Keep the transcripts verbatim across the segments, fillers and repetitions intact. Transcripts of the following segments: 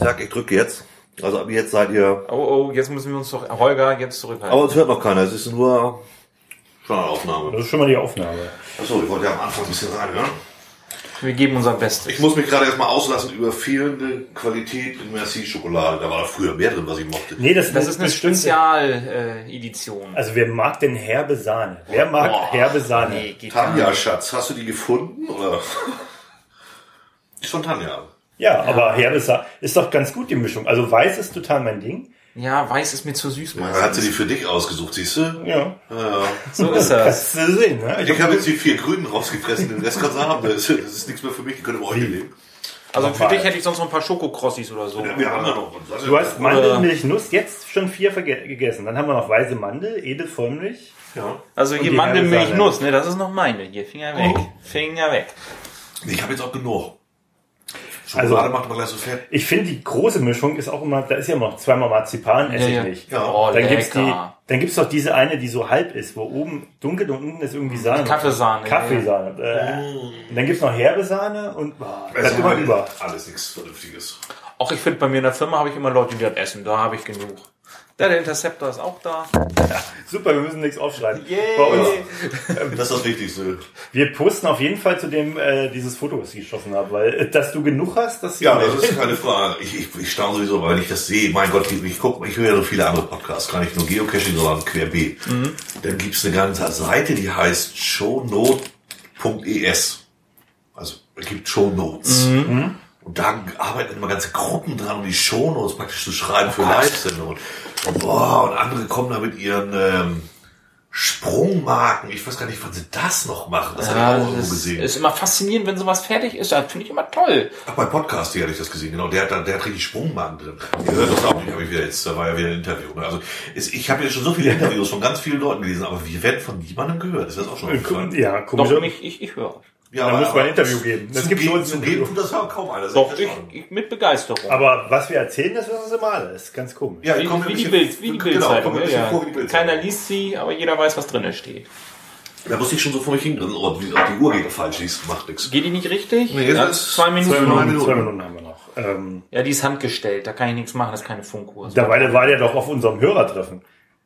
Zack, ich drücke jetzt. Also ab jetzt seid ihr... Oh, oh, jetzt müssen wir uns doch, Holger, jetzt zurückhalten. Aber uns hört noch keiner, es ist nur schon eine Aufnahme. Das ist schon mal die Aufnahme. Achso, ich wollte ja am Anfang ein bisschen rein, ja? Wir geben unser Bestes. Ich muss mich gerade erstmal auslassen über fehlende Qualität in Merci-Schokolade. Da war da früher mehr drin, was ich mochte. Nee, das, Das ist eine Spezial-Edition. Also wer mag denn herbe Sahne? Wer mag Boah, herbe Sahne? nee, geht gar Tanja, nicht. Schatz, hast du die gefunden? Oder? Ist von Tanja. Ja, aber herbe Sahne ist doch ganz gut, die Mischung. Also weiß ist total mein Ding. Ja, weiß ist mir zu süß Ja, meistens. hat sie die für dich ausgesucht, siehst du? Ja. Ja. So ist das. Kannst du sehen, ne? Ich habe jetzt die vier Grünen rausgefressen, den Rest kannst du haben. Das ist, das ist nichts mehr für mich, die können wir heute leben. Also für Nochmal. dich hätte ich sonst noch ein paar Schokokrossis oder so. Ja, wir haben da noch was. Du hast Mandel, Milch, Nuss, jetzt schon vier verge- gegessen. Dann haben wir noch weiße Mandel, Edelvollmilch. Ja. Also Und hier die Mandelmilch, Sahne. Nuss, ne, das ist noch meine. Hier, Finger weg. Oh. Finger weg. Ich habe jetzt auch genug. Schokolade Also- macht aber gleich so fett. Ich finde, die große Mischung ist auch immer, da ist ja noch zweimal Marzipan, esse Ja, ich ja. nicht. Ja. Oh, Dann gibt's die, lecker. dann gibt's doch diese eine, die so halb ist, wo oben dunkel und unten ist irgendwie Sahne. Kaffeesahne, Kaffeesahne. Äh. Und dann gibt's noch herbe Sahne und boah, bleibt immer Also, über. alles nichts Vernünftiges. Auch ich finde, bei mir in der Firma habe ich immer Leute, die das essen. Da habe ich genug. Ja, der Interceptor ist auch da. Super, wir müssen nichts aufschreiben. Yay. Bei uns, Das ist das Wichtigste. wir posten auf jeden Fall zu dem äh, dieses Foto, was ich geschossen habe, weil äh, dass du genug hast, das Ja, das ist keine Frage. Ich, ich, ich staune sowieso, weil ich das sehe. Mein Gott, ich, ich gucke, ich höre ja so viele andere Podcasts, gar nicht nur Geocaching, sondern querbeet. Mhm. Dann gibt's eine ganze Seite, die heißt shownote punkt e s. Also es gibt Shownotes. Mhm. Und da arbeiten immer ganze Gruppen dran, um die Shownotes praktisch zu schreiben für Live-Sendungen. Und, boah, und andere kommen da mit ihren ähm, Sprungmarken. Ich weiß gar nicht, wann sie das noch machen. Das Ja, habe ich auch irgendwo das gesehen. ist immer faszinierend, wenn sowas fertig ist. Das finde ich immer toll. Ach, beim Podcast hier hatte ich das gesehen, genau. Der hat, da- der hat richtig Sprungmarken drin. Ihr hört das auch nicht, habe ich wieder jetzt, da war ja wieder ein Interview. Ne? Also es, ich habe ja schon so viele Interviews von ganz vielen Leuten gelesen, aber wir werden von niemandem gehört. Ist das auch schon aufgefallen? Ja, Doch komisch. nicht, ich, ich höre. Ja, Da muss man ein Interview geben. Das gibt's zugeben, nur ein zugeben Interview. tut das ja kaum einer. Das Doch, ist ich, ja schon- ich mit Begeisterung. Aber was wir erzählen, das wissen sie mal alles. Ganz komisch. Ja, wie, ich komme wie, mir die ein Bild, bisschen- wie die genau, Bildzeitung. komme mir ein Ja, bisschen ja. vor wie die Bildzeitung. Keiner liest sie, aber jeder weiß, was drin steht. Da muss ich schon so vor mich hingrinnen. Oh, wie- ob die Uhr geht falsch, die ist- macht nichts. Geht die nicht richtig? Nee, ja, das ist zwei Minuten. Zwei Minuten. Minuten, zwei Minuten haben wir noch. Ähm, Ja, die ist handgestellt. Da kann ich nichts machen. Das ist keine Funkuhr. dabei war der doch auf unserem Hörertreffen.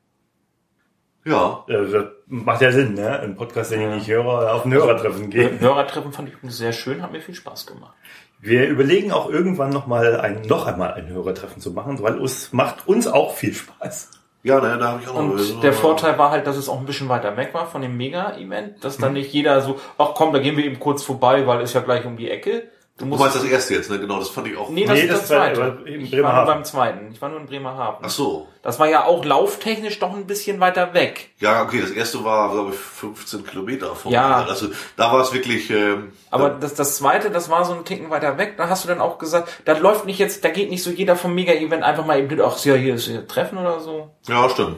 Ja. Äh, das macht ja Sinn, ne? Ein Podcast, den ich nicht höre, auf ein Hörertreffen gehen. Hörertreffen fand ich sehr schön, hat mir viel Spaß gemacht. Wir überlegen auch irgendwann noch mal ein, noch einmal ein Hörertreffen zu machen, weil es macht uns auch viel Spaß. Ja, naja, da habe ich auch noch Und der Vorteil war halt, dass es auch ein bisschen weiter weg war von dem Mega-Event, dass dann nicht jeder so, ach komm, da gehen wir eben kurz vorbei, weil ist ja gleich um die Ecke. Du Du musst meinst das erste jetzt, ne? Genau, das fand ich auch. Nee, das Nee, ist das, das war- zweite. war in Ich war nur Bremerhaven. beim zweiten. Ich war nur in Bremerhaven. Ach so. Das war ja auch lauftechnisch doch ein bisschen weiter weg. Ja, okay, das erste war, glaube ich, fünfzehn Kilometer von Ja. mir. Also da war es wirklich. Ähm, Aber da, das, das zweite, das war so ein Ticken weiter weg. Da hast du dann auch gesagt, da läuft nicht jetzt, da geht nicht so jeder vom Mega-Event einfach mal eben, ach ja, hier ist hier Treffen oder so. ja, stimmt.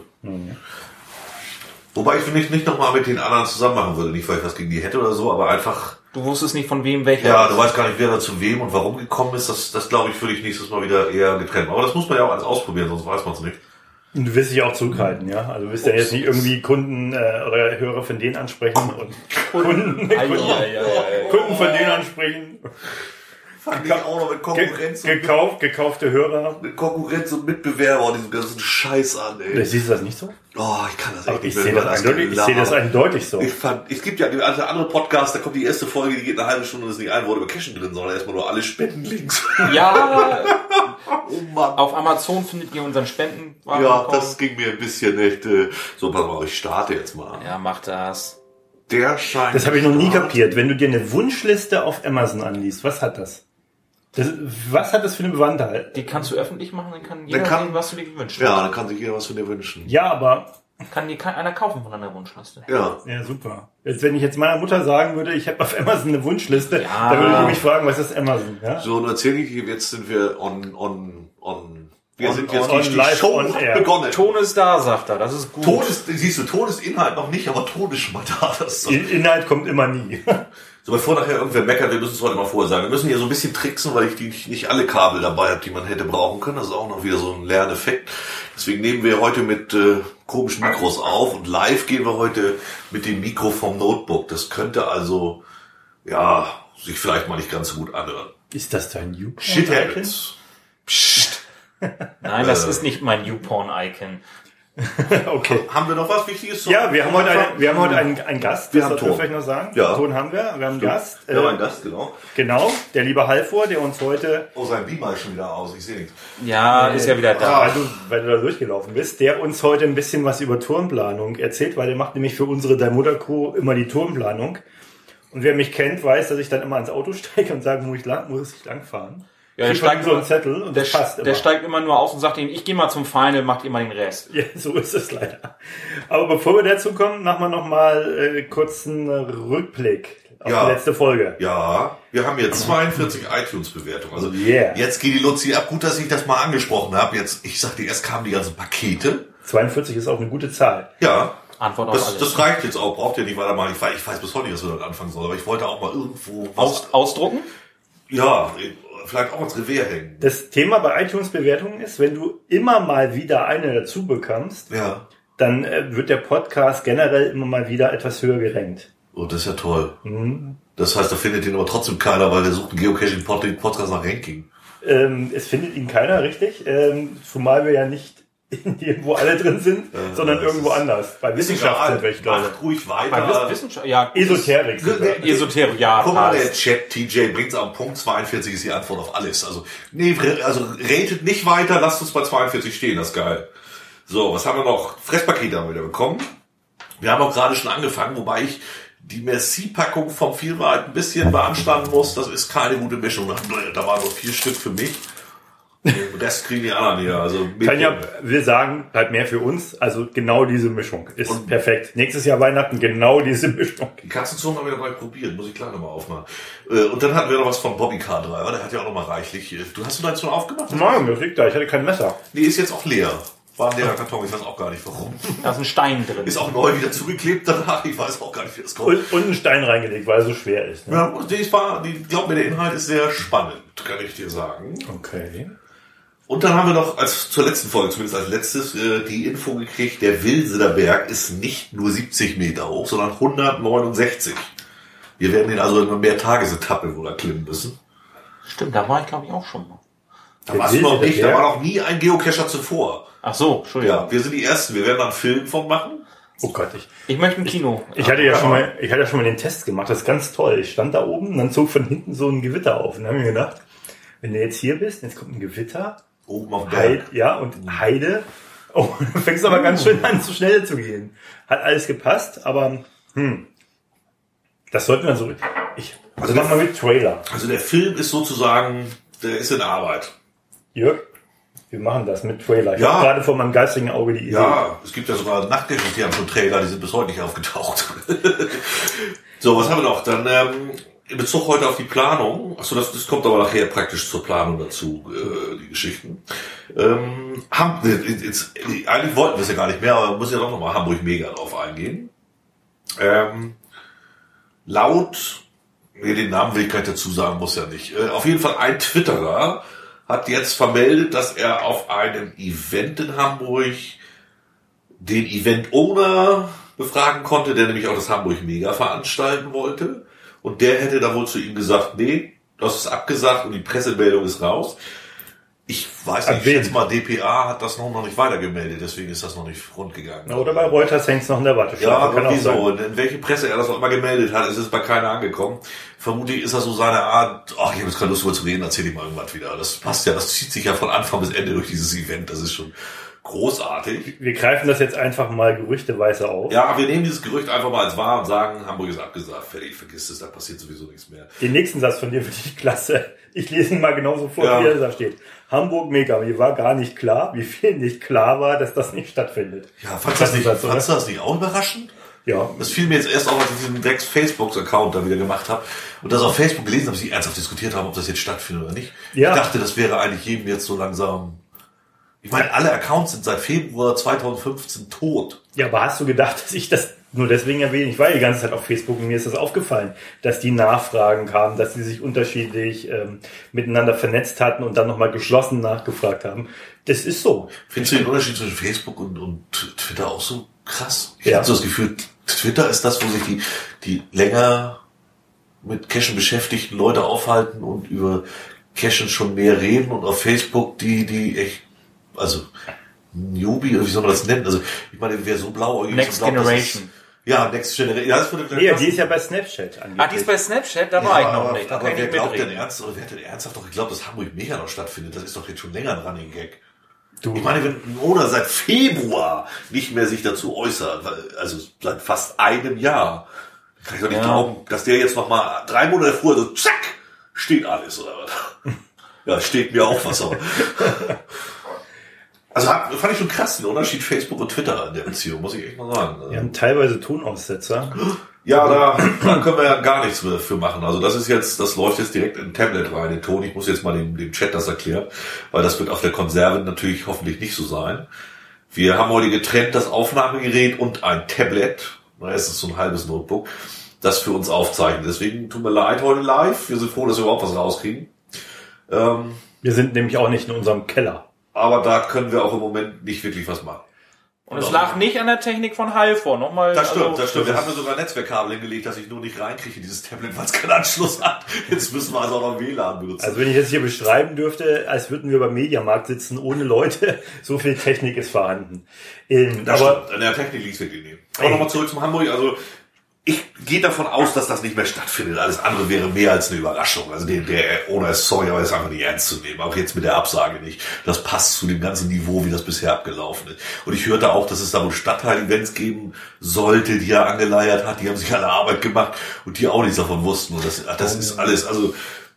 Wobei ich nicht, nicht nochmal mit den anderen zusammen machen würde. Nicht, weil ich was gegen die hätte oder so, aber einfach. Du wusstest nicht von wem welcher. Ja, ist. du weißt gar nicht, wer da zu wem und warum gekommen ist. Das, das glaube ich, würde ich nächstes Mal wieder eher getrennt machen. Aber das muss man ja auch alles ausprobieren, sonst weiß man es nicht. Und du wirst dich auch zurückhalten, ja? Also du wirst ja jetzt nicht irgendwie Kunden äh, oder Hörer von denen ansprechen und Kunden, Ei, Kunden, ei, ei, ei. Kunden von denen ansprechen. Fand ich auch noch mit Ge gekauft, gekaufte Hörer. mit Konkurrenz und Mitbewerber und diesem ganzen Scheiß an, ey. Siehst du das nicht so? Oh, ich kann das echt Aber ich nicht mehr sehe das, hören, eindeutig- ich sehe das Gelaber. eindeutig so. Ich fand, es gibt ja die also andere Podcasts, da kommt die erste Folge, die geht eine halbe Stunde und ist nicht ein Wort über Cashen drin, sondern erstmal nur alle Spendenlinks. Ja, Oh Mann. auf Amazon findet ihr unseren Spenden. Ja, das ging mir ein bisschen echt, äh, so, pass mal, ich starte jetzt mal. Ja, mach das. Der scheint. Das habe ich noch nie kapiert. Wenn du dir eine Wunschliste auf Amazon anliest, was hat das? das was hat das für eine Bewandtheit? Die kannst du öffentlich machen, dann kann jeder Dann kann- sehen, was du dir gewünscht Ja, hast. dann kann sich jeder was von dir wünschen. Ja, aber Kann dir keiner kaufen von deiner Wunschliste. Ja. ja, super. Jetzt, wenn ich jetzt meiner Mutter sagen würde, ich habe auf Amazon eine Wunschliste, Ja. dann würde die mich fragen, was ist Amazon? Ja? So, und erzähle ich, jetzt sind wir on, on, on, wir On- sind jetzt on die, die live, Show on hat air. begonnen. Ton ist da, sagt er. Das ist gut. Ton ist, siehst du, Ton ist Inhalt noch nicht, aber Ton ist schon mal da. Das ist so. In Inhalt kommt immer nie. So, bevor nachher irgendwer meckert, wir müssen es heute mal vorher sagen. Wir müssen hier so ein bisschen tricksen, weil ich die nicht, nicht alle Kabel dabei habe, die man hätte brauchen können. Das ist auch noch wieder so ein Lerneffekt. Deswegen nehmen wir heute mit äh, komischen Mikros auf und live gehen wir heute mit dem Mikro vom Notebook. Das könnte also, ja, sich vielleicht mal nicht ganz so gut anhören. Ist das dein YouTube? Shit happens. Psst. Nein, das äh. ist nicht mein YouPorn-Icon. Okay. Haben wir noch was Wichtiges zu Ja, wir haben heute, eine, wir haben heute einen, einen Gast, wir das haben sollten wir Ton. vielleicht noch sagen. Ja. Ton haben wir, wir haben einen Gast. Wir haben äh, einen Gast, genau. Genau, der liebe Halvor, der uns heute... Oh, sein Beamer ist schon wieder aus, ich sehe nichts. Ja, ist ja wieder da. Weil du, weil du da durchgelaufen bist, der uns heute ein bisschen was über Tourenplanung erzählt, weil der macht nämlich für unsere Daimoda-Crew immer die Tourenplanung. Und wer mich kennt, weiß, dass ich dann immer ans Auto steige und sage, muss ich lang, muss ich langfahren. Ja, der steigt so einen Zettel und der, das passt immer. Der steigt immer nur auf und sagt ihm, ich gehe mal zum Final, macht ihr mal den Rest. Ja, so ist es leider. Aber bevor wir dazu kommen, machen wir noch mal äh, kurz einen Rückblick auf Ja. die letzte Folge. Ja, wir haben jetzt zweiundvierzig iTunes-Bewertungen. Also Yeah. jetzt geht die Luzi ab. Gut, dass ich das mal angesprochen habe. Jetzt, ich sagte, erst kamen die ganzen Pakete. zweiundvierzig ist auch eine gute Zahl. Ja. Antwort auf Das, alles. das reicht jetzt auch. Braucht ihr nicht weitermachen. Ich weiß, ich weiß bis heute nicht, was wir damit anfangen sollen. Aber ich wollte auch mal irgendwo was, Aus, ausdrucken? ja, vielleicht auch ins Revier hängen. Das Thema bei iTunes-Bewertungen ist, wenn du immer mal wieder eine dazu bekommst, Ja. dann äh, wird der Podcast generell immer mal wieder etwas höher gerankt. Oh, das ist ja toll. Mhm. Das heißt, da findet ihn aber trotzdem keiner, weil der sucht einen Geocaching-Podcast nach Ranking. Ähm, es findet ihn keiner, richtig? Ähm, zumal wir ja nicht in dem, wo alle drin sind, Ja, sondern das irgendwo ist- anders. Bei Wissenschaft sind wir, ich glaube. Macht ruhig Bei weiter. Wissenschaft, ja. Esoterik. sind wir. Esoterik, ja, Guck mal, der passt. Chat T J bringt's am Punkt. zweiundvierzig ist die Antwort auf alles. Also, nee, also ratet nicht weiter, lasst uns bei zweiundvierzig stehen, das ist geil. So, was haben wir noch? Fresspakete haben wir wieder bekommen. Wir haben auch gerade schon angefangen, wobei ich die Merci-Packung vom Vielwald ein bisschen beanstanden muss. Das ist keine gute Mischung. Da waren nur vier Stück für mich. Den Rest kriegen die anderen hier. Also, Tanja will sagen, bleibt mehr für uns. Also genau diese Mischung ist Und- perfekt. Nächstes Jahr Weihnachten genau diese Mischung. Die Katzenzungen haben wir dabei probiert, muss ich gleich nochmal aufmachen. Äh, Und dann hatten wir noch was von Bobby K drei, der hat ja auch nochmal reichlich. äh, Du hast du deins schon aufgemacht? Nein, das liegt da. Ich hatte kein Messer. Nee, ist jetzt auch leer. War ein leerer Karton, ich weiß auch gar nicht warum. Da ist ein Stein drin. Ist auch neu wieder zugeklebt danach, ich weiß auch gar nicht, wie das kommt. Und, und einen Stein reingelegt, weil er so schwer ist. Ne? Ja, und die war, die, glaub mir, der Inhalt ist sehr spannend, kann ich dir sagen. Okay. Und dann haben wir noch als zur letzten Folge, zumindest als letztes, äh, die Info gekriegt, der Wilsener Berg ist nicht nur siebzig Meter hoch, sondern hundertneunundsechzig. Wir werden ihn also in einer Mehrtagesetappe wohl erklimmen müssen. Stimmt, da war ich glaube ich auch schon mal. Da Der warst du noch Wilsener nicht, da Berg? war noch nie ein Geocacher zuvor. Ach so, Entschuldigung. Ja, wir sind die Ersten, wir werden da einen Film von machen. Oh Gott, ich, Ich möchte ein Kino. ich hatte ja schon mal, ich hatte ja schon mal den Test gemacht. Das ist ganz toll. Ich stand da oben und dann zog von hinten so ein Gewitter auf. Und dann habe ich mir gedacht, wenn du jetzt hier bist, jetzt kommt ein Gewitter, Oben auf dem Heide, Berg. ja, und Heide. Oh, dann fängst du aber ganz schön an, zu schnell zu gehen. Hat alles gepasst, aber hm, das sollten wir so. Ich, also machen wir mit Trailer. Also der Film ist sozusagen, der ist in Arbeit. Jörg, wir machen das mit Trailer. Ich Ja. habe gerade vor meinem geistigen Auge die Idee. Ja, es gibt ja sogar Nachtgeschichten, die haben schon Trailer, die sind bis heute nicht aufgetaucht. So, was haben wir noch? Dann ähm, in Bezug heute auf die Planung, achso, das, das kommt aber nachher praktisch zur Planung dazu, äh, die Geschichten. Ähm, haben, jetzt, eigentlich wollten wir es ja gar nicht mehr, aber muss ja doch nochmal Hamburg Mega drauf eingehen. Ähm, laut, nee, den Namen will ich gar nicht dazu sagen, muss ja nicht. Äh, auf jeden Fall ein Twitterer hat jetzt vermeldet, dass er auf einem Event in Hamburg den Event-Owner befragen konnte, der nämlich auch das Hamburg Mega veranstalten wollte. Und der hätte da wohl zu ihm gesagt, nee, das ist abgesagt und die Pressemeldung ist raus. Ich weiß nicht, ich schätze mal, D P A hat das noch, noch nicht weitergemeldet, deswegen ist das noch nicht rund gegangen. Oder bei Reuters hängt es noch in der Warteschleife. Ja, Kann aber auch wieso? sein. Und in welche Presse er das auch immer gemeldet hat, ist es bei keiner angekommen. Vermutlich ist das so seine Art, ach, ich habe jetzt keine Lust, darüber zu reden, erzähl ich mal irgendwas wieder. Das passt ja, das zieht sich ja von Anfang bis Ende durch dieses Event, das ist schon großartig. Wir greifen das jetzt einfach mal gerüchteweise auf. Ja, wir nehmen dieses Gerücht einfach mal als wahr und sagen, Hamburg ist abgesagt, fertig, vergiss es, da passiert sowieso nichts mehr. Den nächsten Satz von dir finde ich klasse. Ich lese ihn mal genauso vor, Ja. wie er da steht. Hamburg Mega. Mir war gar nicht klar, wie viel nicht klar war, dass das nicht stattfindet. Ja, fandst du das nicht, Satz, oder? fandst du das nicht auch überraschend? Ja. Das fiel mir jetzt erst auf, als ich diesen Drecks Facebook-Account da wieder gemacht habe und das auf Facebook gelesen habe, sie ernsthaft diskutiert haben, ob das jetzt stattfindet oder nicht. Ja. Ich dachte, das wäre eigentlich jedem jetzt so langsam. Ich meine, alle Accounts sind seit Februar zweitausendfünfzehn tot. Ja, aber hast du gedacht, dass ich das nur deswegen erwähne? Ich war die ganze Zeit auf Facebook und mir ist das aufgefallen, dass die Nachfragen kamen, dass sie sich unterschiedlich ähm, miteinander vernetzt hatten und dann nochmal geschlossen nachgefragt haben. Das ist so. Findest du den Unterschied zwischen Facebook und, und Twitter auch so krass? Ich Ja. habe so das Gefühl, Twitter ist das, wo sich die, die länger mit Cachen beschäftigten Leute aufhalten und über Cashen schon mehr reden und auf Facebook die, die echt, also Newbie, oder wie soll man das nennen? Also ich meine, wer so blauäugig Next ist, glaubt, Generation. Ist, ja, Next Generation. Ja, das würde nee, die ist ja bei Snapchat angeblich. Ah, die ist bei Snapchat? Da war ja, ich noch aber, nicht. Da aber kann wer ich glaubt mitreden. denn ernst, oder wer hat denn ernsthaft doch geglaubt, dass Hamburg Mega noch stattfindet? Das ist doch jetzt schon länger ein Running Gag. Du. Ich meine, wenn Mona seit Februar nicht mehr sich dazu äußert, also seit fast einem Jahr, kann ich doch nicht ja. glauben, dass der jetzt noch mal drei Monate vorher so zack, steht alles, oder was? Ja, steht mir auch was, aber. Also fand ich schon krass, den Unterschied Facebook und Twitter in der Beziehung, muss ich echt mal sagen. Wir haben teilweise Tonaussetzer. Ja, da, da können wir ja gar nichts für machen. Also das ist jetzt, das läuft jetzt direkt in ein Tablet rein, den Ton. Ich muss jetzt mal dem, dem Chat das erklären, weil das wird auf der Konserve natürlich hoffentlich nicht so sein. Wir haben heute getrennt das Aufnahmegerät und ein Tablet. Na, es ist so ein halbes Notebook, das für uns aufzeichnet. Deswegen tut mir leid heute live. Wir sind froh, dass wir überhaupt was rauskriegen. Ähm, wir sind nämlich auch nicht in unserem Keller. Aber da können wir auch im Moment nicht wirklich was machen. Und es lag nicht an der Technik von Halfor. Nochmal. Das stimmt, also, das stimmt. Wir haben ja sogar Netzwerkkabel hingelegt, dass ich nur nicht reinkriege in dieses Tablet, weil es keinen Anschluss hat. Jetzt müssen wir also auch noch W L A N benutzen. Also wenn ich das hier beschreiben dürfte, als würden wir beim Mediamarkt sitzen ohne Leute, so viel Technik ist vorhanden. Ähm, das aber stimmt. An der Technik liegt es wirklich nicht. Aber nochmal zurück zum Hamburg. Also ich gehe davon aus, dass das nicht mehr stattfindet. Alles andere wäre mehr als eine Überraschung. Also der, der ohne sorry, aber ist einfach nicht ernst zu nehmen. Auch jetzt mit der Absage nicht. Das passt zu dem ganzen Niveau, wie das bisher abgelaufen ist. Und ich hörte auch, dass es da wohl Stadtteil-Events geben sollte, die er angeleiert hat. Die haben sich alle Arbeit gemacht und die auch nichts davon wussten. Und das, das ist alles, also.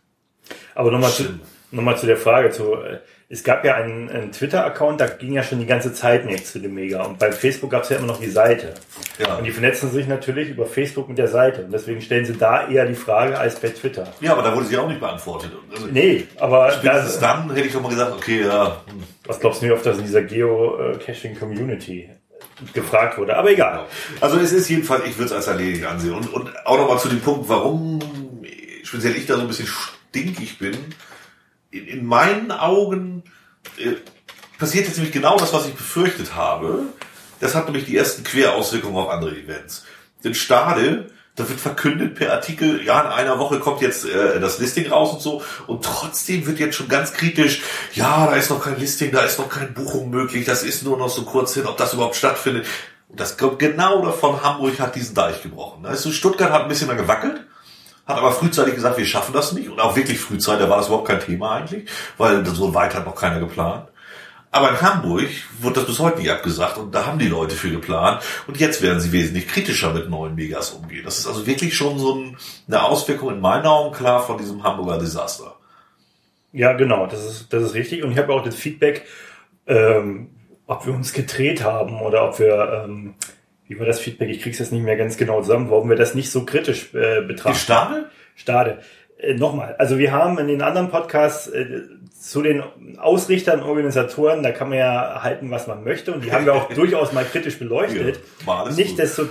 Aber nochmal zu, nochmal zu der Frage zu, es gab ja einen, einen Twitter-Account, da ging ja schon die ganze Zeit nichts zu dem Mega. Und bei Facebook gab es ja immer noch die Seite. Ja. Und die vernetzen sich natürlich über Facebook mit der Seite. Und deswegen stellen sie da eher die Frage als bei Twitter. Ja, aber da wurde sie auch nicht beantwortet. Also, nee, aber das, dann hätte ich doch mal gesagt, okay, ja. Hm. Was glaubst du, wie oft das in dieser Geocaching-Community gefragt wurde? Aber egal. Also es ist jedenfalls, ich würde es als erledigt ansehen. Und, und auch nochmal zu dem Punkt, warum speziell ich da so ein bisschen stinkig bin. In, in meinen Augen äh, passiert jetzt nämlich genau das, was ich befürchtet habe. Das hat nämlich die ersten Querauswirkungen auf andere Events. Denn Stade, da wird verkündet per Artikel, ja, in einer Woche kommt jetzt äh, das Listing raus und so. Und trotzdem wird jetzt schon ganz kritisch, ja, da ist noch kein Listing, da ist noch keine Buchung möglich, das ist nur noch so kurz hin, ob das überhaupt stattfindet. Und das kommt genau davon, Hamburg hat diesen Deich gebrochen. Also Stuttgart hat ein bisschen mehr gewackelt. Hat aber frühzeitig gesagt, wir schaffen das nicht. Und auch wirklich frühzeitig, da war das überhaupt kein Thema eigentlich, weil so weit hat noch keiner geplant. Aber in Hamburg wird das bis heute nicht abgesagt und da haben die Leute für geplant. Und jetzt werden sie wesentlich kritischer mit neuen Megas umgehen. Das ist also wirklich schon so ein, eine Auswirkung in meinen Augen klar von diesem Hamburger Desaster. Ja, genau, das ist, das ist richtig. Und ich habe auch das Feedback, ähm, ob wir uns gedreht haben oder ob wir... Ähm, Wie war das Feedback? Ich krieg's jetzt nicht mehr ganz genau zusammen, warum wir das nicht so kritisch äh, betrachten. Die Stade? Stade. Äh, Nochmal. Also wir haben in den anderen Podcasts äh, zu den Ausrichtern, Organisatoren, da kann man ja halten, was man möchte. Und die haben wir auch durchaus mal kritisch beleuchtet. Ja, war alles nicht gut. desto...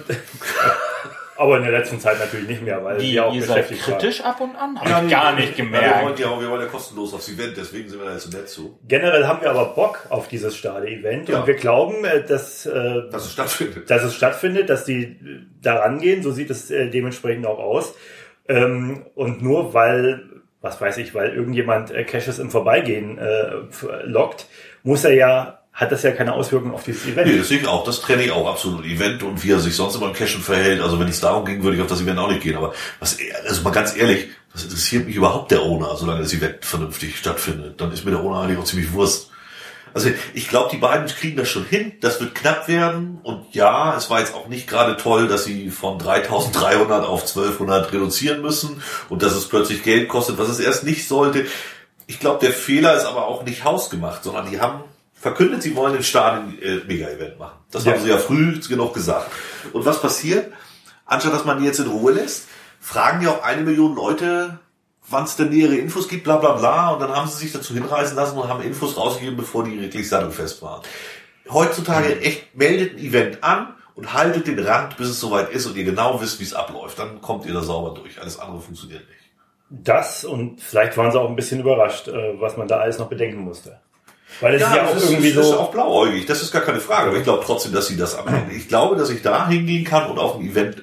Aber in der letzten Zeit natürlich nicht mehr, weil Die, wir auch ihr seid beschäftigt kritisch ab und an? Hab Ja, ich gar wir- nicht Ja, wir gemerkt. wollen ja, wir wollen ja kostenlos aufs Event, deswegen sind wir da jetzt so nett zu, Generell haben wir aber Bock auf dieses Stade-Event Ja. und wir glauben, äh, dass, äh, dass es stattfindet. dass es stattfindet, dass die äh, da rangehen, so sieht es äh, dementsprechend auch aus. Ähm, und nur weil, was weiß ich, weil irgendjemand äh, Caches im Vorbeigehen äh, f- lockt, muss er ja, hat das ja keine Auswirkungen auf dieses Event. Nee, deswegen auch, das trenne ich auch absolut. Event und wie er sich sonst immer im Cashen verhält. Also wenn es darum ging, würde ich auf das Event auch nicht gehen. Aber was, also mal ganz ehrlich, was interessiert mich überhaupt der Owner, solange das Event vernünftig stattfindet? Dann ist mir der Owner eigentlich auch ziemlich Wurst. Also ich glaube, die beiden kriegen das schon hin. Das wird knapp werden. Und ja, es war jetzt auch nicht gerade toll, dass sie von dreitausenddreihundert auf zwölfhundert reduzieren müssen und dass es plötzlich Geld kostet, was es erst nicht sollte. Ich glaube, der Fehler ist aber auch nicht hausgemacht, sondern die haben verkündet, sie wollen den Stadion-Mega-Event machen. Das Ja. haben sie ja früh genug gesagt. Und was passiert? Anstatt dass man die jetzt in Ruhe lässt, fragen ja auch eine Million Leute, wann es denn nähere Infos gibt, bla bla bla. Und dann haben sie sich dazu hinreißen lassen und haben Infos rausgegeben, bevor die wirklich sattelfest waren. Heutzutage echt meldet ein Event an und haltet den Rand, bis es soweit ist und ihr genau wisst, wie es abläuft. Dann kommt ihr da sauber durch. Alles andere funktioniert nicht. Das und vielleicht waren sie auch ein bisschen überrascht, äh, was man da alles noch bedenken musste. Weil es ist ja auch das ist, irgendwie das ist so... auch blauäugig, das ist gar keine Frage. Aber ich glaube trotzdem, dass sie das am Ende, ich glaube, dass ich da hingehen kann und auf ein Event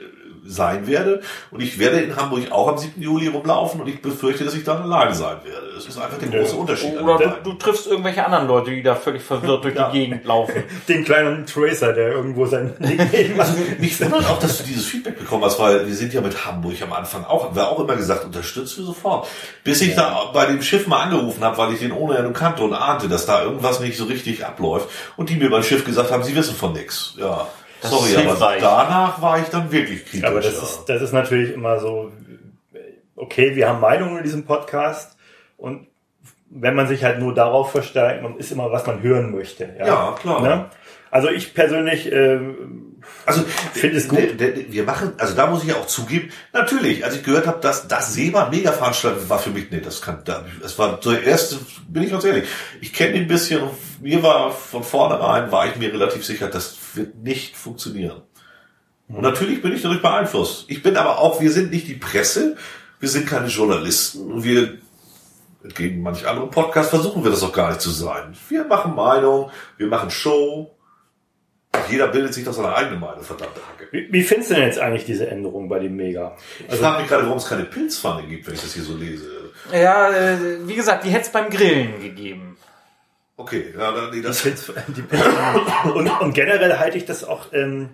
sein werde. Und ich werde in Hamburg auch am siebten Juli rumlaufen und ich befürchte, dass ich dann alleine sein werde. Das ist einfach der große Unterschied. Oder du, du triffst irgendwelche anderen Leute, die da völlig verwirrt durch ja. die Gegend laufen. Den kleinen Tracer, der irgendwo sein Leben also, mich wundert auch, dass du dieses Feedback bekommen hast, weil wir sind ja mit Hamburg am Anfang auch, haben wir auch immer gesagt, unterstützen wir sofort. Bis ich ja. da bei dem Schiff mal angerufen habe, weil ich den ohne ja kannte und ahnte, dass da irgendwas nicht so richtig abläuft. Und die mir beim Schiff gesagt haben, sie wissen von nichts. Ja. Das Sorry, aber danach war ich dann wirklich kritisch. Aber das ist, das ist natürlich immer so, okay, wir haben Meinungen in diesem Podcast und wenn man sich halt nur darauf verstärkt, ist immer, was man hören möchte. Ja, ja klar. Ne? Also ich persönlich äh, also finde es gut. Der, der, wir machen, also da muss ich ja auch zugeben, natürlich, als ich gehört habe, dass das SEMA mega Veranstaltung war für mich, nee, das kann, das war so der erste, bin ich ganz ehrlich, ich kenne ihn ein bisschen und mir war von vornherein, war ich mir relativ sicher, das wird nicht funktionieren. Und natürlich bin ich dadurch beeinflusst. Ich bin aber auch, wir sind nicht die Presse, wir sind keine Journalisten und wir, entgegen manch anderen Podcasts, versuchen wir das auch gar nicht zu sein. Wir machen Meinung, wir machen Show. Jeder bildet sich doch seine eigene Meinung, verdammte Hacke. Wie, wie findest du denn jetzt eigentlich diese Änderung bei dem Mega? Also, ich frage mich gerade, warum es keine Pilzpfanne gibt, wenn ich das hier so lese. Ja, äh, wie gesagt, die hätte es beim Grillen gegeben. Okay, ja, dann, nee, das... Die Pilz, die Pilzpfanne. und, und generell halte ich das auch... Ähm,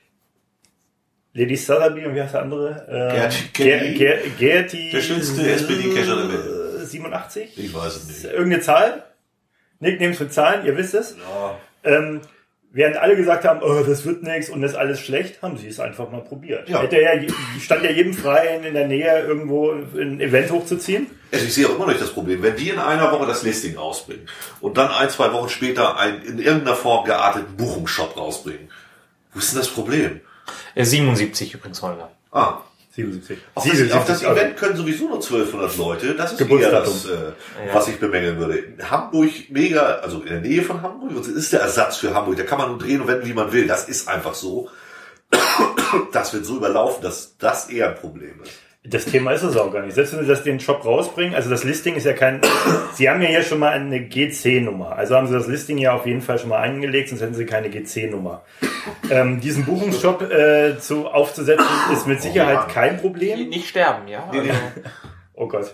Lady Sotheby und wie heißt der andere? Ähm, Gerti. Ger, Ger, Gerti. Der schönste S P D-Cacher der Welt. siebenundachtzig? Ich weiß es nicht. Irgendeine Zahl? Nicknames für Zahlen, ihr wisst es. Ja. Ähm, während alle gesagt haben, oh, das wird nichts und das ist alles schlecht, haben sie es einfach mal probiert. Ja. Hätte ja, stand ja jedem frei, in der Nähe irgendwo ein Event hochzuziehen. Also ich sehe auch immer noch nicht das Problem. Wenn die in einer Woche das Listing rausbringen und dann ein, zwei Wochen später einen in irgendeiner Form gearteten Buchungsshop rausbringen, wo ist denn das Problem? siebenundsiebzig übrigens, Holger. Ah. siebenundsiebzig. Auf das, auf das Event können sowieso nur zwölfhundert Leute. Das ist eher das, äh, ja. was ich bemängeln würde. In Hamburg, mega, also in der Nähe von Hamburg, und das ist der Ersatz für Hamburg. Da kann man nur drehen und wenden, wie man will. Das ist einfach so. Das wird so überlaufen, dass das eher ein Problem ist. Das Thema ist es auch gar nicht. Selbst wenn sie das den Shop rausbringen, also das Listing ist ja kein, sie haben ja hier schon mal eine G C-Nummer. Also haben sie das Listing ja auf jeden Fall schon mal eingelegt, sonst hätten sie keine G C-Nummer. Ähm, diesen Buchungsshop äh, zu, aufzusetzen, ist mit Sicherheit kein Problem. Nicht sterben, ja. Also, oh Gott.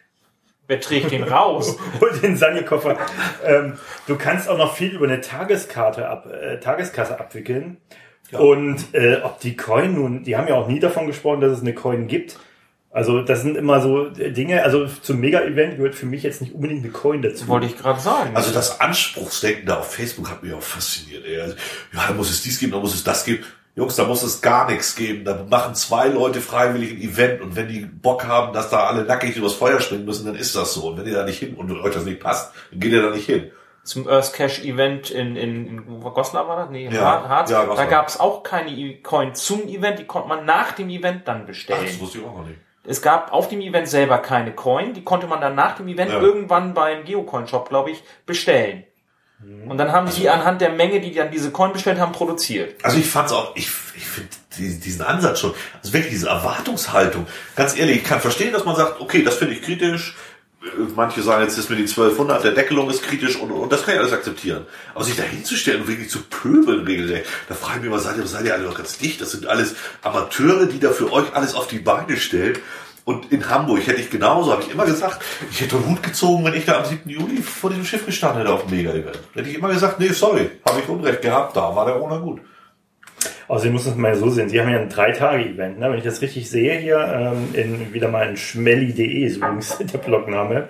Wer trägt den raus? Hol den Sani-Koffer. Ähm, du kannst auch noch viel über eine Tageskarte ab, äh, Tageskasse abwickeln. Ja. Und äh, ob die Coin nun, die haben ja auch nie davon gesprochen, dass es eine Coin gibt. Also das sind immer so Dinge, also zum Mega-Event gehört für mich jetzt nicht unbedingt eine Coin dazu. Das wollte ich gerade sagen. Also das Anspruchsdenken da auf Facebook hat mich auch fasziniert. Ey. Also, ja, da muss es dies geben, da muss es das geben. Jungs, da muss es gar nichts geben. Da machen zwei Leute freiwillig ein Event und wenn die Bock haben, dass da alle nackig übers Feuer springen müssen, dann ist das so. Und wenn ihr da nicht hin und euch das nicht passt, dann geht ihr da nicht hin. Zum Earth Cash Event in, in, in Goslar war das? Nee, in ja, Harz. Ja, da gab es auch keine Coin zum Event, die konnte man nach dem Event dann bestellen. Ach, das wusste ich auch noch nicht. Es gab auf dem Event selber keine Coin, die konnte man dann nach dem Event ja. irgendwann beim Geocoin-Shop, glaube ich, bestellen. Mhm. Und dann haben also, die anhand der Menge, die dann diese Coin bestellt haben, produziert. Also ich fand's auch, ich, ich finde diesen Ansatz schon, also wirklich diese Erwartungshaltung, ganz ehrlich, ich kann verstehen, dass man sagt, okay, das finde ich kritisch, manche sagen, jetzt ist mir die zwölfhundert, der Deckelung ist kritisch und, und das kann ich alles akzeptieren. Aber sich da hinzustellen und wirklich zu pöbeln regelrecht, da frage ich mich mal, seid ihr, seid ihr alle noch ganz dicht? Das sind alles Amateure, die da für euch alles auf die Beine stellen. Und in Hamburg hätte ich genauso, habe ich immer gesagt, ich hätte den Hut gezogen, wenn ich da am siebten Juli vor diesem Schiff gestanden hätte auf dem Mega-Event. Hätte ich immer gesagt, nee, sorry, habe ich Unrecht gehabt, da war der Owner gut. Also, ich muss das mal so sehen. Sie haben ja ein Drei-Tage-Event, ne? Wenn ich das richtig sehe hier, ähm, in, wieder mal in schmelly punkt de ist übrigens der Blogname,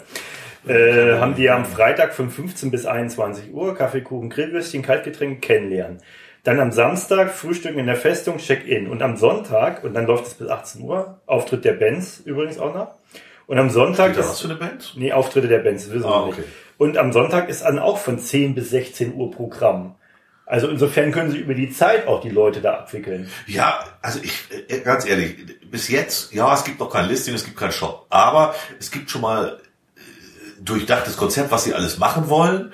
äh, haben die ja am Freitag von fünfzehn bis einundzwanzig Uhr Kaffee, Kuchen, Grillwürstchen, Kaltgetränk kennenlernen. Dann am Samstag Frühstücken in der Festung, Check-in. Und am Sonntag, und dann läuft es bis achtzehn Uhr, Auftritt der Bands übrigens auch noch. Und am Sonntag ist... was für eine Band? Nee, Auftritte der Bands, das wissen ah, wir nicht. Okay. Und am Sonntag ist dann auch von zehn bis sechzehn Uhr Programm. Also insofern können sie über die Zeit auch die Leute da abwickeln. Ja, also ich, ganz ehrlich, bis jetzt, ja, es gibt noch kein Listing, es gibt keinen Shop. Aber es gibt schon mal durchdachtes Konzept, was sie alles machen wollen.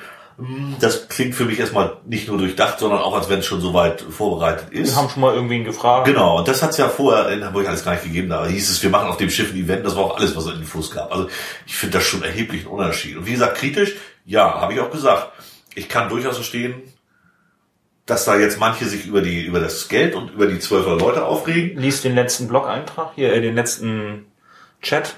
Das klingt für mich erstmal nicht nur durchdacht, sondern auch, als wenn es schon soweit vorbereitet ist. Wir haben schon mal irgendwen gefragt. Genau, und das hat es ja vorher in Hamburg alles gar nicht gegeben. Da hieß es, wir machen auf dem Schiff ein Event. Das war auch alles, was es in den Fluss gab. Also ich finde das schon erheblich einen Unterschied. Und wie gesagt, kritisch, ja, habe ich auch gesagt. Ich kann durchaus verstehen, dass da jetzt manche sich über die über das Geld und über die zwölfhundert Leute aufregen. Lies den letzten Blog-Eintrag hier, äh, den letzten Chat.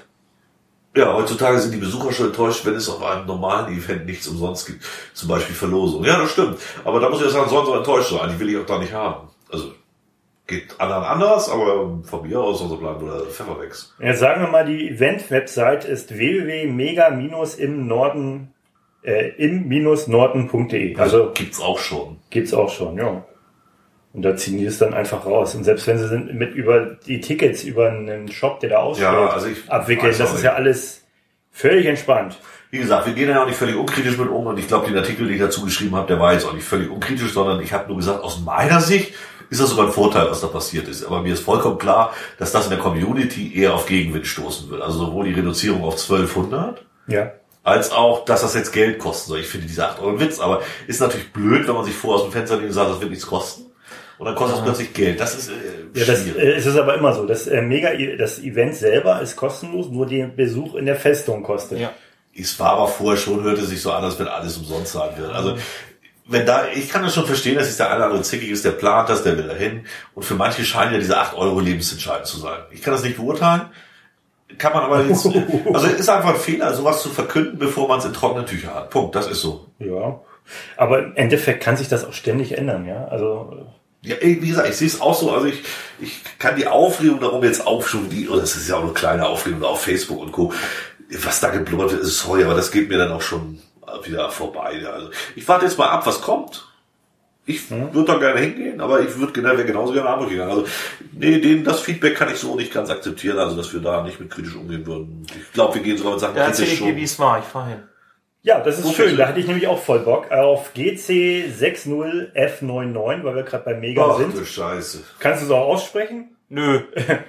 Ja, heutzutage sind die Besucher schon enttäuscht, wenn es auf einem normalen Event nichts umsonst gibt. Zum Beispiel Verlosung. Ja, das stimmt. Aber da muss ich ja sagen, sollen sie enttäuscht sein. Die will ich auch da nicht haben. Also, geht anderen anders, aber von mir aus, also bleiben oder Pfefferwex. Ja, sagen wir mal, die Event-Website ist w w w punkt mega im Norden, äh, im-norden punkt de. Also, Also, gibt's auch schon. gibt's auch schon, ja. Und da ziehen die es dann einfach raus. Und selbst wenn sie sind mit über die Tickets über einen Shop, der da ausstellt, Ja, also ich abwickeln, weiß das auch ist nicht. ja alles völlig entspannt. Wie gesagt, wir gehen ja auch nicht völlig unkritisch mit um und ich glaube, den Artikel, den ich dazu geschrieben habe, der war jetzt auch nicht völlig unkritisch, sondern ich habe nur gesagt, aus meiner Sicht ist das sogar ein Vorteil, was da passiert ist. Aber mir ist vollkommen klar, dass das in der Community eher auf Gegenwind stoßen wird. Also sowohl die Reduzierung auf zwölfhundert, Ja. als auch, dass das jetzt Geld kosten soll. Ich finde diese acht Euro ein Witz, aber ist natürlich blöd, wenn man sich vorher aus dem Fenster lehnt und sagt, das wird nichts kosten. Und dann kostet es plötzlich Geld. Das ist äh, Ja, das schwierig. äh, es ist aber immer so. Das äh, Mega, das Event selber ist kostenlos, nur der Besuch in der Festung kostet. Ja. Es war aber vorher schon, hörte sich so an, als wenn alles umsonst sein wird. Also, wenn da, ich kann das schon verstehen, dass es der eine oder andere zickig ist, der plant das, der will dahin. Und für manche scheinen ja diese acht Euro lebensentscheidend zu sein. Ich kann das nicht beurteilen. Kann man aber jetzt, also ist einfach ein Fehler, sowas zu verkünden, bevor man es in trockenen Tüchern hat. Punkt, das ist so. Ja. Aber im Endeffekt kann sich das auch ständig ändern, ja. Also, Ja, wie gesagt, ich sehe es auch so, also ich, ich kann die Aufregung darum jetzt auch schon, die, oder das ist ja auch eine kleine Aufregung auf Facebook und Co., was da geblubbert wird, ist sorry, aber das geht mir dann auch schon wieder vorbei. Also ich warte jetzt mal ab, was kommt. Ich Mhm. würde da gerne hingehen, aber ich würde generell genauso gerne andere gegangen. Also nee, den, das Feedback kann ich so nicht ganz akzeptieren, also dass wir da nicht mit kritisch umgehen würden. Ich glaube, wir gehen sogar mit Sachen Da erzähle kritisch ich dir, schon. wie es war. Ich fahre hin. ja, das ist Gut, schön. bitte. Da hatte ich nämlich auch voll Bock auf G C sechzig F neunundneunzig, weil wir gerade bei Mega Ach sind. du Scheiße. Kannst du es auch aussprechen? Nö.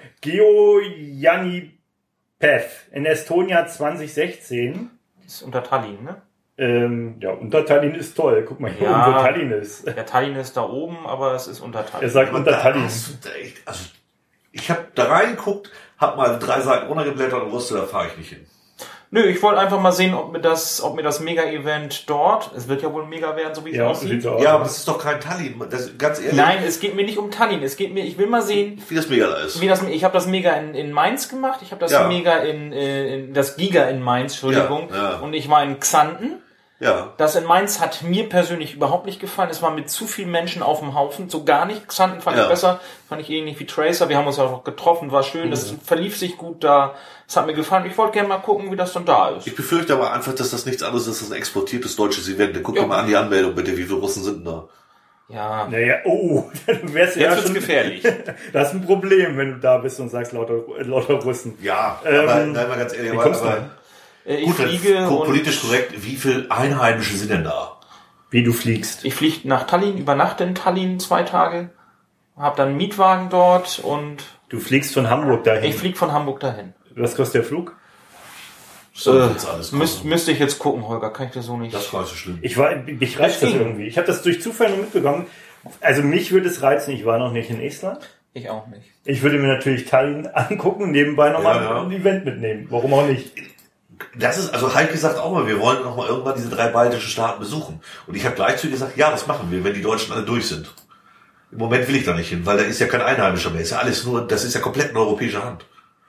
Geojani Pev in Estonia zwanzig sechzehn. Ist unter Tallinn, ne? Ähm, ja, unter Tallinn ist toll. Guck mal hier, Ja. unter Tallinn ist. Der Tallinn ist da oben, aber es ist unter Er Tallinn. sagt Aber unter da Tallinn. hast du da echt, also ich habe da reingeguckt, habe mal drei Seiten runtergeblättert und wusste, da fahre ich nicht hin. Nö, ich wollte einfach mal sehen, ob mir das, ob mir das Mega-Event dort, es wird ja wohl mega werden, so wie es Ja, aussieht. sieht so aus. Ja, aber das ist doch kein Tallinn. Das, ganz ehrlich, Nein, es geht mir nicht um Tallinn. Es geht mir, ich will mal sehen, wie das Mega da ist. wie das, ich habe das Mega in, in Mainz gemacht, ich habe das Ja. Mega in, äh, in, das Giga in Mainz, Entschuldigung, Ja, ja. und ich war in Xanten. Ja. Das in Mainz hat mir persönlich überhaupt nicht gefallen. Es war mit zu vielen Menschen auf dem Haufen, so gar nicht. Xanten fand Ja. ich besser, fand ich ähnlich wie Tracer. Wir haben uns ja auch getroffen, war schön, das verlief sich gut da. Das hat mir gefallen. Ich wollte gerne mal gucken, wie das dann da ist. Ich befürchte aber einfach, dass das nichts anderes ist als ein exportiertes deutsches Event. Dann guck Ja. doch mal an die Anmeldung bitte, wie viele Russen sind denn da? Ja, Naja, oh, du wärst ja jetzt wird's schon gefährlich. Das ist ein Problem, wenn du da bist und sagst lauter, lauter Russen. Ja, Ähm, aber nein, mal ganz ehrlich, wie aber, kommst du aber denn? Äh, Ich gut, fliege ko- und politisch korrekt, wie viele Einheimische sind denn da? Wie du fliegst. ich fliege nach Tallinn, übernachte in Tallinn zwei Tage, habe dann einen Mietwagen dort und Du fliegst von Hamburg dahin. ich fliege von Hamburg dahin. Was kostet der Flug? Soll Äh, jetzt alles Müsst, kosten. müsste ich jetzt gucken, Holger, kann ich das so nicht. Das war nicht so schlimm. Ich war, mich reizt das ging. irgendwie. Ich habe das durch Zufall nur mitbekommen. Also mich würde es reizen. Ich war noch nicht in Estland. Ich auch nicht. Ich würde mir natürlich Tallinn angucken, nebenbei nochmal Ja, ja. ein Event mitnehmen. Warum auch nicht? Das ist, also Heike sagt auch mal, wir wollen noch mal irgendwann diese drei baltischen Staaten besuchen. Und ich habe gleich zu ihr gesagt, ja, das machen wir, wenn die Deutschen alle durch sind. Im Moment will ich da nicht hin, weil da ist ja kein Einheimischer mehr. Ist ja alles nur, das ist ja komplett eine europäische Hand.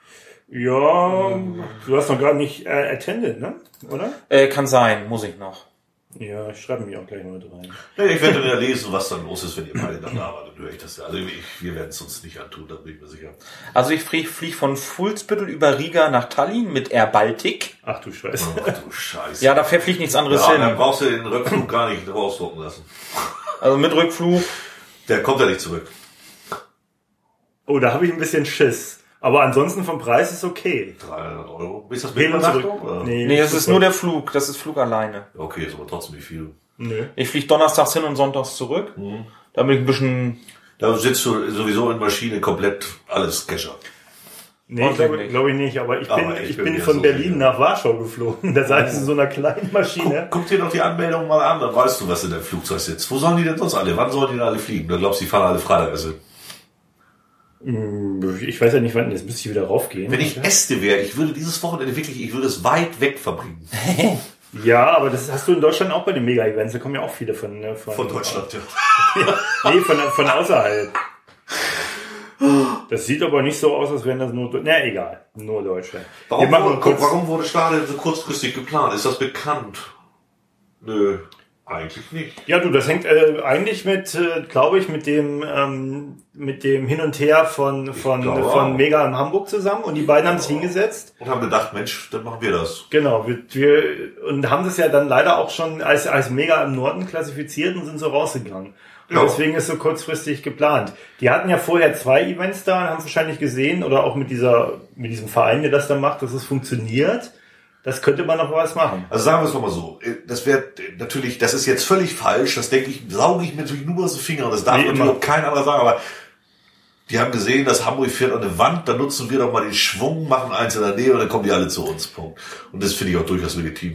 Ja, du hast noch gar nicht äh, attended, ne? Oder? Äh, kann sein, muss ich noch. Ja, ich schreibe mich auch gleich mal mit rein. Ja, ich werde dann ja lesen, was dann los ist, wenn ihr beide dann da wart. Dann höre ich das ja. Also ich, wir werden es uns nicht antun, da bin ich mir sicher. Also ich fliege flieg von Fuhlsbüttel über Riga nach Tallinn mit Air Baltic. Ach du Scheiße. Ach du Scheiße. Ja, da fliegt nichts anderes Ja, dann hin. brauchst du den Rückflug gar nicht rausdrucken lassen. Also mit Rückflug. Der kommt ja nicht zurück. Oh, da habe ich ein bisschen Schiss. Aber ansonsten vom Preis ist okay. dreihundert Euro. Ist das mit Hin und zurück. Übernachtung? oder? Nee, das ist nur der Flug. Das ist Flug alleine. Okay, ist aber trotzdem nicht viel. Nö. Ich fliege donnerstags hin und sonntags zurück. Mhm. Da bin ich ein bisschen... Da sitzt du sowieso in Maschine komplett alles Kescher. Nee, Hoffentlich glaube nicht. glaub ich nicht. Aber ich bin, Aber ich ich bin bin mir von so Berlin sicher. nach Warschau geflogen. Da saß ich in so einer kleinen Maschine. Guck dir doch die Anmeldung mal an, dann weißt du, was in dem Flugzeug sitzt. Wo sollen die denn sonst alle? Wann sollen die denn alle fliegen? Du glaubst, die fahren alle Freitagesse. Ich weiß ja nicht, wann, jetzt müsste ich wieder raufgehen. Wenn ich Äste wäre, ich würde dieses Wochenende wirklich, ich würde es weit weg verbringen. Ja, aber das hast du in Deutschland auch bei den Mega-Events. Da kommen ja auch viele von... Ne, von, Von Deutschland, ja. Nee, von, von außerhalb. Das sieht aber nicht so aus, als wären das nur... Na, egal. Nur Deutsche. Warum, wurde, kurz, warum wurde Stadion so kurzfristig geplant? Ist das bekannt? Nö, eigentlich nicht. Ja, du, das hängt äh, eigentlich mit, äh, glaube ich, mit dem ähm, mit dem Hin und Her von von von Mega in Hamburg zusammen. Und die beiden haben sich hingesetzt und haben gedacht, Mensch, dann machen wir das. Genau, wir, wir und haben das ja dann leider auch schon als als Mega im Norden klassifiziert und sind so rausgegangen. Und ja. Deswegen ist so kurzfristig geplant. Die hatten ja vorher zwei Events da und haben wahrscheinlich gesehen oder auch mit dieser mit diesem Verein, der das da macht, dass es funktioniert. Das könnte man noch was machen. Also sagen wir es mal so. Das wäre natürlich, das ist jetzt völlig falsch. Das denke ich, sauge ich mir natürlich nur aus den Fingern. Und das darf natürlich auch kein anderer sagen. Aber die haben gesehen, dass Hamburg fährt an eine Wand. Dann nutzen wir doch mal den Schwung, machen eins in der Nähe und dann kommen die alle zu uns. Punkt. Und das finde ich auch durchaus legitim.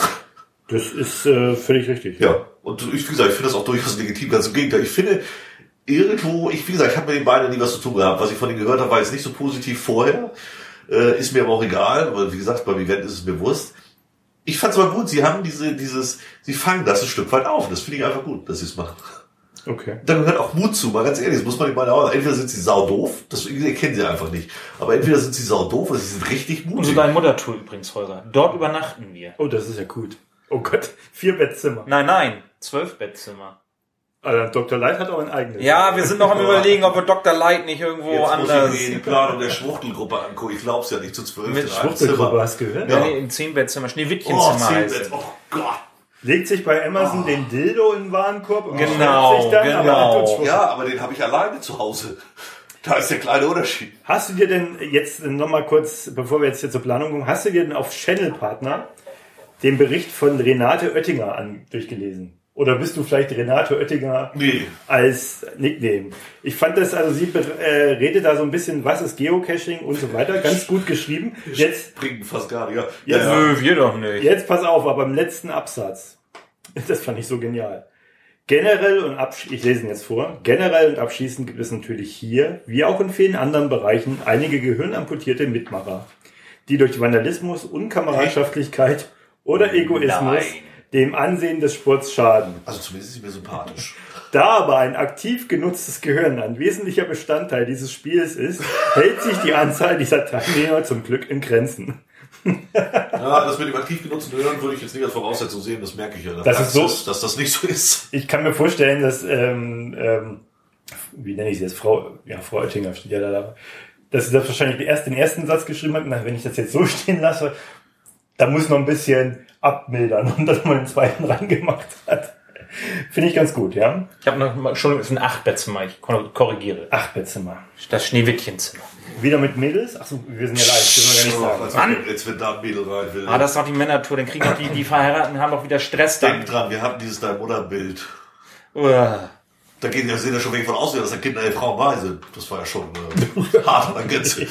Das ist äh, völlig richtig. Ja. Und ich, wie gesagt, ich finde das auch durchaus legitim. Ganz im Gegenteil. Ich finde, irgendwo, ich, wie gesagt, ich habe mit den beiden nie was zu tun gehabt. Was ich von denen gehört habe, war jetzt nicht so positiv vorher. Äh, ist mir aber auch egal, weil wie gesagt, beim Event ist es mir bewusst. Ich fand's aber gut, sie haben diese, dieses, sie fangen das ein Stück weit auf. Das finde ich einfach gut, dass sie es machen. Okay. Da gehört auch Mut zu, mal ganz ehrlich, das muss man nicht mal auch. Entweder sind sie saudoof, das ihr kennen sie einfach nicht. Aber entweder sind sie saudoof oder sie sind richtig mutig. Und sogar in Muttertour übrigens, Holger. Dort übernachten wir. Oh, das ist ja gut. Oh Gott, vier Bettzimmer. Nein, nein, zwölf Bettzimmer. Also Doktor Light hat auch ein eigenes. Ja, wir sind noch am Überlegen, ob wir Doktor Light nicht irgendwo Jetzt anders... muss ich mir die Planung der Schwuchtelgruppe angucken. Ich glaub's ja nicht, zu zwölf. Mit Schwuchtelgruppe hast du gehört? Ja, nee, in zehn Bettzimmer. Schneewittchenzimmer oh, heißt. Oh Gott. Legt sich bei Amazon oh. den Dildo in den Warenkorb und genau, sich dann, genau. Aber ja, aber den habe ich alleine zu Hause. Da ist der kleine Unterschied. Hast du dir denn jetzt nochmal kurz, bevor wir jetzt hier zur Planung kommen, hast du dir denn auf Channel Partner den Bericht von Renate Oettinger an, durchgelesen? Oder bist du vielleicht Renate Oettinger nee. als Nickname? Ich fand das, also sie äh, redet da so ein bisschen, was ist Geocaching und so weiter, ganz gut geschrieben. Jetzt bringen fast gar nicht, ja. Jetzt, ja, nö, wir doch nicht. Jetzt pass auf, aber im letzten Absatz, das fand ich so genial. Generell und abschließend, ich lese ihn jetzt vor, generell und abschließend gibt es natürlich hier, wie auch in vielen anderen Bereichen, einige gehirnamputierte Mitmacher, die durch Vandalismus, Unkameradschaftlichkeit oder Egoismus Nein. dem Ansehen des Sports schaden. Also zumindest ist sie mir sympathisch. Da aber ein aktiv genutztes Gehirn ein wesentlicher Bestandteil dieses Spiels ist, hält sich die Anzahl dieser Teilnehmer zum Glück in Grenzen. Ja, das mit dem aktiv genutzten Gehirn würde ich jetzt nicht als Voraussetzung sehen, das merke ich ja. Das ist so, ist, dass das nicht so ist. Ich kann mir vorstellen, dass, ähm, ähm, wie nenne ich sie jetzt, Frau, ja, Frau Oettinger steht ja da, dass sie das wahrscheinlich erst den ersten Satz geschrieben hat, na, wenn ich das jetzt so stehen lasse, da muss noch ein bisschen abmildern und dass man den zweiten reingemacht hat. Finde ich ganz gut, ja. Ich habe noch schon ein acht-Bettzimmer, ich korrigiere. Acht-Bettzimmer. Das Schneewittchenzimmer. Wieder mit Mädels? Achso, wir sind ja live, das dürfen wir gar nicht sagen. Mann. Jetzt wird da ein Mädel rein will. Ah, das ist doch die Männertour, dann kriegen doch die, die Verheirateten haben doch wieder Stress dann. Denk dran, wir hatten dieses Dein Mutter-Bild. Uah. Da gehen ja sehen ja schon wegen von aus, dass da Kinder eine Frau bei sind. Das war ja schon äh, hart an der Grenze.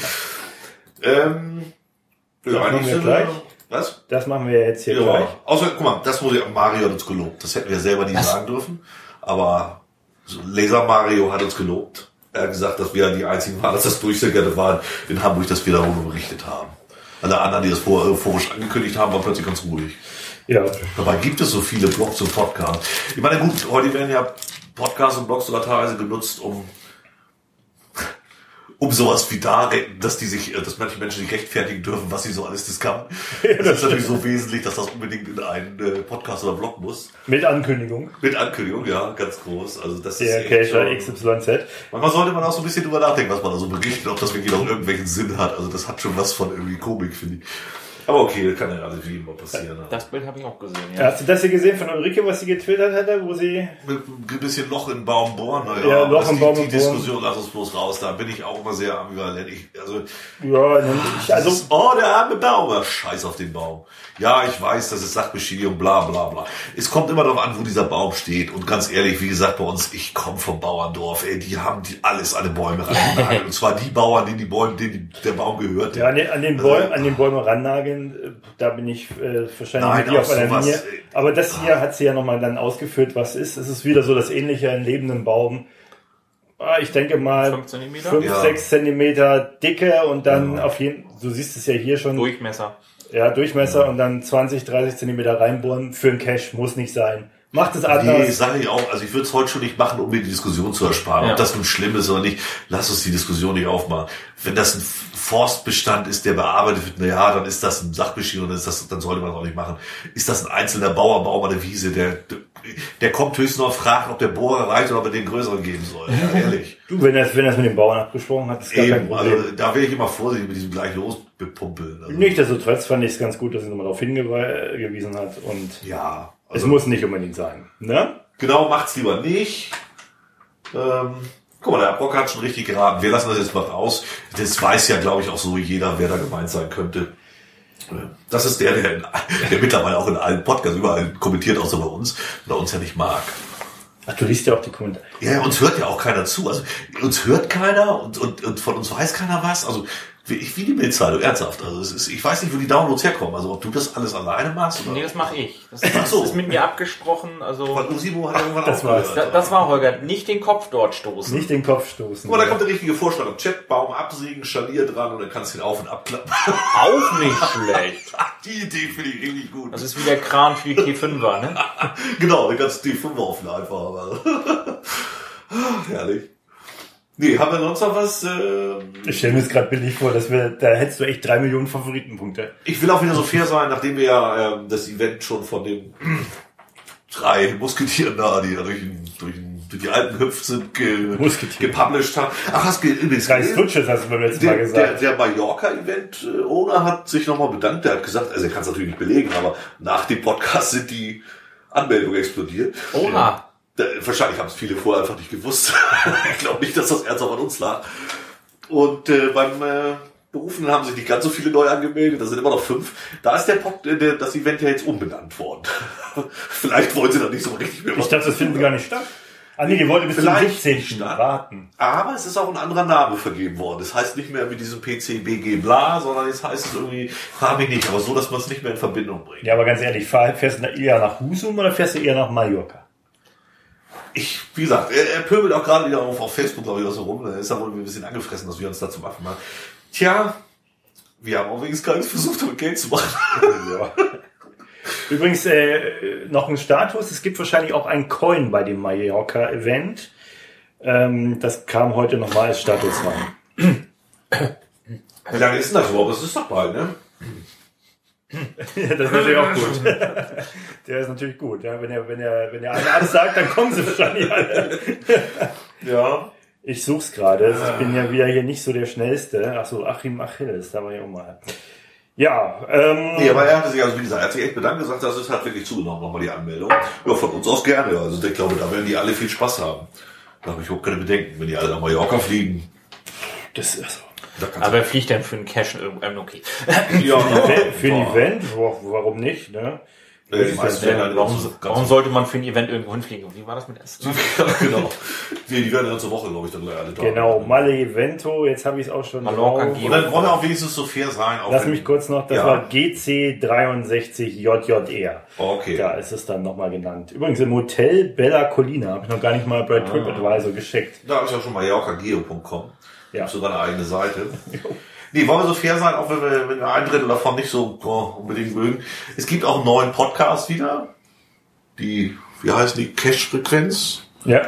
ähm, das ja, machen wir gleich. Was? Das machen wir jetzt hier ja. gleich. Außer, guck mal, das muss ich, Mario hat uns gelobt. Das hätten wir selber nicht Was? sagen dürfen. Aber Laser Mario hat uns gelobt. Er hat gesagt, dass wir die einzigen waren, dass das Durchsickerte waren in Hamburg, dass wir darüber berichtet haben. Alle anderen, die das vor euphorisch angekündigt haben, waren plötzlich ganz ruhig. Ja. Dabei gibt es so viele Blogs und Podcasts. Ich meine, gut, heute werden ja Podcasts und Blogs sogar teilweise genutzt, um um sowas wie da, dass die sich, dass manche Menschen sich rechtfertigen dürfen, was sie so alles discounten. Ja, das, das ist natürlich so wesentlich, dass das unbedingt in einen Podcast oder Blog muss. Mit Ankündigung. Mit Ankündigung, ja, ganz groß. Also das Der ist Cacher X Y Z. Manchmal sollte man auch so ein bisschen drüber nachdenken, was man da so berichtet, ob das wirklich noch irgendwelchen Sinn hat. Also das hat schon was von irgendwie Komik, finde ich. Aber okay, das kann ja alles wie immer passieren. Das Bild habe ich auch gesehen, ja. Hast du das hier gesehen von Ulrike, was sie getwittert hatte, wo sie... Mit ein bisschen Loch in den Baum bohren, naja. Ja, Loch im Baum die, bohren. Die Diskussion, lass uns bloß raus, da bin ich auch immer sehr ambivalent. Ich, also, ja, ich, also... Ist, oh, der arme Baum, ja, scheiß auf den Baum. Ja, ich weiß, das ist Sachbeschädigung, bla, bla, bla. Es kommt immer darauf an, wo dieser Baum steht. Und ganz ehrlich, wie gesagt, bei uns, ich komme vom Bauerndorf, ey, die haben die alles an den Bäume rangenagelt. Und zwar die Bauern, denen die Bäume, denen die, der Baum gehört. Ja, an den, an den Bäumen, also, an den Bäumen rannageln, da bin ich äh, wahrscheinlich nein, mit dir auf einer sowas, Linie. Aber das hier hat sie ja nochmal dann ausgeführt, was ist. Es ist wieder so das Ähnliche, ein lebenden Baum. Ich denke mal fünf Zentimeter, fünf, ja. sechs Zentimeter Dicke und dann ja. auf jeden, du siehst es ja hier schon. Durchmesser. Ja, Durchmesser und dann zwanzig, dreißig Zentimeter reinbohren für einen Cache muss nicht sein. Macht es anders. Nee, sage ich auch. Also ich würde es heute schon nicht machen, um mir die Diskussion zu ersparen. Ja. Ob das nun schlimm ist oder nicht, lass uns die Diskussion nicht aufmachen. Wenn das ein Forstbestand ist, der bearbeitet wird, na ja, dann ist das ein Sachbeschädigung, dann ist das, dann sollte man das auch nicht machen. Ist das ein einzelner Bauer, Bauer eine Wiese, der, der kommt höchstens noch fragen, ob der Bohrer reicht oder ob er den größeren geben soll. Ja, ehrlich. Du, wenn das, wenn das mit dem Bauern abgesprochen hat, ist gar Eben, kein Problem. also da wäre ich immer vorsichtig mit diesem gleich losbepumpeln. Also. Nichtsdestotrotz fand ich es ganz gut, dass sie nochmal darauf hingewiesen hat und ja, also, es muss nicht unbedingt sein. Ne? Genau, macht's lieber nicht. Ähm, guck mal, der Brock hat schon richtig geraten. Wir lassen das jetzt mal raus. Das weiß ja, glaube ich, auch so jeder, wer da gemeint sein könnte. Das ist der, der, in, der mittlerweile auch in allen Podcasts überall kommentiert, außer bei uns, und uns ja nicht mag. Ach, du liest ja auch die Kommentare. Ja, uns hört ja auch keiner zu. Also uns hört keiner und, und, und von uns weiß keiner was. Also wie, wie die Bildzeitung, ernsthaft. Also es ist, ich weiß nicht, wo die Downloads herkommen. Also ob du das alles alleine machst oder? Nee, das mache ich. Das, Ach so. das ist mit mir abgesprochen. Also Weil Usimo hat irgendwann das aufgehört. Da, das war Holger. Nicht den Kopf dort stoßen. Nicht den Kopf stoßen. Guck mal, da kommt der richtige Vorschlag. Am Chatbaum absägen, Scharnier dran und dann kannst du ihn auf- und abklappen. Auch nicht schlecht. Die Idee finde ich richtig gut. Das ist wie der Kran für die T fünfer, ne? Genau, dann kannst du die fünf aufladen einfach. Aber herrlich. Nee, haben wir sonst noch was? Äh, ich stelle mir jetzt gerade bildlich vor, dass wir, da hättest du echt drei Millionen Favoritenpunkte. ich will auch wieder so fair sein, nachdem wir ja ähm, das Event schon von den drei Musketieren da, die ja durch, durch, durch die Alpen hüpft sind, ge, gepublished haben. Ach, hast du übrigens Drei Stutches hast du beim letzten Mal der, gesagt. der, der Mallorca-Event-Owner hat sich nochmal bedankt. Der hat gesagt, also er kann es natürlich nicht belegen, aber nach dem Podcast sind die Anmeldungen explodiert. Oha. Da, wahrscheinlich haben es viele vorher einfach nicht gewusst. Ich glaube nicht, dass das ernsthaft an uns lag. Und äh, beim äh, Berufenen haben sich nicht ganz so viele neu angemeldet. Da sind immer noch fünf. Da ist der, Pod, äh, der das Event ja jetzt umbenannt worden. Vielleicht wollen sie da nicht so richtig mehr. Ich dachte, das findet gar nicht statt. Ah nee, die wollte bis zum siebzehnten warten. Aber es ist auch ein anderer Name vergeben worden. Es heißt nicht mehr mit diesem P C B G bla, sondern jetzt heißt es irgendwie, frage mich nicht, aber so, dass man es nicht mehr in Verbindung bringt. Ja, aber ganz ehrlich, fährst du eher nach Husum oder fährst du eher nach Mallorca? Ich, wie gesagt, er, er pöbelt auch gerade wieder auf, auf Facebook, glaube ich, was so rum. Da ist er wohl ein bisschen angefressen, dass wir uns dazu machen. Tja, wir haben auch wenigstens gar nichts versucht, um Geld zu machen. Ja. Übrigens, äh, noch ein Status. Es gibt wahrscheinlich auch einen Coin bei dem Mallorca-Event. Ähm, das kam heute nochmal als Status rein. Wie lange ist denn das überhaupt? Das ist doch bald, ne? Ja, das ist natürlich auch gut. Der ist natürlich gut. Ja, wenn er, wenn er, wenn er alle absagt, dann kommen sie wahrscheinlich alle. Ja. Ich such's gerade. Ich bin ja wieder hier nicht so der Schnellste. Ach so, Achim Achilles, da war ich auch mal. Ja, ähm. Nee, aber er hatte sich, also wie gesagt, er hat sich echt bedankt gesagt, das ist halt wirklich zugenommen, nochmal die Anmeldung. Ja, von uns aus gerne. Also ich glaube, da werden die alle viel Spaß haben. Da habe ich überhaupt keine Bedenken, wenn die alle nach Mallorca fliegen. Das ist also. Aber wer fliegt denn für einen Cash irgendwann? Okay. Ja, für ein Event? Warum nicht, ne? Nee, die meisten Ja, werden halt warum, ganz- warum sollte man für ein Event irgendwo hinfliegen? Wie war das mit Essen? Genau. Nee, die werden eine ganze Woche, glaube ich, dann gleich alle da. Genau, Malle Evento, jetzt habe ich es auch schon Mallorca drauf. Geo. Und dann wollen wir auch wenigstens so fair sein. Auch Lass wenn- mich kurz noch, das Ja. war G C dreiundsechzig J J R. Oh, okay. Da ist es dann nochmal genannt. Übrigens im Hotel Bella Colina, habe ich noch gar nicht mal bei Ah. TripAdvisor gescheckt. Da habe ich auch schon mallorcageo punkt com. Ja. Gibt sogar eine eigene Seite. Nee, wollen wir so fair sein, auch wenn wir, wenn wir ein Drittel davon nicht so oh, unbedingt mögen. Es gibt auch einen neuen Podcast wieder. Die, wie heißt die? Cash-Frequenz? Ja.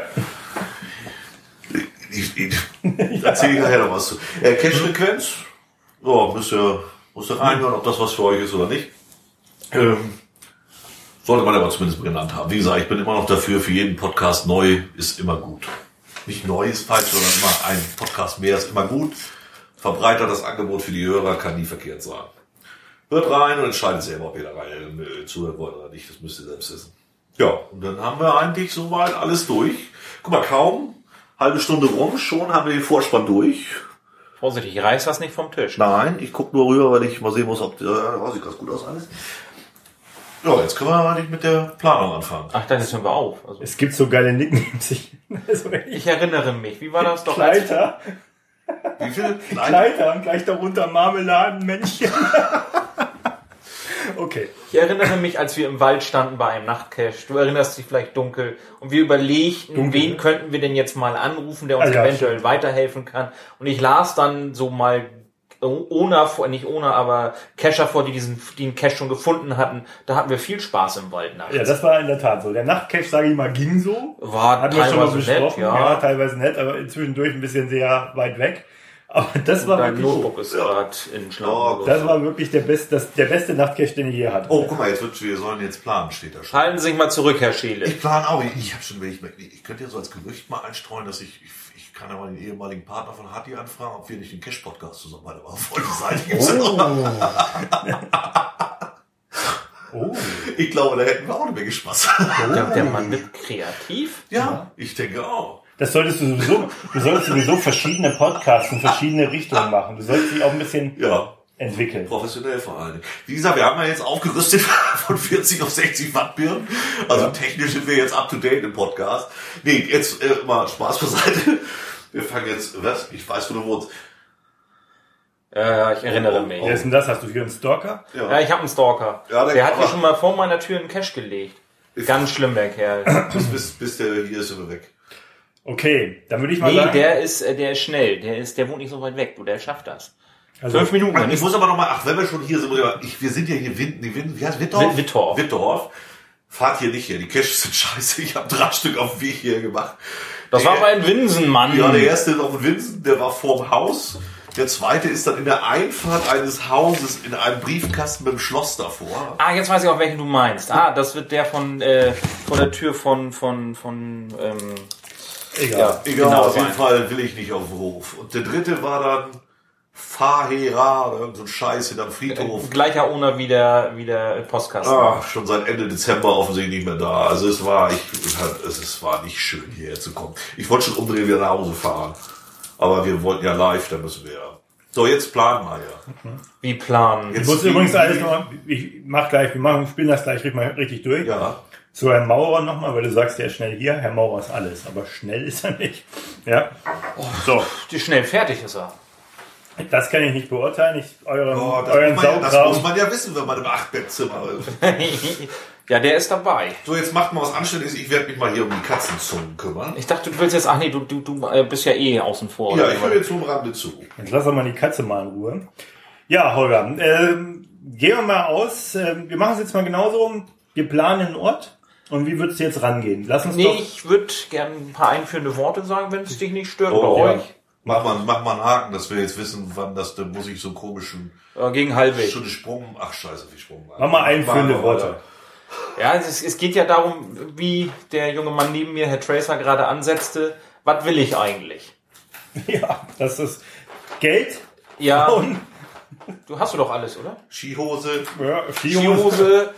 Ich, ich, ich erzähle ich nachher noch was zu. Äh, Cash-Frequenz. So, müsst ihr, müsst ihr reinhören, ob das was für euch ist oder nicht. Ähm, sollte man aber zumindest genannt haben. Wie gesagt, ich bin immer noch dafür, für jeden Podcast neu ist immer gut. Nicht neu ist falsch, sondern immer ein Podcast mehr ist immer gut. Verbreitert das Angebot für die Hörer, kann nie verkehrt sein. Hört rein und entscheidet selber, ob ihr da rein äh, zuhören wollt oder nicht. Das müsst ihr selbst wissen. Ja, und dann haben wir eigentlich soweit alles durch. Guck mal, kaum halbe Stunde rum, schon haben wir den Vorspann durch. Vorsichtig, reiß das nicht vom Tisch. Nein, ich gucke nur rüber, weil ich mal sehen muss, ob... Äh, oh, sieht ganz gut aus alles. Ja, jetzt können wir eigentlich mit der Planung anfangen. Ach, dann hören wir auf. Also, Es gibt so geile Nicknames. Ich, also ich, ich erinnere mich. Wie war das doch? als- Kleiter, Wie viele? Nein. Kleiter und gleich darunter Marmeladenmännchen. Okay. Ich erinnere mich, als wir im Wald standen bei einem Nachtcache. Du erinnerst dich vielleicht dunkel. Und wir überlegten, Dunkel, wen ne? könnten wir denn jetzt mal anrufen, der uns Ah, ja, eventuell stimmt. weiterhelfen kann. Und ich las dann so mal ohne, nicht ohne, aber Cacher vor, die diesen, die einen Cache schon gefunden hatten, da hatten wir viel Spaß im Wald nachts. Ja, das war in der Tat so. Der Nachtcache, sage ich mal, ging so. War hatten wir schon mal besprochen. Nett, ja. ja, teilweise nett, aber zwischendurch ein bisschen sehr weit weg. Aber das war Dein wirklich Notebook ist gerade in Schlafen. Das war wirklich der beste, das, der beste Nachtcache, den ich je hatte. Oh, guck mal, jetzt wird, wir sollen jetzt planen, steht da schon. Halten Sie sich mal zurück, Herr Scheele. Ich plane auch. Ich, ich habe schon, ich, ich könnte ja so als Gerücht mal einstreuen, dass ich, ich, ich kann ja mal den ehemaligen Partner von Hatti anfragen, ob wir nicht den Cash-Podcast zusammen beide machen wollen. Die Seite gibt's oh. oh. Ich glaube, da hätten wir auch eine Menge Spaß. Oh. Der, der Mann wird kreativ. Ja, ja, ich denke auch. Das solltest du sowieso, du solltest sowieso verschiedene Podcasts in verschiedene Richtungen machen. Du solltest dich auch ein bisschen ja. entwickeln. Professionell vor allem. Wie gesagt, wir haben ja jetzt aufgerüstet von vierzig auf sechzig Watt Birnen. Also ja. technisch sind wir jetzt up to date im Podcast. Nee, jetzt äh, mal Spaß beiseite. Wir fangen jetzt, was? Ich weiß, wo du wohnst. Ja, ich erinnere mich. Wer ist denn das? Hast du hier einen Stalker? Ja, ja ich habe einen Stalker. Ja, der der hat mir schon mal vor meiner Tür einen Cache gelegt. Ganz schlimm, der Kerl. bis, bis, bis der hier ist, immer weg. Okay, dann würde ich mal nee, sagen... Nee, der ist, der ist schnell. Der ist, der wohnt nicht so weit weg. Du, der schafft das. Also Fünf Minuten. Ach, ich muss aber nochmal, ach, wenn wir schon hier sind, ich, wir sind ja hier Wind, nee, Wind, wie heißt Wittorf? Wittorf. Wittorf. Fahrt hier nicht her. Die Caches sind scheiße. Ich habe drei Stück auf dem Weg hier gemacht. Das der, war bei Winsen, Mann. Ja, der erste ist auf dem Winsen, der war vorm Haus. Der zweite ist dann in der Einfahrt eines Hauses in einem Briefkasten mit dem Schloss davor. Ah, jetzt weiß ich auch, welchen du meinst. Ah, das wird der von, äh, vor der Tür von, von, von, ähm, Egal, ja, egal genau auf jeden sein. Fall will ich nicht auf den Hof. Und der dritte war dann Fahera oder irgend so ein Scheiß hinterm Friedhof. Äh, gleicher Owner wie der, wie der Postkasten. Ah, schon seit Ende Dezember offensichtlich nicht mehr da. Also es war, ich, es war nicht schön hierher zu kommen. Ich wollte schon umdrehen, wieder nach Hause fahren. Aber wir wollten ja live, da müssen wir ja. So, jetzt planen wir ja. Wie planen? Jetzt muss übrigens alles noch, ich mach gleich, wir machen, spielen das gleich richtig durch. Ja. Zu Herrn Maurer nochmal, weil du sagst ja schnell hier, Herr Maurer ist alles, aber schnell ist er nicht. Ja. Oh, so. Die schnell fertig ist er. Das kann ich nicht beurteilen. Ich, euren, oh, das, euren muss man, das muss man ja wissen, wenn man im Acht-Bett-Zimmer ist. Ja, der ist dabei. So, jetzt macht mal was Anständiges. Ich werde mich mal hier um die Katzenzungen kümmern. Ich dachte, du willst jetzt, ach nee, du, du, du bist ja eh außen vor. Ja, ich höre jetzt nur am Rande zu. Jetzt lass doch mal die Katze mal in Ruhe. Ja, Holger, ähm, gehen wir mal aus. Ähm, wir machen es jetzt mal genauso. Wir planen einen Ort. Und wie würdest du jetzt rangehen? Lass uns nee, doch... ich würde gerne ein paar einführende Worte sagen, wenn es dich nicht stört. Oh, oder ja. euch. Mach mal, mach mal einen Haken, dass wir jetzt wissen, wann das, da muss ich so einen komischen... Ja, gegen halbwegs. Schon Sprung, ach scheiße, wie Sprung. Mach mal einführende Worte. Ja, es, es geht ja darum, wie der junge Mann neben mir, Herr Tracer, gerade ansetzte. Was will ich eigentlich? Ja, das ist Geld. Ja. Und du hast du doch alles, oder? Skihose. Ja, Skihose. Skihose.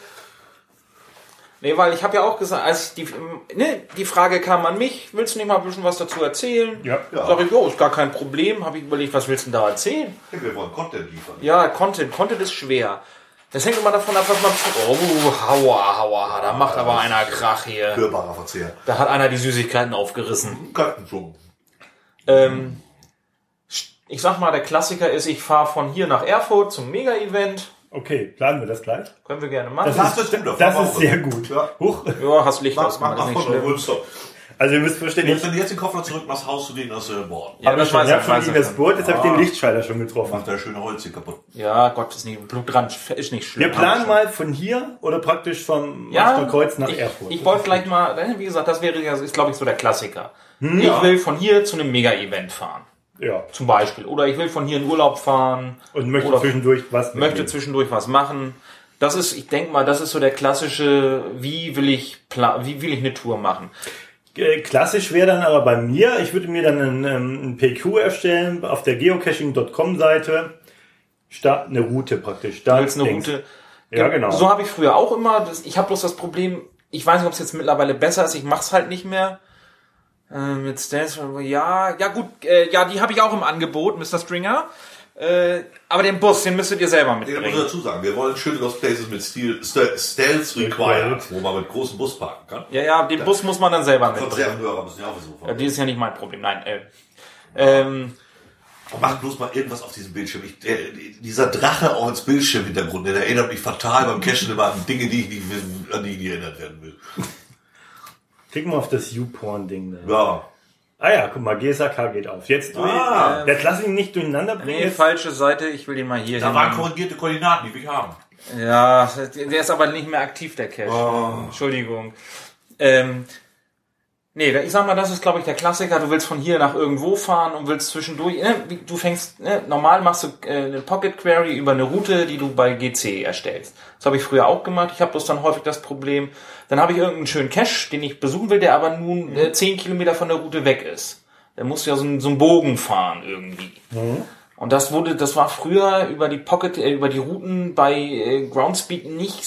Nee, weil ich habe ja auch gesagt, als die, ne, die Frage kam an mich, willst du nicht mal ein bisschen was dazu erzählen? Ja. ja. Sag ich, oh, ist gar kein Problem. Habe ich überlegt, was willst du denn da erzählen? Ja, wir wollen Content liefern. Ja, Content. Content ist schwer. Das hängt immer davon ab, was man... Oh, hauer, hauer, da macht aber einer Krach hier. Hörbarer Verzehr. Da hat einer die Süßigkeiten aufgerissen. Kartenschwung. Ähm, ich sag mal, der Klassiker ist, ich fahre von hier nach Erfurt zum Mega-Event. Okay, planen wir das gleich? Können wir gerne machen. Das, das ist, das, das ist sehr gut. Ja, Huch. Ja, hast Licht aus. Mach, mach, mach von Also ihr müsst verstehen, ich... Wenn du jetzt den Koffer zurück machst, haust du den aus dem Board. Ja, aber ich habe schon gegen das Board, jetzt habe ich den Lichtschalter schon getroffen. Macht der schöne Holz hier kaputt. Ja, Gott, ist nicht Blut dran, ist nicht schlimm. Wir planen mal von hier oder praktisch vom ja, Kreuz nach ich, Erfurt. Ich wollte gleich mal, wie gesagt, das wäre ja, ist glaube ich so der Klassiker. Hm, ich ja. will von hier zu einem Mega-Event fahren. Ja. Zum Beispiel. Oder ich will von hier in Urlaub fahren. Und möchte oder zwischendurch was Möchte zwischendurch was machen. Das ist, ich denke mal, das ist so der klassische, wie will ich, wie will ich eine Tour machen. Klassisch wäre dann aber bei mir, ich würde mir dann einen, einen P Q erstellen auf der geocaching Punkt com Seite. Start, eine Route praktisch. Du willst eine Route. Ja, genau. So habe ich früher auch immer. Ich habe bloß das Problem, ich weiß nicht, ob es jetzt mittlerweile besser ist, ich mache es halt nicht mehr. Äh, mit Stance, ja, ja gut, äh, ja, die habe ich auch im Angebot, Mister Stringer. Äh, aber den Bus, den müsstet ihr selber mitbringen. Ich muss dazu sagen, wir wollen schön Lost Places mit Stil, Stealth Required, wo man mit großem Bus parken kann. Ja, ja, den da, Bus muss man dann selber mitbringen. Konservenhörer müssen ja auch versuchen. Ja, das ist ja nicht mein Problem, nein. Äh, ähm, Mach bloß mal irgendwas auf diesem Bildschirm. Ich, der, dieser Drache auch als Bildschirmhintergrund, der erinnert mich fatal beim Cachen immer an Dinge, die ich nicht will, an die ich nicht erinnert werden will. Klick mal auf das YouPorn-Ding. Ja. Ah ja, guck mal, G S A K geht auf. Jetzt durch. Ah. Jetzt lass ihn nicht durcheinander bringen. Nee, Jetzt- falsche Seite, ich will den mal hier Da hin. waren korrigierte Koordinaten, die wir haben. Ja, der ist aber nicht mehr aktiv, der Cache. Oh. Entschuldigung. Ähm, nee, ich sag mal, das ist, glaube ich, der Klassiker. Du willst von hier nach irgendwo fahren und willst zwischendurch, ne, du fängst, ne, normal machst du äh, eine Pocket Query über eine Route, die du bei G C erstellst. Das habe ich früher auch gemacht. Ich habe bloß dann häufig das Problem, dann habe ich irgendeinen schönen Cache, den ich besuchen will, der aber nun äh, zehn Kilometer von der Route weg ist. Dann musst du ja so, einen- so einen Bogen fahren irgendwie. Mhm. Und das wurde, das war früher über die Pocket, äh, über die Routen bei äh, Groundspeak nicht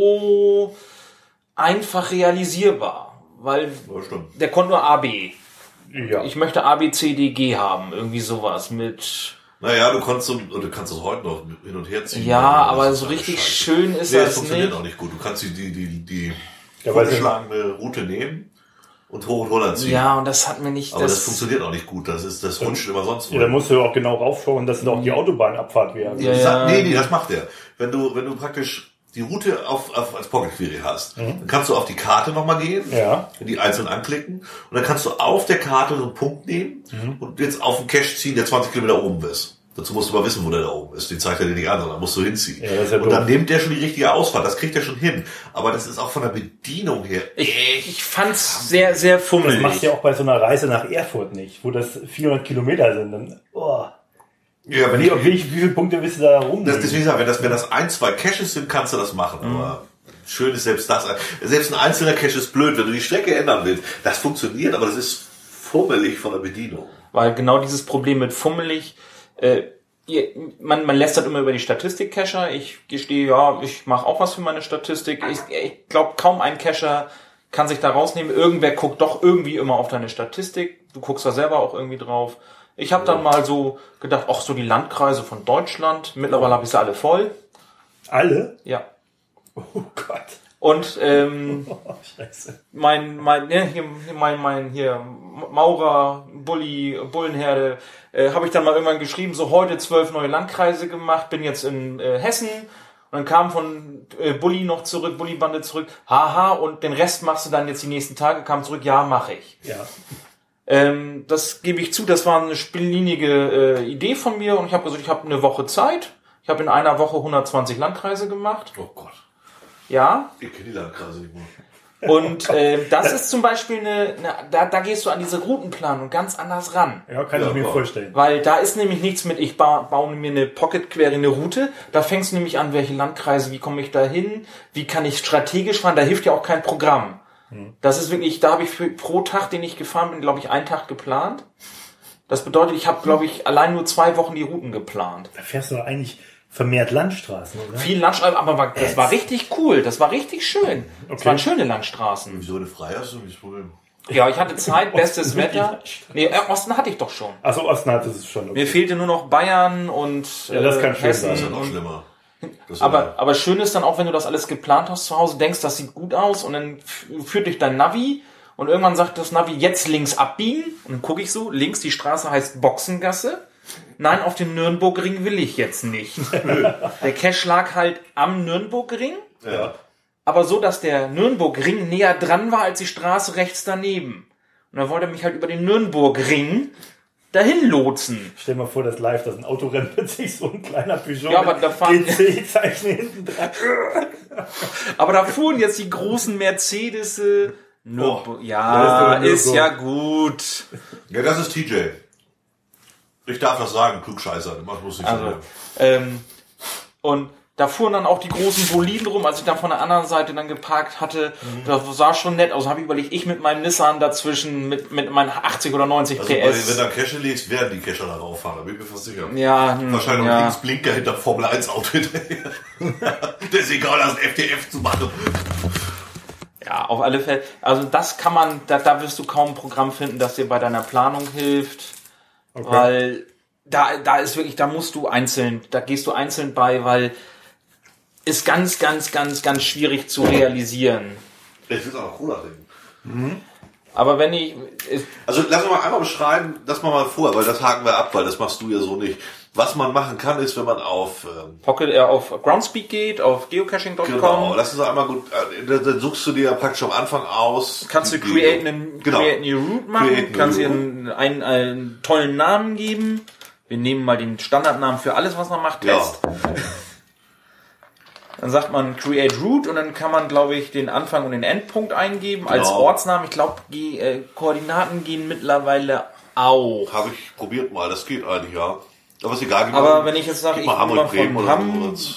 so einfach realisierbar, weil Ja, stimmt. der konnte nur A B. Ja. Ich möchte A B C D G haben, irgendwie sowas mit. Naja, du kannst so, du kannst das heute noch hin und her ziehen. Ja, Das aber ist so eine richtig Scheiße. schön ist Nee, das das funktioniert nicht. auch nicht gut. Du kannst die, die, die, die Ja, weil sie- vorgeschlagene Route nehmen und hoch und runter ziehen. Ja, und das hat mir nicht. Aber das, das funktioniert auch nicht gut. Das ist, das rutscht immer sonst Ja, da musst du auch genau raufschauen, dass auch die Autobahnabfahrt wäre. Ja, Das ja. hat- Nee, nee, das macht er. Wenn du, wenn du praktisch die Route auf, auf als Pocket Query hast, dann kannst du auf die Karte nochmal gehen, Ja. die einzeln anklicken und dann kannst du auf der Karte so einen Punkt nehmen und jetzt auf den Cache ziehen, der zwanzig Kilometer oben ist. Dazu musst du mal wissen, wo der da oben ist. Den zeigt er dir nicht an, sondern musst du hinziehen. Ja, das ist ja und dann doof. nimmt der schon die richtige Ausfahrt. Das kriegt er schon hin. Aber das ist auch von der Bedienung her ich, ich fand's sehr, sehr Das fummelig. machst du ja auch bei so einer Reise nach Erfurt nicht, wo das vierhundert Kilometer sind. Dann, oh. Ja, wenn Wie, ich, wie, wie viele Punkte willst du da rumnehmen? das, deswegen sag, wenn das, wenn das ein, zwei Caches sind, kannst du das machen. Aber schön ist selbst das. Selbst ein einzelner Cache ist blöd, wenn du die Strecke ändern willst. Das funktioniert, aber das ist fummelig von der Bedienung. Weil genau dieses Problem mit fummelig, äh, ihr, man, man lästert immer über die Statistik-Cacher. Ich gestehe, ja, ich mache auch was für meine Statistik. Ich, ich glaube, kaum ein Cacher kann sich da rausnehmen. Irgendwer guckt doch irgendwie immer auf deine Statistik. Du guckst da selber auch irgendwie drauf. Ich habe dann mal so gedacht, ach, so die Landkreise von Deutschland. Mittlerweile habe ich sie alle voll. Alle? Ja. Oh Gott. Und ähm, Oh, scheiße. mein mein ne, hier, hier mein mein hier Maurer Bulli Bullenherde äh, habe ich dann mal irgendwann geschrieben, so heute zwölf neue Landkreise gemacht, bin jetzt in äh, Hessen und dann kam von äh, Bulli noch zurück, Bulli-Bande zurück, haha, und den Rest machst du dann jetzt die nächsten Tage, kam zurück, ja, mache ich. Ja. Ähm, das gebe ich zu, das war eine spiellinige äh, Idee von mir und ich habe gesagt, ich habe eine Woche Zeit. Ich habe in einer Woche hundertzwanzig Landkreise gemacht. Oh Gott. Ja. Ich kenne die Landkreise nicht mehr. Und äh, das ist zum Beispiel eine, eine da, da gehst du an diese Routenplanung ganz anders ran. Ja, kann Ja, ich mir klar. vorstellen. Weil da ist nämlich nichts mit, ich ba baue mir eine Pocket Query, eine Route. Da fängst du nämlich an, welche Landkreise, wie komme ich da hin, wie kann ich strategisch fahren, da hilft ja auch kein Programm. Das ist wirklich, da habe ich für, pro Tag, den ich gefahren bin, glaube ich, einen Tag geplant. Das bedeutet, ich habe, glaube ich, allein nur zwei Wochen die Routen geplant. Da fährst du doch eigentlich vermehrt Landstraßen, oder? Viel Landstraßen, aber war, das war richtig cool, das war richtig schön. Das Okay. waren schöne Landstraßen. Wieso eine Freie hast du nicht das Problem? Ja, ich hatte Zeit, bestes Wetter. Nee, äh, Osten hatte ich doch schon. Achso, Osten hat es schon. Okay. Mir fehlte nur noch Bayern und Ja, das kann äh, schön Hessen. Das ist ja noch und, schlimmer. Das ist aber, ja- aber schön ist dann auch, wenn du das alles geplant hast zu Hause, denkst, das sieht gut aus und dann f- führt dich dein Navi und irgendwann sagt das Navi, jetzt links abbiegen. Und dann gucke ich so, links, die Straße heißt Boxengasse. Nein, auf den Nürnbergring will ich jetzt nicht. Der Cache lag halt am Nürnbergring, ja. aber so, dass der Nürnbergring näher dran war als die Straße rechts daneben. Und dann wollte er mich halt über den Nürnbergring dahin lotsen. Stell dir mal vor, das live, das ist ein Auto rennt mit sich so ein kleiner Peugeot Ja, aber da fahren- G C-Zeichen hinten dran. Aber da fuhren jetzt die großen Mercedes. Äh, Oh. ja, das ist ist doch ja gut. Ja, das ist T J. Ich darf das sagen, Klugscheißer. Das muss nicht Also, sein. ähm, und da fuhren dann auch die großen Boliden rum, als ich dann von der anderen Seite dann geparkt hatte. Mhm. Das sah schon nett aus. Habe ich überlegt, ich mit meinem Nissan dazwischen mit mit meinen achtzig oder neunzig Also, P weil, S. wenn da Cache legst, werden die Cacher da rauf fahren. Da bin ich mir fast sicher. Ja, hm, Wahrscheinlich noch ja. links Blinker hinter Formel eins Auto hinterher. Das ist egal, das F T F zu machen. Ja, auf alle Fälle. Also das kann man, da, da wirst du kaum ein Programm finden, das dir bei deiner Planung hilft. Okay. Weil da, da ist wirklich, da musst du einzeln, da gehst du einzeln bei, weil ist ganz, ganz, ganz, ganz schwierig zu realisieren. Ich will auch noch Cola trinken. Aber wenn ich... Also lass uns mal einmal beschreiben, das mal mal vor, weil das haken wir ab, weil das machst du ja so nicht. Was man machen kann, ist, wenn man auf... Ähm, Pocket, äh, auf Groundspeak geht, auf geocaching Punkt com. Genau, lass uns einmal gut... Äh, dann suchst du dir praktisch am Anfang aus... Kannst du create, einen, genau. create a new route machen, Create kannst dir route. einen, einen, einen tollen Namen geben. Wir nehmen mal den Standardnamen für alles, was man macht, Test. Ja. Dann sagt man Create Route und dann kann man, glaube ich, den Anfang und den Endpunkt eingeben als Genau. Ortsnamen. Ich glaube, die äh, Koordinaten gehen mittlerweile auch. Habe ich probiert mal, das geht eigentlich, ja. Aber ist egal. gib Aber mal- wenn ich jetzt sage, gib ich mal Hamburg, gehe Bremen mal oder von sowas.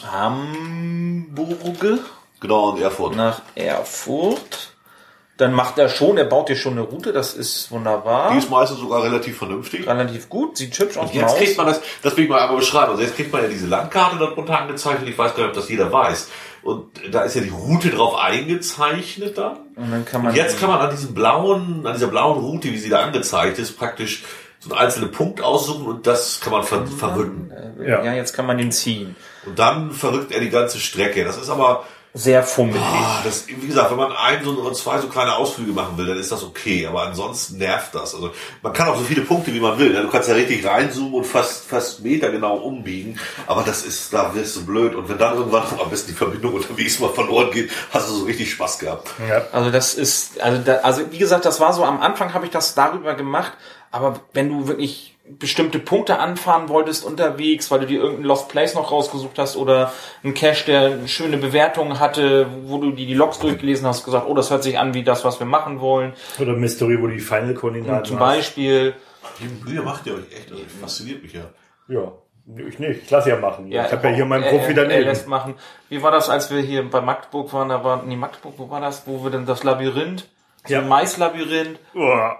Ham Hamburg Genau, in Erfurt. nach Erfurt, dann macht er schon, er baut dir schon eine Route, das ist wunderbar. Die ist meistens sogar relativ vernünftig. Relativ gut, sieht hübsch aus. Jetzt Maus. kriegt man das, das will ich mal einmal beschreiben. Also jetzt kriegt man ja diese Landkarte darunter angezeichnet. Ich weiß gar nicht, ob das jeder weiß. Und da ist ja die Route drauf eingezeichnet dann. Und dann kann man Und jetzt kann man an diesem blauen, an dieser blauen Route, wie sie da angezeigt ist, praktisch so einen einzelnen Punkt aussuchen und das kann man ver verrücken. äh, ja. ja, jetzt kann man den ziehen. Und dann verrückt er die ganze Strecke. Das ist aber, Sehr fummelig. ah, das, wie gesagt, wenn man ein so oder zwei so kleine Ausflüge machen will, dann ist das okay. Aber ansonsten nervt das. Also man kann auch so viele Punkte, wie man will. Du kannst ja richtig reinzoomen und fast fast Meter genau umbiegen. Aber das ist, da wirst du blöd. Und wenn dann irgendwann am besten die Verbindung unterwegs mal verloren geht, hast du so richtig Spaß gehabt. Ja. Also das ist, also da, also wie gesagt, das war so, am Anfang habe ich das darüber gemacht, aber wenn du wirklich bestimmte Punkte anfahren wolltest unterwegs, weil du dir irgendeinen Lost Place noch rausgesucht hast oder einen Cache, der eine schöne Bewertung hatte, wo du die, die Logs durchgelesen hast, gesagt, oh, das hört sich an wie das, was wir machen wollen. Oder Mystery, wo du die Final-Koordinaten Zum hast. Beispiel, Die Mühe macht ihr euch echt. Also das fasziniert mich ja. Ja, ich nicht. Ich lasse ja machen. ja, ich habe ja hier meinen er- Profi er, er daneben. lässt machen. Wie war das, als wir hier bei Magdeburg waren? Da war, nee, Magdeburg, wo war das? Wo wir denn das Labyrinth? So Ja. ein Maislabyrinth. Uah.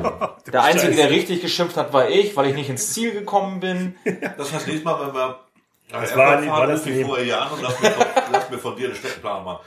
Der Einzige, Scheiße. der richtig geschimpft hat, war ich, weil ich nicht ins Ziel gekommen bin. Das heißt, nächstes Mal, wenn wir Das war nie- war das ruf ich nie- vorher hier an und lass mir, von, lass mir von dir den Streckenplan mal.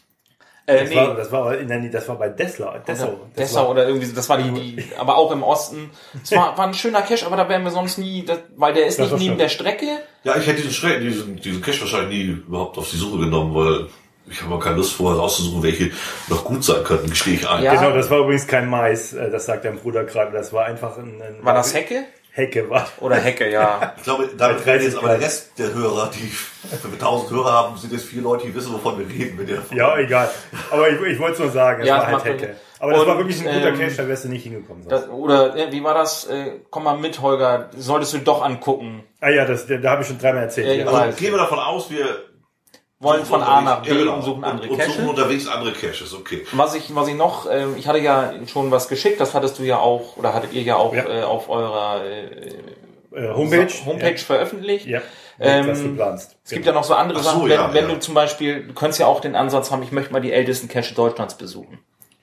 Äh, Das, nee, war, das, war, nein, das war bei Dessau. Dessau, Dessau, das Dessau war, oder irgendwie, so, das war die, die, aber auch im Osten. Es war, war ein schöner Cache, aber da wären wir sonst nie, das, weil der ist Das nicht war neben schön. der Strecke. Ja, ich hätte diesen, Schre diesen, diesen Cache wahrscheinlich nie überhaupt auf die Suche genommen, weil ich habe auch keine Lust vorher rauszusuchen, welche noch gut sein könnten, gestehe ich ein. Ja. Genau, das war übrigens kein Mais, äh, das sagt dein Bruder gerade. Das war einfach ein... ein War das Hecke? Hecke, war. Oder Hecke, ja. Ich glaube, damit Bei werden jetzt aber der dreißig Rest der Hörer, die, wenn wir tausend Hörer haben, sind jetzt vier Leute, die wissen, wovon wir reden. Wenn ihr davon Ja, egal. Aber ich, ich wollte es nur sagen, es Ja, war es halt macht Hecke. Sinn. Aber das Und, war wirklich ein guter ähm, Cache, da wärst du nicht hingekommen. Sonst. Das, oder, äh, wie war das? Äh, komm mal mit, Holger. Solltest du doch angucken. ah ja, das, da habe ich schon dreimal erzählt. Ja, Ja, ich Also weiß. gehen wir davon aus, wir Wollen von A nach B Ja, genau. und suchen andere und, und suchen Cache. unterwegs andere Caches, okay. Was ich, was ich noch, ähm, ich hatte ja schon was geschickt, das hattest du ja auch, oder hattet ihr ja auch Ja. äh, auf eurer äh, äh, Homepage. Homepage veröffentlicht. Ja, Ähm, was du planst. Es gibt ja noch so andere Ach so, Sachen, wenn, ja, wenn ja. du zum Beispiel, du könntest ja auch den Ansatz haben, ich möchte mal die ältesten Cache Deutschlands besuchen.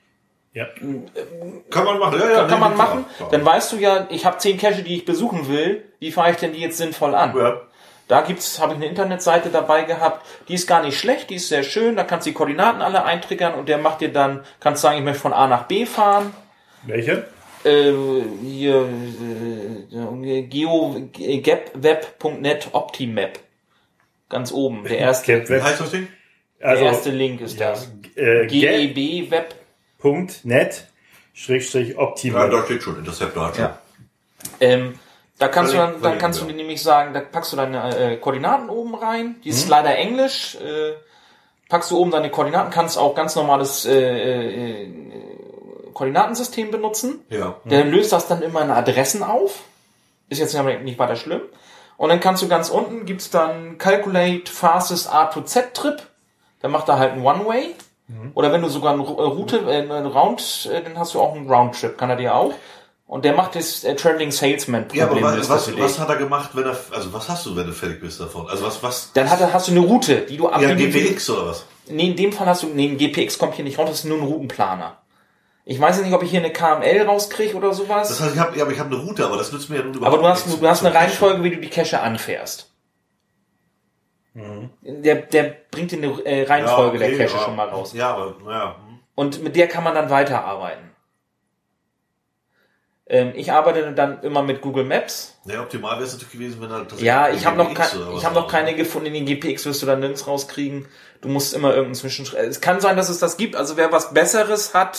Ja. Kann man machen, ja, ja. Kann, kann nee, man klar, machen. klar. Dann weißt du ja, ich habe zehn Cache, die ich besuchen will. Wie fahre ich denn die jetzt sinnvoll an? Ja. Da gibt's, habe ich eine Internetseite dabei gehabt. Die ist gar nicht schlecht, die ist sehr schön. Da kannst du die Koordinaten alle eintriggern und der macht dir dann, kannst sagen, ich möchte von A nach B fahren. Welche? Äh, hier äh, geoweb punkt net Optimap. Ganz oben, der erste, Wie heißt das Ding? der Also, erste Link ist das. äh, G E B Web. Punkt net Schrägstrich Ja, optimal. da steht schon, Interceptor hat schon. Ja. Ähm, da kannst du dann, Verlinken- dann kannst du dir verlinken nämlich sagen, da packst du deine äh, Koordinaten oben rein. Die Mhm. ist leider Englisch. Äh, packst du oben deine Koordinaten, kannst auch ganz normales äh, äh, Koordinatensystem benutzen. Ja. Der löst das dann immer in Adressen auf. Ist jetzt nicht weiter schlimm. Und dann kannst du ganz unten, gibt's dann Calculate Fastest A to Z Trip. Dann macht er halt einen One-Way. Oder wenn du sogar eine Ru- äh, Route, äh, einen Round, äh, dann hast du auch einen Roundtrip. Kann er dir auch. Und der macht das äh, Traveling Salesman Ja, aber Problem. was, was, was hat er gemacht, wenn er, also was hast du, wenn du fertig bist davon? Also was, was? Dann hat er, hast du eine Route, die du ab Ja, die G du- P X oder was? Nee, in dem Fall hast du, nee, ein G P X kommt hier nicht raus, das ist nur ein Routenplaner. Ich weiß nicht, ob ich hier eine K M L rauskriege oder sowas. Das heißt, ich habe, ja, aber ich habe eine Route, aber das nützt mir ja nun überhaupt Aber du hast, nichts. du hast eine Reihenfolge, wie du die Cache anfährst. Der, der bringt dir eine äh, Reihenfolge Ja, okay, der Cache ja. schon mal raus. Ja, aber, naja. Und mit der kann man dann weiterarbeiten. Ähm, ich arbeite dann immer mit Google Maps. Ja, optimal wäre es natürlich gewesen, wenn er tatsächlich Ja, ich habe noch, G P X kein, oder was ich hab noch war. keine gefunden. In den G P X wirst du dann nirgends rauskriegen. Du musst immer irgendeinen Zwischenschritt. Es kann sein, dass es das gibt. Also wer was Besseres hat,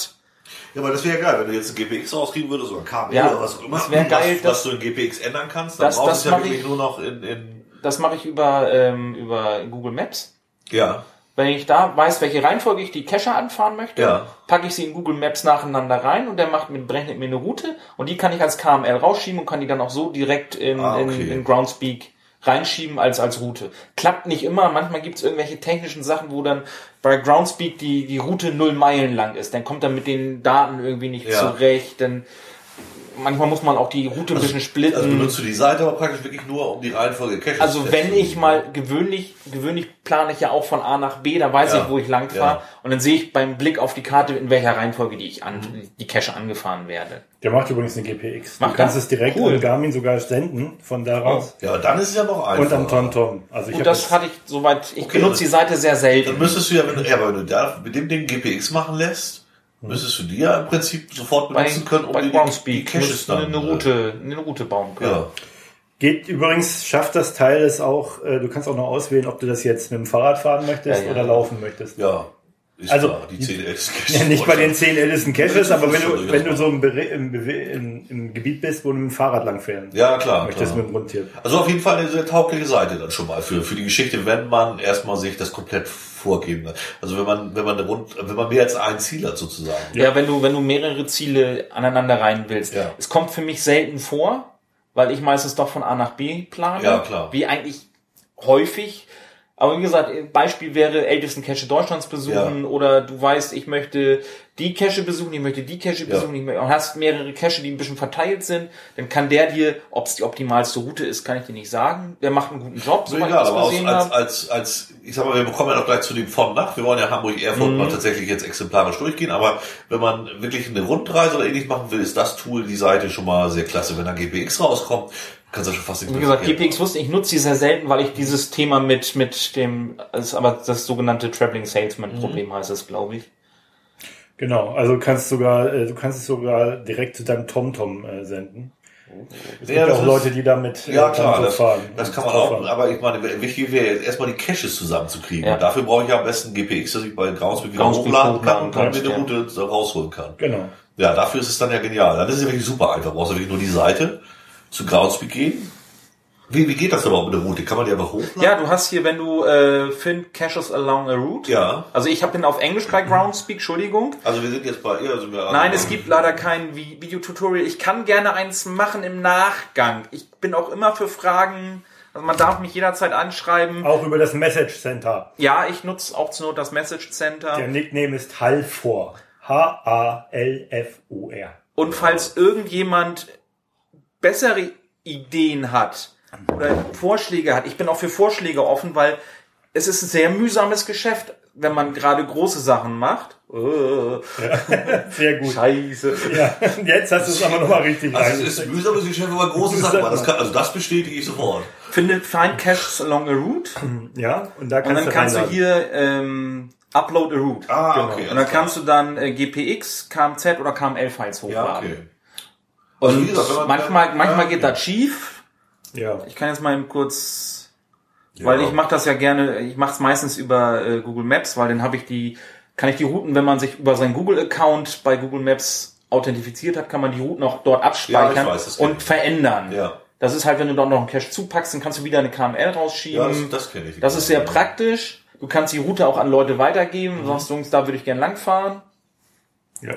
Ja, aber das wäre geil, wenn du jetzt ein G P X rauskriegen würdest oder ein K M L Ja, oder was auch immer, das wäre geil, was, dass- was du in G P X ändern kannst, dann das- brauchst das du es ja mach wirklich ich- nur noch in, in Das mache ich über, ähm, über Google Maps. ja. Wenn ich da weiß, welche Reihenfolge ich die Cache anfahren möchte, Ja. packe ich sie in Google Maps nacheinander rein und der macht mir, berechnet mir eine Route und die kann ich als K M L rausschieben und kann die dann auch so direkt in, Ah, okay. in, in Groundspeak reinschieben als als Route. Klappt nicht immer, manchmal gibt es irgendwelche technischen Sachen, wo dann bei Groundspeak die die Route null Meilen lang ist. Dann kommt er mit den Daten irgendwie nicht Ja. zurecht. Dann manchmal muss man auch die Route ein bisschen splitten. Also benutzt du die Seite aber praktisch wirklich nur, um die Reihenfolge Caches Also zu wenn testen. ich mal gewöhnlich, gewöhnlich plane ich ja auch von A nach B, da weiß Ja, ich, wo ich lang fahre ja. und dann sehe ich beim Blick auf die Karte, in welcher Reihenfolge die ich an, die Cache angefahren werde. Der macht übrigens eine G P X. Du Macht kannst er? es direkt Cool. an Garmin sogar senden, von da raus. Ja, dann ist es ja noch Und einfacher. an TomTom. Also ich Und hab das jetzt- hatte ich soweit, ich Okay, benutze die Seite sehr Dann selten. müsstest du ja, wenn du, ja, aber wenn du da mit dem Ding G P X machen lässt, müsstest du die ja im Prinzip sofort Bei, benutzen können, um bei die, die Groundspeak Caches musst du dann eine äh, Route, eine Route bauen können. Ja. Geht übrigens, schafft das Teil es auch, äh, du kannst auch noch auswählen, ob du das jetzt mit dem Fahrrad fahren möchtest Ja, ja. oder laufen möchtest. Ja. Ist Also, klar, die zehn ältesten Caches. Ja, nicht bei den zehn ältesten Caches, aber wenn schon du, wenn du durchaus so im, Bere- im, Bewe- im, im Gebiet bist, wo du mit dem Fahrrad langfährst. Ja, klar. Möchtest klar. mit dem Rundtier. Also auf jeden Fall eine sehr taugliche Seite dann schon mal für, für die Geschichte, wenn man erstmal sich das komplett vorgeben hat. Also wenn man, wenn man eine Rund, wenn man mehr als ein Ziel hat sozusagen. Ja, wenn du, wenn du mehrere Ziele aneinander rein willst. Ja. Es kommt für mich selten vor, weil ich meistens doch von A nach B plane. Ja, klar. Wie eigentlich häufig. Aber wie gesagt, Beispiel wäre ältesten Cache Deutschlands besuchen Ja. oder du weißt, ich möchte die Cache besuchen, ich möchte die Cache Ja. besuchen, ich möchte, und hast mehrere Cache, die ein bisschen verteilt sind, dann kann der dir, ob es die optimalste Route ist, kann ich dir nicht sagen. Der macht einen guten Job, So soweit egal, ich aber das aus, gesehen als, habe. als, als, ich sag mal, wir kommen ja noch gleich zu dem von nach. Wir wollen ja Hamburg-Erfurt Mhm. mal tatsächlich jetzt exemplarisch durchgehen, aber wenn man wirklich eine Rundreise oder ähnliches machen will, ist das Tool, die Seite schon mal sehr klasse. Wenn da G P X rauskommt, kannst du schon fast nicht Wie mehr gesagt, G verkehren. P X wusste ich, ich nutze die sehr selten, weil ich dieses Thema mit, mit dem, das ist aber das sogenannte Traveling Salesman Problem heißt es, glaube ich. Genau, also du kannst sogar, äh, du kannst es sogar direkt zu deinem TomTom äh, senden. Es Ja, gibt das auch ist- Leute, die damit äh, Ja, klar, TomTom das, fahren. das kann man drauf auch, fahren. aber ich meine, wichtig wäre jetzt erstmal die Caches zusammenzukriegen. Ja. Und dafür brauche ich ja am besten G P X, dass ich bei Groundspeak wieder Groundspeak hochladen kann hochladen und dann mir kannst, eine Route rausholen kann. Genau. Ja, dafür ist es dann ja genial. Dann ist es ja wirklich super einfach. Du brauchst ja wirklich nur die Seite, zu Groundspeak gehen. Wie, wie geht das überhaupt mit der Route? Kann man die einfach hochladen? Ja, du hast hier, wenn du äh, find Caches along a route. Ja. Also ich habe bin auf Englisch bei Groundspeak, Entschuldigung. Also wir sind jetzt bei ihr. Also wir Nein, es gibt leider kein Vi- Videotutorial. Ich kann gerne eins machen im Nachgang. Ich bin auch immer für Fragen, also man darf mich jederzeit anschreiben. Auch über das Message Center. Ja, ich nutze auch zur Not das Message Center. Der Nickname ist Halfor. H A L F O R. Und falls irgendjemand bessere Ideen hat oder Vorschläge hat, ich bin auch für Vorschläge offen, weil es ist ein sehr mühsames Geschäft, wenn man gerade große Sachen macht. Äh, Sehr gut. Scheiße. Ja, jetzt hast du es aber nochmal richtig Also es ist mühsam, dass ich schon mal große Sachen mache. Das kann, also das bestätige ich sofort. Finde Find Caches along a route Ja, und da und kannst dann kannst du reinladen. hier ähm, Upload a route. Ah, Genau. okay. Und dann kannst du dann äh, G P X, K M Z oder K M L-Files Ja, hochladen. okay. Also Und wie gesagt, wenn man- manchmal, manchmal ja, geht okay. das schief. Ja. Ich kann jetzt mal eben kurz, Ja. weil ich mache das ja gerne, ich mache es meistens über äh, Google Maps, weil dann habe ich die, kann ich die Routen, wenn man sich über seinen Google-Account bei Google Maps authentifiziert hat, kann man die Routen auch dort abspeichern Ja, ich weiß, das kenn und ich. verändern. Ja. Das ist halt, wenn du dort noch einen Cache zupackst, dann kannst du wieder eine K M L rausschieben. Ja, das, das kenne ich. Das ist sehr praktisch. Du kannst die Route auch an Leute weitergeben. Du sagst, Jungs, da würde ich gern langfahren. Ja.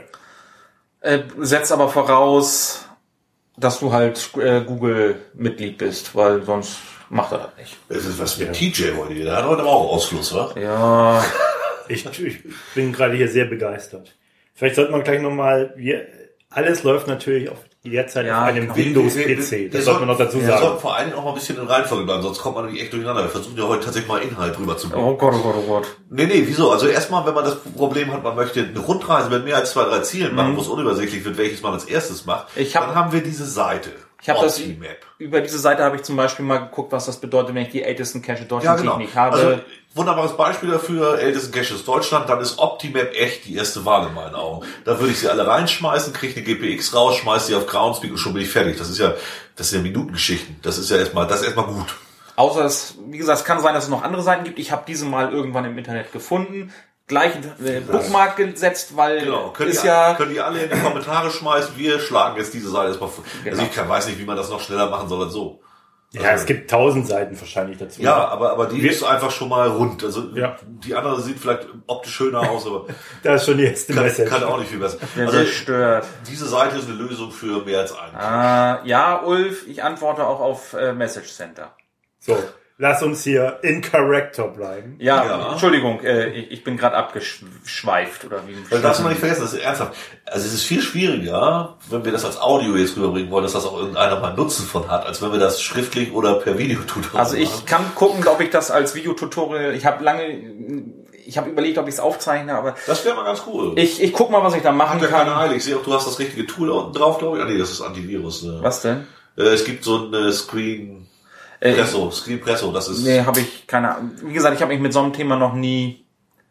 Äh, setzt aber voraus, dass du halt äh, Google-Mitglied bist, weil sonst macht er das nicht. Das ist was mit T J heute. Der hat heute aber auch Ausfluss, wa? Ja, Ich, ich bin gerade hier sehr begeistert. Vielleicht sollte man gleich nochmal, wir, alles läuft natürlich auf derzeit Ja, auf einem genau. Windows-P C. Das sollte man noch dazu Wir sollten sagen. vor allem auch mal ein bisschen in Reihenfolge bleiben, sonst kommt man nämlich echt durcheinander. Wir versuchen ja heute tatsächlich mal Inhalt rüberzubringen. oh Gott, oh Gott, oh Gott. Nee, nee, wieso? Also erstmal, wenn man das Problem hat, man möchte eine Rundreise mit mehr als zwei, drei Zielen machen, wo es unübersichtlich wird, welches man als erstes macht, Ich hab- dann haben wir diese Seite. Ich habe das Optimap. über diese Seite habe ich zum Beispiel mal geguckt, was das bedeutet, wenn ich die ältesten Cache Ja, Deutschlands genau. die ich nicht habe. Also, wunderbares Beispiel dafür, ältesten Caches Deutschland, dann ist Optimap echt die erste Wahl in meinen Augen. Da würde ich sie alle reinschmeißen, kriege eine G P X raus, schmeiß sie auf Groundspeak und schon bin ich fertig. Das ist ja, das sind ja Minutengeschichten. Das ist ja erstmal, das ist erstmal gut. Außer es, wie gesagt, es kann sein, dass es noch andere Seiten gibt. Ich habe diese mal irgendwann im Internet gefunden. gleich äh, Bookmark gesetzt, weil Genau, könnt ist ihr, ja... könnt ihr alle in die Kommentare schmeißen, wir schlagen jetzt diese Seite erstmal vor. Genau. Also ich kann, weiß nicht, wie man das noch schneller machen soll als so. Ja, Also, es gibt tausend Seiten wahrscheinlich dazu. ja, aber, aber die Wir- ist einfach schon mal rund. Also Ja. die andere sieht vielleicht optisch schöner aus, aber Da ist schon die erste kann, Message. kann auch nicht viel besser. Wer Also sich stört. diese Seite ist eine Lösung für mehr als einen. Ah, ja, Ulf, ich antworte auch auf äh, Message Center. So, lass uns hier in Character bleiben. Ja, Ja. Entschuldigung, äh, ich, ich bin gerade abgeschweift oder wie. Das darfst du mal nicht vergessen, das ist ernsthaft. Also es ist viel schwieriger, wenn wir das als Audio jetzt rüberbringen wollen, dass das auch irgendeiner mal Nutzen von hat, als wenn wir das schriftlich oder per Videotutorial Also ich machen. kann gucken, ob ich das als Videotutorial. Ich habe lange, ich habe überlegt, ob ich es aufzeichne, aber Das wäre mal ganz cool. ich ich guck mal, was ich da machen Hat ja keine kann. Eile. Ich sehe auch, du hast das richtige Tool da unten drauf, glaube ich. Ah nee, das ist Antivirus. Ne? Was denn? Äh, es gibt so ein äh, Screen Äh, Presso, Screen Presso, das ist... Nee, habe ich keine Ahnung. Wie gesagt, ich habe mich mit so einem Thema noch nie.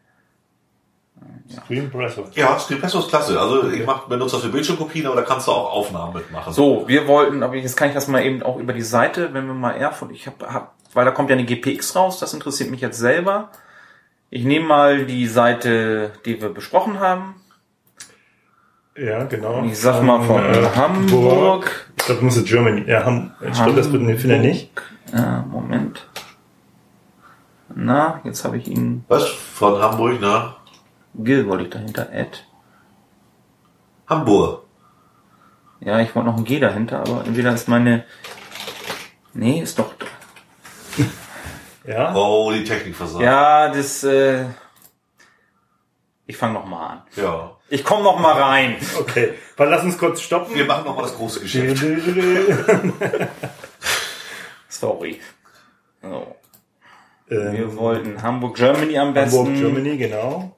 Screen Presso. Ja, Screen Presso ist klasse. Also ich mach, benutze das für Bildschirmkopien, aber da kannst du auch Aufnahmen mitmachen. So, wir wollten, aber jetzt kann ich das mal eben auch über die Seite, wenn wir mal Erfurt, ich habe, hab, weil da kommt ja eine G P X raus, das interessiert mich jetzt selber. Ich nehme mal die Seite, die wir besprochen haben. Ja, genau. Ich sag mal von äh, Hamburg. Ich glaube, muss es Germany. Ja, Ham ich glaube, das wird den Finder nicht. Ja, Moment. Na, jetzt habe ich ihn. Was? Von Hamburg nach Gil wollte ich dahinter. Ed. Hamburg. Ja, ich wollte noch ein G dahinter, aber entweder ist meine. Nee, ist doch. Ja. Oh, die Technik versagt. Ja, das. Äh, ich fange noch mal an. Ja. Ich komme noch mal rein. Okay. Dann lass uns kurz stoppen. Wir machen nochmal das große Geschäft. Sorry. So. Ähm, Wir wollten Hamburg, Germany am besten. Hamburg, Germany, genau.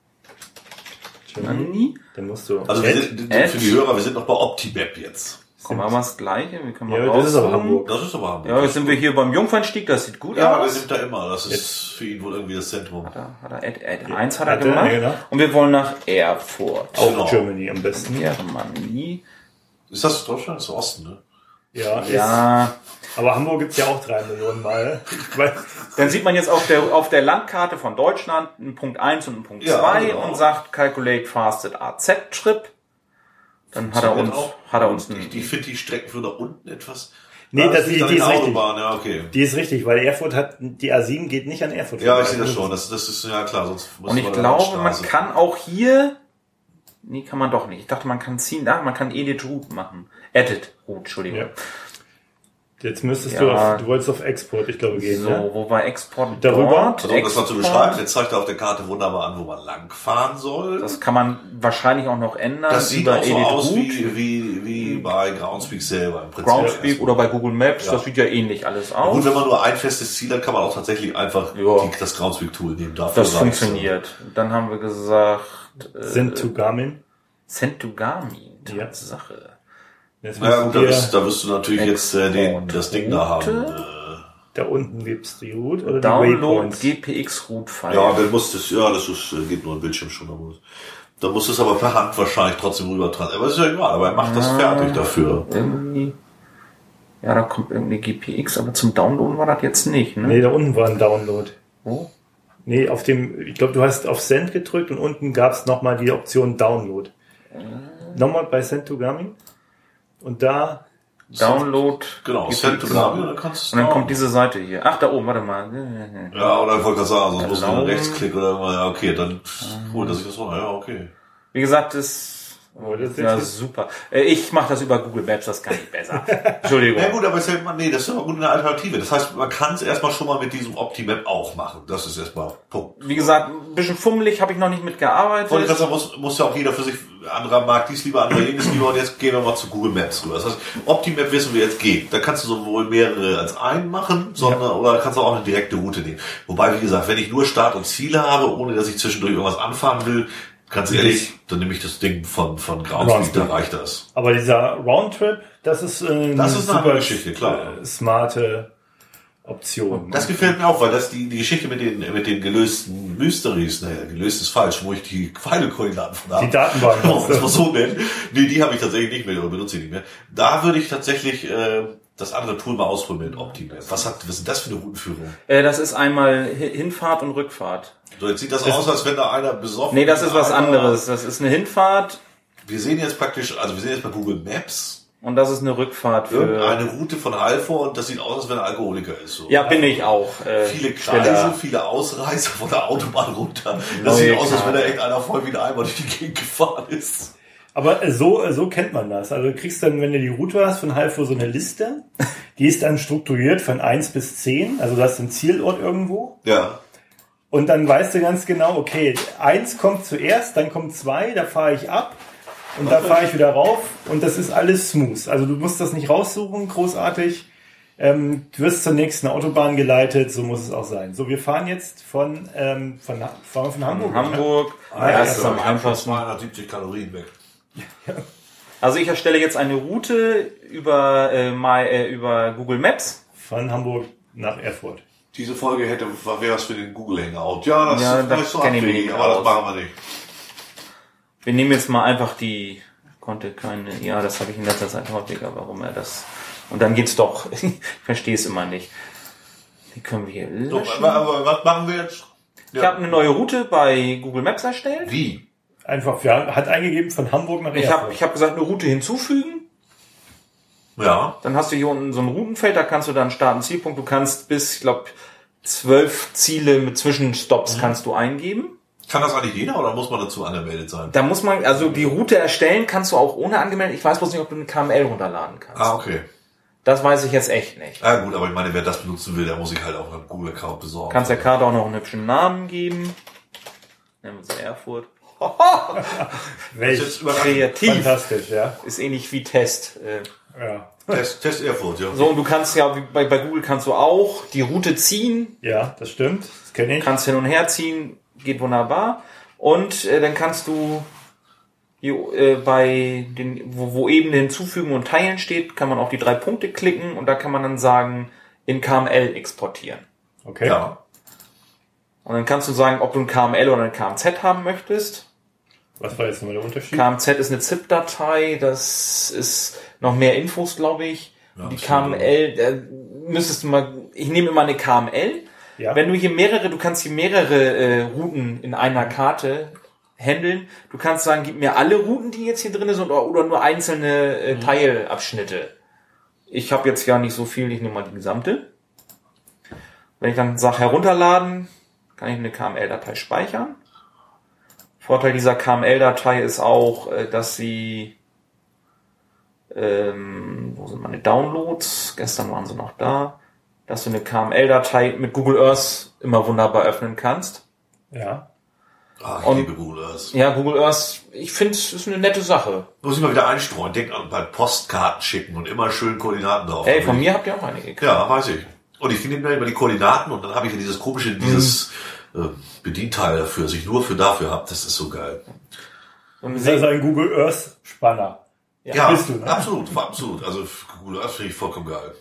Germany. Germany. Dann musst du. Also wir Ed? sind, Ed? für die Hörer, wir sind noch bei OptiMap jetzt. Komm, machen wir das Gleiche. Wir können mal Ja, das ist aber rauszoomen. Hamburg. Das ist aber Hamburg. Ja, jetzt sind wir hier beim Jungfernstieg. Das sieht gut Ja, der aus. nimmt da immer. Das ist für ihn wohl irgendwie das Zentrum. Hat er, hat er Ed, Ed eins hat er Hat er, gemacht. ja, genau. Und wir wollen nach Erfurt. Auch Genau. Germany am besten. Germany. Ist das Deutschland? Das ist Osten, ne? Ja, ist, Ja. aber Hamburg gibt's ja auch drei Millionen Mal. Ich weiß, Dann sieht man jetzt auf der, auf der Landkarte von Deutschland einen Punkt eins und einen Punkt Ja, zwei genau. und sagt Calculate Fasted A Z Trip. Dann hat er uns, auch. hat er uns Ich, einen, ich finde die Strecken für da unten etwas. Nee, Ah, das- liegt die- an die den ist richtig. Autobahnen, ja, okay. die ist richtig, weil Erfurt hat, die A sieben geht nicht an Erfurt. Ja, ich vorbei. sehe das schon. Das, das ist ja klar, sonst muss und ich man glaube, an man der Straße- kann auch hier, nee, kann man doch nicht. Ich dachte, man kann ziehen, da, man kann Edit Route machen. Edit Route, Entschuldigung. Ja. Jetzt müsstest Ja. du auf, du wolltest auf Export, ich glaube, gehen, So, ne? wo war Export? Darüber? Dort, Also, um das mal zu Export. beschreiben, jetzt zeigt er auf der Karte wunderbar an, wo man langfahren soll. Das kann man wahrscheinlich auch noch ändern Das sieht über auch so Edit aus Route. wie, wie, wie bei Groundspeak selber im Prinzip. Groundspeak oder bei Google Maps, Ja. das sieht ja ähnlich alles Ja, aus. gut, wenn man nur ein festes Ziel hat, kann man auch tatsächlich einfach Ja. die, das Groundspeak-Tool nehmen. Dafür Das reicht's. funktioniert. Dann haben wir gesagt, äh, Sind to Garmin. Send to Garmin. Ja. Tatsache. Jetzt Naja, müssen gut, da wir, wirst, da wirst du natürlich jetzt äh, den, das Ding da haben. Route. Äh, da unten gibt's die Route oder die Download Waypoints. G P X Route File. ja, dann muss das, ja, das ist, äh, geht nur ein Bildschirm schon. Da muss, da muss es aber per Hand wahrscheinlich trotzdem rüber tragen. Aber ist ja egal, aber er macht das fertig dafür. Irgendwie. Ja, da kommt irgendwie G P X, aber zum Downloaden war das jetzt nicht, ne? Nee, da unten war ein Download. Wo? Nee, auf dem, ich glaube, du hast auf Send gedrückt und unten gab's nochmal die Option Download. Nochmal bei Send to Garmin. Und da, Download. Genau, G P Send to X. Garmin, dann kannst du es Und dann downloaden. kommt diese Seite hier. Ach, da oben, warte mal. Ja, oder ich wollte gerade sagen, sonst muss man Erlauben. Rechtsklick oder mal, ja, okay, dann holt er sich das runter, ja, okay. Wie gesagt, das Oh, das ist ja jetzt- super. Äh, Ich mache das über Google Maps, das kann ich besser. Entschuldigung. Ja gut, aber ist ja, immer- nee, das ist aber gut eine Alternative. Das heißt, man kann es erstmal schon mal mit diesem OptiMap auch machen. Das ist erstmal Punkt. Wie gesagt, ein bisschen fummelig, habe ich noch nicht mitgearbeitet. Wollte ich gerade sagen, muss, muss ja auch jeder für sich, anderer mag dies lieber, anderer jenes lieber, und jetzt gehen wir mal zu Google Maps rüber. Das heißt, OptiMap wissen wir jetzt geht. Da kannst du sowohl mehrere als einen machen, sondern, oder kannst du auch eine direkte Route nehmen. Wobei, wie gesagt, wenn ich nur Start und Ziele habe, ohne dass ich zwischendurch irgendwas anfahren will, ganz ehrlich, dann nehme ich das Ding von, von Groundspeak, da reicht das. aber dieser Roundtrip, das ist, äh, Das ist eine super andere Geschichte, klar. äh, smarte Option. Das gefällt mir auch, weil das die, die Geschichte mit den, mit den gelösten Mysteries, naja, gelöst ist falsch, wo ich die Pfeile-Koordinaten von habe. Die Datenbank. Oh, das mal so nennen. Nee, die habe ich tatsächlich nicht mehr oder benutze ich nicht mehr. Da würde ich tatsächlich äh, das andere Tool mal ausprobieren mit OptiMap. Was hat, was ist denn das für eine Routenführung? Äh, das ist einmal Hi- Hinfahrt und Rückfahrt. So, jetzt sieht das, das aus, als wenn da einer besoffen Nee, das ist was einer, anderes. Das ist eine Hinfahrt. Wir sehen jetzt praktisch, also wir sehen jetzt bei Google Maps. Und das ist eine Rückfahrt für... Eine Route von Halvor und das sieht aus, als wenn er Alkoholiker ist. So. Ja, bin ich auch. Äh, viele Kreise, Stiller. viele Ausreißer von der Autobahn runter. Das Neue sieht aus, als wenn da echt einer voll wie ein Eimer durch die Gegend gefahren ist. Aber so, so kennt man das. Also du kriegst dann, wenn du die Route hast von Halvor, so eine Liste. Die ist dann strukturiert von eins bis zehn. Also du hast einen Zielort irgendwo. Ja. Und dann weißt du ganz genau, okay, eins kommt zuerst, dann kommt zwei, da fahre ich ab. Und da fahre ich wieder rauf und das ist alles smooth. Also du musst das nicht raussuchen, großartig. Ähm, du wirst zur nächsten Autobahn geleitet, so muss es auch sein. So, wir fahren jetzt von, ähm, von, fahren wir von Hamburg. Hamburg. Ah, ja, ja, das ist am einfachsten. zweihundertsiebzig Kalorien weg. Also ich erstelle jetzt eine Route über, äh, my, äh, über Google Maps. Von Hamburg nach Erfurt. Diese Folge hätte, wäre was für den Google Hangout. Ja, das ja, ist das so kenne ich abwegig, nicht aber das aus. machen wir nicht. Wir nehmen jetzt mal einfach die, konnte keine, ja, das habe ich in letzter Zeit häufiger, warum er das, und dann geht's doch, ich verstehe es immer nicht. Die können wir hier löschen. So, aber, aber was machen wir jetzt? Ja. Ich habe eine neue Route bei Google Maps erstellt. Wie? Einfach, ja, hat eingegeben von Hamburg nach Ich Erfurt. habe ich hab gesagt, eine Route hinzufügen. Ja. Dann hast du hier unten so ein Routenfeld, da kannst du dann Start- und Zielpunkt, du kannst bis, ich glaube, zwölf Ziele mit Zwischenstops mhm. kannst du eingeben. Kann das eigentlich jeder oder muss man dazu angemeldet sein? Da muss man, also die Route erstellen kannst du auch ohne angemeldet. Ich weiß bloß nicht, ob du eine K M L runterladen kannst. Ah, okay. Das weiß ich jetzt echt nicht. Ah, gut, aber ich meine, wer das benutzen will, der muss sich halt auch einen Google-Account besorgen. Kannst der Karte auch noch einen hübschen Namen geben. Nennen wir sie Erfurt. Welch kreativ. Fantastisch, ja. Ist ähnlich wie Test. Ja. Test, Test Erfurt, ja. So, und du kannst ja, wie bei, bei Google kannst du auch die Route ziehen. Ja, das stimmt. Das kenne ich. Kannst hin und her ziehen. Geht wunderbar. Und äh, dann kannst du hier, äh, bei den, wo, wo Ebene hinzufügen und teilen steht, kann man auf die drei Punkte klicken und da kann man dann sagen, in K M L exportieren. Okay. Ja. Und dann kannst du sagen, ob du ein K M L oder ein K M Z haben möchtest. Was war jetzt nochmal der Unterschied? K M Z ist eine ZIP-Datei, das ist noch mehr Infos, glaube ich. Ja, die K M L, da müsstest du mal, ich nehme immer eine K M L. Ja. Wenn du hier mehrere, du kannst hier mehrere äh, Routen in einer Karte handeln. Du kannst sagen, gib mir alle Routen, die jetzt hier drin sind, oder, oder nur einzelne äh, mhm. Teilabschnitte. Ich habe jetzt ja nicht so viel, ich nehme mal die gesamte. Wenn ich dann sage herunterladen, kann ich eine K M L-Datei speichern. Vorteil dieser K M L-Datei ist auch, äh, dass sie ähm, wo sind meine Downloads? Gestern waren sie noch da. Dass du eine K M L-Datei mit Google Earth immer wunderbar öffnen kannst. Ja. Ah, ich Und- liebe Google Earth. Ja, Google Earth, ich finde, es ist eine nette Sache. Muss ich mal wieder einstreuen. Denk an bei Postkarten schicken und immer schön Koordinaten drauf. Ey, von mir habt ihr auch eine gekriegt. Ja, weiß ich. Und ich nehme mir immer die Koordinaten und dann habe ich ja dieses komische, dieses äh, Bedienteil dafür, das ich nur für dafür habe. Das ist so geil. Und Das ist also ein Google Earth Spanner. Ja, bist du, ne? absolut, absolut. Also Google Earth finde ich vollkommen geil.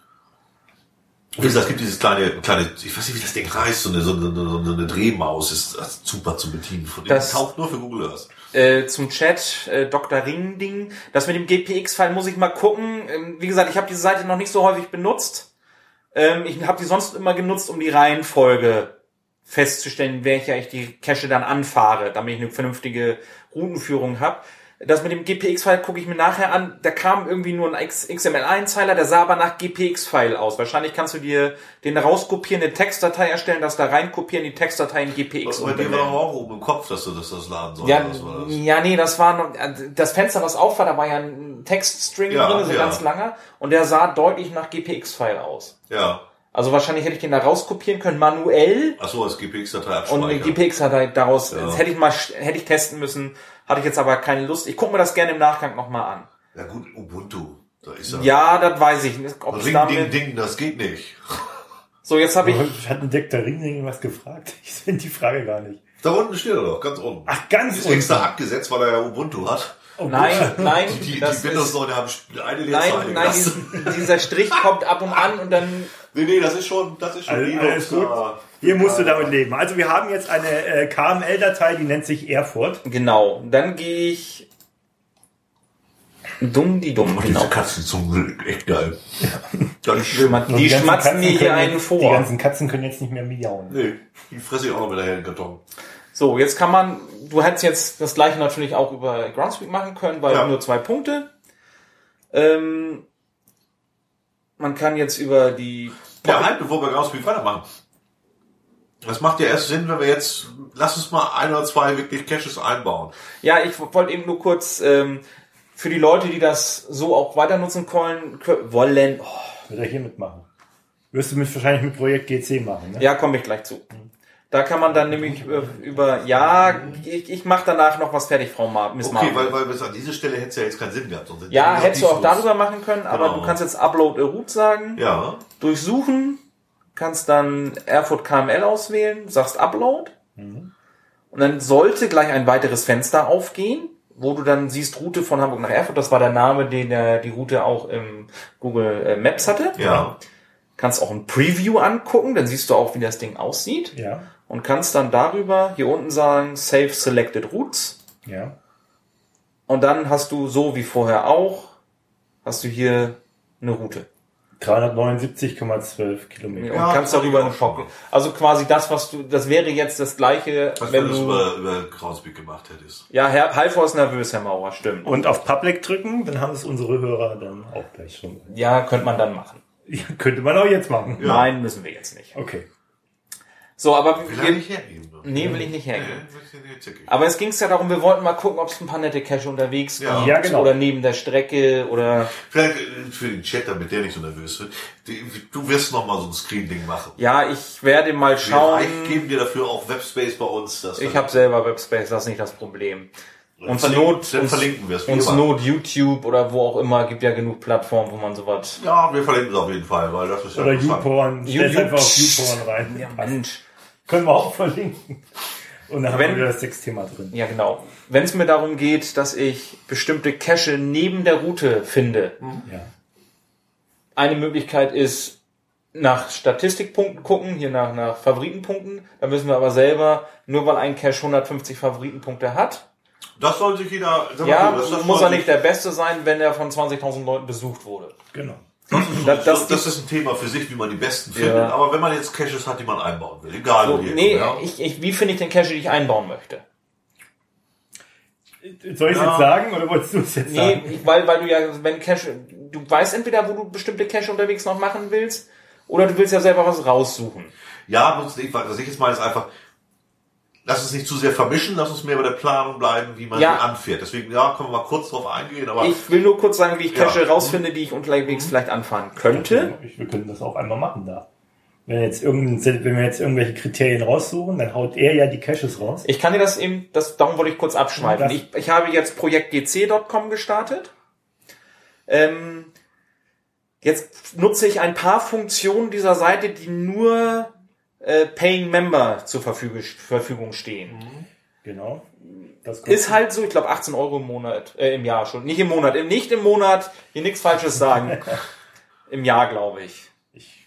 Wie gesagt, es gibt dieses kleine, kleine, ich weiß nicht, wie das Ding heißt, so eine, so eine, so eine Drehmaus, ist das ist super zu bedienen. Von dem Das- taucht nur für Google Earth. äh, zum Chat, äh, Doktor Ring-Ding. Das mit dem G P X-File muss ich mal gucken. Ähm, wie gesagt, ich habe diese Seite noch nicht so häufig benutzt. Ähm, ich habe die sonst immer genutzt, um die Reihenfolge festzustellen, welcher ich die Cache dann anfahre, damit ich eine vernünftige Routenführung habe. Das mit dem G P X-File gucke ich mir nachher an. Da kam irgendwie nur ein X M L-Einzeiler, der sah aber nach G P X-File aus. Wahrscheinlich kannst du dir den rauskopieren, eine Textdatei erstellen, das da reinkopieren, die Textdatei in G P X Bei dir war umbenennen. aber auch oben im Kopf, dass du das, das laden sollst. Ja, Was war das? ja, nee, das war noch, das Fenster, was auf war, da war ja ein Textstring Ja, drin, so ja. ganz langer, und der sah deutlich nach G P X-File aus. Ja. Also wahrscheinlich hätte ich den da rauskopieren können, manuell, Achso, als G P X-Datei und abspeichern. eine G P X-Datei daraus, Ja. das hätte ich mal, hätte ich testen müssen, hatte ich jetzt aber keine Lust. Ich gucke mir das gerne im Nachgang nochmal an. Ja gut, Ubuntu. Da ist er. Ja, das weiß ich nicht. Ob es Ring, damit, Ding, Ding, das geht nicht. so, jetzt habe ich, Hat ein Doktor Ring irgendwas gefragt? Ich finde die Frage gar nicht. Da unten steht er doch, ganz unten. Ach, ganz Ist unten. extra abgesetzt, weil er ja Ubuntu hat. Oh, nein, nein, Die, die das Windows-Leute ist, haben eine Leerzeile nein, nein, gelassen. diesen, dieser Strich kommt ab und an und dann, Nee, nee, das ist schon, das ist schon Alles, Linux. alles gut. da. Hier musst du damit leben. Also wir haben jetzt eine äh, K M L-Datei, die nennt sich Erfurt. genau, dann gehe ich, dumm die dumm, Oh, genau. diese Katzenzungen sind echt geil. Ja, Die, schma die ganzen schmatzen Katzen mir hier können einen jetzt- vor. Die ganzen Katzen können jetzt nicht mehr miauen. Nee, die fresse ich auch noch mit der hellen Karton. So, jetzt kann man, du hättest jetzt das gleiche natürlich auch über Groundspeak machen können, weil Ja. nur zwei Punkte. Ähm, man kann jetzt über die... Ja, halt, bevor wir Groundspeak weitermachen. Das macht ja erst Sinn, wenn wir jetzt, lass uns mal ein oder zwei wirklich Caches einbauen. Ja, ich wollte eben nur kurz ähm, für die Leute, die das so auch weiter nutzen wollen, wollen oh, Wird er hier mitmachen. Wirst du mich wahrscheinlich mit Projekt G C machen, ne? ja, komme ich gleich zu. Da kann man dann nämlich über, über ja, ich, ich mache danach noch was fertig, Frau Mar Miss Okay, Marvel. weil, weil bis an dieser Stelle hätte es ja jetzt keinen Sinn gehabt. Sonst hätten Ja, wir hättest du auch dies los. darüber machen können, aber Genau. du kannst jetzt Upload a Route sagen, Ja, durchsuchen, kannst dann Erfurt K M L auswählen, sagst Upload und dann sollte gleich ein weiteres Fenster aufgehen, wo du dann siehst Route von Hamburg nach Erfurt. Das war der Name, den der, die Route auch im Google Maps hatte. ja. Kannst auch ein Preview angucken, dann siehst du auch, wie das Ding aussieht Ja, und kannst dann darüber hier unten sagen Save Selected Routes ja. und dann hast du so wie vorher auch, hast du hier eine Route. dreihundertneunundsiebzig Komma zwölf Und Kilometer. Ja, kannst das darüber hab eine ich auch schon Pocket. Also quasi das, was du, das wäre jetzt das gleiche, Was wenn wenn du das du, über, über Groundspeak gemacht hättest. ja, Herr Halvor ist nervös, Herr Maurer, stimmt. Und auf Public drücken, dann haben es unsere Hörer dann auch gleich schon. Ja, könnte man dann machen. Ja, könnte man auch jetzt machen. Ja. Nein, müssen wir jetzt nicht. Okay. So, aber Will wir, er nicht hergeben? Ne? nee, will ich nicht hergeben. Nee, will ich nicht hergeben. Aber es ging ja darum, wir wollten mal gucken, ob es ein paar nette Cache unterwegs Ja. gibt Ja, genau. oder neben der Strecke oder Vielleicht äh, für den Chat, damit der nicht so nervös wird. Die, du wirst noch mal so ein Screen-Ding machen. ja, ich werde mal Wir schauen. reich- geben dir dafür auch Webspace bei uns. Das Ich habe selber Webspace, das ist nicht das Problem. Und zur verlinken- Not, dann uns, verlinken wir es, wie uns immer. Not YouTube oder wo auch immer, gibt ja genug Plattformen, wo man sowas. Ja, wir verlinken es auf jeden Fall, weil das ist ja Oder interessant. YouPorn. You- Stell's einfach auf You- YouPorn rein. Ja, Passt. Mensch. Können wir auch verlinken. Und dann haben Wenn- wir wieder das Sechsthema drin. Ja, genau. Wenn es mir darum geht, dass ich bestimmte Cache neben der Route finde, Ja. eine Möglichkeit ist, nach Statistikpunkten gucken, hier nach, nach Favoritenpunkten. Da wissen wir aber selber, nur weil ein Cache hundertfünfzig Favoritenpunkte hat, Das soll sich jeder... sag mal ja, so, das, das muss soll er nicht sich- der Beste sein, wenn er von zwanzigtausend Leuten besucht wurde. Genau. Das, Das, das, das ist ein Thema für sich, wie man die besten findet. Ja. Aber wenn man jetzt Caches hat, die man einbauen will, egal so, wo die nee, ja. ich, ich, wie finde ich den Cache, den ich einbauen möchte? Soll ich es Ja. jetzt sagen oder wolltest du es jetzt Nee, sagen? ich- weil, weil du ja, wenn Cache, du weißt entweder, wo du bestimmte Cache unterwegs noch machen willst, oder du willst ja selber was raussuchen. Ja, muss nicht, was ich jetzt meine, ist einfach, lass uns nicht zu sehr vermischen, lass uns mehr bei der Planung bleiben, wie man Ja. die anfährt. Deswegen, ja, können wir mal kurz drauf eingehen, aber Ich will nur kurz sagen, wie ich Cache Ja. rausfinde, die ich unterwegs vielleicht anfahren könnte. Ich, wir können das auch einmal machen da. Wenn, jetzt irgendein, wenn wir jetzt irgendwelche Kriterien raussuchen, dann haut er ja die Caches raus. Ich kann dir das eben, das, darum wollte ich kurz abschweifen. Das- Ich, ich habe jetzt projekt g c punkt com gestartet. Ähm, jetzt nutze ich ein paar Funktionen dieser Seite, die nur äh, Paying Member zur Verfügung, Verfügung stehen. Genau. Das kommt. Ist halt so, ich glaube achtzehn Euro im Monat, äh, im Jahr schon. Nicht im Monat, im, nicht im Monat, hier nichts Falsches sagen. Im Jahr, glaube ich. Ich,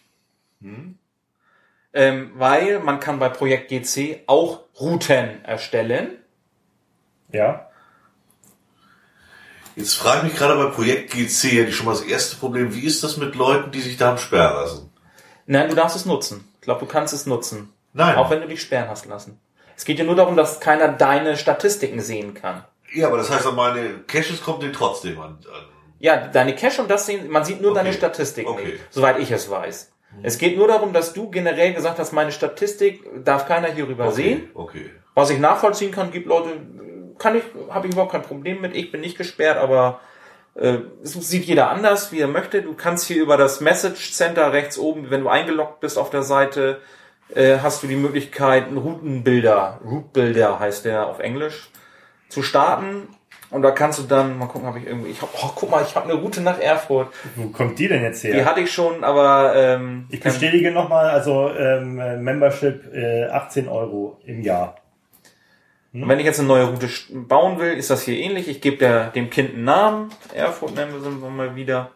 Ähm, weil man kann bei Projekt G C auch Routen erstellen. ja. jetzt frage ich mich gerade bei Projekt G C, hätte ich schon mal das erste Problem, wie ist das mit Leuten, die sich da haben sperren lassen? Nein, du darfst es nutzen. Ich glaube, du kannst es nutzen. Nein. Auch wenn du dich sperren hast lassen. Es geht ja nur darum, dass keiner deine Statistiken sehen kann. Ja, aber das heißt, an meine Caches kommt den trotzdem an. an. Ja, deine Cache und das sehen, man sieht nur Okay. deine Statistiken Okay. nicht, soweit ich es weiß. Es geht nur darum, dass du generell gesagt hast, meine Statistik darf keiner hierüber sehen. Okay. Was ich nachvollziehen kann, gibt Leute, kann ich, habe ich überhaupt kein Problem mit. Ich bin nicht gesperrt, aber äh, es sieht jeder anders, wie er möchte. Du kannst hier über das Message Center rechts oben, wenn du eingeloggt bist auf der Seite, äh, hast du die Möglichkeit, einen Routenbilder, Route Builder heißt der auf Englisch, zu starten. Und da kannst du dann, mal gucken, habe ich irgendwie, ich hab, oh, guck mal, ich habe eine Route nach Erfurt. Wo kommt die denn jetzt her? Die hatte ich schon, aber ähm, Ich bestätige nochmal, also ähm, Membership äh, achtzehn Euro im Jahr. Und wenn ich jetzt eine neue Route bauen will, ist das hier ähnlich. Ich gebe der, dem Kind einen Namen. Erfurt nennen wir es mal wieder.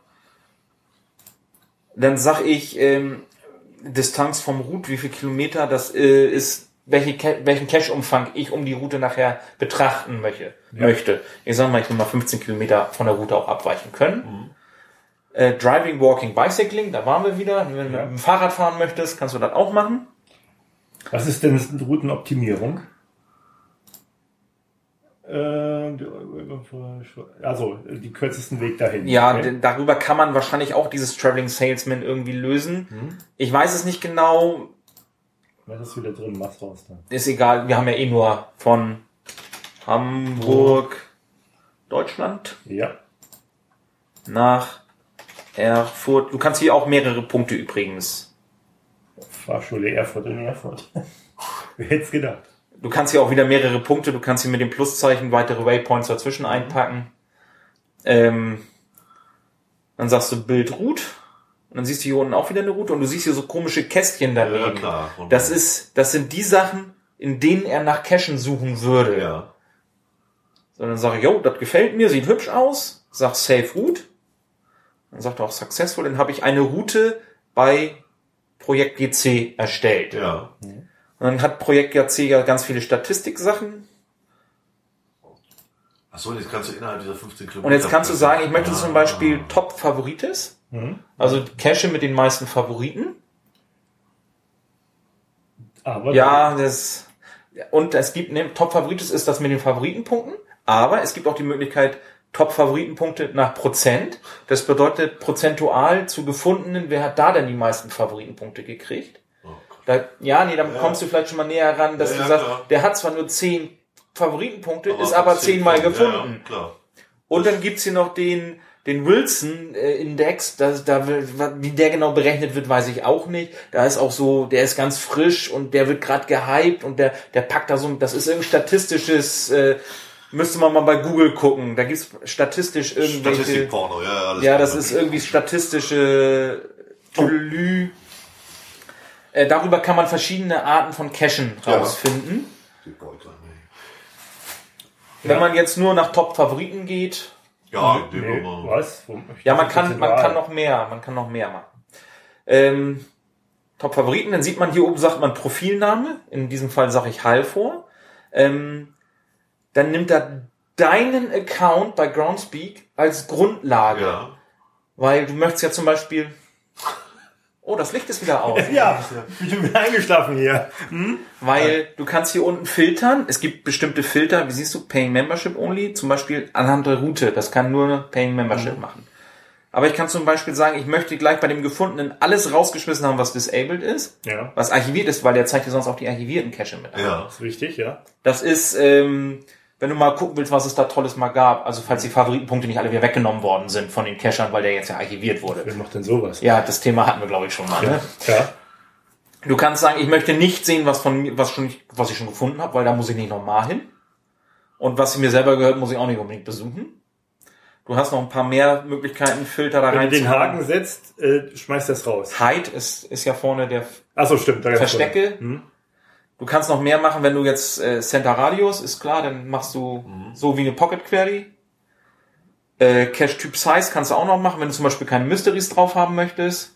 Dann sag ich ähm, Distanz vom Route, wie viel Kilometer das äh, ist, welche, welchen Cache-Umfang ich um die Route nachher betrachten möchte. Ja. möchte. Ich sag mal, ich will mal fünfzehn Kilometer von der Route auch abweichen können. Äh, Driving, Walking, Bicycling, da waren wir wieder. Wenn du Ja. mit dem Fahrrad fahren möchtest, kannst du das auch machen. Was ist denn Routenoptimierung? Äh, also die kürzesten Weg dahin. Ja, Okay. d- darüber kann man wahrscheinlich auch dieses Traveling Salesman irgendwie lösen. Hm. Ich weiß es nicht genau, Was ist wieder drin? Mach's raus dann. ist egal. Wir haben ja eh nur von Hamburg, Deutschland, Ja. nach Erfurt. Du kannst hier auch mehrere Punkte übrigens. Fahrschule Erfurt in Erfurt. Wer hätte es gedacht? Du kannst hier auch wieder mehrere Punkte, du kannst hier mit dem Pluszeichen weitere Waypoints dazwischen einpacken. Ähm, dann sagst du Bild Route und dann siehst du hier unten auch wieder eine Route und du siehst hier so komische Kästchen daneben. Ja, klar. Und- Das ist, das sind die Sachen, in denen er nach Cachen suchen würde. Ja. So, dann sage ich, jo, das gefällt mir, sieht hübsch aus. Sag Save Route. Dann sagt er auch Successful. Dann habe ich eine Route bei Projekt G C erstellt. Ja. Und dann hat Projekt G C ja ganz viele Statistiksachen. Achso, jetzt kannst du innerhalb dieser fünfzehn Kilometer... Und jetzt kannst du sagen, ich möchte Ah. zum Beispiel Top Favorites. Mhm. Also Cache mit den meisten Favoriten. Aber Ja, das, und es gibt, ne, Top Favorites ist das mit den Favoritenpunkten. Aber es gibt auch die Möglichkeit, Top-Favoritenpunkte nach Prozent. Das bedeutet prozentual zu gefundenen, wer hat da denn die meisten Favoritenpunkte gekriegt? Oh Gott. Da, ja, nee, dann Ja. kommst du vielleicht schon mal näher ran, dass Ja, du ja, sagst, klar. der hat zwar nur zehn Favoritenpunkte, ist Aber aber zehnmal ja, gefunden. Ja, klar. Und dann gibt's hier noch den, den Wilson-Index, das, da, will- wie der genau berechnet wird, weiß ich auch nicht. Da ist auch so, der ist ganz frisch und der wird gerade gehypt und der, der packt da so, das ist irgendein statistisches, äh, müsste man mal bei Google gucken. Da gibt's statistisch irgendwelche, Statistikporno, ja, alles ja, klar. das ist irgendwie statistische Tüdelü. Äh, darüber kann man verschiedene Arten von Cachen Ja. rausfinden. Die Beutel, nee. Wenn man jetzt nur nach Top-Favoriten geht, Ja, die Nee, Nummer. was? Wo- ja, man kann, man Prozentual. kann noch mehr, man kann noch mehr machen. Ähm, Top-Favoriten, dann sieht man hier oben, sagt man Profilname, in diesem Fall sage ich Hal vor. Ähm, dann nimmt er deinen Account bei Groundspeak als Grundlage, Ja. weil du möchtest ja zum Beispiel, oh, das Licht ist wieder aus. Ja, ich bin eingeschlafen hier. Weil du kannst hier unten filtern. Es gibt bestimmte Filter, wie siehst du, Paying Membership Only, zum Beispiel anhand der Route. Das kann nur Paying Membership Mhm. machen. Aber ich kann zum Beispiel sagen, ich möchte gleich bei dem Gefundenen alles rausgeschmissen haben, was disabled ist, Ja, was archiviert ist, weil der zeigt dir sonst auch die archivierten Cache mit an. Ja. ist richtig, ja. Das ist, ähm, wenn du mal gucken willst, was es da Tolles mal gab, also falls die Favoritenpunkte nicht alle wieder weggenommen worden sind von den Cachern, weil der jetzt ja archiviert wurde. Wer macht denn sowas? Ja, das Thema hatten wir, glaube ich, schon mal. Ne? Ja. Du kannst sagen, ich möchte nicht sehen, was von mir, was schon, was ich schon gefunden habe, weil da muss ich nicht nochmal hin. Und was mir selber gehört, muss ich auch nicht unbedingt besuchen. Du hast noch ein paar mehr Möglichkeiten, Filter da Wenn rein du den zu Haken setzt, äh, schmeißt das raus. Hide ist, ist ja vorne der Achso, stimmt. Da Verstecke. Hm? Du kannst noch mehr machen, wenn du jetzt äh, Center Radius, ist klar, dann machst du so wie eine Pocket Query. Äh, Cache Typ Size kannst du auch noch machen, wenn du zum Beispiel keine Mysteries drauf haben möchtest.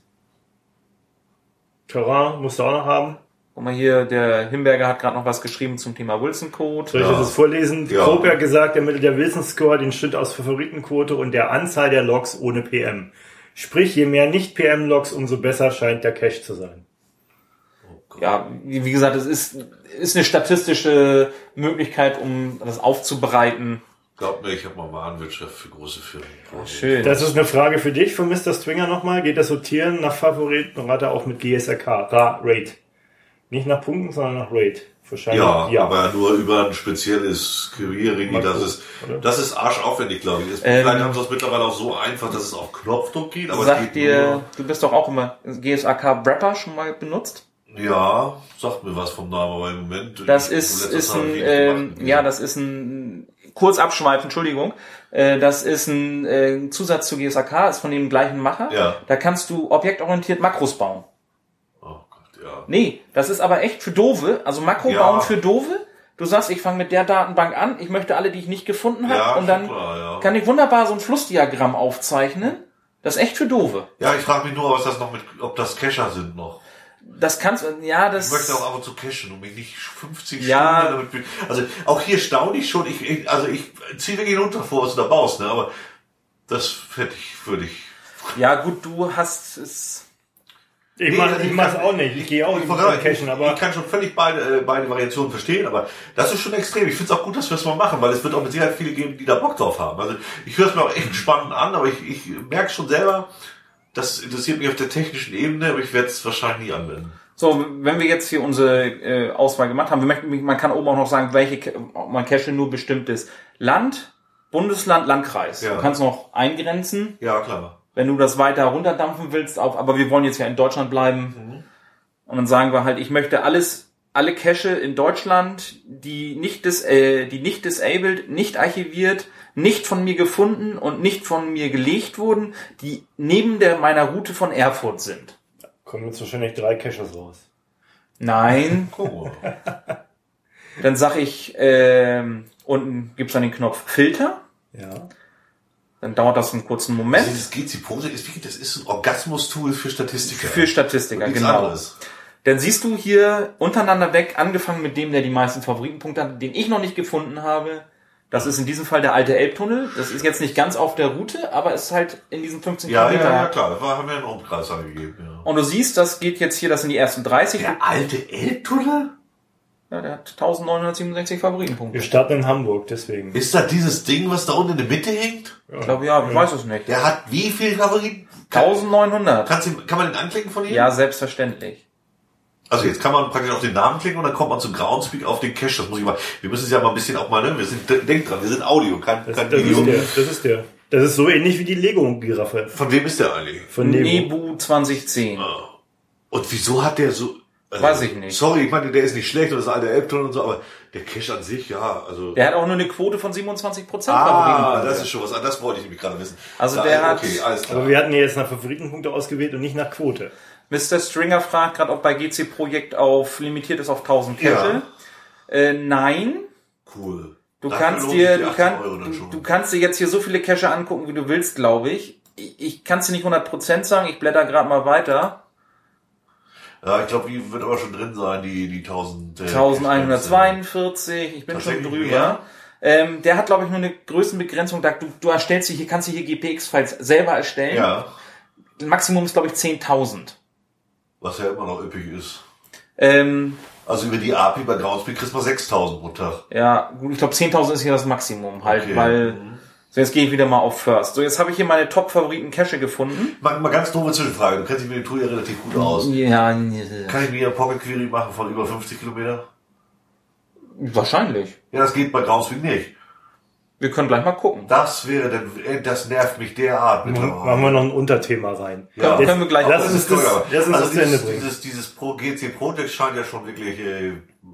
Terrain musst du auch noch haben. Guck mal hier, der Himberger hat gerade noch was geschrieben zum Thema Wilson-Code. Soll ich Ja. das jetzt vorlesen? Ja. Cope hat gesagt, er mittelt der Wilson-Score den Schnitt aus Favoritenquote und der Anzahl der Logs ohne P M. Sprich, je mehr Nicht-P M-Logs, umso besser scheint der Cache zu sein. Ja, wie wie gesagt, es ist, ist eine statistische Möglichkeit, um das aufzubereiten. Glaub mir, ich habe mal Warenwirtschaft für große Firmen. Schön. Das ist eine Frage für dich von Mister Stringer nochmal. Geht das Sortieren nach Favoriten und Rate auch mit G S R K? Ra Rate. Nicht nach Punkten, sondern nach Rate. Wahrscheinlich. Ja, aber nur über ein spezielles Querying, Makro, das ist, oder? das ist arschaufwendig, glaube ich. Es- Ähm, Vielleicht haben sie das mittlerweile auch so einfach, dass es auf Knopfdruck geht, aber es Sag geht dir, nur, du bist doch auch immer G S A K Wrapper schon mal benutzt? ja, sagt mir was vom Namen, aber im Moment. Das ich- ist, letztes ist Mal hab ein, ich ähm, gemacht. ja, das ist ein, kurz abschweifen, Entschuldigung, äh, das ist ein äh, Zusatz zu G S A K, ist von dem gleichen Macher. Ja. Da kannst du objektorientiert Makros bauen. Oh Gott, ja. Nee, das ist aber echt für Dove, also Makro Ja. bauen für Dove. Du sagst, ich fange mit der Datenbank an, ich möchte alle, die ich nicht gefunden habe, Ja, und dann schon klar, ja. kann ich wunderbar so ein Flussdiagramm aufzeichnen. Das ist echt für Dove. Ja, ich frage mich nur, was das noch mit, ob das Cacher sind noch. Das kannst ja, das. Ich möchte auch ab und zu cachen und mich nicht fünfzig Ja. Stunden damit. Also auch hier staune ich schon. Ich, ich also ich ziehe wirklich runter vor, was du da baust, ne? Aber das hätte ich, würde ich Ja, gut, du hast es... Ich Nee, mach, ich ich mach's kann- auch nicht. Ich gehe auch Ich, nicht ich, cashen, aber ich kann schon völlig beide, äh, beide Variationen verstehen, aber das ist schon extrem. Ich finde es auch gut, dass wir es mal machen, weil es wird auch mit Sicherheit viele geben, die da Bock drauf haben. Also ich höre es mir auch echt spannend an, aber ich, ich merke schon selber, das interessiert mich auf der technischen Ebene, aber ich werde es wahrscheinlich nie anwenden. So, wenn wir jetzt hier unsere äh, Auswahl gemacht haben, wir möchten, man kann oben auch noch sagen, welche, ob man cache nur bestimmtes Land, Bundesland, Landkreis. Ja. Du kannst noch eingrenzen, Ja, klar. wenn du das weiter runterdampfen willst, auf, aber wir wollen jetzt ja in Deutschland bleiben. Mhm. Und dann sagen wir halt, ich möchte alles, alle Cache in Deutschland, die nicht dis, äh, die nicht disabled, nicht archiviert, nicht von mir gefunden und nicht von mir gelegt wurden, die neben der meiner Route von Erfurt sind. kommen jetzt wahrscheinlich drei Caches raus. Nein. Cool. Dann sag ich, ähm, unten gibt's dann den Knopf Filter. Ja. Dann dauert das einen kurzen Moment. Dieses G C Pro, das ist ein Orgasmus-Tool für Statistiker. Für Statistiker, Nichts genau. anderes. Dann siehst du hier untereinander weg, angefangen mit dem, der die meisten Favoritenpunkte hat, den ich noch nicht gefunden habe. Das ist in diesem Fall der alte Elbtunnel. Das ist jetzt nicht ganz auf der Route, aber ist halt in diesen fünfzehn Ja, ja, Kilometern. ja, klar. Das war, haben wir einen Umkreis angegeben. Ja. Und du siehst, das geht jetzt hier, das sind die ersten dreißig. Der alte Elbtunnel? Ja, der hat eintausendneunhundertsiebenundsechzig Favoritenpunkte. Wir starten in Hamburg, deswegen. Ist das dieses Ding, was da unten in der Mitte hängt? Ich glaube, ja, ich weiß es nicht. Der hat wie viel Favoriten? eintausendneunhundert. Kannst du, kann man den anklicken von ihm? Ja, selbstverständlich. Also jetzt kann man praktisch auf den Namen klicken und dann kommt man zu Groundspeak auf den Cache. Das muss ich mal, wir müssen es ja mal ein bisschen auch mal, ne? Wir sind, denk dran, wir sind Audio, kein, Das, kein das Video. ist der. Das ist der. Das ist so ähnlich wie die Lego-Giraffe Von wem ist der eigentlich? von Nebo. Nebu zwanzig zehn. Und wieso hat der so, äh, Weiß ich nicht. Sorry, ich meine, der ist nicht schlecht und das ist alter Elbtunnel und so, aber der Cache an sich, ja, also. Der hat auch nur eine Quote von siebenundzwanzig Prozent Ah, Favoritenpunkte. das ist schon was, das wollte ich nämlich gerade wissen. Also Da- der hat- okay, alles klar. Aber wir hatten ja jetzt nach Favoritenpunkte ausgewählt und nicht nach Quote. Mister Stringer fragt gerade, ob bei G C Projekt auf limitiert ist auf tausend Cache. Äh, nein. Cool. Du Dafür kannst lohnt dir, sich die du, achtzig kann, Euro dann du, schon. du kannst dir jetzt hier so viele Cache angucken, wie du willst, glaube ich. Ich, ich kann es dir nicht hundert Prozent sagen, ich blätter gerade mal weiter. Ja, ich glaube, die wird aber schon drin sein, die, die tausend. Äh, eintausendeinhundertzweiundvierzig, ich bin schon Tatsächlich drüber. mehr? Ähm, der hat, glaube ich, nur eine Größenbegrenzung. Da, du, du erstellst dir hier, kannst du hier G P X-Files selber erstellen. Ja, Maximum ist, glaube ich, zehntausend. was ja immer noch üppig ist. Ähm, Also über die A P I bei Groundspeak kriegst du mal sechstausend pro Tag. ja, gut, ich glaube, zehntausend ist hier das Maximum halt, Okay. weil, Mhm. so jetzt gehe ich wieder mal auf First. So, jetzt habe ich hier meine Top-Favoriten-Cache gefunden. Mal, mal ganz doofe Zwischenfrage. Du kennst dich mit dem Tool ja relativ gut aus. Ja, Kann ich mir eine Pocket Query machen von über fünfzig Kilometer? wahrscheinlich. Ja, das geht bei Groundspeak nicht. Wir können gleich mal gucken. Das wäre dann, äh, das nervt mich derart mit Machen wir noch ein Unterthema rein. Ja. Können wir gleich Lass machen. uns das, lass uns also das zu Ende dieses, bringen. dieses, dieses Pro G C Project scheint ja schon wirklich, äh,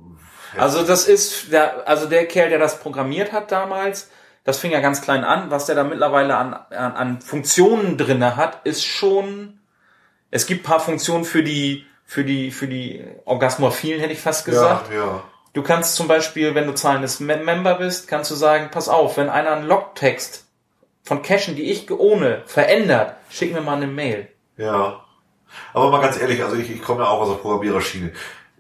Also das ist, der, also der Kerl, der das programmiert hat damals, das fing ja ganz klein an, was der da mittlerweile an, an, an Funktionen drinne hat, ist schon, es gibt paar Funktionen für die, für die, für die Orgasmophilen, hätte ich fast gesagt. ja, ja. Du kannst zum Beispiel, wenn du zahlendes Mem- Member bist, kannst du sagen, pass auf, wenn einer einen Logtext von Cachen, die ich ohne, verändert, schick mir mal eine Mail. Ja. Aber mal ganz ehrlich, also ich, ich komme ja auch aus der Programmiererschiene.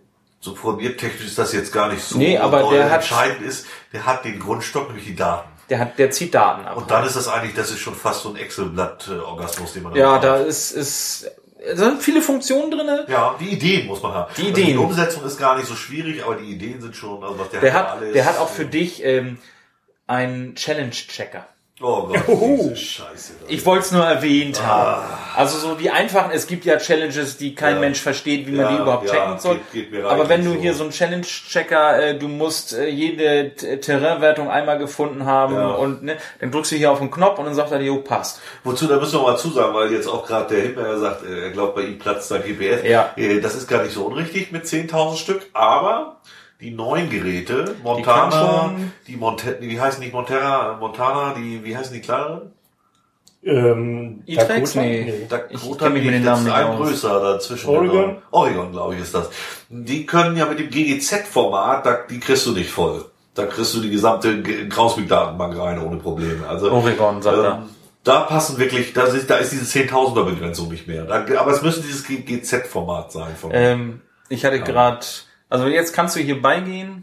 So programmiertechnisch ist das jetzt gar nicht so. Nee, aber doll. der hat- Entscheidend ist, der hat den Grundstock, nämlich die Daten. Der hat, der zieht Daten ab. Und dann ist das eigentlich, das ist schon fast so ein Excel-Blatt-Orgasmus, den man ja, hat. da ist, ist, da sind viele Funktionen drinne. Ja, die Ideen muss man haben. Die Also Ideen. die Umsetzung ist gar nicht so schwierig, aber die Ideen sind schon, also was der, Der hat, hat, alles, der hat auch für äh, dich ähm, einen Challenge-Checker. Oh Gott, Uhu. diese Scheiße. da. Ich wollte es nur erwähnt haben. Also so die einfachen, es gibt ja Challenges, die kein Ja. Mensch versteht, wie man Ja, die überhaupt ja, checken soll. geht- geht mir Aber wenn du reichlich hier so. so einen Challenge-Checker, äh, du musst äh, jede T- Terrainwertung einmal gefunden haben Ja. und ne, dann drückst du hier auf den Knopf und dann sagt er dir, jo, passt. Wozu, da müssen wir mal zusagen, weil jetzt auch gerade der Hinterher sagt, äh, er glaubt, bei ihm platzt sein G P S. Ja. Äh, Das ist gar nicht so unrichtig mit zehntausend Stück, aber die neuen Geräte, können Montana, schon- die Monte, die heißen nicht Montana, Montana, die, wie heißen die kleineren? Ähm, E-Trax? Dakota? Nee. Dakota, kenn mich mit den das Namen ist nicht ein aus. größer dazwischen. Oregon? Genau. Oregon, glaube ich, ist das. Die können ja mit dem G G Z-Format, da, die kriegst du nicht voll. Da kriegst du die gesamte Groundspeak-Datenbank rein, ohne Probleme. Also, Oregon, sagt er. ähm, da passen wirklich, da ist, da ist diese zehntausender-Begrenzung nicht mehr. Da, aber es müsste dieses G G Z-Format sein. Von, Ähm, ich hatte gerade, also jetzt kannst du hier beigehen.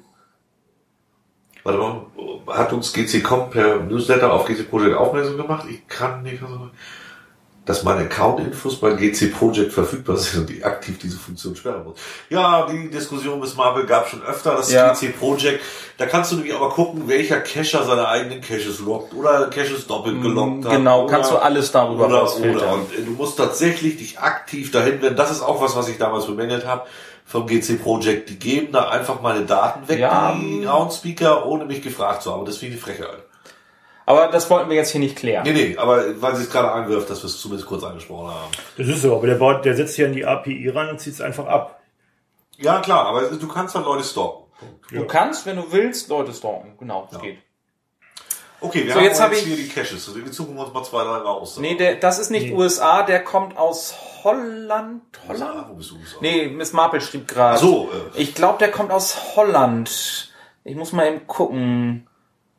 Warte mal, hat uns G C Comp per Newsletter auf G C Project aufmerksam gemacht? Ich kann nicht. Also, dass meine Account-Infos bei G C Project verfügbar sind und ich aktiv diese Funktion sperren muss. Ja, die Diskussion mit Marvel gab schon öfter, das Ja. G C Project. Da kannst du nämlich aber gucken, welcher Cacher seine eigenen Caches lockt oder Caches doppelt gelockt hat. Genau, oder, kannst du alles darüber oder, rausfiltern. oder. Und du musst tatsächlich dich aktiv dahin wenden. Das ist auch was, was ich damals bemängelt habe vom G C Project. Die geben da einfach meine Daten weg, Ja. die Groundspeaker, ohne mich gefragt zu haben. Das finde ich eine Frechheit. Aber das wollten wir jetzt hier nicht klären. Nee, nee, aber weil sie es gerade einwirft, dass wir es zumindest kurz angesprochen haben. Das ist so, aber der baut, der setzt hier an die A P I ran und zieht es einfach ab. Ja, klar, aber du kannst dann Leute stalken. Du kannst, wenn du willst, Leute stalken. Genau, das Ja. geht. Okay, wir So, haben jetzt hab jetzt ich- hier die Caches. Also wir suchen uns mal zwei, drei raus. Nee, der, das ist nicht Nee. U S A, der kommt aus Holland. Holland? Ah, wo bist du? Nee, Miss Marple schrieb gerade. Ach so, äh. Ich glaube, der kommt aus Holland. Ich muss mal eben gucken.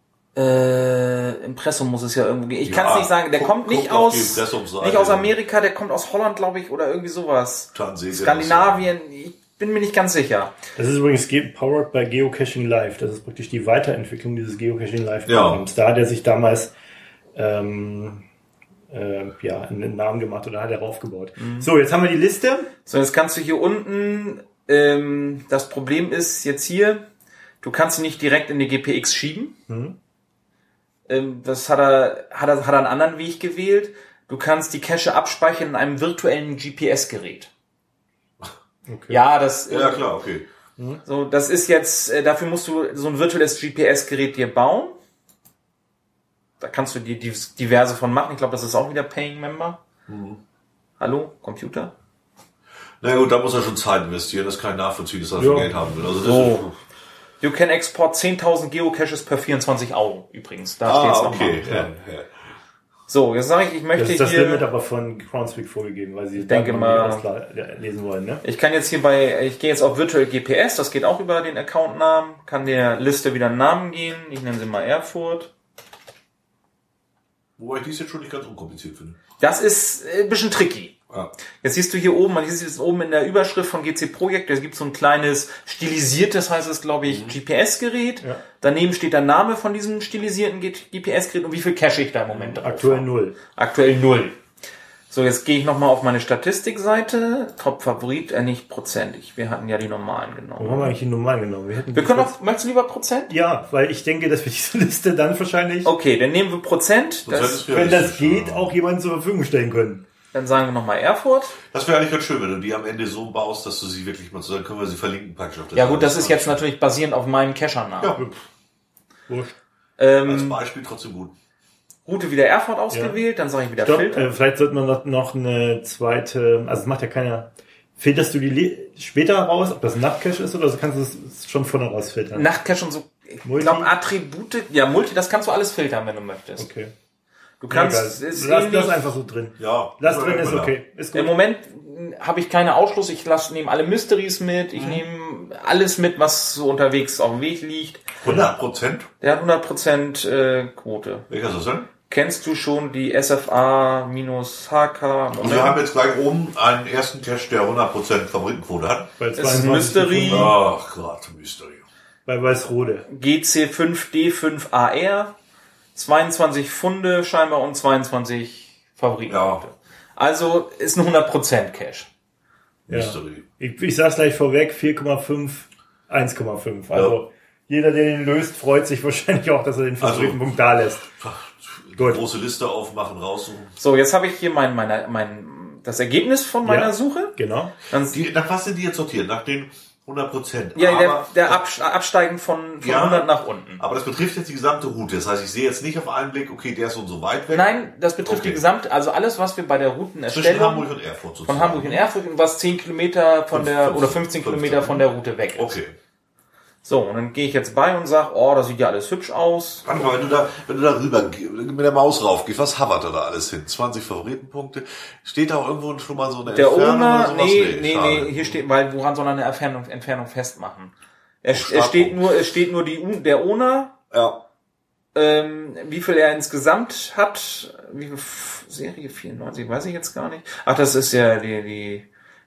Äh, Impressum muss es ja irgendwo gehen. Ich kann es Ja, nicht sagen. Der guck- kommt nicht guck auf aus, die Impressumseite. nicht aus Amerika, der kommt aus Holland, glaube ich, oder irgendwie sowas. Tansania. Skandinavien. Ich bin mir nicht ganz sicher. Das ist übrigens ge- powered by Geocaching Live. Das ist praktisch die Weiterentwicklung dieses Geocaching Live Ja. Programms. Da hat er sich damals ähm, äh, ja, einen Namen gemacht oder hat er raufgebaut. So, jetzt haben wir die Liste. So, jetzt kannst du hier unten, ähm, das Problem ist jetzt hier, du kannst sie nicht direkt in die G P X schieben. Mhm. Ähm, das hat er, hat er, hat er einen anderen Weg gewählt. Du kannst die Cache abspeichern in einem virtuellen G P S-Gerät. Okay. Ja, das, Ja, klar, okay. so, das ist jetzt, äh, dafür musst du so ein virtuelles G P S-Gerät dir bauen. Da kannst du die, die diverse von machen. Ich glaube, das ist auch wieder Paying Member. Hallo, Computer? Na gut, da muss er schon Zeit investieren. Das kann ich nachvollziehen, dass er Ja. schon Geld haben will. Also das So. You can export zehntausend Geocaches per vierundzwanzig Euro übrigens. Da ist, steht's ah, nochmal. okay. Ja, ja. So, jetzt sage ich, ich möchte Das ist das hier... Limit aber von Groundspeak vorgegeben, weil sie denke dann mal- ausla- lesen wollen, ne? Ich kann jetzt hier bei, ich gehe jetzt auf Virtual G P S, das geht auch über den Accountnamen, kann der Liste wieder einen Namen geben, ich nenne sie mal Erfurt. Wobei ich dies jetzt schon nicht ganz unkompliziert finde. Das ist äh, ein bisschen tricky. Ja. Jetzt siehst du hier oben, man sieht es oben in der Überschrift von G C Projekt, es gibt so ein kleines stilisiertes, heißt es glaube ich, G P S-Gerät. Ja. Daneben steht der Name von diesem stilisierten G P S-Gerät und wie viel Cache ich da im Moment drauf Aktuell habe. null. Aktuell null. So, jetzt gehe ich nochmal auf meine Statistikseite. Top-Favorit, äh, nicht prozentig. Wir hatten ja die normalen Warum genommen. haben wir eigentlich die normalen genommen? Wir, hätten Wir die können kurz- auch, möchtest du lieber Prozent? Ja, weil ich denke, dass wir diese Liste dann wahrscheinlich, Okay, dann nehmen wir Prozent. Prozent Das, ist wenn das realistisch, geht, ja. auch jemanden zur Verfügung stellen können. dann sagen wir nochmal Erfurt. Das wäre eigentlich ganz schön, wenn du die am Ende so baust, dass du sie wirklich mal, so dann können wir sie verlinken praktisch auf der Ja gut, das Seite. ist jetzt natürlich basierend auf meinem Cacher-Namen. Ja, Wurscht. als Ähm, Beispiel trotzdem gut. Route wieder Erfurt ausgewählt, dann sage ich wieder Stopp, Filter. äh, vielleicht sollte man noch, noch eine zweite, also es macht ja keiner, filterst du die Le später raus, ob das ein Nachtcache ist oder kannst du es schon vorne rausfiltern? Nachtcache und so. Ich Multi? glaube Attribute, ja Multi, das kannst du alles filtern, wenn du möchtest. Okay. Du kannst, Ja, es geil. ist Lass ähnlich- das einfach so drin. Ja. Lass Ja, drin ist ja. okay. Ist Im gut. Moment habe ich keine Ausschluss. Ich lasse nehme alle Mysteries mit. Ich nehme alles mit, was so unterwegs auf dem Weg liegt. hundert Prozent? Der hat hundert Prozent äh, Quote. Welcher ist das denn? Kennst du schon die S F A-H K? Und wir haben jetzt gleich oben einen ersten Cache, der hundert Prozent Favoritenquote hat. Bei ist ein Mystery. Ach Gott, Mystery. Bei Weißrode. G C fünf D fünf A R. zweiundzwanzig Funde scheinbar und zweiundzwanzig Favoritenpunkte. Ja. Also ist ein hundert Prozent Cache. Ja. Mystery. Ich, ich sag's gleich vorweg, vier Komma fünf, eins Komma fünf. Also jeder, der den löst, freut sich wahrscheinlich auch, dass er den Favoritenpunkt da lässt. Gut. Große Liste aufmachen, raussuchen. So, jetzt habe ich hier mein, meine, mein, das Ergebnis von meiner Ja. Suche. Genau. Dann, Die, nach was sind die jetzt sortiert? Nach den hundert Prozent. ja, der, aber, der Abs- Absteigen von, von Ja. hundert nach unten. aber das betrifft jetzt die gesamte Route. Das heißt, ich sehe jetzt nicht auf einen Blick, okay, der ist so und so weit weg. Nein, das betrifft Okay. die gesamte, also alles, was wir bei der Zwischen Routenerstellung Hamburg und Erfurt sozusagen. von Hamburg in Erfurt und was zehn Kilometer von der, fünfzehn, oder fünfzehn Kilometer fünfzehn. von der Route weg ist. Okay. So, und dann gehe ich jetzt bei und sage, oh, das sieht ja alles hübsch aus. Warte mal, wenn du da, wenn du da rüber geh- mit der Maus raufgehst, was hovert da alles hin? zwanzig Favoritenpunkte. Steht da auch irgendwo schon mal so eine Der Entfernung Owner, oder sowas? nee, nee, schade. nee, hier steht, weil woran soll er eine Entfernung, Entfernung festmachen? Er, es Startpunkt. steht nur, es steht nur die, U- der Owner, Ja. ähm, wie viel er insgesamt hat, wie viel F- Serie vierundneunzig, weiß ich jetzt gar nicht. Ach, das ist ja die, die,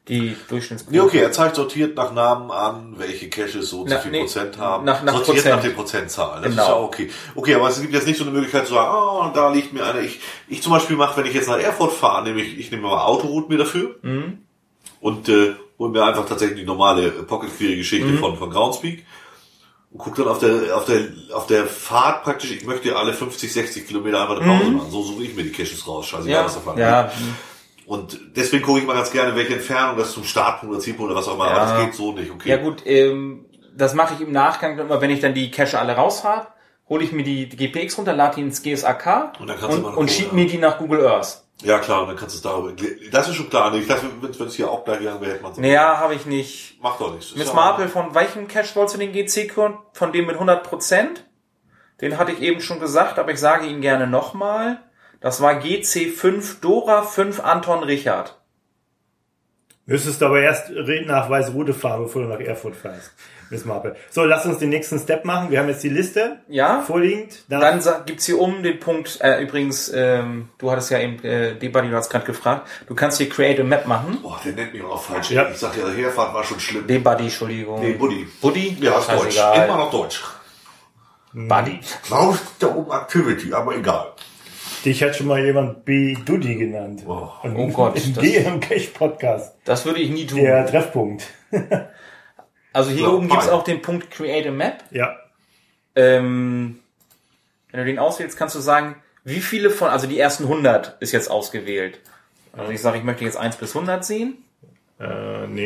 die Durchschnittsquote. Nee, okay, er zeigt sortiert nach Namen an, welche Caches so und so Na, viel nee, Prozent haben. nach- nach sortiert Prozent. nach den Prozentzahlen. Das Genau. ist ja okay. Okay, aber es gibt jetzt nicht so eine Möglichkeit zu sagen, ah, da liegt mir eine. Ich, ich zum Beispiel mache, wenn ich jetzt nach Erfurt fahre, nehme ich, ich nehme mal Autoroute mir dafür Mhm. und äh, hole mir einfach tatsächlich die normale Pocket-Query-Geschichte Mhm. von, von Groundspeak und gucke dann auf der, auf der, auf der Fahrt praktisch, ich möchte alle fünfzig, sechzig Kilometer einfach eine Pause Mhm. machen. So suche ich mir die Caches raus. Scheißegal, Ja, was davon ja, Und deswegen gucke ich mal ganz gerne, welche Entfernung das zum Startpunkt oder Zielpunkt oder was auch immer. Ja. Aber das geht so nicht, okay. ja gut, ähm, das mache ich im Nachgang immer, wenn ich dann die Cache alle raus habe, hole ich mir die, die G P X runter, lade die ins G S A K Und dann kannst du und, mal und noch schiebe holen, mir die nach Google Earth. Ja klar, und dann kannst du es darüber. Das ist schon klar. Ich dachte, wenn es hier auch gleich gegangen wäre, hätte man es. Naja, habe ich nicht. Macht doch nichts. Ist Miss ja- Marple, von welchem Cache wolltest du den G C-Code? Von dem mit hundert Prozent? Den hatte ich eben schon gesagt, aber ich sage ihn gerne nochmal. Das war G C fünf Dora fünf Anton Richard. Müsstest du aber erst Nachweis rote fahren, bevor du nach Erfurt fährst. Miss Marple. So, lass uns den nächsten Step machen. Wir haben jetzt die Liste Ja? vorliegend. Da- Dann sa- gibt's hier oben den Punkt, äh, übrigens, ähm, du hattest ja eben, äh, Debuddy, du hast gerade gefragt, du kannst hier Create a Map machen. Boah, der nennt mich auch noch falsch. Ja. Ich sag ja, der Herfahrt war schon schlimm. Debuddy, Entschuldigung. Nee, Buddy. Buddy? Ja, ist Deutsch. Scheißegal. Immer noch Deutsch. Buddy. Warum steht da oben Activity? Aber egal. Dich hat schon mal jemand B. Duddy genannt. Oh. Und Oh Gott, Im das- G M Cache Podcast. Das würde ich nie tun. Der Treffpunkt. Also hier So, oben gibt's fein. auch den Punkt Create a Map. Ja. Ähm, wenn du den auswählst, kannst du sagen, wie viele von, also die ersten hundert ist jetzt ausgewählt. Also ich sage, ich möchte jetzt eins bis hundert sehen. Äh, nee.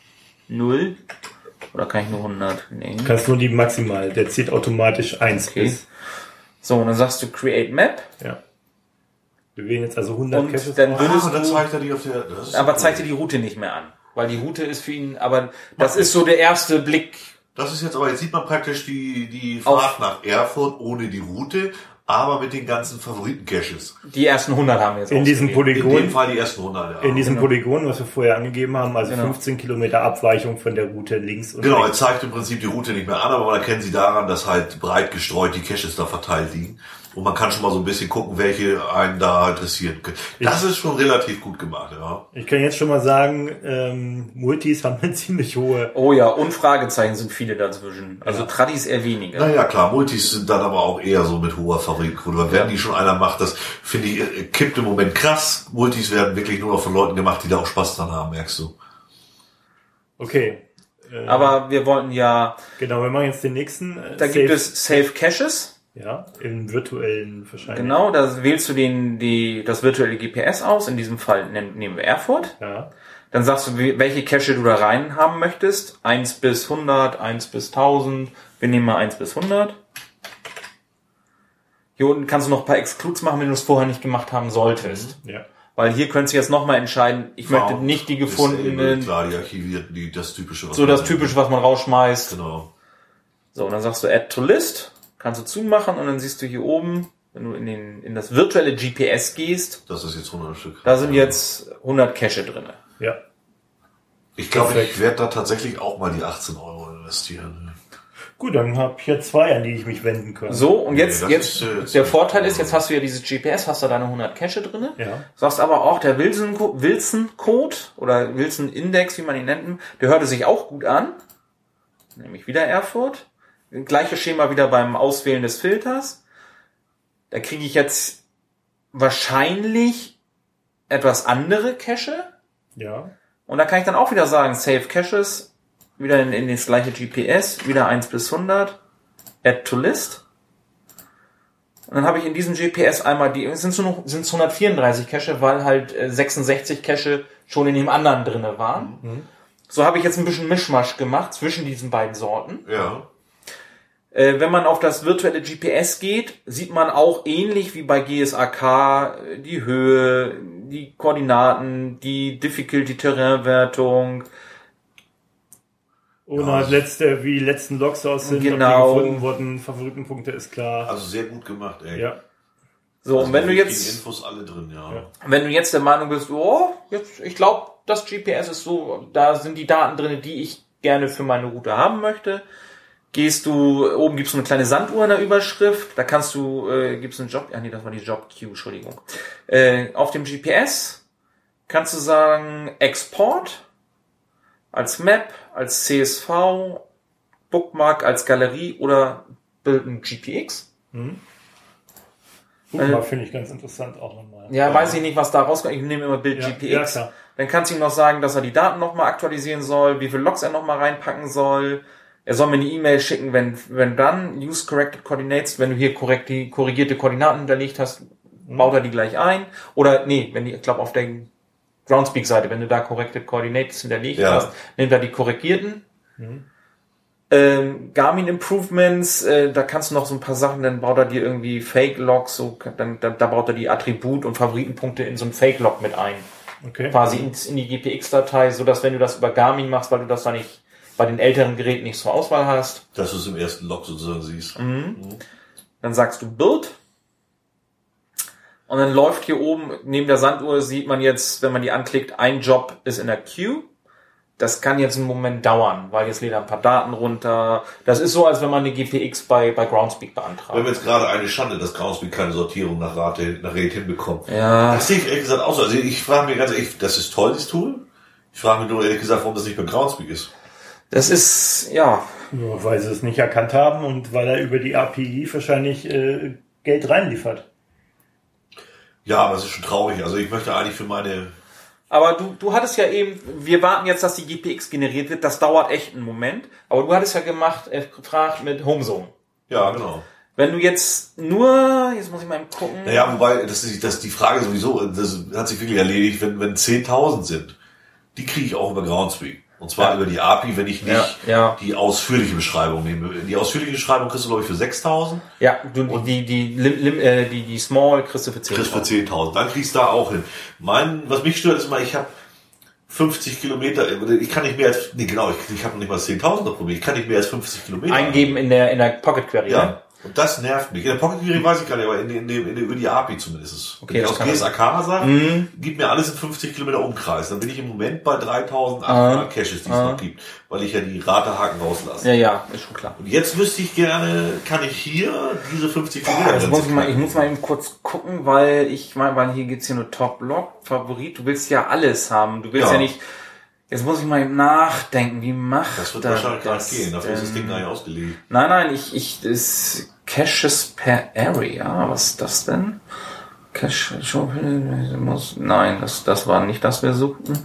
null. Oder kann ich nur hundert? Nee. Du kannst nur die maximal. Der zählt automatisch eins Okay. bis. So, und dann sagst du Create Map. Ja. Wir wählen jetzt also hundert Und Caches. dann aus. würdest Ah, und dann du, zeigt er die auf der. Das ist aber cool. zeigt dir die Route nicht mehr an. Weil die Route ist für ihn, aber das ist so der erste Blick. Das ist jetzt aber, jetzt sieht man praktisch die, die Auf- Fahrt nach Erfurt ohne die Route, aber mit den ganzen Favoriten-Caches. Die ersten hundert haben wir jetzt In diesem ausgewählt. In Polygon. dem Fall die ersten hundert, ja. In diesem Genau. Polygon, was wir vorher angegeben haben, also Genau. fünfzehn Kilometer Abweichung von der Route links und Genau, er rechts. zeigt im Prinzip die Route nicht mehr an, aber man erkennt sie daran, dass halt breit gestreut die Caches da verteilt liegen. Und man kann schon mal so ein bisschen gucken, welche einen da interessieren können. Das ist schon relativ gut gemacht, ja. Ich kann jetzt schon mal sagen, ähm, Multis haben eine ziemlich hohe. Oh ja, und Fragezeichen sind viele dazwischen. Also Tradis eher weniger. Naja, klar, Multis sind dann aber auch eher so mit hoher Favoritenquote. Weil wenn die schon einer macht, das finde ich, äh, kippt im Moment krass. Multis werden wirklich nur noch von Leuten gemacht, die da auch Spaß dran haben, merkst du. Okay. Äh, Aber wir wollten ja, genau, wir machen jetzt den nächsten. Äh, da gibt es Safe Caches. Ja, im virtuellen wahrscheinlich. Genau, da wählst du den, die, das virtuelle G P S aus. In diesem Fall nehmen nehmen wir Erfurt. Ja. Dann sagst du, wie- welche Cache du da rein haben möchtest. eins bis hundert, eins bis tausend. Wir nehmen mal eins bis hundert. Hier unten kannst du noch ein paar Excludes machen, wenn du es vorher nicht gemacht haben solltest. Ja. Weil hier könntest du jetzt nochmal entscheiden, ich möchte Found, nicht die disabled, gefundenen, Klar, die archivierten, die, das typische. was so das man- typische, was man rausschmeißt. Genau. So, und dann sagst du Add to List, kannst du zumachen und dann siehst du hier oben, wenn du in den, in das virtuelle G P S gehst, Das ist jetzt hundert Stück. da sind jetzt hundert Cache drinne. Ja. Ich glaube, Perfekt. ich werde da tatsächlich auch mal die achtzehn Euro investieren. Gut, dann habe ich hier zwei, an die ich mich wenden kann. So, und jetzt, das jetzt, ist, äh, der Vorteil ist, jetzt hast du ja dieses G P S, hast du deine hundert Cache drinne. Ja. Sagst aber auch, der Wilson- Wilson-Code oder Wilson-Index, wie man ihn nennt, der hörte sich auch gut an. Nämlich wieder Erfurt. Gleiches Schema wieder beim Auswählen des Filters. Da kriege ich jetzt wahrscheinlich etwas andere Cache. Ja. Und da kann ich dann auch wieder sagen, Save Caches, wieder in, in das gleiche G P S, wieder eins bis hundert, Add to List. Und dann habe ich in diesem G P S einmal die, es sind nur noch, sind es hundertvierunddreißig Cache, weil halt äh, sechsundsechzig Cache schon in dem anderen drinne waren. Mhm. So habe ich jetzt ein bisschen Mischmasch gemacht zwischen diesen beiden Sorten. Ja. Äh, wenn man auf das virtuelle G P S geht, sieht man auch ähnlich wie bei G S A K äh, die Höhe, die Koordinaten, die Difficulty-Terrainwertung. Und Ja. halt letzte, wie die letzten Logs aus sind, Genau. ob die gefunden wurden, Favoritenpunkte ist klar. Also sehr gut gemacht, ey. Ja. So, Also und wenn du die jetzt, Infos alle drin, ja. Ja. wenn du jetzt der Meinung bist, oh, jetzt, ich glaube, das G P S ist so, da sind die Daten drin, die ich gerne für meine Route haben möchte, gehst du, oben gibt's so eine kleine Sanduhr in der Überschrift, da kannst du, äh, gibt's einen Job, ah nee, das war die Job Queue, Entschuldigung. Äh, auf dem G P S kannst du sagen, Export, als Map, als C S V, Bookmark, als Galerie oder bilden G P X. Mhm. Bookmark äh, finde ich ganz interessant auch nochmal. Ja, ja, weiß ich nicht, was da rauskommt. Ich nehme immer Bild ja, G P X. Ja, Dann kannst du ihm noch sagen, dass er die Daten nochmal aktualisieren soll, wie viele Logs er nochmal reinpacken soll. Er soll mir eine E-Mail schicken, wenn wenn dann use corrected coordinates, wenn du hier korrekt die korrigierte Koordinaten hinterlegt hast, mhm. baut er die gleich ein. Oder nee, wenn die, ich glaube auf der Groundspeak-Seite, wenn du da corrected coordinates hinterlegt ja. hast, nimmt er die korrigierten. Mhm. Ähm, Garmin Improvements, äh, da kannst du noch so ein paar Sachen, dann baut er dir irgendwie Fake-Logs, so, dann, da, da baut er die Attribut- und Favoritenpunkte in so ein Fake-Log mit ein. Okay. Quasi in, in die G P X-Datei, so dass wenn du das über Garmin machst, weil du das da nicht bei den älteren Geräten nicht zur Auswahl hast. Dass du es im ersten Log sozusagen siehst. Mhm. Mhm. Dann sagst du Build. Und dann läuft hier oben, neben der Sanduhr sieht man jetzt, wenn man die anklickt, ein Job ist in der Queue. Das kann jetzt einen Moment dauern, weil jetzt lädt er ein paar Daten runter. Das ist so, als wenn man eine G P X bei, bei Groundspeak beantragt. Wir haben jetzt gerade eine Schande, dass Groundspeak keine Sortierung nach Rate, nach Rate hinbekommt. Ja. Das sehe ich ehrlich gesagt auch so. Also ich frage mich ganz ehrlich, das ist toll, das Tool. Ich frage mich nur ehrlich gesagt, warum das nicht bei Groundspeak ist. Das ist, ja. Nur weil sie es nicht erkannt haben und weil er über die A P I wahrscheinlich äh, Geld reinliefert. Ja, aber es ist schon traurig. Also ich möchte eigentlich für meine... Aber du, du hattest ja eben, wir warten jetzt, dass die G P X generiert wird. Das dauert echt einen Moment. Aber du hattest ja gemacht, äh, gefragt mit Homezone. Ja, genau. Wenn du jetzt nur, jetzt muss ich mal eben gucken. Naja, wobei, das ist, das ist die Frage sowieso, das hat sich wirklich erledigt, wenn, wenn zehntausend sind, die kriege ich auch über Groundspeak. Und zwar ja. über die A P I, wenn ich nicht ja, ja. die ausführliche Beschreibung nehme. Die ausführliche Beschreibung kriegst du, glaube ich, für sechstausend. Ja, du, und die, die, die, äh, die, die Small kriegst du für zehntausend. Kriegst für zehntausend. Dann kriegst du da auch hin. Mein, was mich stört, ist immer, ich habe fünfzig Kilometer, ich kann nicht mehr als, nee, genau, ich, ich habe noch nicht mal zehntausend probiert, ich kann nicht mehr als fünfzig Kilometer eingeben in der, in der Pocket Query. Ja. Ne? Und das nervt mich. In der Pocket Query weiß ich gar nicht, aber in, in, in, in, über die A P I zumindest. Okay, Wenn ich das aus G S A K sage, mhm. gib mir alles in fünfzig Kilometer Umkreis. Dann bin ich im Moment bei dreitausendachthundert ah. Caches, die es ah. noch gibt. Weil ich ja die Ratehaken rauslasse. Ja, ja, ist schon klar. Und jetzt wüsste ich gerne, kann ich hier diese fünfzig Kilometer... Also muss ich, mal, ich muss mal eben kurz gucken, weil ich meine, weil hier gibt's hier nur Top-Log, Favorit. Du willst ja alles haben. Du willst ja, ja nicht... Jetzt muss ich mal eben nachdenken, wie macht das? Das wird wahrscheinlich gar nicht gehen, dafür ist das Ding gar nicht ausgelegt. Nein, nein, ich, ich, das Caches per Area, was ist das denn? Cache, muss, nein, das, das war nicht, das wir suchten.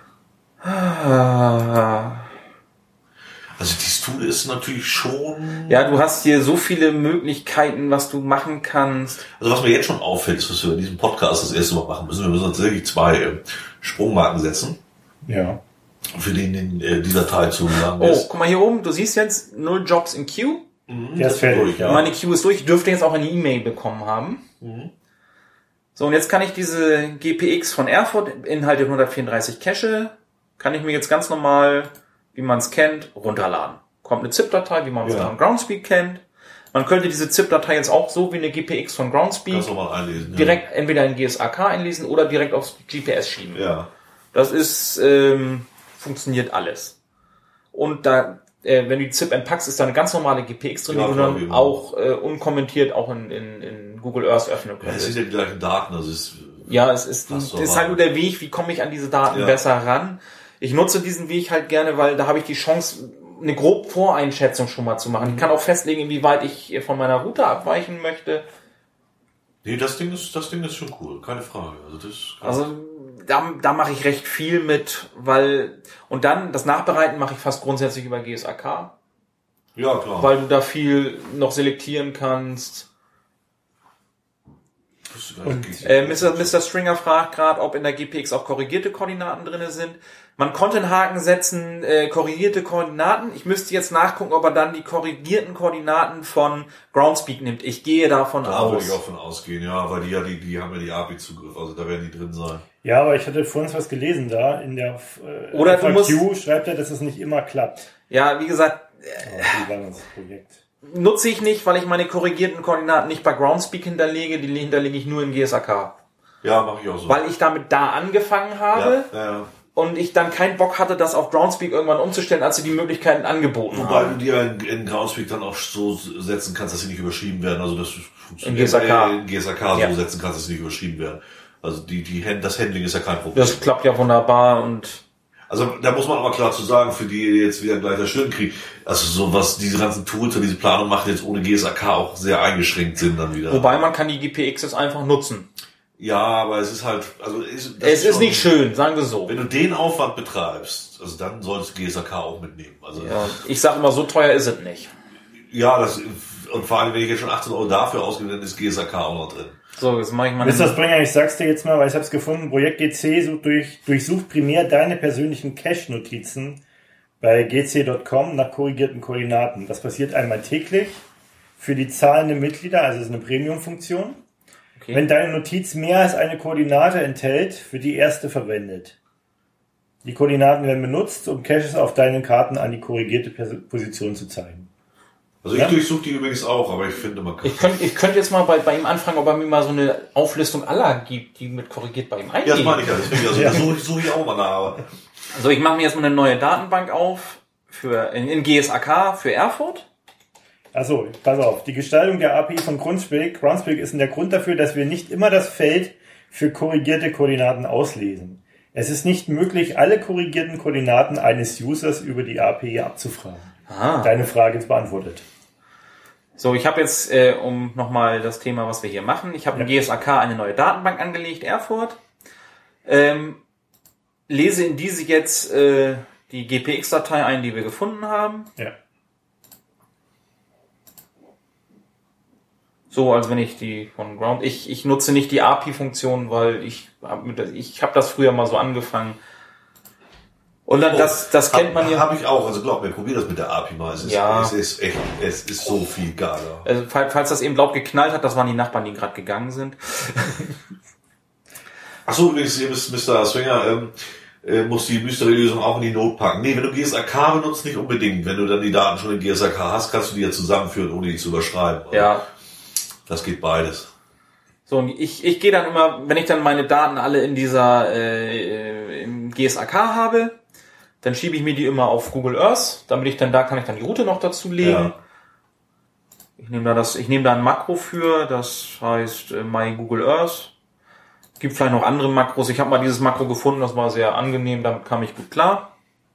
Also dieses Tool ist natürlich schon... Ja, du hast hier so viele Möglichkeiten, was du machen kannst. Also was mir jetzt schon auffällt, ist, was wir in diesem Podcast das erste Mal machen müssen, wir müssen tatsächlich zwei Sprungmarken setzen. Ja. Für den, den äh, dieser Teil zu lang ist. Oh, guck mal hier oben, du siehst jetzt null Jobs in Queue. Mhm, der ist fertig, ja. Meine Queue ist durch, ich dürfte jetzt auch eine E-Mail bekommen haben. Mhm. So, und jetzt kann ich diese G P X von Erfurt, Inhalte hundertvierunddreißig Cache, kann ich mir jetzt ganz normal, wie man es kennt, runterladen. Kommt eine ZIP-Datei, wie man es ja. von Groundspeak kennt. Man könnte diese ZIP-Datei jetzt auch so wie eine G P X von Groundspeak einlesen, direkt ja. entweder in G S A K einlesen oder direkt aufs G P S schieben. Ja. Das ist, ähm, funktioniert alles. Und da, äh, wenn du die ZIP entpackst, ist da eine ganz normale G P X drin, ja, die du dann eben. auch äh, unkommentiert auch in, in, in Google Earth öffnen kannst. Ja, es sind ja die gleichen Daten, also es ist, ja, es ist, es ist halt nur der Weg, wie komme ich an diese Daten ja. besser ran. Ich nutze diesen Weg halt gerne, weil da habe ich die Chance, eine grobe Voreinschätzung schon mal zu machen. Ich kann auch festlegen, inwieweit ich von meiner Route abweichen möchte. Nee, das Ding ist, das Ding ist schon cool, keine Frage. Also das. Also da, da mache ich recht viel mit, weil und dann das Nachbereiten mache ich fast grundsätzlich über G S A K. Ja, klar. Weil du da viel noch selektieren kannst. Und, äh, Mister Mister Stringer fragt gerade, ob in der G P X auch korrigierte Koordinaten drinne sind. Man konnte einen Haken setzen, äh, korrigierte Koordinaten. Ich müsste jetzt nachgucken, ob er dann die korrigierten Koordinaten von Groundspeak nimmt. Ich gehe davon da aus. Da würde ich auch von ausgehen, ja, weil die ja die, die haben ja die A P I-Zugriff, also da werden die drin sein. Ja, aber ich hatte vorhin was gelesen da in der äh, Oder F A Q du musst, schreibt er, dass es nicht immer klappt. Ja, wie gesagt, äh, oh, das Projekt. Nutze ich nicht, weil ich meine korrigierten Koordinaten nicht bei Groundspeak hinterlege, die hinterlege ich nur in G S A K. Ja, mache ich auch so. Weil ich damit da angefangen habe. Ja, ja, ja. Und ich dann keinen Bock hatte, das auf Groundspeak irgendwann umzustellen, als sie die Möglichkeiten angeboten Wobei haben. Wobei du die ja in, in Groundspeak dann auch so setzen kannst, dass sie nicht überschrieben werden. Also das funktioniert. In G S A K. In G S A K ja. so setzen kannst, dass sie nicht überschrieben werden. Also die, die, das Handling ist ja kein Problem. Das klappt ja wunderbar und... Also da muss man aber klar zu sagen, für die die jetzt wieder gleich das Stirn kriegen, also so was diese ganzen Tools und diese Planung macht jetzt ohne G S A K auch sehr eingeschränkt sind dann wieder. Wobei man kann die G P Xs einfach nutzen. Ja, aber es ist halt, also ist, es ist, ist nicht schön, sagen wir so. Wenn du den Aufwand betreibst, also dann solltest du G S A K auch mitnehmen. Also ja, ich sag immer, so teuer ist es nicht. Ja, das und vor allem, wenn ich jetzt schon achtzehn Euro dafür ausgebe, dann ist G S A K auch noch drin. So, jetzt mache ich mal. Mister Springer, ich sag's dir jetzt mal, weil ich hab's gefunden. Projekt G C sucht durch, durchsucht primär deine persönlichen Cache-Notizen bei g c punkt com nach korrigierten Koordinaten. Das passiert einmal täglich für die zahlenden Mitglieder, also es ist eine Premium-Funktion. Okay. Wenn deine Notiz mehr als eine Koordinate enthält, wird die erste verwendet. Die Koordinaten werden benutzt, um Caches auf deinen Karten an die korrigierte Position zu zeigen. Also ich ja? durchsuche die übrigens auch, aber ich finde, man kann... Ich könnte ich könnte jetzt mal bei, bei ihm anfragen, ob er mir mal so eine Auflistung aller gibt, die mit korrigiert bei ihm eingehen. Ja, das meine ich ja. Deswegen, also ja. suche such ich auch mal nach. Also ich mache mir jetzt mal eine neue Datenbank auf für in, in G S A K für Erfurt. Also, pass auf, die Gestaltung der A P I von Groundspeak, Groundspeak ist der Grund dafür, dass wir nicht immer das Feld für korrigierte Koordinaten auslesen. Es ist nicht möglich, alle korrigierten Koordinaten eines Users über die A P I abzufragen. Ah. Deine Frage ist beantwortet. So, ich habe jetzt, äh, um nochmal das Thema, was wir hier machen, ich habe ja. in G S A K eine neue Datenbank angelegt, Erfurt, ähm, lese in diese jetzt äh, die G P X-Datei ein, die wir gefunden haben. Ja. So, als wenn ich die von Ground... Ich, ich nutze nicht die A P I-Funktion, weil ich habe ich hab das früher mal so angefangen. Und dann, oh, das, das kennt man ja... Habe ich auch, also glaub mir, probier das mit der A P I mal. Es ist, ja. es ist echt, es ist so viel geiler. Also, falls das eben laut geknallt hat, das waren die Nachbarn, die gerade gegangen sind. Achso, übrigens, ihr müsst, Mister Swinger, ähm, äh, muss die Mystery-Lösung auch in die Not packen. Nee, wenn du G S A K benutzt, nicht unbedingt. Wenn du dann die Daten schon in G S A K hast, kannst du die ja zusammenführen, ohne die zu überschreiben. Oder? Ja. Das geht beides. So, und ich, ich gehe dann immer, wenn ich dann meine Daten alle in dieser äh, im G S A K habe, dann schiebe ich mir die immer auf Google Earth, damit ich dann da kann ich dann die Route noch dazu legen. Ja. Ich nehme da das, ich nehme da ein Makro für, das heißt äh, My Google Earth. Gibt vielleicht noch andere Makros. Ich habe mal dieses Makro gefunden, das war sehr angenehm, damit kam ich gut klar.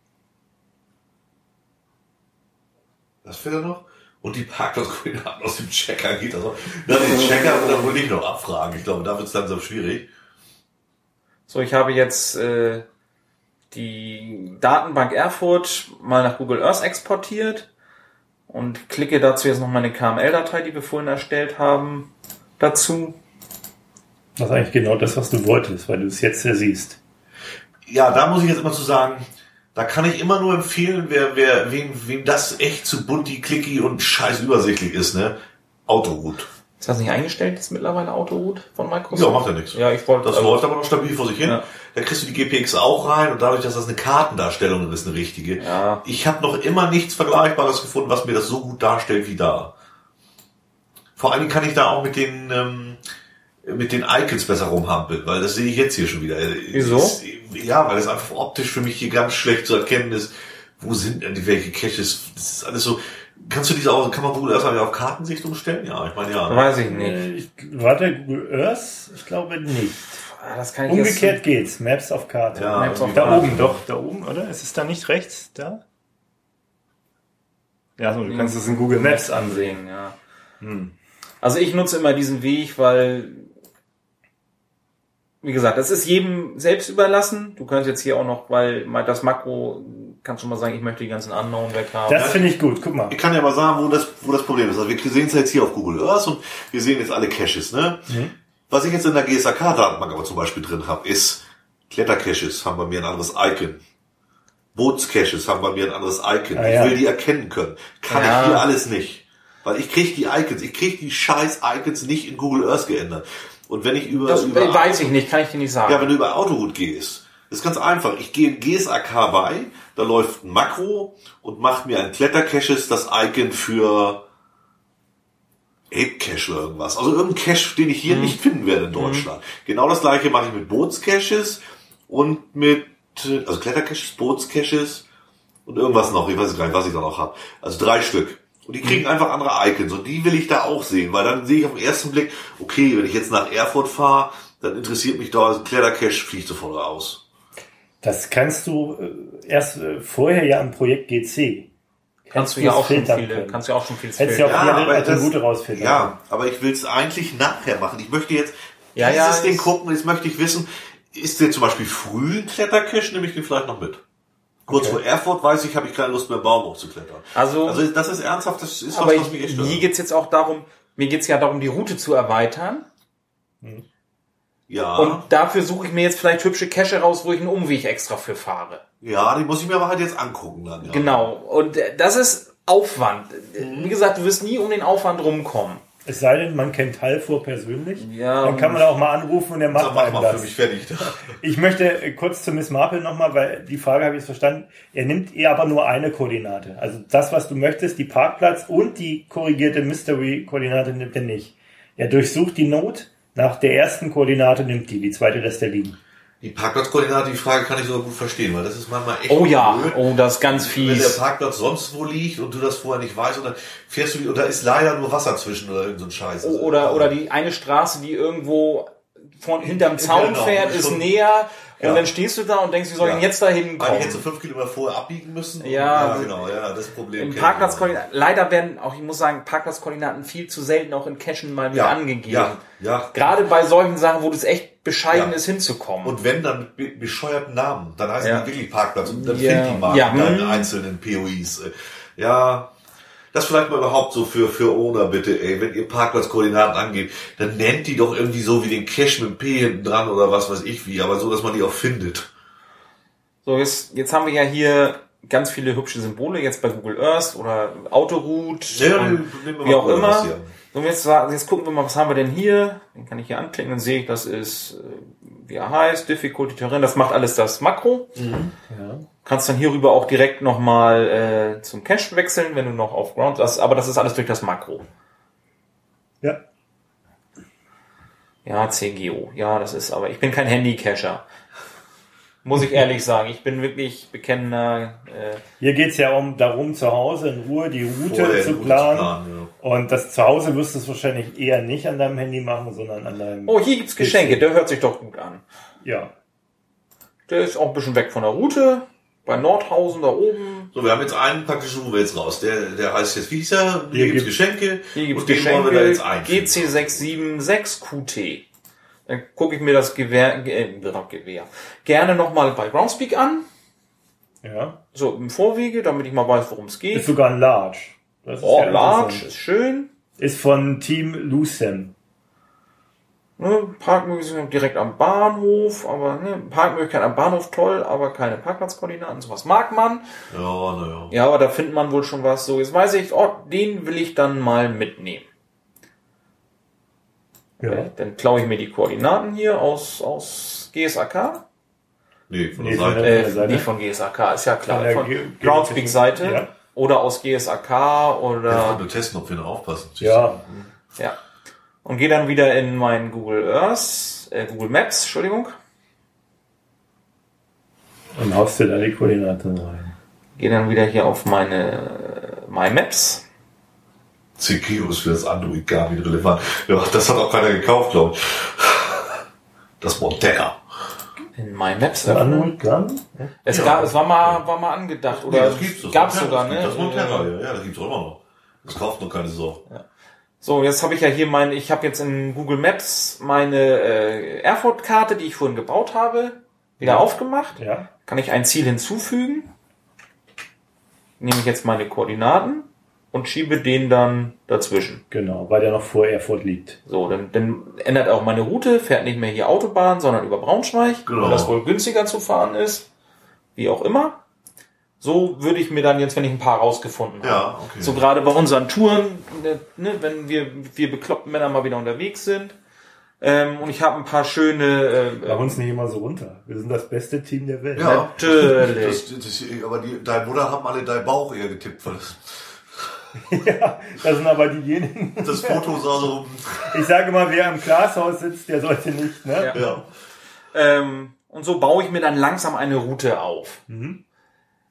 Was fehlt da noch? Und die Parkplatz-Koordinaten aus dem Checker geht also. Na, den Checker wird er wohl nicht noch abfragen. Ich glaube, da wird es langsam schwierig. So, ich habe jetzt äh, die Datenbank Erfurt mal nach Google Earth exportiert und klicke dazu jetzt noch meine K M L-Datei, die wir vorhin erstellt haben, dazu. Das ist eigentlich genau das, was du wolltest, weil du es jetzt ja siehst. Ja, da muss ich jetzt immer zu sagen, da kann ich immer nur empfehlen, wer, wer, wem, wem das echt zu bunti, clicky und scheiß übersichtlich ist, ne? Autoroute. Ist das nicht eingestellt jetzt mittlerweile, Autoroute von Microsoft? Ja, macht ja nichts. Ja, ich wollte. Das also, läuft aber noch stabil vor sich hin. Ja. Da kriegst du die G P X auch rein und dadurch, dass das eine Kartendarstellung ist, eine richtige. Ja. Ich habe noch immer nichts Vergleichbares gefunden, was mir das so gut darstellt wie da. Vor allen Dingen kann ich da auch mit den, ähm, mit den Icons besser rumhampeln, weil das sehe ich jetzt hier schon wieder. Wieso? Ist, ja, weil es einfach optisch für mich hier ganz schlecht zu erkennen ist. Wo sind denn die welche Caches? Das ist alles so. Kannst du diese auch, kann man Google Earth auf Kartensicht umstellen? Ja, ich meine ja. Weiß ich nicht. Ich, warte, Google Earth? Ich glaube nicht. Das kann ich Umgekehrt geht's. Maps auf Karte. Ja, Maps auf da Karte. Oben, doch, da oben, oder? Ist es da nicht rechts? Da? Ja, so, du hm. kannst es in Google Maps ansehen, ja. Hm. Also ich nutze immer diesen Weg, weil, wie gesagt, das ist jedem selbst überlassen. Du kannst jetzt hier auch noch, weil das Makro, kannst du mal sagen, ich möchte die ganzen Unknown weg haben. Das finde ich gut, guck mal. Ich kann ja mal sagen, wo das, wo das Problem ist. Also wir sehen es jetzt hier auf Google Earth und wir sehen jetzt alle Caches, ne? Mhm. Was ich jetzt in der G S A K-Datenbank aber zum Beispiel drin habe, ist Klettercaches haben bei mir ein anderes Icon. Bootscaches haben bei mir ein anderes Icon. Ah, ja. Ich will die erkennen können. Kann ja. ich hier alles nicht. Weil ich kriege die Icons, ich kriege die scheiß Icons nicht in Google Earth geändert. Und wenn ich über... Das über weiß ich nicht, kann ich dir nicht sagen. Ja, wenn du über Autoroute gehst, ist ganz einfach. Ich gehe in G S A K bei, da läuft ein Makro und macht mir ein Klettercaches das Icon für Ape Cache oder irgendwas. Also irgendein Cache, den ich hier mhm. nicht finden werde in Deutschland. Mhm. Genau das gleiche mache ich mit Bootscaches und mit, also Klettercaches, Bootscaches und irgendwas noch. Ich weiß gar nicht, was ich da noch habe. Also drei Stück. Und die kriegen einfach andere Icons. Und die will ich da auch sehen, weil dann sehe ich auf den ersten Blick, okay, wenn ich jetzt nach Erfurt fahre, dann interessiert mich da ein Klettercache, fliegt sofort raus. Das kannst du äh, erst äh, vorher ja im Projekt G C. Kannst du ja auch schon viele, können. kannst du ja auch schon viel Hättest ja auch Ja, aber viele das- Attribute rausfiltern. Ja, aber ich will es eigentlich nachher machen. Ich möchte jetzt Ja, dieses ja, Ding ist- gucken. Jetzt möchte ich wissen, ist der zum Beispiel früh ein Klettercache, nehme ich den vielleicht noch mit. Kurz Okay. vor Erfurt weiß ich, habe ich keine Lust mehr, Baum hochzuklettern. Also, Also das ist ernsthaft, das ist aber was, ich, was mich echt hier stört. geht's jetzt auch darum, mir geht's ja darum, die Route zu erweitern. Ja, Und dafür suche ich mir jetzt vielleicht hübsche Cache raus, wo ich einen Umweg extra für fahre. ja, die muss ich mir aber halt jetzt angucken dann. Ja. Genau. Und äh, das ist Aufwand. Mhm. Wie gesagt, du wirst nie um den Aufwand rumkommen. Es sei denn, man kennt Halvor persönlich. Ja, Dann kann man da auch mal anrufen und der Sag, macht mach einem mal für das. mich fertig. Ich möchte äh, kurz zu Miss Marple nochmal, weil die Frage habe ich jetzt verstanden. Er nimmt eher aber nur eine Koordinate. Also das, was du möchtest, die Parkplatz und die korrigierte Mystery-Koordinate nimmt er nicht. Er durchsucht die Note. Nach der ersten Koordinate nimmt die, die zweite lässt er liegen. Die Parkplatzkoordinate, die Frage kann ich sogar gut verstehen, weil das ist manchmal echt Oh ja, blöd. oh, das ist ganz Wenn der fies. Parkplatz sonst wo liegt und du das vorher nicht weißt und dann fährst du, und da ist leider nur Wasser zwischen oder irgend so ein Scheiß. Also, Oder, oder die eine Straße, die irgendwo von, hinterm Zaun Genau, fährt, ist schon. näher. Und Ja. dann stehst du da und denkst, wie soll ich Ja. denn jetzt da hinkommen? Eigentlich hättest du fünf Kilometer vorher abbiegen müssen. Ja. ja genau, ja, das Problem. Im kenn ich. Parkplatzkoordinaten, leider werden auch, ich muss sagen, Parkplatzkoordinaten viel zu selten auch in Cachen mal mit ja, angegeben. Ja, ja. Gerade bei solchen Sachen, wo es echt bescheiden Ja. ist, hinzukommen. Und wenn, dann mit be bescheuerten Namen. Dann heißen Ja. die wirklich Parkplatz und dann Ja. find die mal Ja, in deinen hm. einzelnen P O Is. Ja, das vielleicht mal überhaupt so für, für Owner bitte, ey. Wenn ihr Parkplatzkoordinaten angebt, dann nennt die doch irgendwie so wie den Cache mit dem P hinten dran oder was weiß ich wie, aber so, dass man die auch findet. So, jetzt, jetzt haben wir ja hier ganz viele hübsche Symbole, jetzt bei Google Earth oder Autoroute, Ja, und nehmen wir wie mal auch Google immer. Earth hier. So, jetzt, sagen- jetzt gucken wir mal, was haben wir denn hier? Den kann ich hier anklicken, dann sehe ich, das ist, äh, wie er heißt, Difficulty Terrain, das macht alles das Makro. Ja. Kannst dann hierüber auch direkt nochmal äh, zum Cache wechseln, wenn du noch auf Ground, das, aber das ist alles durch das Makro. Ja. Ja, C G O, ja, das ist, aber ich bin kein Handy-Cacher. Muss ich ehrlich sagen, ich bin wirklich bekennender, äh, Hier geht's ja um darum, zu Hause in Ruhe die Route Vorher zu die Route planen. zu planen, Und das zu Hause wirst du es wahrscheinlich eher nicht an deinem Handy machen, sondern an deinem... oh, hier gibt's Geschenke, der hört sich doch gut an. Ja. Der ist auch ein bisschen weg von der Route, bei Nordhausen da oben. So, wir haben jetzt einen praktisch, suchen wir jetzt raus. Der, der heißt jetzt, wie hieß er? Hier, Hier gibt's gibt's- Geschenke. Hier gibt's und den wollen wir da Geschenke, jetzt einfügen. G C sechs sieben sechs Q T. Dann gucke ich mir das Gewehr, äh, Gewehr gerne nochmal bei Groundspeak an. Ja. So im Vorwege, damit ich mal weiß, worum es Ist geht. sogar ein Large. Das ist Oh, ja large, interessant. ist schön. Ist von Team Lucem. Ne, Parkmöglichkeiten direkt am Bahnhof, aber ne, Parkmöglichkeiten am Bahnhof toll, aber keine Parkplatzkoordinaten, sowas mag man. Ja, naja. Ja, aber da findet man wohl schon was. So, jetzt weiß ich, oh, den will ich dann mal mitnehmen. Ja. Okay, dann klaue ich mir die Koordinaten hier aus, aus G S A K. Nee, von der Nee, von Seite. der- Äh, der Seite? nicht von G S A K, ist ja klar. Von der Von Ge- Groundspeak-Seite. Ja. Oder aus G S A K Ja, oder... wir testen, ob wir noch aufpassen. Ja. Ja. Und gehe dann wieder in mein Google Earth, äh, Google Maps, Entschuldigung. Und haust du da die Koordinaten rein. Gehe dann wieder hier auf meine äh, My Maps. C G O ist für das Android gar nicht relevant. Ja, das hat auch keiner gekauft, glaube ich. Das Montana. In My Maps Der öffnen. Android Gun? Es, Ja. gab, es war mal, war mal angedacht. Oder Nee, das gibt's. Das gab's Montana, sogar, das ne? gibt Das Montana, ja, ja, das gibt's auch immer noch. Das kauft noch keine Sau. So, jetzt habe ich ja hier mein, ich habe jetzt in Google Maps meine äh, Erfurt-Karte, die ich vorhin gebaut habe, wieder Ja. aufgemacht. Ja. Kann ich ein Ziel hinzufügen. Nehme ich jetzt meine Koordinaten und schiebe den dann dazwischen. Genau, weil der noch vor Erfurt liegt. So, dann, dann ändert auch meine Route, fährt nicht mehr hier Autobahn, sondern über Braunschweig, Genau. weil das wohl günstiger zu fahren ist. Wie auch immer. So würde ich mir dann jetzt, wenn ich ein paar rausgefunden habe. Ja, okay. So gerade bei unseren Touren, ne, wenn wir, wir bekloppten Männer mal wieder unterwegs sind. Ähm, und ich habe ein paar schöne... Mach Äh, uns nicht immer so runter. Wir sind das beste Team der Welt. Ja, Natürlich. Das, das, aber die, deine Mutter haben alle deinen Bauch eher getippt, weil das, Ja, das sind aber diejenigen. das Foto sah so, Ich sage mal, wer im Glashaus sitzt, der sollte nicht, ne? Ja. ja. Ähm, und so baue ich mir dann langsam eine Route auf. Mhm.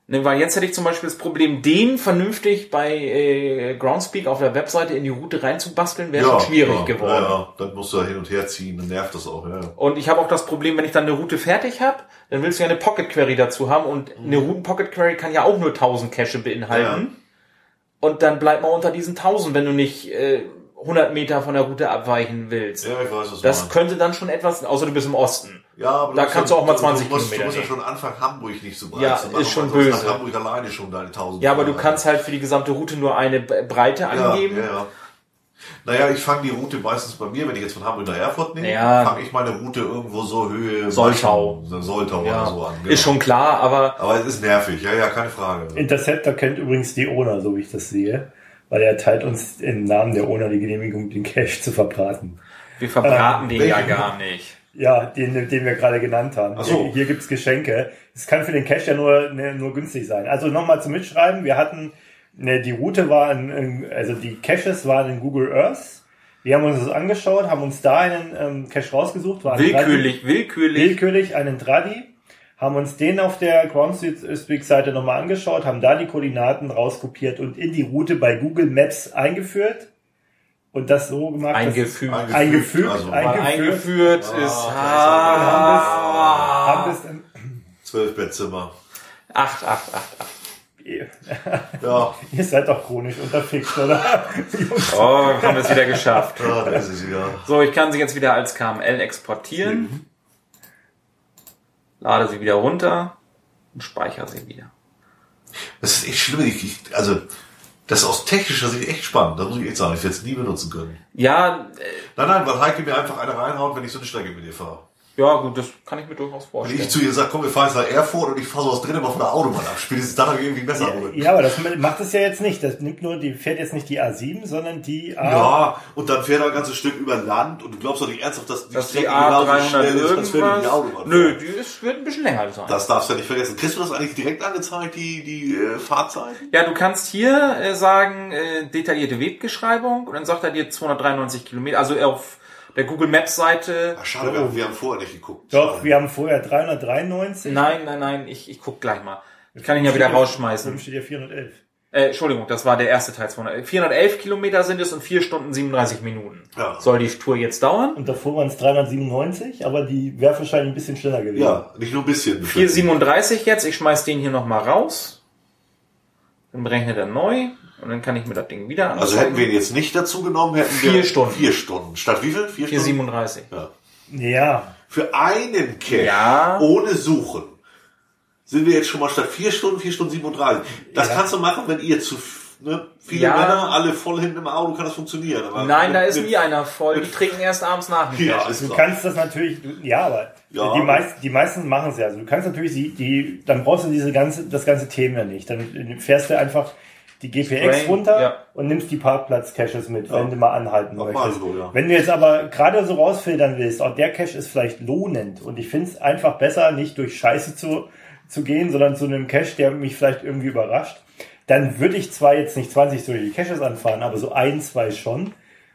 Ne, weil jetzt hätte ich zum Beispiel das Problem, den vernünftig bei äh, Groundspeak auf der Webseite in die Route reinzubasteln, wäre ja, schon schwierig ja, geworden. Ja, ja, dann musst du da hin und her ziehen, dann nervt das auch. Ja. Und ich habe auch das Problem, wenn ich dann eine Route fertig habe, dann willst du ja eine Pocket Query dazu haben und mhm. eine Routen-Pocket Query kann ja auch nur tausend Cache beinhalten. Ja. Und dann bleibt man unter diesen tausend, wenn du nicht äh, hundert Meter von der Route abweichen willst. Ja, ich weiß, was das meinst. Könnte dann schon etwas, außer du bist im Osten. Ja, aber da kannst du auch mal zwanzig du musst, Kilometer Du musst ja schon Anfang Hamburg nicht so breit ja, zu machen. ist schon böse. böse. Hamburg alleine schon deine tausend. Ja, aber du kannst halt für die gesamte Route nur eine Breite angeben. Ja, ja, ja. Naja, ich fange die Route meistens bei mir, wenn ich jetzt von Hamburg nach Erfurt nehme, ja. fange ich meine Route irgendwo so Höhe Soltau, Soltau ja. oder so an. Genau. Ist schon klar, aber... Aber es ist nervig, ja, ja, keine Frage. Interceptor kennt übrigens die O N A, so wie ich das sehe, weil er teilt uns im Namen der O N A die Genehmigung, den Cache zu verbraten. Wir verbraten ähm, den ja gar nicht. Ja, den, den wir gerade genannt haben. Ach so. Hier, hier gibt's Geschenke. Es kann für den Cache ja nur, ne, nur günstig sein. Also nochmal zum Mitschreiben. Wir hatten, ne, die Route war in, in, also die Caches waren in Google Earth. Wir haben uns das angeschaut, haben uns da einen ähm, Cache rausgesucht. War willkürlich, Tradi, willkürlich. Willkürlich, einen Tradi. Haben uns den auf der Groundspeak-Seite nochmal angeschaut, haben da die Koordinaten rauskopiert und in die Route bei Google Maps eingeführt. Und das so gemacht, eingefügt, dass, eingefügt, also, eingefügt, eingeführt ah, ist, ah, haben das, haben das zwölf Bettzimmer. acht, acht, acht, acht. Ja. Ihr seid doch chronisch unterfixt, oder? Oh, haben wir es wieder geschafft. Ja, das ist wieder. So, ich kann sie jetzt wieder als K M L exportieren. Mhm. Lade sie wieder runter und speichere sie wieder. Das ist echt schlimm. Ich, ich, also, das ist aus technischer Sicht echt spannend. Das muss ich echt sagen. Ich werde es nie benutzen können. Ja. Äh, nein, nein, weil Heike mir einfach eine reinhaut, wenn ich so eine Strecke mit ihr fahre. Ja, gut, das kann ich mir durchaus vorstellen. Wenn ich zu ihr sage, komm, wir fahren jetzt nach Erfurt und ich fahre so was drin, aber von der Autobahn ab. Spätestens dann habe ich irgendwie besser. Ja, ja, aber das macht es ja jetzt nicht. Das nimmt nur, die fährt jetzt nicht die A sieben, sondern die A... Ja, und dann fährt er ein ganzes Stück über Land und du glaubst doch nicht ernsthaft, dass die dass Strecke die A genauso schnell ist, als wenn die Autobahn Nö, die ist, wird ein bisschen länger sein. Das darfst du ja nicht vergessen. Kriegst du das eigentlich direkt angezeigt, die, die äh, Fahrzeit? Ja, du kannst hier äh, sagen, äh, detaillierte Wegbeschreibung und dann sagt er dir zweihundertdreiundneunzig Kilometer, also auf der Google Maps Seite. Ach, schade, wir, wir haben vorher nicht geguckt. Doch, schade. Wir haben vorher dreihundertdreiundneunzig. Nein, nein, nein, ich, ich guck gleich mal. Ich kann ihn ja wieder rausschmeißen. Dann steht ja vierhundertelf. Äh, Entschuldigung, das war der erste Teil. vierhundertelf Kilometer sind es und vier Stunden siebenunddreißig Minuten. Ja. Soll die Tour jetzt dauern? Und davor waren es dreihundertsiebenundneunzig, aber die wäre wahrscheinlich ein bisschen schneller gewesen. Ja, nicht nur ein bisschen. vier siebenunddreißig jetzt, ich schmeiß den hier nochmal raus. Dann berechnet er neu. Und dann kann ich mir das Ding wieder anzeigen. Also hätten wir ihn jetzt nicht dazu genommen, hätten vier wir... Stunden. Vier Stunden. Statt wie viel? Vier vier Stunden? siebenunddreißig. Ja. Ja. Für einen Cache, ja. ohne Suchen, sind wir jetzt schon mal statt vier Stunden, vier Stunden siebenunddreißig. Das ja. kannst du machen, wenn ihr zu... Ne, viele ja. Männer, alle voll hinten im Auto, kann das funktionieren. Aber nein, mit, da ist mit, nie einer voll. Die trinken erst abends nach. Ja, du kannst das natürlich... Ja, aber... Ja. Die, meist, die meisten machen es ja. Also du kannst natürlich... Die, die, dann brauchst du diese ganze, das ganze Thema ja nicht. Dann fährst du einfach... die G P X runter ja. und nimmst die Parkplatz-Caches mit, ja. wenn du mal anhalten Mach möchtest. So, ja. Wenn du jetzt aber gerade so rausfiltern willst, auch der Cache ist vielleicht lohnend und ich finde es einfach besser, nicht durch Scheiße zu, zu gehen, sondern zu einem Cache, der mich vielleicht irgendwie überrascht, dann würde ich zwar jetzt nicht zwanzig solche Caches anfahren, aber so ein, zwei schon.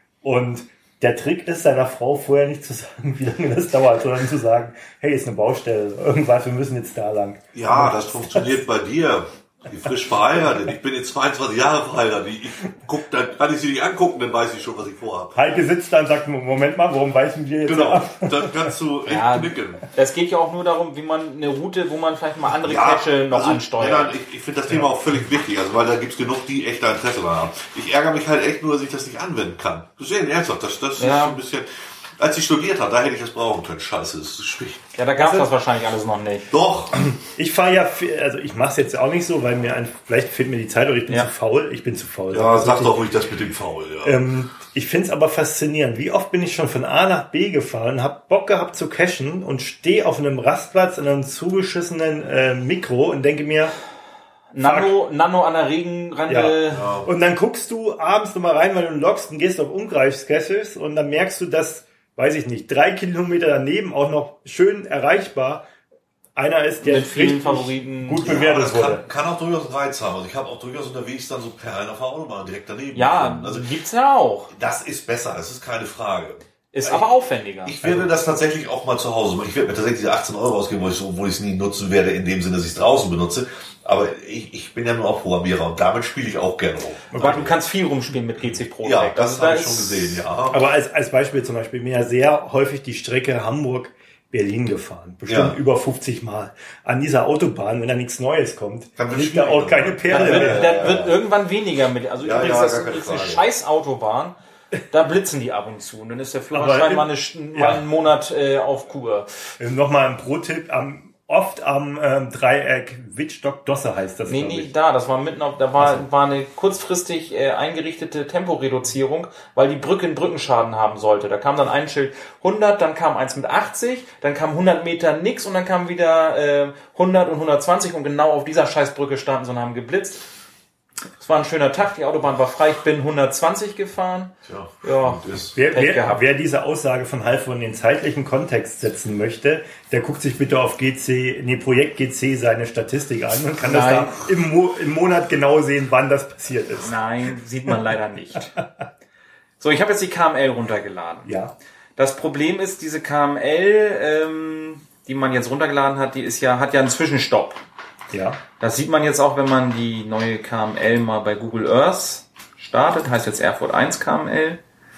Und der Trick ist, seiner Frau vorher nicht zu sagen, wie lange das dauert, sondern zu sagen, hey, ist eine Baustelle, irgendwas, wir müssen jetzt da lang. Ja, das funktioniert bei dir. Die frisch verheiratet. Ich bin jetzt zweiundzwanzig Jahre verheiratet. Ich guck, dann kann ich sie nicht angucken, dann weiß ich schon, was ich vorhabe. Heike sitzt da und sagt, Moment mal, warum weichen wir jetzt genau. ab? Dann kannst du echt ja, knicken. Es geht ja auch nur darum, wie man eine Route, wo man vielleicht mal andere ja, Cache noch also, ansteuert. Nein, nein, ich, ich finde das Thema auch völlig wichtig, also weil da gibt's genug, die echt da Interesse daran haben. Ich ärgere mich halt echt nur, dass ich das nicht anwenden kann. Du siehst ernsthaft, das, das ja. ist so ein bisschen... Als ich studiert habe, da hätte ich das brauchen können. Scheiße, das ist schwierig. Ja, da gab es das wahrscheinlich alles noch nicht. Doch. Ich fahre ja, also ich mache es jetzt auch nicht so, weil mir ein, vielleicht fehlt mir die Zeit oder ich bin ja. zu faul. Ich bin zu faul. Ja, sag doch ruhig das mit dem Faul. Ja. Ähm, ich finde es aber faszinierend. Wie oft bin ich schon von A nach B gefahren, habe Bock gehabt zu cachen und stehe auf einem Rastplatz in einem zugeschissenen äh, Mikro und denke mir, Nano, Nano an der Regenrande. Ja. Ja. Und dann guckst du abends nochmal rein, weil du loggst und gehst auf Umgreifscaches und dann merkst du, dass weiß ich nicht, drei Kilometer daneben auch noch schön erreichbar. Einer ist, der mit vielen Favoriten gut bewertet ja, wurde. Kann, kann auch durchaus einen Reiz haben. Also ich habe auch durchaus unterwegs dann so Perlen auf der Autobahn direkt daneben. Ja, also gibt's ja auch. Das ist besser, das ist keine Frage. Ist ich, aber aufwendiger. Ich werde also, das tatsächlich auch mal zu Hause machen. Ich werde mir tatsächlich diese achtzehn Euro ausgeben, obwohl ich es nie nutzen werde, in dem Sinne, dass ich es draußen benutze. Aber ich, ich bin ja nur auch Programmierer und damit spiele ich auch gerne rum. Aber du kannst viel rumspielen mit G C Pro. Ja, das also habe da ich schon gesehen, ja. Aber als, als Beispiel zum Beispiel, mir ja sehr häufig die Strecke Hamburg-Berlin gefahren. Bestimmt Ja. über fünfzig Mal. An dieser Autobahn, wenn da nichts Neues kommt, Dann wird liegt da schwierig, auch keine oder? Perle Dann wird, mehr. dann wird irgendwann weniger mit. Also Ja, übrigens, ja, das gar ist keine eine Frage. scheiß Autobahn. Da blitzen die ab und zu. Und dann ist der Führerschein Aber- mal, eine, St- ja. mal einen Monat äh, auf Kur. Nochmal ein Pro-Tipp, am, oft am ähm, Dreieck Wittstock-Dosse heißt das, Nee, glaub nee, ich. da, das war mitten auf, da war, war eine kurzfristig äh, eingerichtete Temporeduzierung, weil die Brücke einen Brückenschaden haben sollte. Da kam dann ein Schild hundert, dann kam eins mit achtzig, dann kam hundert Meter nix und dann kam wieder äh, hundert und hundertzwanzig und genau auf dieser Scheißbrücke standen sie und haben geblitzt. Es war ein schöner Tag, die Autobahn war frei, ich bin hundertzwanzig gefahren. Ja, Ja. gut ist. Wer, Pech wer, gehabt. wer diese Aussage von Halfon in den zeitlichen Kontext setzen möchte, der guckt sich bitte auf G C, nee, Projekt G C seine Statistik an und kann Nein. das da im, Mo, im Monat genau sehen, wann das passiert ist. Nein, sieht man leider nicht. So, ich habe jetzt die K M L runtergeladen. Ja. Das Problem ist, diese K M L, ähm, die man jetzt runtergeladen hat, die ist ja, hat ja einen Zwischenstopp. Ja. Das sieht man jetzt auch, wenn man die neue K M L mal bei Google Earth startet. Heißt jetzt Erfurt eins K M L.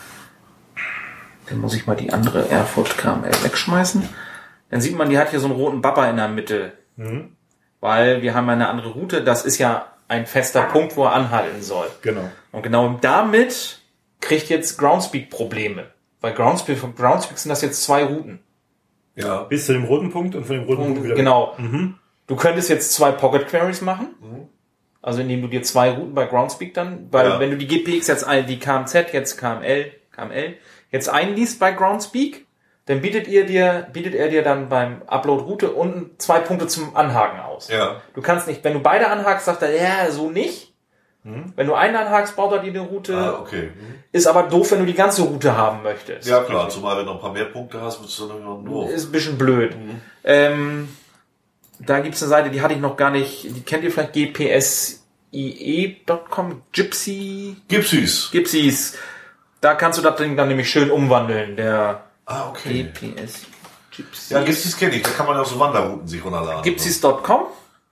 Dann muss ich mal die andere Erfurt K M L wegschmeißen. Dann sieht man, die hat hier so einen roten Bapper in der Mitte. Mhm. Weil wir haben ja eine andere Route. Das ist ja ein fester Punkt, wo er anhalten soll. Genau. Und genau damit kriegt jetzt Groundspeak Probleme. Bei Groundspeak, von Groundspeak sind das jetzt zwei Routen. Ja. Bis zu dem roten Punkt und von dem roten Punkt Und wieder. genau. Mhm. Du könntest jetzt zwei Pocket Queries machen. Also indem du dir zwei Routen bei Groundspeak dann, weil Ja. wenn du die G P X jetzt ein, die K M Z, jetzt K M L, K M L, jetzt einliest bei Groundspeak, dann bietet ihr dir, bietet er dir dann beim Upload Route unten zwei Punkte zum Anhaken aus. Ja. Du kannst nicht, wenn du beide anhakst, sagt er, ja, so nicht. Wenn du einen anhakst, baut er dir eine Route. Ah, okay. Mhm. Ist aber doof, wenn du die ganze Route haben möchtest. Ja, klar. Zumal wenn du noch ein paar mehr Punkte hast, würdest du dann noch nur. Ist ein bisschen blöd. Ähm, da gibt's eine Seite, die hatte ich noch gar nicht, die kennt ihr vielleicht, G P S I E Punkt com, Gypsy, Gypsies. Gypsies. Da kannst du das Ding dann nämlich schön umwandeln, der Ah, G okay. P S Gypsy. Ja, Gypsies kenne ich. Da kann man ja auch so Wanderrouten sich runterladen. Gypsies Punkt com.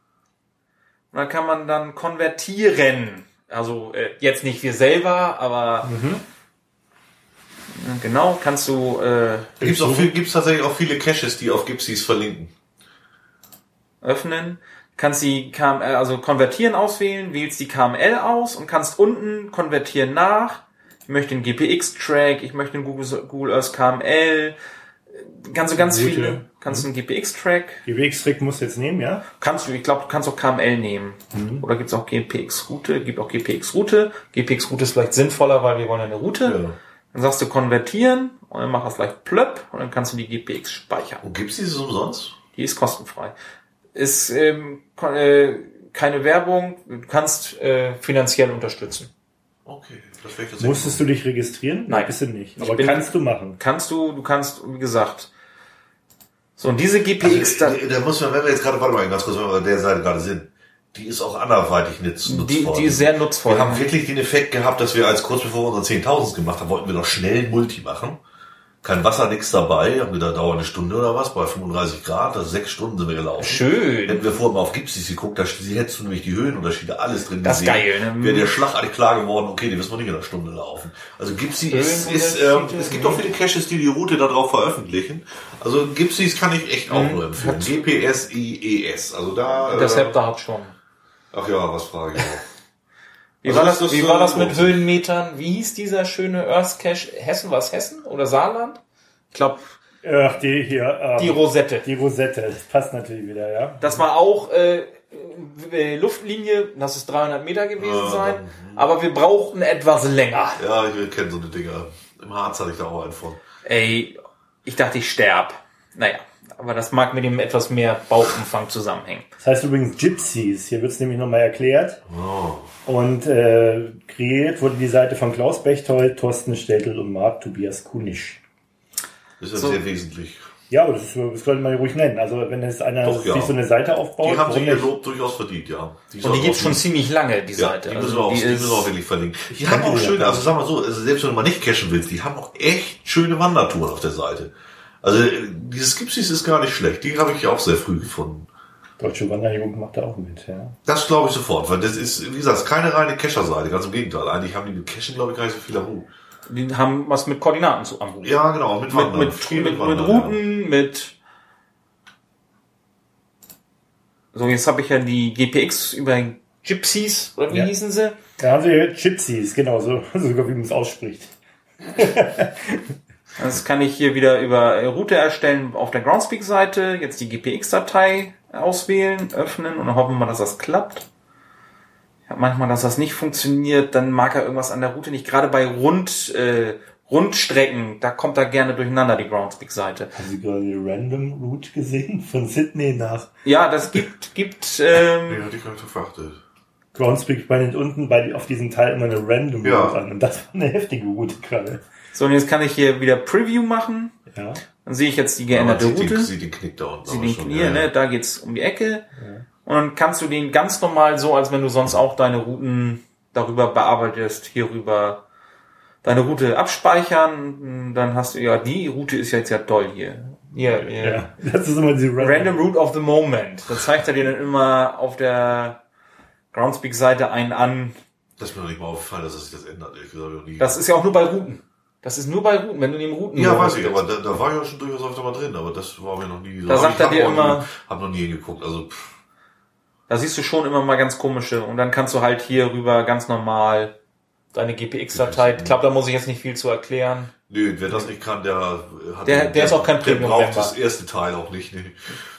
Und dann kann man dann konvertieren. Also äh, jetzt nicht wir selber, aber Ja, genau, kannst du äh, Gibt's auch viel, gibt's tatsächlich auch viele Caches, die auf Gypsies verlinken. öffnen, kannst die K M L, also konvertieren auswählen, wählst die K M L aus und kannst unten konvertieren nach. Ich möchte den G P X-Track, ich möchte den Google, Google Earth K M L, kannst du ganz Route. viele, kannst du einen G P X-Track, G W X-Trick musst du jetzt nehmen, ja? kannst du, ich glaube, du kannst auch K M L nehmen. Oder gibt's auch G P X-Route, gibt auch G P X-Route. G P X-Route ist vielleicht sinnvoller, weil wir wollen ja eine Route. Ja. Dann sagst du konvertieren und dann mach das vielleicht plöpp und dann kannst du die G P X speichern. Und Gypsies ist umsonst? Die ist kostenfrei. Ist ähm, kon- äh, keine Werbung, du kannst äh, finanziell unterstützen. Okay. Das wäre ich Musstest du dich registrieren? Nein. Bist du nicht. Ich Aber bin- kannst du machen. Kannst du, du kannst, wie gesagt. So, und diese G P X, da, Also, da muss man, wenn wir jetzt gerade, warte mal ganz kurz, wenn wir bei der Seite gerade sind, die ist auch anderweitig nutz, die, nutzvoll. die ist sehr nutzvoll. Wir haben wirklich den Effekt gehabt, dass wir als kurz bevor wir unseren zehntausend gemacht haben, wollten wir doch schnell ein Multi machen. Kein Wasser, nichts dabei. Haben wir da dauert eine Stunde oder was, bei fünfunddreißig Grad, also sechs Stunden sind wir gelaufen. Schön. Hätten wir vorher mal auf Gypsies geguckt, da hättest du nämlich die Höhenunterschiede, alles drin Das ist gesehen. geil, ne? Wäre der schlagartig klar geworden, okay, die müssen wir nicht in einer Stunde laufen. Also Gypsy ist, ist ähm, Höhenunterschiede, es gibt auch viele Caches, die die Route da drauf veröffentlichen. Also Gypsies kann ich echt auch nur empfehlen. G P S I E S, also da... Der äh, Scepter hat schon. Ach ja, was frage ich auch. Wie Also war das, das ist, wie war äh, das mit lohnt. Höhenmetern? Wie hieß dieser schöne Earth Cache? Hessen, war es Hessen oder Saarland? Ich glaube, Ach, die hier. Ähm, die Rosette. Die Rosette. Das passt natürlich wieder, ja. Das war auch äh, äh, Luftlinie, lass es dreihundert Meter gewesen Ja, sein, dann- aber wir brauchten etwas länger. Ja, ich kenne so eine Dinger. Im Harz hatte ich da auch einen von. Ey, ich dachte, ich sterb. Naja, aber das mag mit dem etwas mehr Bauchumfang zusammenhängen. Das heißt übrigens Gypsies. Hier wird es nämlich nochmal erklärt. Oh. Und äh, kreiert wurde die Seite von Klaus Bechtold, Thorsten Steltel und Marc Tobias Kunisch. Das ist ja So. sehr wesentlich. Ja, aber das, ist, das sollte man ruhig nennen. Also wenn jetzt einer Doch, ja. sich so eine Seite aufbaut, Die haben sich warum ihr nicht? Lob durchaus verdient, ja. ist Und die auch gibt's auf schon jeden- ziemlich lange, die Ja, Seite. die Also müssen wir auch, die die müssen wir auch ist, wirklich verlinken. Die kann haben auch die schöne, ja. also sag mal so, also selbst wenn du mal nicht cashen willst, die haben auch echt schöne Wandertouren auf der Seite. Also äh, dieses Gypsies ist gar nicht schlecht. Die habe ich auch sehr früh gefunden. Deutsche Wanderjugend macht da auch mit, ja. Das glaube ich sofort, weil das ist, wie gesagt, keine reine Cacher-Seite, ganz im Gegenteil. Eigentlich haben die mit Cachen, glaube ich, gar nicht so viel am Hut. Die haben was mit Koordinaten zu am Hut. Ja, genau, mit Wandern. Mit, mit, Viel mit, mit, Wandern, Routen, ja. mit... So, jetzt habe ich ja die G P X über Gypsies, oder wie Ja. hießen sie? Da haben sie Gypsies, genau, so, sogar wie man es ausspricht. Das kann ich hier wieder über Route erstellen auf der Groundspeak-Seite, jetzt die G P X-Datei auswählen, öffnen und dann hoffen wir mal, dass das klappt. Ja, manchmal, dass das nicht funktioniert, dann mag er irgendwas an der Route nicht. Gerade bei Rund, äh, Rundstrecken, da kommt er gerne durcheinander, die Groundspeak-Seite. Haben Sie gerade die Random Route gesehen? Von Sydney nach Ja, das gibt, gibt, ähm, Nee, hatte ich gar nicht verachtet. Groundspeak spendet unten bei, auf diesem Teil immer eine Random Ja. Route an. Und das war eine heftige Route gerade. so, und jetzt kann ich hier wieder Preview machen. Ja. Dann sehe ich jetzt die Ja, man geänderte sieht Route. den, sieht den Knick da unten. Sie aber den schon, hier, ja, ne, ja. da geht's um die Ecke. Und dann kannst du den ganz normal so, als wenn du sonst auch deine Routen darüber bearbeitest, hierüber deine Route abspeichern. Dann hast du, ja, die Route ist jetzt ja toll hier. Hier, hier. Ja. Das ist immer diese Random, Random Route of the Moment. Da zeigt er dir dann immer auf der Groundspeak-Seite einen an. Das ist mir noch nicht mal aufgefallen, dass es sich das ändert. Ich glaube, nie. Das ist ja auch nur bei Routen. Das ist nur bei Routen, wenn du den Routen... Ja, weiß ich, aber da, da war ich auch schon durchaus öfter mal drin, aber das war mir noch nie so. Da Aber sagt ich er hab dir auch immer- Nie, hab noch nie hingeguckt, also, pff. Da siehst du schon immer mal ganz komische. Und dann kannst du halt hier rüber ganz normal deine G P X-Datei. Ich glaube, da muss ich jetzt nicht viel zu erklären. Nö, wer das nicht kann, der hat... Der- der ist auch kein Der Premium-Member. braucht das erste Teil auch nicht, nee.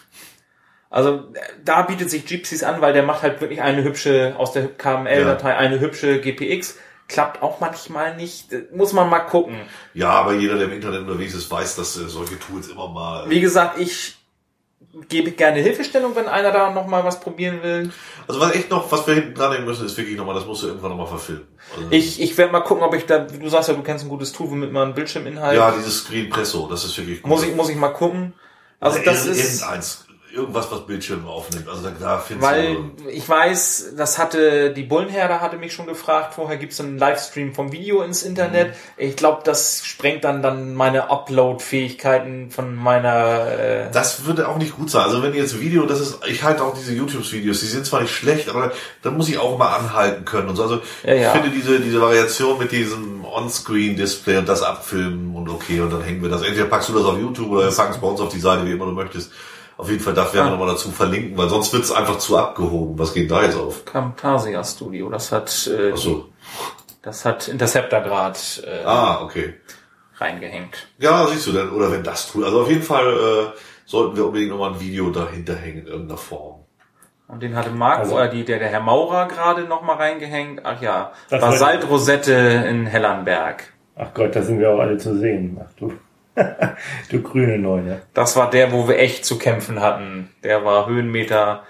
Also da bietet sich Gypsies an, weil der macht halt wirklich eine hübsche, aus der K M L-Datei eine hübsche G P X. Klappt auch manchmal nicht. Muss man mal gucken. Ja, aber jeder, der im Internet unterwegs ist, weiß, dass äh, solche Tools immer mal... Wie gesagt, ich gebe gerne Hilfestellung, wenn einer da nochmal was probieren will. Also was echt noch, was wir hinten dran nehmen müssen, ist wirklich nochmal, das musst du irgendwann nochmal verfilmen. Also, Ich, ich werde mal gucken, ob ich da, du sagst ja, du kennst ein gutes Tool, womit man einen Bildschirminhalt... ja, dieses Screen Presso, das ist wirklich gut. muss ich, muss ich mal gucken. Also Oder das irgend- ist... Irgendeins, irgendwas, was Bildschirme aufnimmt. Also da, da findest Weil du... ich weiß, das hatte, die Bullenherde hatte mich schon gefragt, vorher gibt's einen Livestream vom Video ins Internet. Mhm. Ich glaube, das sprengt dann dann meine Upload-Fähigkeiten von meiner... Äh, Das würde auch nicht gut sein. Also wenn jetzt Video, das ist, ich halte auch diese YouTube-Videos, die sind zwar nicht schlecht, aber da muss ich auch mal anhalten können und so. Also Ja, ja. ich finde diese, diese Variation mit diesem On-Screen-Display und das abfilmen und okay, und dann hängen wir das. Entweder packst du das auf YouTube oder wir packen es bei uns auf die Seite, wie immer du möchtest. Auf jeden Fall, das werden wir Ah. nochmal dazu verlinken, weil sonst wird es einfach zu abgehoben. Was geht da jetzt auf? Camtasia Studio, das hat, äh, Ach so. das hat Interceptor gerade äh, Ah, okay. reingehängt. Ja, siehst du denn, oder wenn das tut. Also auf jeden Fall äh, sollten wir unbedingt nochmal ein Video dahinter hängen in irgendeiner Form. Und den hatte Marc, Also- oder die, der, der Herr Maurer gerade nochmal reingehängt. Ach ja, Das Basaltrosette in Hellernberg. Ach Gott, da sind wir auch alle zu sehen. Ach du, du grüne Neune. Das war der, wo wir echt zu kämpfen hatten. Der war Höhenmeter,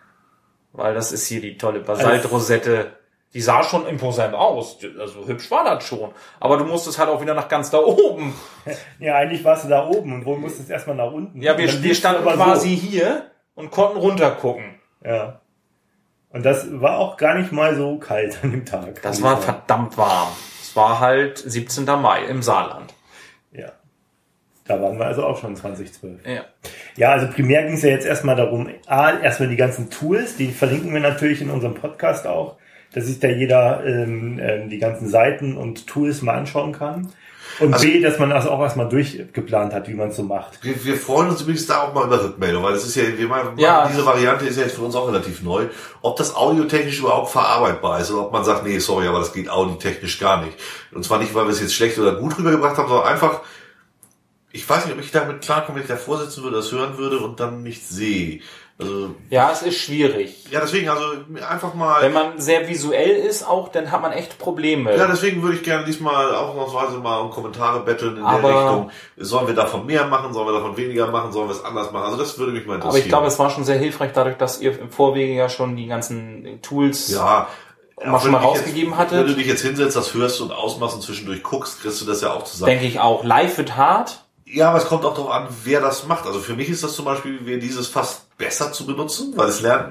weil das ist hier die tolle Basaltrosette. Die sah schon imposant aus. Also hübsch war das schon. Aber du musstest halt auch wieder nach ganz da oben. Ja, eigentlich warst du da oben und wo musstest du erstmal nach unten. Ja, wir, Und dann wir liegst du standen aber quasi hier und konnten runtergucken. So. Ja. Und das war auch gar nicht mal so kalt an dem Tag. Das muss war ich sagen. verdammt warm. Es war halt siebzehnter Mai im Saarland. Ja. Da waren wir also auch schon zwanzig zwölf. Ja. Ja, also primär ging es ja jetzt erstmal darum, A, erstmal die ganzen Tools, die verlinken wir natürlich in unserem Podcast auch, dass sich da jeder ähm, ähm, die ganzen Seiten und Tools mal anschauen kann. Und Also- B, dass man das auch erstmal durchgeplant hat, wie man es so macht. Wir, wir freuen uns übrigens da auch mal über Rückmeldung, weil das ist ja, wir machen, Ja. diese Variante ist ja jetzt für uns auch relativ neu. Ob das audiotechnisch überhaupt verarbeitbar ist oder ob man sagt, nee, sorry, aber das geht audiotechnisch gar nicht. Und zwar nicht, weil wir es jetzt schlecht oder gut rübergebracht haben, sondern einfach, ich weiß nicht, ob ich damit klarkomme, wenn ich davor sitzen würde, das hören würde und dann nicht sehe. Also, Ja, es ist schwierig. ja, deswegen, also einfach mal. Wenn man sehr visuell ist auch, dann hat man echt Probleme. Ja, deswegen würde ich gerne diesmal ausnahmsweise mal um Kommentare betteln in Aber- der Richtung. Sollen wir davon mehr machen? Sollen wir davon weniger machen? Sollen wir es anders machen? Also das würde mich mal interessieren. Aber ich glaube, es war schon sehr hilfreich dadurch, dass ihr im Vorwege ja schon die ganzen Tools ja, mal auch schon wenn mal du dich rausgegeben jetzt, hattet. Wenn du dich jetzt hinsetzt, das hörst und ausmachst und zwischendurch guckst, kriegst du das ja auch zusammen. Denke ich auch. Live wird hart. Ja, aber es kommt auch darauf an, wer das macht. Also für mich ist das zum Beispiel, wäre dieses fast besser zu benutzen, weil es lernt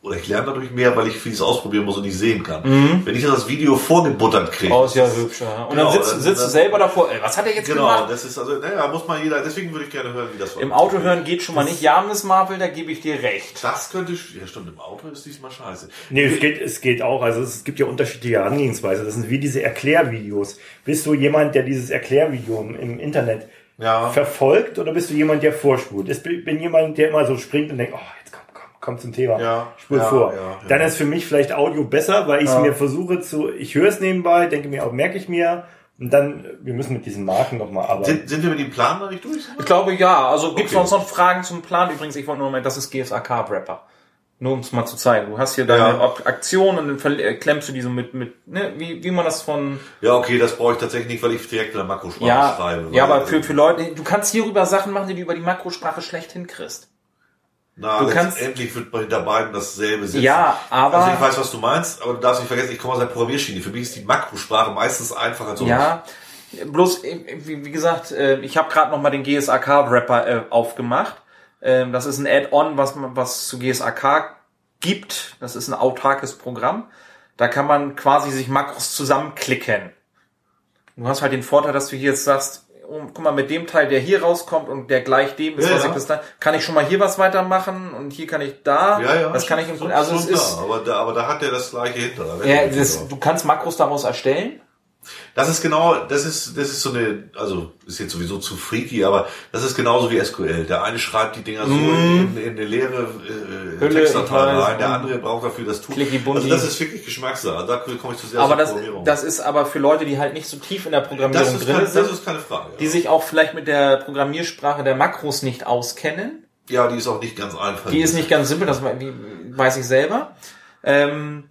oder ich lerne dadurch mehr, weil ich vieles ausprobieren muss und nicht sehen kann. Mhm. Wenn ich das Video vorgebuttert kriege. Oh, ist ja hübsch, ja. Und genau, dann sitzt, sitzt dann, du selber davor, ey, was hat er jetzt genau, gemacht? Genau, das ist also, naja, muss man jeder, deswegen würde ich gerne hören, wie das war. Im Auto hören geht schon mal nicht. Ja, Miss Marvel, da gebe ich dir recht. Das könnte, ja stimmt, im Auto ist diesmal scheiße. Nee, es geht, es geht auch, also es gibt ja unterschiedliche Herangehensweise. Das sind wie diese Erklärvideos. Bist du jemand, der dieses Erklärvideo im Internet ja. verfolgt, oder bist du jemand, der vorspult? Ich bin jemand, der immer so springt und denkt, oh, jetzt komm, komm, komm zum Thema. Ja, spul ja, vor. Ja, ja. Dann ist für mich vielleicht Audio besser, weil ich es ja. mir versuche zu, ich höre es nebenbei, denke mir auch, merke ich mir, und dann, wir müssen mit diesen Marken nochmal arbeiten. Sind, sind wir mit dem Plan noch nicht durch? Ich glaube, ja. Also gibt's okay. noch Fragen zum Plan? Übrigens, ich wollte nur mal, das ist G S A K-Rapper. Nur um es mal zu zeigen. Du hast hier deine ja. Aktion und dann klemmst du die so mit, mit, ne, wie, wie man das von... Ja, okay, das brauche ich tatsächlich nicht, weil ich direkt in der Makrosprache ja, schreibe. Ja, aber für, für Leute, du kannst hierüber Sachen machen, die du über die Makrosprache schlecht hinkriegst. Na, du kannst, endlich wird bei hinter beiden dasselbe sitzen. Ja, aber... Also ich weiß, was du meinst, aber du darfst nicht vergessen, ich komme aus der Programmierschiene. Für mich ist die Makrosprache meistens einfacher als ja, bloß, wie, wie gesagt, ich habe gerade noch mal den G S A K-Wrapper aufgemacht. Das ist ein Add-on, was man, was zu G S A K gibt. Das ist ein autarkes Programm. Da kann man quasi sich Makros zusammenklicken. Du hast halt den Vorteil, dass du hier jetzt sagst, oh, guck mal, mit dem Teil, der hier rauskommt und der gleich dem ist, ja, was ja. ich bis da, kann ich schon mal hier was weitermachen und hier kann ich da, ja, ja, das kann ich im schon, also schon es ist, da, aber da, aber da hat der das gleiche hinter. Ja, das, du kannst Makros daraus erstellen. Das ist genau, das ist, das ist so eine, also ist jetzt sowieso zu freaky, aber das ist genauso wie S Q L. Der eine schreibt die Dinger so mm. in, in eine leere äh, Textdatei rein, der andere braucht dafür das Tool. Also das ist wirklich Geschmackssache. Da komme ich zu sehr aber das, das ist aber für Leute, die halt nicht so tief in der Programmierung drin kein, sind, das ist keine Frage, ja. die sich auch vielleicht mit der Programmiersprache der Makros nicht auskennen. Ja, die ist auch nicht ganz einfach. Die ist nicht ganz simpel, das weiß ich selber. Ähm,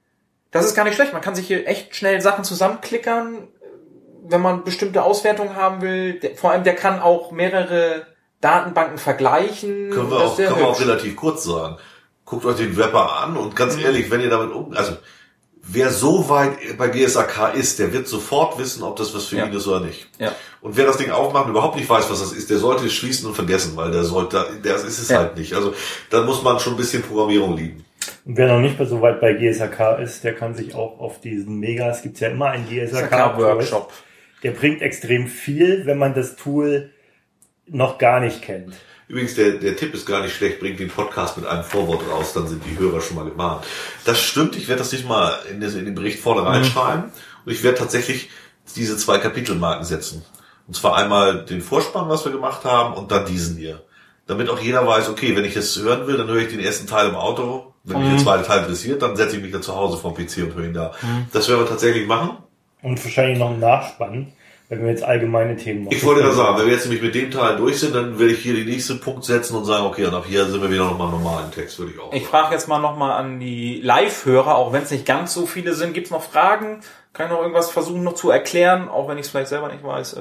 Das ist gar nicht schlecht. Man kann sich hier echt schnell Sachen zusammenklickern, wenn man bestimmte Auswertungen haben will. Vor allem, der kann auch mehrere Datenbanken vergleichen. Können wir, auch, können wir auch relativ kurz sagen. Guckt euch den Wrapper an und ganz mhm. ehrlich, wenn ihr damit um... Also, wer so weit bei G S A K ist, der wird sofort wissen, ob das was für ja. ihn ist oder nicht. Ja. Und wer das Ding aufmacht und überhaupt nicht weiß, was das ist, der sollte es schließen und vergessen, weil der sollte, der ist es ja. halt nicht. Also, dann muss man schon ein bisschen Programmierung lieben. Und wer noch nicht so weit bei G S A K ist, der kann sich auch auf diesen Mega, es gibt ja immer einen G S A K-Workshop. Der bringt extrem viel, wenn man das Tool noch gar nicht kennt. Übrigens, der, der Tipp ist gar nicht schlecht, bringt den Podcast mit einem Vorwort raus, dann sind die Hörer schon mal gemahnt. Das stimmt, ich werde das nicht mal in, das, in den Bericht vorne reinschreiben mhm. und ich werde tatsächlich diese zwei Kapitelmarken setzen. Und zwar einmal den Vorspann, was wir gemacht haben, und dann diesen hier. Damit auch jeder weiß, okay, wenn ich das hören will, dann höre ich den ersten Teil im Auto. Wenn mich der zweite Teil interessiert, dann setze ich mich dann zu Hause vom P C und höre ihn da. Mhm. Das werden wir tatsächlich machen. Und wahrscheinlich noch einen Nachspann, wenn wir jetzt allgemeine Themen machen. Ich wollte gerade sagen, wenn wir jetzt nämlich mit dem Teil durch sind, dann werde ich hier den nächsten Punkt setzen und sagen, okay, und ab hier sind wir wieder nochmal normal im Text, würde ich auch Ich sagen. frage jetzt mal nochmal an die Live-Hörer, auch wenn es nicht ganz so viele sind. Gibt es noch Fragen? Kann ich noch irgendwas versuchen noch zu erklären, auch wenn ich es vielleicht selber nicht weiß?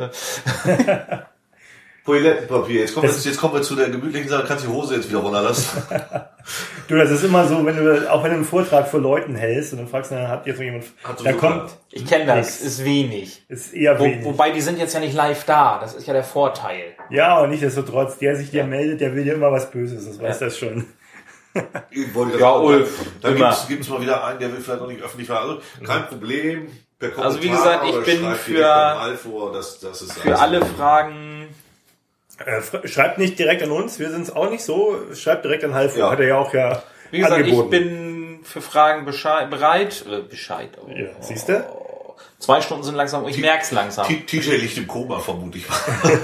Toilettenpapier. Jetzt kommen, wir, jetzt kommen wir zu der gemütlichen Sache. Kannst die Hose jetzt wieder runterlassen? Du, das ist immer so, wenn du, auch wenn du einen Vortrag für Leuten hältst und dann fragst, dann hat jetzt jemand, da kommt. Ich kenne das, ist wenig. Ist eher Wo, wenig. Wobei, die sind jetzt ja nicht live da. Das ist ja der Vorteil. Ja, aber nichtsdestotrotz, der sich dir ja. meldet, der will dir immer was Böses. Das weiß ja. das schon. Ich wollte das ja, auch, Ulf. Dann gibt es mal wieder einen, der will vielleicht noch nicht öffentlich werden. Also, kein mhm. Problem. Also, wie gesagt, ich bin für, vor, das, das ist für alle Fragen, Äh, schreibt nicht direkt an uns, wir sind es auch nicht so. Schreibt direkt an Halfo, ja. hat er ja auch ja Wie gesagt, angeboten. Ich bin für Fragen Bescheid, bereit. Äh, Bescheid. Oh, ja, siehst du? Oh, zwei Stunden sind langsam, ich merk's langsam. T J liegt im Koma, vermute ich mal.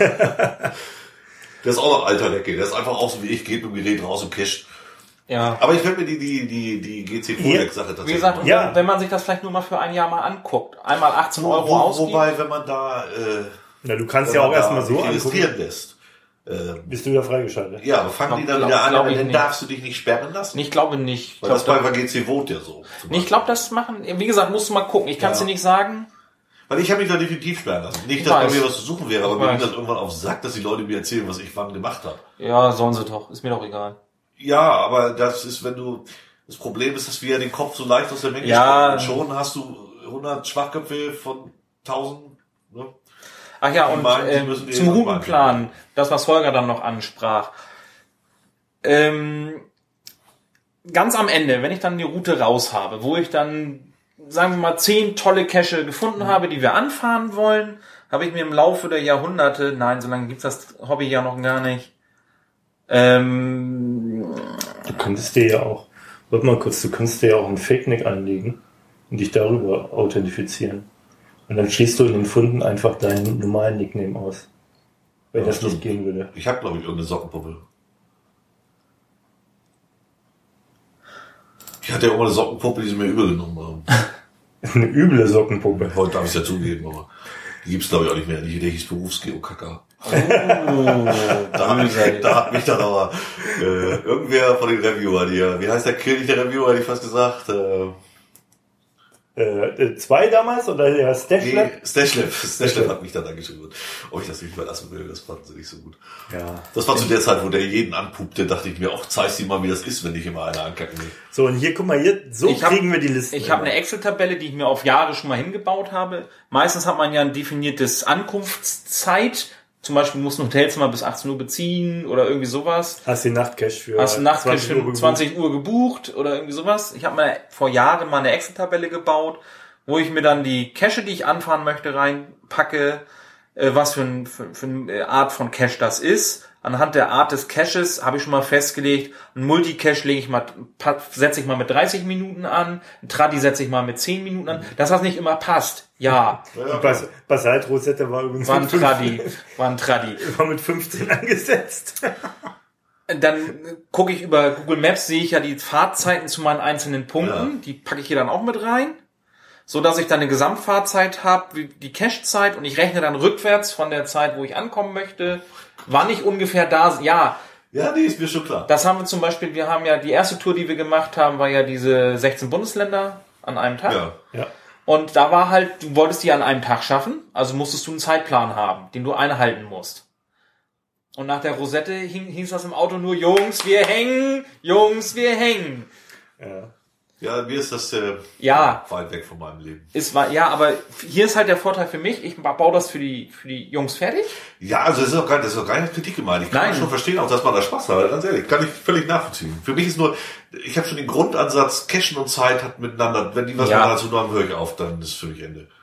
Der ist auch noch alter Lecke. Der ist einfach auch so wie ich, geht mit dem Gerät raus und casht. Ja. Aber ich werde mir die, die, die, die G C Codex-Sache tatsächlich. Wie gesagt, ja. wenn man sich das vielleicht nur mal für ein Jahr mal anguckt, einmal achtzehn Euro wo, ausgibt. Wobei, wenn man da, äh, Na, du kannst ja auch erstmal so registrieren lässt. Ähm, Bist du wieder freigeschaltet? Ja, aber fangen die dann glaub, wieder an, glaub dann nicht. darfst du dich nicht sperren lassen? Ich glaube nicht. Weil das bei G C Vote ja so. Nee, ich glaube, das machen, wie gesagt, musst du mal gucken. Ich kann es ja. dir nicht sagen. Weil ich habe mich da definitiv sperren lassen. Nicht, dass bei mir was zu suchen wäre, aber mir ging das irgendwann auf den Sack, dass die Leute mir erzählen, was ich wann gemacht habe. Ja, sollen sie doch. Ist mir doch egal. Ja, aber das ist, wenn du, das Problem ist, dass wir den Kopf so leicht aus der Menge ja. springen. Und schon hast du hundert Schwachköpfe von tausend, ne? Ach ja, und meinen, äh, zum Routenplan, das, was Holger dann noch ansprach. Ähm, ganz am Ende, wenn ich dann die Route raus habe, wo ich dann, sagen wir mal, zehn tolle Cache gefunden mhm. habe, die wir anfahren wollen, habe ich mir im Laufe der Jahrhunderte, nein, so lange gibt's das Hobby ja noch gar nicht, ähm, du könntest dir ja auch, warte mal kurz, du könntest dir ja auch einen Fake-Nick anlegen und dich darüber authentifizieren. Und dann schließt du in den Funden einfach deinen normalen Nickname aus. Wenn ja, das stimmt. Nicht gehen würde. Ich habe, glaube ich, irgendeine Sockenpuppe. Ich hatte ja auch mal eine Sockenpuppe, die sie mir übel genommen haben. Eine üble Sockenpuppe. Heute darf ich es ja zugeben, aber die gibt's glaube ich auch nicht mehr. Die, der hieß Berufsgeokacker. Oh, da, hat mich, da hat mich dann aber äh, irgendwer von den Reviewer, die, wie heißt der König der Reviewer, hätte ich fast gesagt, äh, Äh, zwei damals oder der Stashlab? Nee, Stashlab. Stashlab hat mich dann angeschrieben. Ob ich das nicht verlassen will, das fanden sie nicht so gut. Ja. Das war zu der Zeit, wo der jeden anpupte, dachte ich mir, auch zeig's dir mal, wie das ist, wenn ich immer einer ankacken will. So, und hier, guck mal, hier, so ich kriegen hab, wir die Liste. Ich habe eine Excel-Tabelle, die ich mir auf Jahre schon mal hingebaut habe. Meistens hat man ja ein definiertes Ankunftszeit. Zum Beispiel muss ein Hotelzimmer bis achtzehn Uhr beziehen oder irgendwie sowas. Hast du den Nachtcache für Hast du Nachtcache für zwanzig Uhr gebucht oder irgendwie sowas. Ich habe mir vor Jahren mal eine Excel-Tabelle gebaut, wo ich mir dann die Cache, die ich anfahren möchte, reinpacke, äh, was für, ein, für, für eine Art von Cache das ist. Anhand der Art des Caches habe ich schon mal festgelegt, ein Multicache lege ich mal, setze ich mal mit dreißig Minuten an, ein Tradi setze ich mal mit zehn Minuten an, dass das nicht immer passt. Ja. Die Bas- Basalt-Rosette war übrigens war ein Tradi, war ein Tradi. War mit fünfzehn angesetzt. Dann gucke ich über Google Maps, sehe ich ja die Fahrzeiten zu meinen einzelnen Punkten, ja. Die packe ich hier dann auch mit rein. So dass ich dann eine Gesamtfahrzeit habe, die Cache-Zeit, und ich rechne dann rückwärts von der Zeit, wo ich ankommen möchte, wann ich ungefähr da, ja. Ja, nee, ist mir schon klar. Das haben wir zum Beispiel, wir haben ja, die erste Tour, die wir gemacht haben, war ja diese sechzehn Bundesländer an einem Tag. Ja, ja. Und da war halt, du wolltest die an einem Tag schaffen, also musstest du einen Zeitplan haben, den du einhalten musst. Und nach der Rosette hing, hieß das im Auto nur, Jungs, wir hängen, Jungs, wir hängen. Ja. Ja, mir ist das äh, ja, weit weg von meinem Leben. Ist, ja, aber hier ist halt der Vorteil für mich, ich baue das für die für die Jungs fertig. Ja, also das ist auch gar, das ist auch gar nicht Kritik gemeint. Ich kann Nein. schon verstehen, auch dass man da Spaß hat. Ganz ehrlich, kann ich völlig nachvollziehen. Für mich ist nur, ich habe schon den Grundansatz, Cashen und Zeit hat miteinander, wenn die was ja. dazu haben, höre ich auf, dann ist es für mich Ende.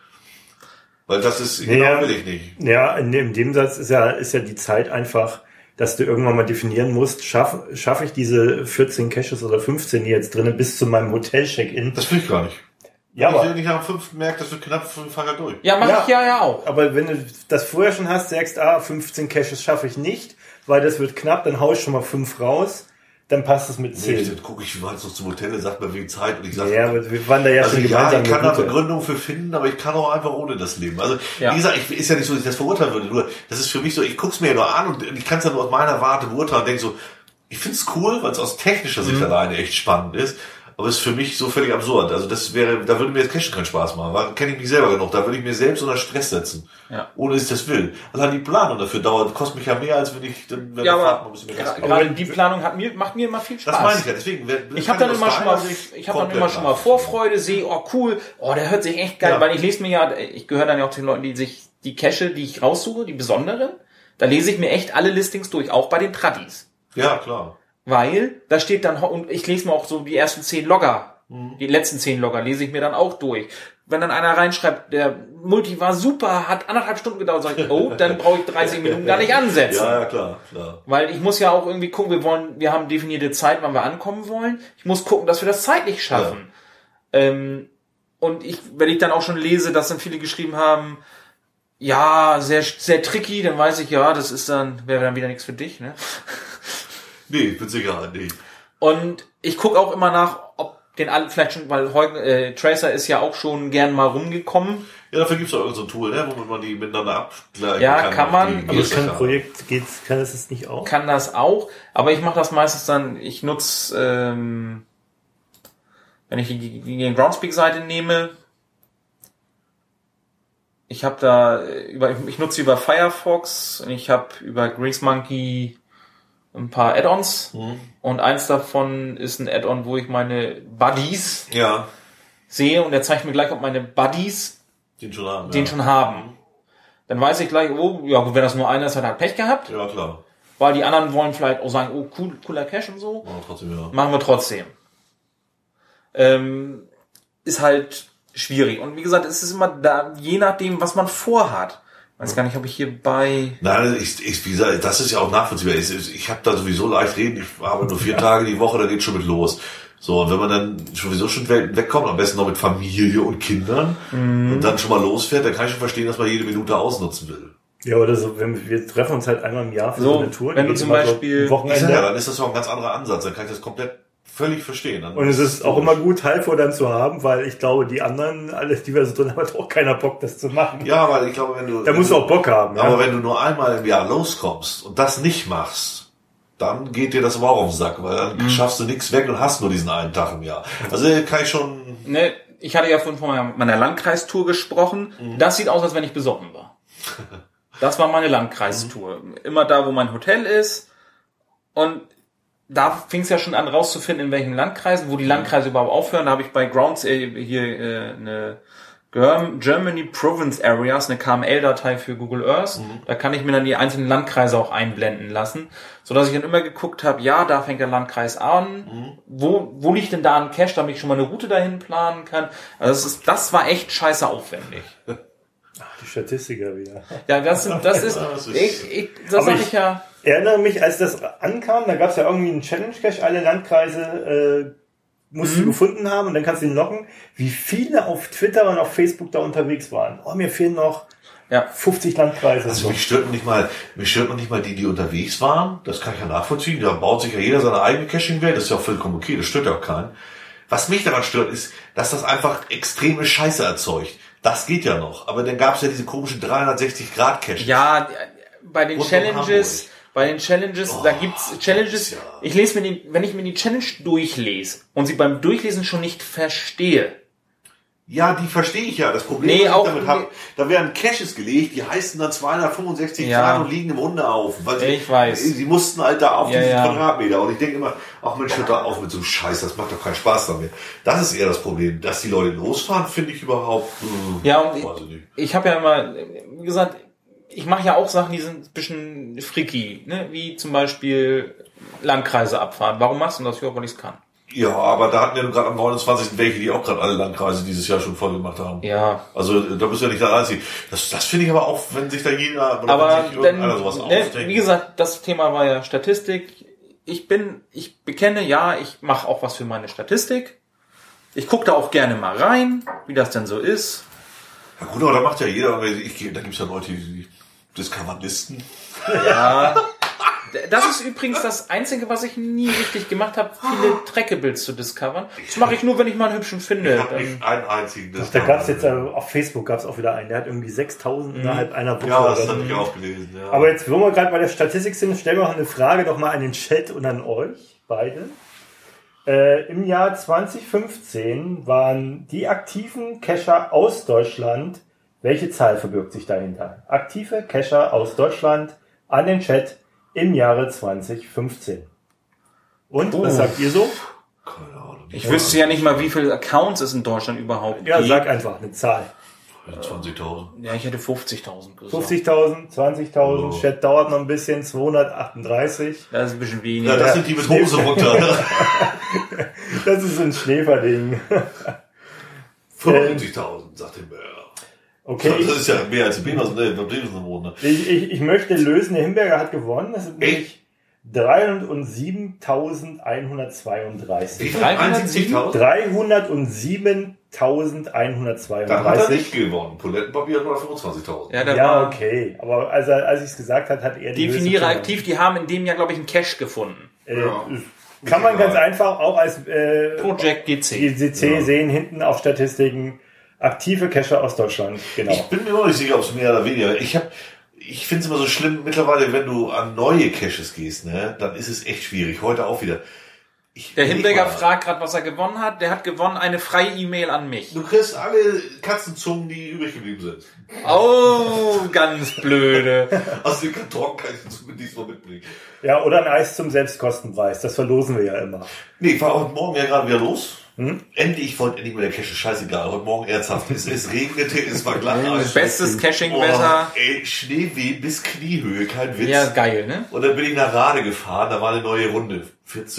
Weil das ist, genau ja, will ich nicht. Ja, in dem, in dem Satz ist ja ist ja die Zeit einfach, dass du irgendwann mal definieren musst, schaffe schaff ich diese vierzehn Caches oder fünfzehn, die jetzt drinnen, bis zu meinem Hotel-Check-In. Das will ich gar nicht. Ja, wenn aber ich nicht nach fünf merke, das wird knapp, fahre durch. Ja, mach ja, ich ja ja auch. Aber wenn du das vorher schon hast, sagst, ah, fünfzehn Caches schaffe ich nicht, weil das wird knapp, dann hau ich schon mal fünf raus, dann passt es mit zehn. Nee, dann gucke ich, wie weit es noch zum Hotel ist, sagt man wegen Zeit, und ich sage, ja, aber wir waren da ja also schon ja, gemeinsam. Ich kann da Begründung für finden, aber ich kann auch einfach ohne das leben. Also, ja. Wie gesagt, ich, ist ja nicht so, dass ich das verurteilen würde, nur, das ist für mich so, ich guck's mir ja nur an und ich kann es ja nur aus meiner Warte beurteilen und denke so, ich find's cool, weil es aus technischer Sicht mhm. alleine echt spannend ist. Aber es ist für mich so völlig absurd. Also das wäre, da würde mir jetzt Cashen keinen Spaß machen. Da kenne ich mich selber genug. Da würde ich mir selbst unter Stress setzen. Ja. Ohne dass ich das will. Allein die Planung dafür dauert, kostet mich ja mehr, als wenn ich dann, wenn ja, der aber Fahrt mal ein bisschen mehr Gra- gerade die Planung hat mir, macht mir immer viel Spaß. Das meine ich ja. Deswegen, ich habe dann immer schon mal, ich habe dann immer schon mal Vorfreude, sehe, oh cool, oh, der hört sich echt geil, ja. Weil ich lese mir ja, ich gehöre dann ja auch zu den Leuten, die sich die Cache, die ich raussuche, die besonderen, da lese ich mir echt alle Listings durch, auch bei den Tradis. Ja, klar. Weil, da steht dann, und ich lese mir auch so die ersten zehn Logger, die letzten zehn Logger lese ich mir dann auch durch. Wenn dann einer reinschreibt, der Multi war super, hat anderthalb Stunden gedauert, sage ich, oh, dann brauche ich dreißig Minuten gar nicht ansetzen. Ja, ja, klar, klar. Weil ich muss ja auch irgendwie gucken, wir wollen, wir haben definierte Zeit, wann wir ankommen wollen. Ich muss gucken, dass wir das zeitlich schaffen. Ja. Ähm, und ich, wenn ich dann auch schon lese, dass dann viele geschrieben haben, ja, sehr, sehr tricky, dann weiß ich, ja, das ist dann, wäre dann wieder nichts für dich, ne? Nee, mit Sicherheit nicht. Und ich gucke auch immer nach, ob den alle vielleicht schon, weil heute, äh, Tracer ist ja auch schon gern mal rumgekommen. Ja, dafür gibt's auch irgendein so ein Tool, ne, womit man die miteinander abgleichen ja, kann. Ja, kann man. Aber das kann ein Projekt, geht's, kann das jetzt nicht auch? Kann das auch, aber ich mache das meistens dann, ich nutze, ähm, wenn ich die, die Groundspeak-Seite nehme, ich habe da über, ich nutze über Firefox und ich habe über Greasemonkey ein paar Add-ons mhm. und eins davon ist ein Add-on, wo ich meine Buddies ja. sehe und der zeigt mir gleich, ob meine Buddies den schon haben. Den ja. schon haben. Dann weiß ich gleich, oh, ja gut, wenn das nur einer ist, hat er Pech gehabt. Ja, klar. Weil die anderen wollen vielleicht auch sagen, oh, cool, cooler Cache und so. Machen wir trotzdem, ja. Machen wir trotzdem. ähm, ist halt schwierig. Und wie gesagt, es ist immer da, je nachdem, was man vorhat. Ich weiß gar nicht, ob ich hier bei... Nein, ich, ich, wie gesagt, das ist ja auch nachvollziehbar. Ich, ich habe da sowieso leicht reden. Ich habe nur vier Tage die Woche, da geht schon mit los. So, und wenn man dann sowieso schon wegkommt, am besten noch mit Familie und Kindern mm. und dann schon mal losfährt, dann kann ich schon verstehen, dass man jede Minute ausnutzen will. Ja, oder so, wenn wir treffen uns halt einmal im Jahr für so, so eine Tour. Wenn du zum Beispiel... So Wochenende. Ja, dann ist das auch ein ganz anderer Ansatz. Dann kann ich das komplett völlig verstehen. Dann und es ist auch immer gut, Halvor dann zu haben, weil ich glaube, die anderen, alles, die wir so drin haben, hat auch keiner Bock, das zu machen. Ja, weil ich glaube, wenn du... Da musst du auch Bock haben. Aber ja. wenn du nur einmal im Jahr loskommst und das nicht machst, dann geht dir das aber auch auf den Sack, weil dann mhm. schaffst du nichts weg und hast nur diesen einen Tag im Jahr. Also kann ich schon... Ne, ich hatte ja von, von meiner, meiner Landkreistour gesprochen. Mhm. Das sieht aus, als wenn ich besoffen war. Das war meine Landkreistour. Mhm. Immer da, wo mein Hotel ist. Und da fing es ja schon an rauszufinden, in welchen Landkreisen, wo die Landkreise überhaupt aufhören. Da habe ich bei Grounds äh, hier äh, eine Germany Province Areas, eine K M L-Datei für Google Earth. Mhm. Da kann ich mir dann die einzelnen Landkreise auch einblenden lassen, so dass ich dann immer geguckt habe, ja, da fängt der Landkreis an. Mhm. Wo wo liegt denn da ein Cache, damit ich schon mal eine Route dahin planen kann? Also das ist, das war echt scheiße aufwendig. Ach, die Statistiker wieder. Ja, das, das ist, ich, ich, das sag ich, ich ja. Erinnere mich, als das ankam, da gab es ja irgendwie einen Challenge-Cache, alle Landkreise äh, musst mhm. du gefunden haben und dann kannst du ihn locken, wie viele auf Twitter und auf Facebook da unterwegs waren. Oh, mir fehlen noch ja. fünfzig Landkreise. Also mich stört noch nicht mal, mich stört noch nicht mal die, die unterwegs waren. Das kann ich ja nachvollziehen. Da baut sich ja jeder seine eigene Caching-Welt. Das ist ja auch vollkommen okay. Das stört ja auch keinen. Was mich daran stört, ist, dass das einfach extreme Scheiße erzeugt. Das geht ja noch. Aber dann gab es ja diese komischen dreihundertsechzig Grad Caches. Ja, bei den Challenges, bei den Challenges, oh, da gibt's Challenges. Ja. Ich lese mir die, wenn ich mir die Challenge durchlese und sie beim Durchlesen schon nicht verstehe. Ja, die verstehe ich ja. Das Problem, nee, was auch, ich damit habe, da werden Caches gelegt, die heißen dann zweihundertfünfundsechzig ja. Grad und liegen im Hundehaufen. Weil sie, ich weiß. Sie mussten halt da auf ja, diesen ja. Quadratmeter. Und ich denke immer, ach Mensch, hört da auf mit so einem Scheiß, das macht doch keinen Spaß damit. Das ist eher das Problem. Dass die Leute losfahren, finde ich überhaupt... Mh, ja, und ich, ich habe ja immer, wie gesagt, ich mache ja auch Sachen, die sind ein bisschen freaky, ne? Wie zum Beispiel Landkreise abfahren. Warum machst du das? Ja, weil ich es kann. Ja, aber da hatten wir gerade am neunundzwanzigsten welche, die auch gerade alle Landkreise dieses Jahr schon voll gemacht haben. Ja. Also da bist du ja nicht der Einzige. Das, das finde ich aber auch, wenn sich da jeder oder aber wenn sich irgendeiner sowas ne, ausdenkt. Wie gesagt, das Thema war ja Statistik. Ich bin, ich bekenne, ja, ich mache auch was für meine Statistik. Ich gucke da auch gerne mal rein, wie das denn so ist. Ja gut, aber da macht ja jeder, ich, da gibt's ja Leute, die Discoveristen. Ja. Das ist übrigens das Einzige, was ich nie richtig gemacht habe, viele Trackables zu discovern. Das mache ich nur, wenn ich mal einen hübschen finde. Ich habe nicht einen einzigen Discover. Da gab's jetzt, auf Facebook gab's auch wieder einen, der hat irgendwie sechstausend mhm. innerhalb einer Woche. Ja, das habe ich auch gelesen. Ja. Aber jetzt, wo wir gerade bei der Statistik sind, stellen wir noch eine Frage doch mal an den Chat und an euch beide. Äh, im Jahr zwanzig fünfzehn waren die aktiven Cacher aus Deutschland, welche Zahl verbirgt sich dahinter? Aktive Cacher aus Deutschland an den Chat im Jahre zwanzig fünfzehn. Und, oh. was sagt ihr so? Keine Ahnung. Ich ja. wüsste ja nicht mal, wie viele Accounts es in Deutschland überhaupt ja, gibt. Ja, sag einfach eine Zahl. zwanzigtausend. Ja, ich hätte fünfzigtausend gesagt. fünfzigtausend, zwanzigtausend, oh. Chat dauert noch ein bisschen, zweihundertachtunddreißig. Das ist ein bisschen weniger. Ja, das sind die mit Hose runter. Das ist ein Schläferding. fünfundsiebzigtausend, sagt der Bär. Okay. Das ist ja mehr als ein Benos, ne, ne, ich, ich, ich möchte lösen, der Himberger hat gewonnen. Das sind nämlich dreihundertsiebentausendeinhundertzweiunddreißig. Wie viel? dreihundertsiebzigtausend? dreihundertsiebentausendeinhundertzweiunddreißig. Dann hat er nicht gewonnen. Polettenpapier hat mal fünfundzwanzigtausend. Ja, ja okay. Aber als er, als ich es gesagt hat, hat er die Definiere aktiv, die haben in dem Jahr, glaube ich, einen Cache gefunden. Äh, ja. Kann man ganz einfach auch als äh, Project G C, G C ja. sehen, hinten auf Statistiken. Aktive Cacher aus Deutschland, genau. Ich bin mir noch nicht sicher, ob es mehr oder weniger. Ich habe, ich finde es immer so schlimm, mittlerweile, wenn du an neue Caches gehst, ne, dann ist es echt schwierig. Heute auch wieder. Ich der Himberger fragt gerade, was er gewonnen hat. Der hat gewonnen eine freie E-Mail an mich. Du kriegst alle Katzenzungen, die übrig geblieben sind. Oh, ganz blöde. Aus dem Karton kann ich zumindest mal mitbringen. Ja, oder ein Eis zum Selbstkostenpreis. Das verlosen wir ja immer. Nee, ich war heute Morgen ja gerade wieder los. Hm? Endlich, ich wollte endlich mit der Cache, scheißegal, heute Morgen ernsthaft, es, es regnete, es war glatt. Bestes Caching-Wetter. Oh, ey, Schneeweh bis Kniehöhe, kein Witz. Ja, geil, ne? Und dann bin ich nach Rade gefahren, da war eine neue Runde, vierzehn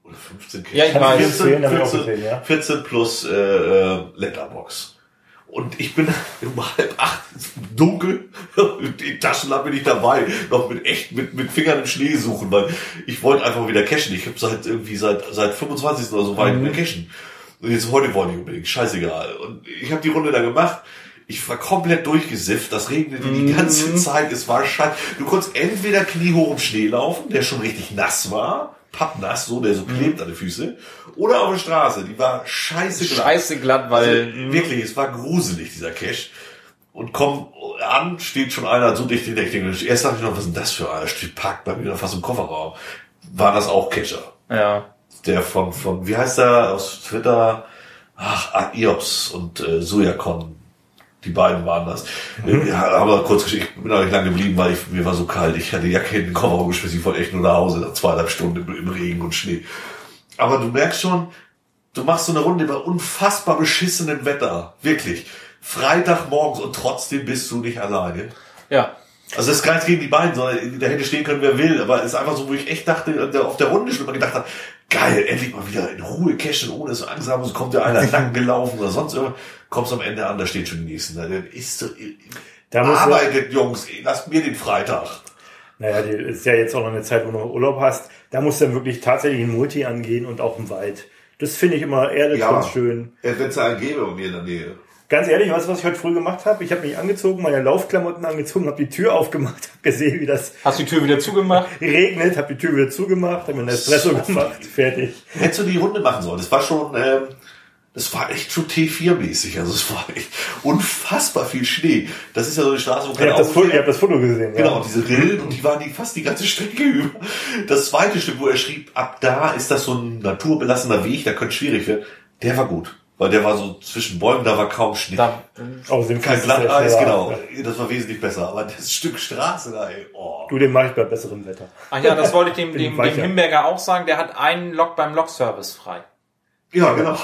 oder fünfzehn Cache. Ja, ich weiß. vierzehn, hab ich auch vierzehn, gesehen, ja. vierzehn plus äh, äh, Letterbox. Und ich bin um halb acht dunkel, die Taschenlampe nicht dabei, noch mit echt mit mit Fingern im Schnee suchen, weil ich wollte einfach wieder cashen. Ich habe seit irgendwie seit seit fünfundzwanzigsten oder so weit Mhm. nicht mehr cashen. Und jetzt heute wollte ich unbedingt, scheißegal. Und ich habe die Runde da gemacht. Ich war komplett durchgesifft, das regnete die ganze Zeit, es war scheiße. Du konntest entweder kniehoch im Schnee laufen, der schon richtig nass war, pappnass, so, der so klebt an den Füßen, oder auf der Straße, die war scheiße glatt. Scheiße glatt, weil... Also, wirklich, es war gruselig, dieser Cache. Und komm an, steht schon einer so dicht hinter, ich denke, erst dachte ich noch, was ist denn das für einer? Steht parkt bei mir noch fast im Kofferraum. War das auch Cacher? Ja. Der von, von, wie heißt der aus Twitter? Ach, Iops und äh, Sojakon. Die beiden waren das. Mhm. Ja, aber kurz geschickt, ich bin auch nicht lange geblieben, weil ich, mir war so kalt. Ich hatte die Jacke in den Kofferraum geschmissen, ich wollte echt nur nach Hause, nach zweieinhalb Stunden im, im Regen und Schnee. Aber du merkst schon, du machst so eine Runde bei unfassbar beschissenem Wetter. Wirklich. Freitagmorgens und trotzdem bist du nicht alleine. Ja. Also das ist gar nichts gegen die beiden, sondern da hätte stehen können, wer will. Aber es ist einfach so, wo ich echt dachte, auf der Runde schon immer gedacht habe, geil, endlich mal wieder in Ruhe cashen, ohne so Angst haben, so kommt ja einer lang gelaufen oder sonst irgendwas. Kommst am Ende an, da steht schon die Nächsten. Dann ist so, Da muss arbeitet, Jungs, lasst mir den Freitag. Naja, die ist ja jetzt auch noch eine Zeit, wo du noch Urlaub hast. Da musst du dann wirklich tatsächlich ein Multi angehen und auch im Wald. Das finde ich immer ehrlich Ja, ganz schön. wenn es einen gäbe bei mir in der Nähe. Ganz ehrlich, weißt du, was ich heute früh gemacht habe? Ich habe mich angezogen, meine Laufklamotten angezogen, habe die Tür aufgemacht, habe gesehen, wie das Hast du die Tür wieder zugemacht? regnet, habe die Tür wieder zugemacht, habe mir einen Espresso So gemacht, fertig. Hättest du die Runde machen sollen. Das war schon, ähm, das war echt schon T vier mäßig. Also es war echt unfassbar viel Schnee. Das ist ja so eine Straße, wo Ihr keine habt das, Foto, Autos ihr habt das Foto gesehen, ja. Genau, diese Rillen und die waren die fast die ganze Strecke über. Das zweite Stück, wo er schrieb, ab da ist das so ein naturbelassener Weg, da könnte es schwierig werden. Der war gut. Weil der war so zwischen Bäumen, da war kaum Schnee. Da, Außerdem Kein fließt es sehr Glatteis, schnell genau. ab. Das war wesentlich besser. Aber das Stück Straße da, ey, oh. Du, den mache ich bei besserem Wetter. ach ja, das wollte ich dem, Bin dem, dem weicher. Himberger auch sagen. Der hat einen Lok beim Lokservice frei. Ja, genau.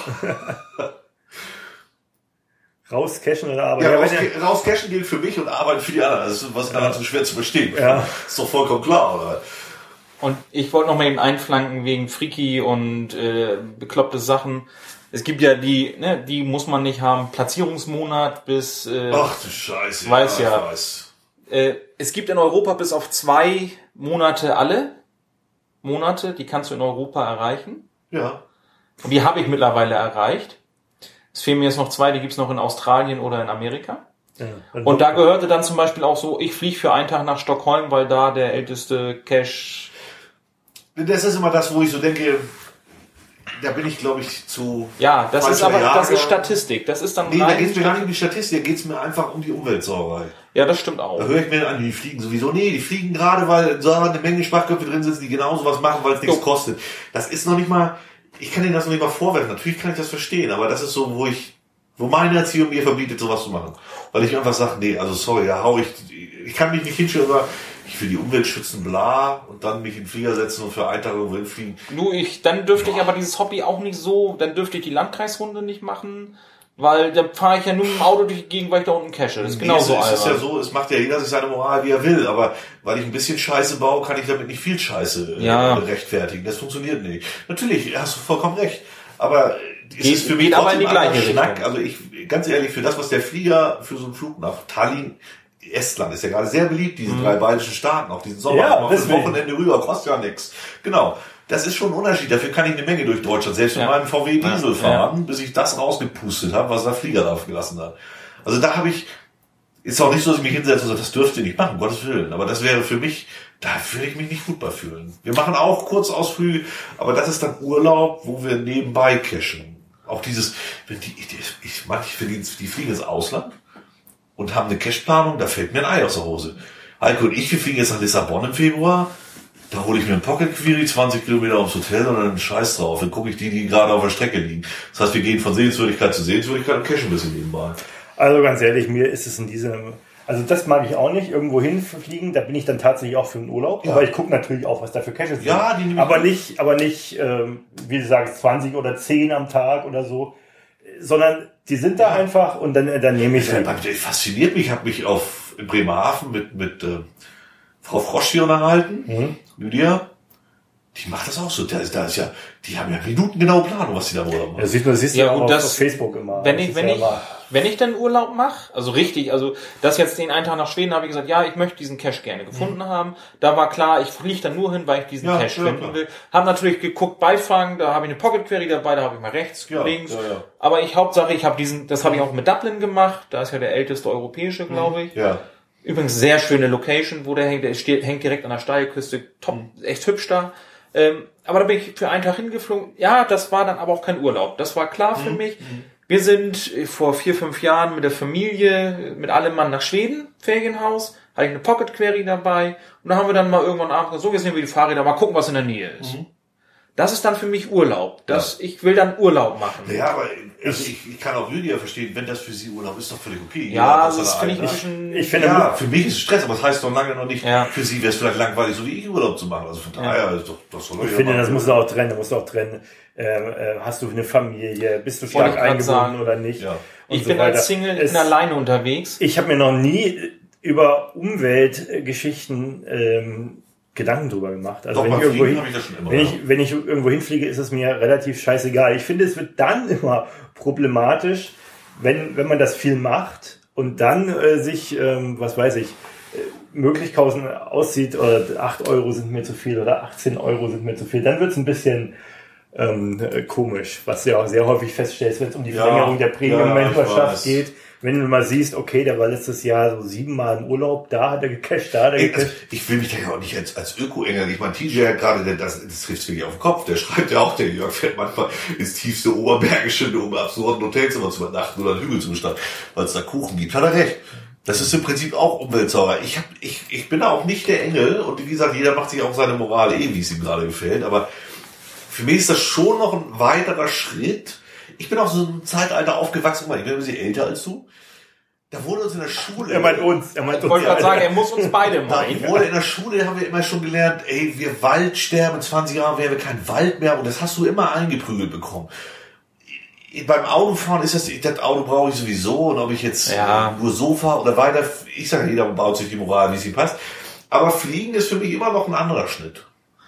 Raus cashen oder arbeiten. Ja, Ja, raus, wenn ihr- raus cashen gilt für mich und arbeiten für die anderen. Das ist was daran so schwer zu verstehen. Ja. Ist doch vollkommen klar, oder? Und ich wollte noch mal eben einflanken wegen Freaky und äh, bekloppte Sachen. Es gibt ja die, ne, die muss man nicht haben, Platzierungsmonat bis... Äh, Ach du Scheiße. Weiß ja. Ich weiß. äh, es gibt in Europa bis auf zwei Monate alle Monate, die kannst du in Europa erreichen. Ja. Und die habe ich mittlerweile erreicht. Es fehlen mir jetzt noch zwei, die gibt's noch in Australien oder in Amerika. Ja, dann- Und da gehörte dann zum Beispiel auch so, ich fliege für einen Tag nach Stockholm, weil da der älteste Cache... Das ist immer das, wo ich so denke, da bin ich, glaube ich, zu... Ja, das ist falscher aber das Jahrgang. ist Statistik. Das ist dann Nee, da rein- geht es mir gar nicht um die Statistik, da geht es mir einfach um die Umweltsauerei. Ja, das stimmt auch. Da höre ich mir an, die fliegen sowieso. Nee, die fliegen gerade, weil da eine Menge Schwachköpfe drin sitzen, die genau sowas machen, weil es nichts Jo. kostet. Das ist noch nicht mal... Ich kann Ihnen das noch nicht mal vorwerfen. Natürlich kann ich das verstehen, aber das ist so, wo ich... Wo meine Erziehung mir verbietet, sowas zu machen. Weil ich einfach sage, nee, also sorry, da hau ich... Ich kann mich nicht hinstellen und sagen, ich will die Umwelt schützen, bla, und dann mich in den Flieger setzen und für einen Tag irgendwo hinfliegen. Nur ich, dann dürfte ich aber dieses Hobby auch nicht so, dann dürfte ich die Landkreisrunde nicht machen, weil da fahre ich ja nur mit dem Auto durch die Gegend, weil ich da unten cache. Das ist genauso Nee, es, es ist ja albern. so, es macht ja jeder sich seine Moral, wie er will, aber weil ich ein bisschen Scheiße baue, kann ich damit nicht viel Scheiße äh, Ja. rechtfertigen. Das funktioniert nicht. Natürlich, hast du vollkommen recht. Aber es Geht- ist für geht mich aber in die trotzdem ein gleiche anderer Richtung. Also ich, ganz ehrlich, für das, was der Flieger für so einen Flug nach Tallinn, Estland ist ja gerade sehr beliebt, diese Mhm. drei baltischen Staaten, auch diesen Sommer, Ja, auch das deswegen. Wochenende rüber, kostet ja nichts. Genau. Das ist schon ein Unterschied. Dafür kann ich eine Menge durch Deutschland, selbst mit Ja. meinem V W Diesel Ja. fahren, bis ich das rausgepustet habe, was der Flieger da gelassen hat. Also da habe ich, ist auch nicht so, dass ich mich hinsetze und sage, das dürft ihr nicht machen, um Gottes Willen. Aber das wäre für mich, da würde ich mich nicht gut bei fühlen. Wir machen auch Kurzausflüge, aber das ist dann Urlaub, wo wir nebenbei cashen. Auch dieses, wenn die, ich, ich manche verdienen, die fliegen ins Ausland und haben eine Cashplanung, da fällt mir ein Ei aus der Hose. Heiko und ich, wir fliegen jetzt nach Lissabon im Februar, da hole ich mir ein Pocket Query, zwanzig Kilometer aufs Hotel und dann Scheiß drauf. Dann gucke ich die, die gerade auf der Strecke liegen. Das heißt, wir gehen von Sehenswürdigkeit zu Sehenswürdigkeit und cashen ein bisschen nebenbei. Also ganz ehrlich, mir ist es in diesem, also das mag ich auch nicht, irgendwo hinfliegen, da bin ich dann tatsächlich auch für den Urlaub, Ja. aber ich gucke natürlich auch, was da für Caches sind. Ja, die nehme ich aber mit. nicht, aber nicht, ähm, wie du sagst, zwanzig oder zehn am Tag oder so, sondern die sind da einfach und dann, dann nehme ich sie. Das fasziniert mich. Ich habe mich auf in Bremerhaven mit mit äh, Frau Frosch hier unterhalten, Mhm. Lydia. Die macht das auch so. Da ist, da ist ja, die haben ja minutengenaue Planung, was die da Urlaub machen. Das sieht man, das siehst du Ja, ja gut, auch das- auf Facebook immer. Wenn Das ich, ist wenn ja ich, immer- wenn ich dann Urlaub mache, also richtig, also das jetzt den einen Tag nach Schweden habe ich gesagt, ja, ich möchte diesen Cache gerne gefunden mhm. haben. Da war klar, ich fliege dann nur hin, weil ich diesen Ja, Cache ja, finden klar. will. Haben natürlich geguckt, Beifangen, da habe ich eine Pocket Query dabei, da habe ich mal rechts, Ja, links. ja, ja. Aber ich Hauptsache, ich habe diesen, das habe ich auch mit Dublin gemacht. Da ist ja der älteste europäische, glaube ich. Ja. Übrigens sehr schöne Location, wo der hängt. Der steht, hängt direkt an der Steilküste. Top, echt hübsch da. Ähm, aber da bin ich für einen Tag hingeflogen. Ja, das war dann aber auch kein Urlaub. Das war klar für mich. Wir sind vor vier, fünf Jahren mit der Familie, mit allem Mann nach Schweden, Ferienhaus. Hatte ich eine Pocket Query dabei. Und da haben wir dann mal irgendwann abends gesagt, so, jetzt nehmen wir die Fahrräder, mal gucken, was in der Nähe ist. Mhm. Das ist dann für mich Urlaub. Das, ja. Ich will dann Urlaub machen. Ja, aber also ich, ich kann auch Lydia verstehen, wenn das für sie Urlaub ist, doch völlig okay. Ja, das, das finde ich ein bisschen... Ich finde, ja, für mich ist es Stress, aber das heißt doch lange noch nicht, ja. für sie wäre es vielleicht langweilig, so wie ich Urlaub zu machen. Also von daher ist doch, das soll Ich finde, das musst du auch trennen, musst du auch trennen. Ähm, äh, hast du eine Familie, bist du stark eingebunden sagen. oder nicht? Ja. Ich so bin weiter. als Single, ich es, bin alleine unterwegs. Ich habe mir noch nie über Umweltgeschichten ähm, Gedanken drüber gemacht. Also Doch, wenn ich, irgendwo hin, ich das schon immer, wenn, ja. ich, wenn ich irgendwo hinfliege, ist es mir relativ scheißegal. Ich finde, es wird dann immer problematisch, wenn, wenn man das viel macht und dann äh, sich, ähm, was weiß ich, äh, Möglichkeiten aussieht, oder acht Euro sind mir zu viel oder achtzehn Euro sind mir zu viel, dann wird es ein bisschen ähm, äh, komisch, was du ja auch sehr häufig feststellst, wenn es um die Ja, Verlängerung der Premium-Memberschaft ja, geht. Wenn du mal siehst, okay, der war letztes Jahr so siebenmal im Urlaub, da hat er gecasht, da hat er Ich, gecasht. ich will mich da ja auch nicht als, als Öko-Engel, ich meine, T J hat gerade, der- das, das trifft wirklich auf den Kopf, der schreibt ja auch, der Jörg fährt manchmal ins tiefste Oberbergische, nur um absurden Hotelzimmer zu übernachten oder einen Hügel zu besteigen, weil es da Kuchen gibt. Hat er recht. Das ist im Prinzip auch Umweltsauerei. Ich hab, ich, ich bin da auch nicht der Engel und wie gesagt, jeder macht sich auch seine Moral eh, wie es ihm gerade gefällt, aber für mich ist das schon noch ein weiterer Schritt. Ich bin auch so ein Zeitalter aufgewachsen, ich bin ein bisschen älter als du. Da wurde uns in der Schule... Er meint uns, er meint Ich uns. wollte gerade ja. sagen, er muss uns beide Da meinen. wurde in der Schule, haben wir immer schon gelernt, ey, wir Waldsterben, in zwanzig Jahren werden wir kein Wald mehr, und das hast du immer eingeprügelt bekommen. Beim Autofahren ist das, das Auto brauche ich sowieso, und ob ich jetzt Ja. nur so fahre oder weiter, ich sage, jeder baut sich die Moral, wie es ihm passt. Aber Fliegen ist für mich immer noch ein anderer Schnitt.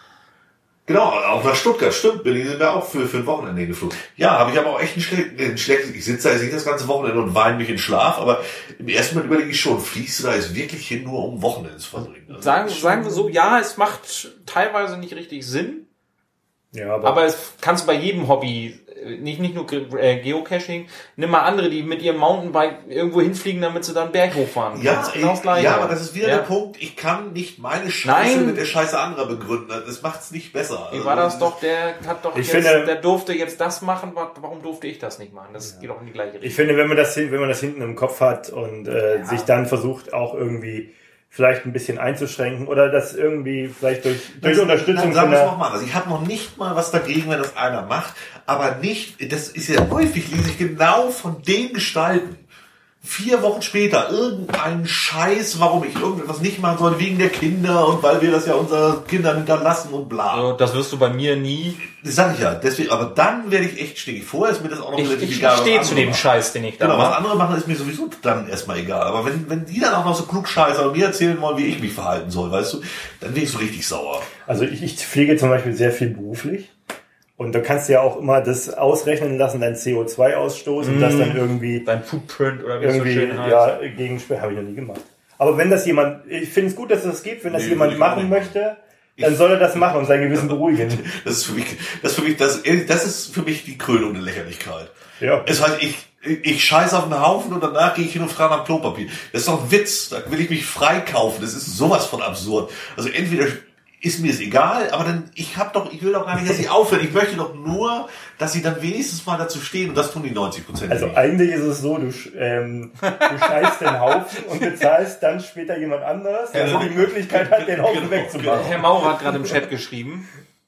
Genau, auch nach Stuttgart, stimmt, Berlin sind wir auch für, für ein Wochenende geflogen. Ja, habe ich aber auch echt ein schlechtes, schlecht, ich sitze da jetzt nicht das ganze Wochenende und weine mich in Schlaf, aber im ersten Mal überlege ich schon, fliegst du da jetzt wirklich hin, nur um Wochenende zu verbringen? Also Sagen, sagen wir so, ja, es macht teilweise nicht richtig Sinn, Ja, aber, aber es kannst du bei jedem Hobby, äh, nicht, nicht nur Ge- äh, Geocaching, nimm mal andere, die mit ihrem Mountainbike irgendwo hinfliegen, damit sie dann Berg hochfahren. Ja, Das ist ey, genau das Gleiche. ja, aber das ist wieder Ja. der Punkt, ich kann nicht meine Scheiße Nein. mit der Scheiße anderer begründen. Das macht's nicht besser. Wie war das doch, der hat doch Ich jetzt, finde- der durfte jetzt das machen, wa- warum durfte ich das nicht machen? Das geht doch in die gleiche Richtung. ich finde, wenn man das hin, wenn man das hinten im Kopf hat und äh, sich dann versucht, auch irgendwie vielleicht ein bisschen einzuschränken oder das irgendwie vielleicht durch, durch Unterstützung Dann sagen von wir es der, nochmal. Also ich habe noch nicht mal was dagegen, wenn das einer macht, aber nicht, das ist ja häufig, lese ich genau von den Gestalten. Vier Wochen später irgendein Scheiß, warum ich irgendetwas nicht machen soll, wegen der Kinder und weil wir das ja unseren Kindern hinterlassen und bla. Also, das wirst du bei mir nie. Das sag ich ja. Deswegen, aber dann werde ich echt stinkig. Vorher ist mir das auch noch Ich, relativ ich egal. was stehe andere zu dem machen. Scheiß, den ich da Genau, was mache. andere machen, ist mir sowieso dann erstmal egal. Aber wenn, wenn die dann auch noch so klug scheiße und mir erzählen wollen, wie ich mich verhalten soll, weißt du, dann bin ich so richtig sauer. also ich, ich fliege zum Beispiel sehr viel beruflich und da kannst du ja auch immer das ausrechnen lassen, dein C O zwei Ausstoß und das dann irgendwie Dein Footprint oder wie es so irgendwie schön heißt. ja gegen habe ich noch nie gemacht. Aber wenn das jemand, ich finde es gut, dass es das gibt, wenn das Nee, jemand will ich auch machen nicht. möchte, dann soll er das machen und sein Gewissen beruhigen. Das ist für mich, das ist für mich, das, das ist für mich die Krönung der Lächerlichkeit. Ja. Es heißt, ich, ich scheiße auf einen Haufen und danach gehe ich hin und frage nach Klopapier. Das ist doch ein Witz. Da will ich mich freikaufen. Das ist sowas von absurd. Also entweder ist mir es egal, aber dann, ich hab doch, ich will doch gar nicht, dass sie aufhören. Ich möchte doch nur, dass sie dann wenigstens mal dazu stehen, und das tun die neunzig Prozent. Also eigentlich ist es so, du, sch- ähm, du scheißt den Haufen und bezahlst dann später jemand anderes, der Genau. so die Möglichkeit hat, den Haufen Genau, wegzumachen. Herr Maurer hat gerade im Chat geschrieben.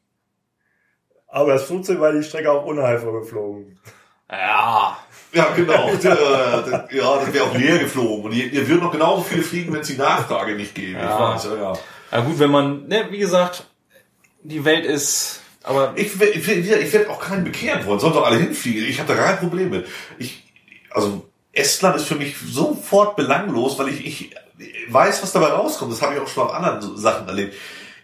Aber das Flugzeug war die Strecke auch ohne Helfer geflogen. Ja. Ja, genau. Ja, das wäre auch leer geflogen. Und ihr, ihr würdet noch genauso viele fliegen, wenn es die Nachfrage nicht gäbe. Ja. Ich weiß, ja, ja. Ja gut, wenn man, ne, wie gesagt, die Welt ist, aber Ich, werd- ich, werd- ich werde auch keinen bekehren wollen. Sollen doch alle hinfliegen. Ich habe da kein Problem mit. Ich, also Estland ist für mich sofort belanglos, weil ich, ich weiß, was dabei rauskommt. Das habe ich auch schon auf anderen so Sachen erlebt.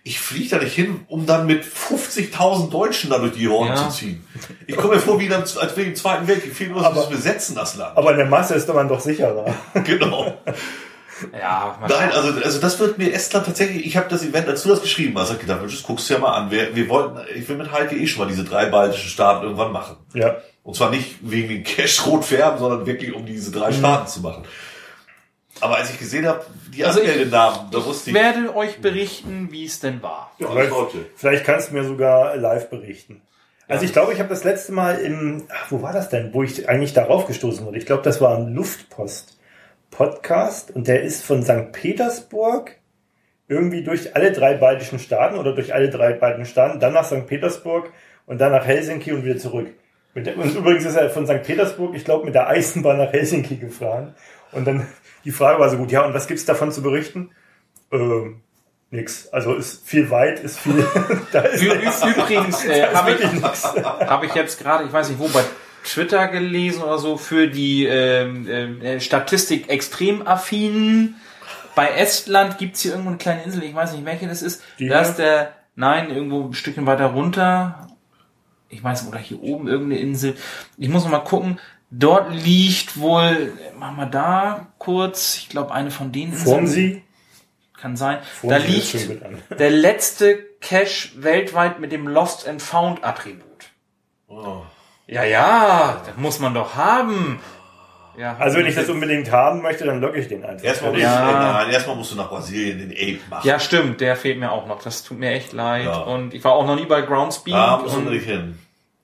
Ich fliege da nicht hin, um dann mit fünfzigtausend Deutschen da durch die Horden Ja. zu ziehen. Ich komme mir vor, wie dann, als wir im Zweiten Weltkrieg fehlen uns, Aber- wir besetzen das Land. Aber in der Masse ist man doch sicherer. Genau. Ja, mal Nein, schauen. also, also das wird mir Estland tatsächlich, ich habe das Event, als du das geschrieben hast, hab ich gedacht, Mensch, das guckst du ja mal an. Wir, wir wollten, ich will mit Heike eh schon mal diese drei baltischen Staaten irgendwann machen. Ja. Und zwar nicht wegen den Cash rot färben, sondern wirklich um diese drei Staaten zu machen. Aber als ich gesehen habe, die Also ich- Anmeldenamen, da wusste Ich ich, werde euch berichten, wie es denn war. ja, Vielleicht, Leute. vielleicht kannst du mir sogar live berichten. Also ich glaube, ich habe das letzte Mal im, ach, wo war das denn, wo ich eigentlich darauf gestoßen wurde? Ich glaube, das war ein Luftpost-Podcast und der ist von Sankt Petersburg irgendwie durch alle drei baltischen Staaten oder durch alle drei baltischen Staaten, dann nach Sankt Petersburg und dann nach Helsinki und wieder zurück. Mit der, und übrigens ist er von Sankt Petersburg, ich glaube, mit der Eisenbahn nach Helsinki gefahren. Und dann, die Frage war so gut, ja, und was gibt's davon zu berichten? Ähm, nix. Also ist viel weit, ist viel, da ist Ü- ü- Übrigens äh, habe ich, wirklich nix. hab ich jetzt gerade, ich weiß nicht wo, bei Twitter gelesen oder so, für die ähm, äh, Statistik extrem affinen. Bei Estland gibt's hier irgendwo eine kleine Insel, ich weiß nicht, welche das ist. Die Da hier? ist der, nein, irgendwo ein Stückchen weiter runter. Ich weiß, oder hier oben irgendeine Insel. Ich muss noch mal gucken. Dort liegt wohl, machen wir da kurz, ich glaube eine von den Inseln. Formsee? Kann sein. Formsee Da ist schon liegt gut an. der letzte Cache weltweit mit dem Lost and Found Attribut. Oh. Ja, ja, das muss man doch haben. Ja, Also wenn ich das unbedingt haben möchte, dann logge ich den einfach. Erstmal, musst Ja. du, nein, erstmal musst du nach Brasilien den Ape machen. Ja, stimmt, der fehlt mir auch noch. Das tut mir echt leid. Ja. Und ich war auch noch nie bei Groundspeak. Da musst du und nicht hin.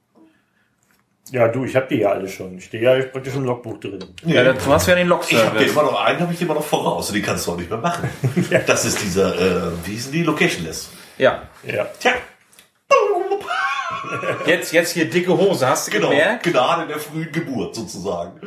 Ja, du, ich habe die ja alle schon. Ich stehe ja praktisch im Logbuch drin. ja, du hast ja den Ich habe dir Log-Service. immer noch einen, habe ich dir immer noch voraus. Und den kannst du auch nicht mehr machen. Das ist dieser, äh, wie hießen die? Locationless. Ja. Ja. Tja, Jetzt, jetzt hier dicke Hose, hast du genau. gemerkt? Gnade in der frühen Geburt sozusagen.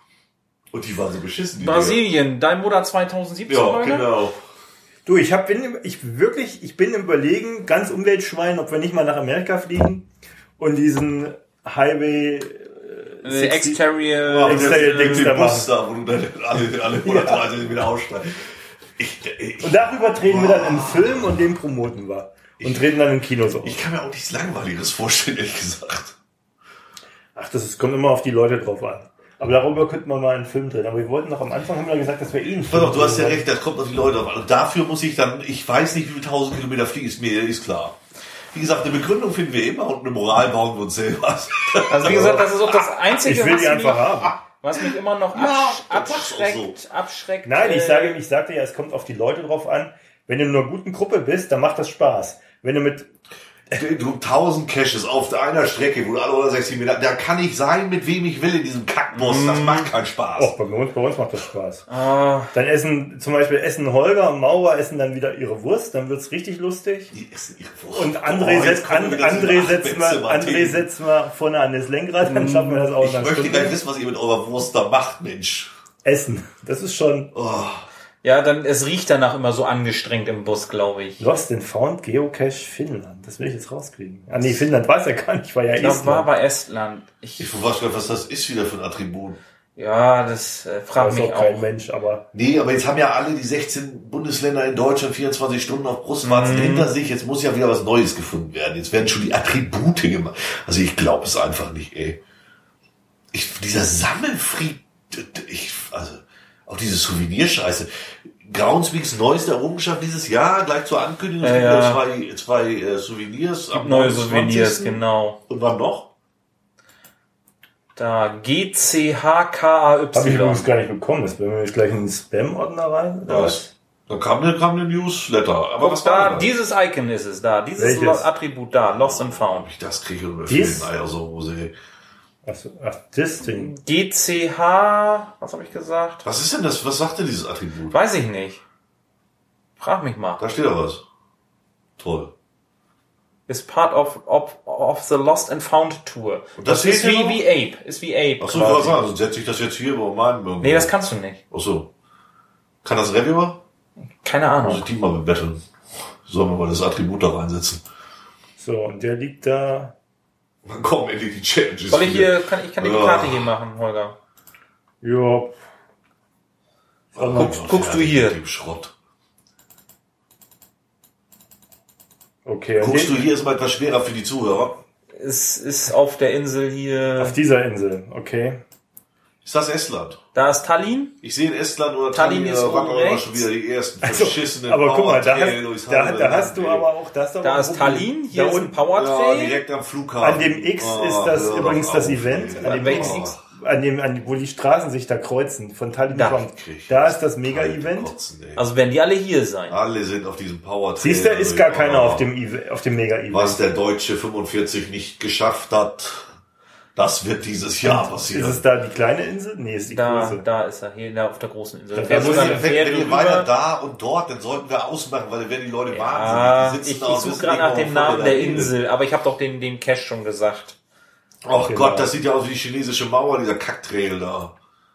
Und die waren so beschissen. Die Brasilien, dein Monat zweitausendsiebzehn, Dinger. Ja, Holger? genau. Du, ich hab, bin, im- ich wirklich, ich bin im Überlegen, ganz Umweltschwein, ob wir nicht mal nach Amerika fliegen und diesen Highway Äh, sechzig Exterior. Ja, Extra der, der, Dings der da Bus da, wo du dann alle, alle hundertdreißig wieder aussteigst. Ich, ich, und darüber drehen wir dann einen Film und den promoten wir. Und treten dann im Kino so. ich kann mir auch nichts Langweiliges vorstellen, ehrlich gesagt. Ach, das ist, kommt immer auf die Leute drauf an. Aber darüber könnten wir mal einen Film drehen. Aber wir wollten doch am Anfang, haben wir gesagt, dass wir eh einen Pass Film auf, du hast ja drehen recht, das kommt auf die Leute auf. Und dafür muss ich dann, ich weiß nicht, wie viele tausend Kilometer fliege, ist mir, ist klar. Wie gesagt, eine Begründung finden wir immer und eine Moral bauen wir uns selber. Also wie gesagt, das ist auch das wollen. Einzige, Ich will was, die einfach mich, haben. was mich immer noch Ja, absch das sagst du auch abschreckt, abschreckt. Nein, ich äh, sage, ich sagte ja, es kommt auf die Leute drauf an. Wenn du in einer guten Gruppe bist, dann macht das Spaß. Wenn du mit, Du tausend Caches auf einer Strecke, wo du alle hundertsechzig Meter, da kann ich sein, mit wem ich will in diesem Kackbus. Das macht keinen Spaß. oh, bei uns, bei uns macht das Spaß. Ah, Dann essen, zum Beispiel essen Holger und Maurer essen dann wieder ihre Wurst, dann wird's richtig lustig. Die essen ihre Wurst. Und André, Oh, jetzt setzt, kommen And, wir wieder zu André, den setzen wir, Achtzimmer-Themen. André setzen wir vorne an das Lenkrad, dann schaffen wir das auch Ich in einer möchte gar Stunde. nicht wissen, was ihr mit eurer Wurst da macht, Mensch. Essen. Das ist schon Oh. ja, dann es riecht danach immer so angestrengt im Bus, glaube ich. Lost and Found Geocache Finnland. Das will ich jetzt rauskriegen. Ah nee, Finnland weiß ja gar nicht, war ja Das war Estland. bei Estland. Ich, Ich weiß gar nicht, was das ist wieder für ein Attribut. ja, das äh, fragt Das mich ist auch kein auch. Mensch, aber Nee, aber jetzt haben ja alle die sechzehn Bundesländer in Deutschland vierundzwanzig Stunden auf Brustwarzen Mhm. hinter sich. Jetzt muss ja wieder was Neues gefunden werden. Jetzt werden schon die Attribute gemacht. Also ich glaube es einfach nicht, ey. Ich, dieser Sammelfried, ich, also, auch diese Souvenirscheiße. Groundspeaks neueste Errungenschaft dieses Jahr, gleich zur Ankündigung, Ja, es gibt ja. wieder zwei, zwei äh, Souvenirs. am Neue neunundzwanzigsten Souvenirs, genau. Und wann noch? Da G C H K A habe ich Y. übrigens gar nicht bekommen. Das werden wir jetzt gleich in den Spam-Ordner rein. Oder Was? Dann kam eine, kam eine Newsletter. Aber Guck, was war da, da? dieses Icon ist es da. Dieses Welches? Lo- Attribut da, Lost and Found. Ob ich das kriege oder Dies? für den Eiersoße, ey. Achso, ach, das Ding. G C H, was habe ich gesagt? Was ist denn das? Was sagt denn dieses Attribut? Weiß ich nicht. Frag mich mal. Da steht da was. Toll. Ist part of, of, of the Lost and Found Tour. Und das ist steht wie, hier noch? wie Ape. Ist wie Ape. Ach so, quasi. was sagen? Sonst setze ich das jetzt hier bei meinem irgendwo. Nee, das kannst du nicht. Ach so. Kann das Reviewer? Keine Muss Ahnung. ich die mal bebetteln. Sollen wir mal das Attribut da reinsetzen? So, und der liegt da. Dann kommen endlich die Challenges. Soll ich wieder. hier, kann, ich kann dir die Ja. Karte hier machen, Holger. Ja. Dann guckst- kommt guckst noch du hier. mit dem Schrott. Okay. Guckst du, hier ist mal etwas schwerer für die Zuhörer. Es ist auf der Insel hier. Auf dieser Insel, okay. Ist das Estland? Da ist Tallinn. Ich sehe in Estland oder Tallinn Tallinn, ist äh, oben waren auch immer rechts. schon wieder die ersten Also, verschissenen aber guck mal, da, Powertrail hast, durchs da, halbe da hast du Land, aber auch, das Da ist Tallinn, hier da ist ein unten, ja, Powertrail. direkt am Flughafen. an dem X Oh, ist das hör doch übrigens das auf, Event, ey. an dem Welches X, X? an dem, an, wo die Straßen sich da kreuzen, von Tallinn Da. kommt. Krieg ich Da was ist das Mega-Event. Kotzen, ey. Also werden die alle hier sein. Alle sind auf diesem Powertrail. Siehst du, ist gar durch. keiner Oh. auf dem, Eve- auf dem Mega-Event. Was der Deutsche fünfundvierzig nicht geschafft hat, das wird dieses Jahr Ist passieren. es da die kleine Insel? Nee, ist die Da, große. da ist er, hier da auf der großen Insel. Da Fährt Also sogar wenn, eine wenn, Fähre wenn ihr rüber. weiter da und dort, dann sollten wir ausmachen, weil dann werden die Leute Ja, wahnsinnig. Die ich, sitzen ich da und suche wissen gerade nicht, nach wovon dem Namen wir der da reden. Insel, aber ich habe doch den, den Cache schon gesagt. Ach Genau. Gott, das sieht ja aus wie die chinesische Mauer, dieser Kacktrail da.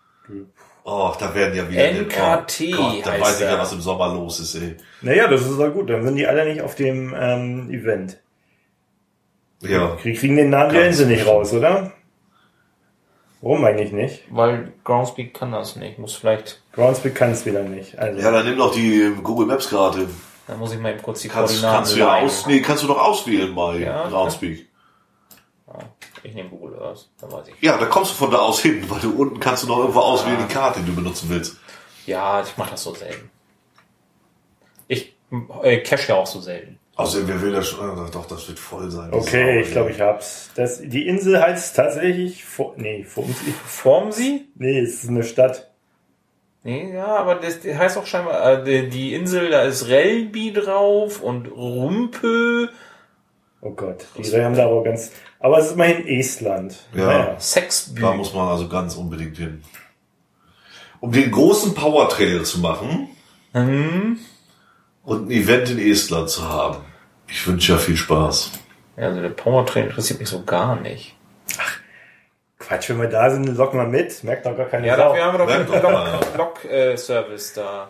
Oh, da werden ja wieder... N K T oh Gott, da heißt weiß ich ja, er. was im Sommer los ist, ey. Naja, das ist doch gut. Dann sind die alle nicht auf dem ähm, Event. Ja. Die kriegen den Namen der Ganz Insel nicht bestimmt. raus, oder? Warum eigentlich nicht? Weil Groundspeak kann das nicht. Muss vielleicht, Groundspeak kann es wieder nicht. Also, Ja, dann nimm doch die Google Maps Karte. da muss ich mal eben kurz die Kannst, Koordinaten kannst du ja leihen. aus, nee, kannst du doch auswählen bei Ja, Groundspeak. Ich nehme Google Earth, da weiß ich. Ja, da kommst du von da aus hin, weil du unten kannst du noch irgendwo auswählen, die Karte, die du benutzen willst. Ja, ich mache das so selten. Ich äh, cache ja auch so selten. Außerdem, wer will das schon? Ah, doch, das wird voll sein. okay, ich glaube, ich hab's. Das, die Insel heißt tatsächlich, For, nee, Formsee. Formsee? Nee, es ist eine Stadt. Nee, ja, aber das, das heißt auch scheinbar, äh, die, die Insel, da ist Relby drauf und Rumpö, Oh Gott, die haben da aber ganz, aber es ist immerhin Estland. Ja. Naja. Sexbü. Da muss man also ganz unbedingt hin. Um den großen Powertrail zu machen Hm. und ein Event in Estland zu haben. Ich wünsche ja viel Spaß. Ja, also der Powertrain interessiert mich so gar nicht. Quatsch, wenn wir da sind, locken wir mit. Merkt doch gar keine Ja, Sau. dafür haben wir doch Merkt den doch keiner. Log-Service da.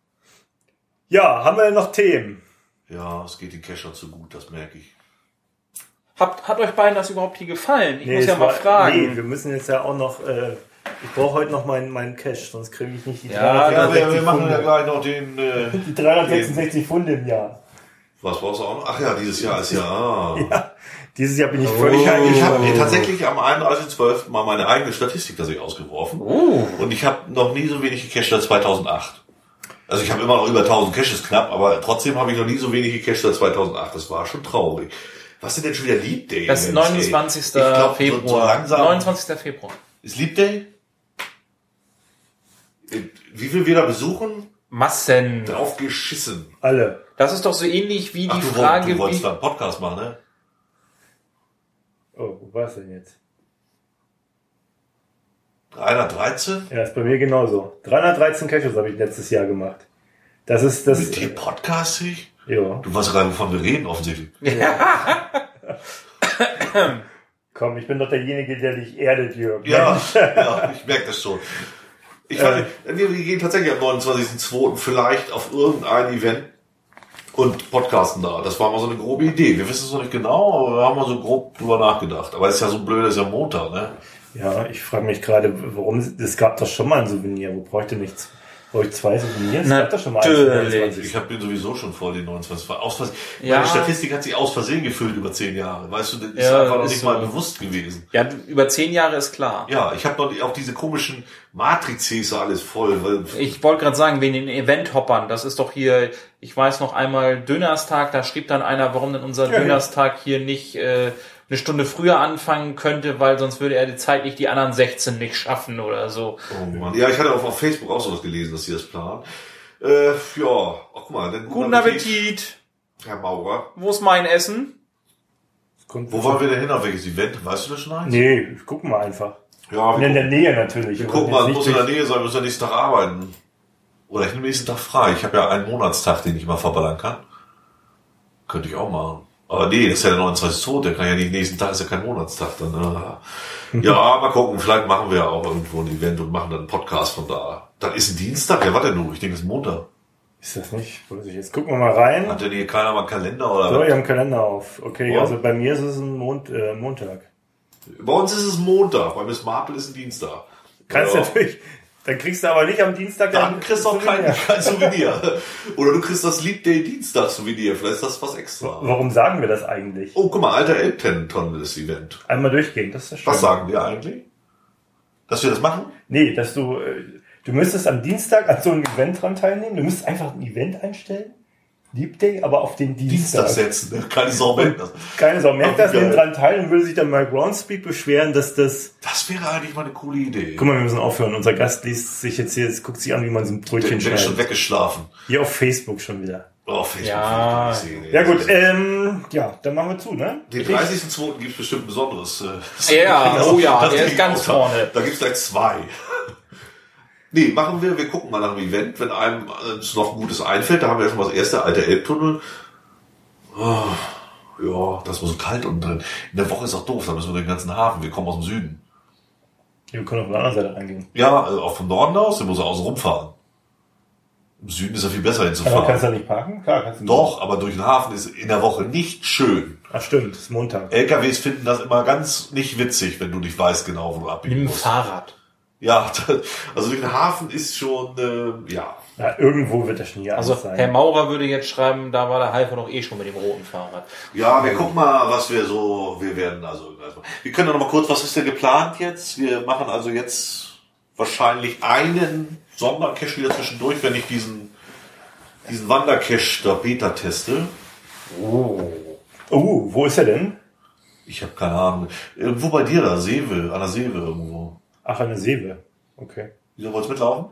Ja, haben wir noch Themen? Ja, es geht den Cachern zu gut, das merke ich. Hat, hat euch beiden das überhaupt hier gefallen? Ich muss es ja mal war- fragen. Nee, wir müssen jetzt ja auch noch, äh, ich brauche heute noch meinen meinen Cash, sonst kriege ich nicht die Ja, Ja, wir, wir dreihundertsechzig machen ja Pfunde. gleich noch den... Äh, Die dreihundertsechsundsechzig Pfunde im Jahr. was brauchst du auch noch? Ach ja, dieses Jahr ist ja... Ah. Ja, dieses Jahr bin ich Ich, völlig ich habe tatsächlich am einunddreißigsten zwölften mal meine eigene Statistik tatsächlich ausgeworfen. Uh. Und ich habe noch nie so wenig gecached als zweitausendacht. Also ich habe immer noch über tausend Caches knapp, aber trotzdem habe ich noch nie so wenig gecached als zweitausendachtt. Das war schon traurig. Was sind denn schon wieder Leap Day? Das ist Events, ey? neunundzwanzigster Ich glaub, so- Februar. So langsam neunundzwanzigster Februar. ist Leap Day? Wie viel wir da besuchen? Massen. Drauf geschissen. alle. Das ist doch so ähnlich wie Ach, die du, Frage, wolltest, du wolltest wie... da einen Podcast machen, ne? Oh, wo war's denn jetzt? dreihundertdreizehn? Ja, ist bei mir genauso. dreihundertdreizehn Caches habe ich letztes Jahr gemacht. Das ist das. Mit dem Podcast ich? Ja. Du weißt gerade, wovon wir reden, offensichtlich. Komm, ich bin doch derjenige, der dich erdet, Jürgen. Ja, ja, ich merke das schon. Ich fand, wir gehen tatsächlich am neunundzwanzigsten zweiten vielleicht auf irgendein Event und podcasten da. Das war mal so eine grobe Idee. Wir wissen es noch nicht genau, aber wir haben mal so grob drüber nachgedacht. Aber es ist ja so blöd, es ist ja Montag, ne? Ja, ich frage mich gerade, warum, es gab doch schon mal ein Souvenir. Wo bräuchte nichts? Brauche ich zwei Souvenirs? Es gab doch schon mal eins. Natürlich. Ich habe den sowieso schon voll, den neunundzwanzig. Aus Versehen. Ja. Meine Statistik hat sich aus Versehen gefüllt über zehn Jahre. Weißt du, das ist Ja, einfach noch ist nicht so. mal bewusst gewesen. Ja, über zehn Jahre ist klar. Ja, ich habe noch auch diese komischen Matrices alles voll. Weil Ich wollte gerade sagen, wegen den Event-Hoppern, das ist doch hier, ich weiß noch einmal Dönerstag, da schrieb dann einer, warum denn unser Ja, Dönerstag hier nicht äh, eine Stunde früher anfangen könnte, weil sonst würde er zeitlich die anderen sechzehn nicht schaffen oder so. Oh Mann. Ja, ich hatte auch auf Facebook auch sowas gelesen, dass sie das planen. Äh, ja, oh, guck mal. Dann Guten Appetit! Herr Maurer. Wo ist mein Essen? Wo wollen wir denn hin? Auf welches Event? Weißt du das schon eins? Nee, ich guck mal einfach. Ja, In wir, der Nähe natürlich. wir aber gucken jetzt mal, es nicht muss in der durch- Nähe sein, wir müssen ja nächsten Tag arbeiten. Oder ich nehme nächsten Tag frei. Ich habe ja einen Monatstag, den ich mal verballern kann. Könnte ich auch machen. Aber nee, das ist ja der neunundzwanzigste zweite Der kann ja nicht nächsten Tag, ist ja kein Monatstag dann. Äh. Ja, mal gucken. Vielleicht machen wir ja auch irgendwo ein Event und machen dann einen Podcast von da. Dann ist ein Dienstag. Ja, warte nur. Ich denke, es ist Montag. Ist das nicht? Weiß ich. Jetzt gucken wir mal rein. Hat denn hier keiner mal einen Kalender oder So, was? ich habe einen Kalender auf. Okay, Ja. also bei mir ist es ein Mond, äh, Montag. Bei uns ist es Montag, bei Miss Marple ist es Dienstag. Kannst ja. natürlich, Dann kriegst du aber nicht am Dienstag... Dann kriegst du auch kein, kein Souvenir. Oder du kriegst das Leap Day Dienstag Souvenir. Vielleicht ist das was extra. Warum sagen wir das eigentlich? Oh, guck mal, alter Elbton das Event. Einmal durchgehen, das ist schön. Was sagen wir eigentlich? Dass wir das machen? Nee, dass du... Du müsstest am Dienstag an so einem Event dran teilnehmen. Du müsstest einfach ein Event einstellen. Leap Day, aber auf den Dienstag. Dienstag setzen, ne? Keine Sau merkt das. Keine Sau merkt das, nimmt dran teil und würde sich dann mal Groundspeak beschweren, dass das... Das wäre eigentlich mal eine coole Idee. Guck mal, wir müssen aufhören. Unser Gast liest sich jetzt hier, jetzt guckt sich an, wie man so ein Brötchen Der ist schon schneidet. weggeschlafen. Hier auf Facebook schon wieder. Oh, Facebook. Ja. Facebook. Ja gut, ähm, ja, dann machen wir zu, ne? Den dreißigsten zweiten gibt es bestimmt ein besonderes. Äh, Ja, das- oh ja, das der krieg ist ich ganz auch. vorne. Da gibt es gleich zwei. Nee, machen wir, wir gucken mal nach dem Event, wenn einem äh, noch ein Gutes einfällt, da haben wir ja schon mal das erste, alte Elbtunnel. Oh, ja, das war so kalt unten drin. In der Woche ist auch doof, da müssen wir den ganzen Hafen, wir kommen aus dem Süden. Wir können auf der anderen Seite reingehen. Ja, also auch vom Norden aus, der muss er außen rumfahren. Im Süden ist er viel besser Aber hinzufahren. kannst du da nicht parken? Klar, kannst du. Doch, aber durch den Hafen ist in der Woche nicht schön. Ach stimmt, ist Montag. L K Ws finden das immer ganz nicht witzig, wenn du nicht weißt genau, wo du abbiegen Nimm ein musst. Fahrrad. Ja, also durch den Hafen ist schon, äh, ja. Ja, irgendwo wird der Schnee Also sein. Herr Maurer würde jetzt schreiben, da war der Heifer doch eh schon mit dem roten Fahrrad. Ja, wir gucken mal, was wir so, wir werden also, wir können doch noch mal kurz, was ist denn geplant jetzt? Wir machen also jetzt wahrscheinlich einen Sondercache wieder zwischendurch, wenn ich diesen, diesen Wandercache da Beta teste. Oh. Oh, wo ist er denn? Ich habe keine Ahnung. Irgendwo bei dir da, Seewe, an der Seewe irgendwo. Ach, eine Seewe. Okay. Wieso wollt's mitlaufen?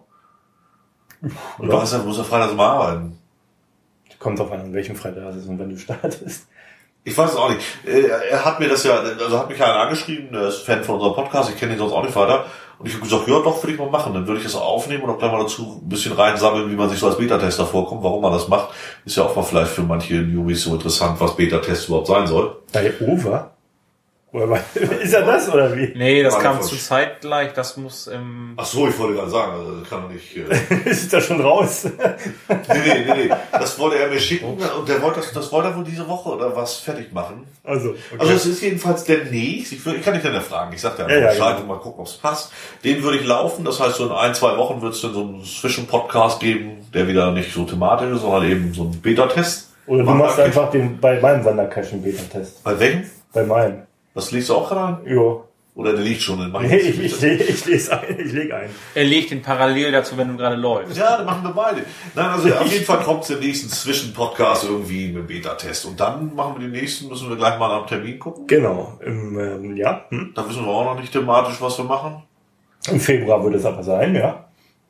Oder was, muss er Freitag mal arbeiten? Kommt drauf an, an welchem Freitag es ist und wenn du startest. Ich weiß es auch nicht. Er hat mir das ja, also hat mich ja einer angeschrieben, der ist Fan von unserem Podcast, ich kenne ihn sonst auch nicht weiter. Und ich habe gesagt, ja doch, würde ich mal machen. Dann würde ich das aufnehmen und auch gleich mal dazu ein bisschen reinsammeln, wie man sich so als Beta-Tester vorkommt, warum man das macht. Ist ja auch mal vielleicht für manche Newbies so interessant, was Beta-Test überhaupt sein soll. Bei Over? Oder ist er das oder wie? Nee, das War kam falsch. zu zeitgleich, das muss im... Ach so, ich wollte gerade sagen, also das kann er nicht. Äh, Ist da schon raus? nee, nee, nee, nee. Das wollte er mir schicken und der wollte das, das wollte er wohl diese Woche oder was fertig machen. Also, okay. Also es ist jedenfalls demnächst, ich, will, ich kann nicht dann fragen, ich sag dir einfach Ja, ja, Bescheid genau. und mal gucken, ob es passt. Den würde ich laufen, das heißt so in ein, zwei Wochen wird es dann so einen Zwischenpodcast geben, der wieder nicht so thematisch ist, sondern eben so ein Beta-Test. Oder du machst einfach den bei meinem Wandercache einen Beta-Test. Bei welchem? Bei meinem. Das legst du auch gerade an? Jo. Oder der liegt schon in meinem Nee, ich, ich, ich lese ein, ich leg ein. Er legt den parallel dazu, wenn du gerade läufst. Ja, dann machen wir beide. Nein, also auf jeden Fall kommt es im nächsten Zwischenpodcast irgendwie mit dem Beta-Test. Und dann machen wir den nächsten, müssen wir gleich mal am Termin gucken. Genau. Im, ähm, ja. Hm. Da wissen wir auch noch nicht thematisch, was wir machen. Im Februar wird es aber sein, ja.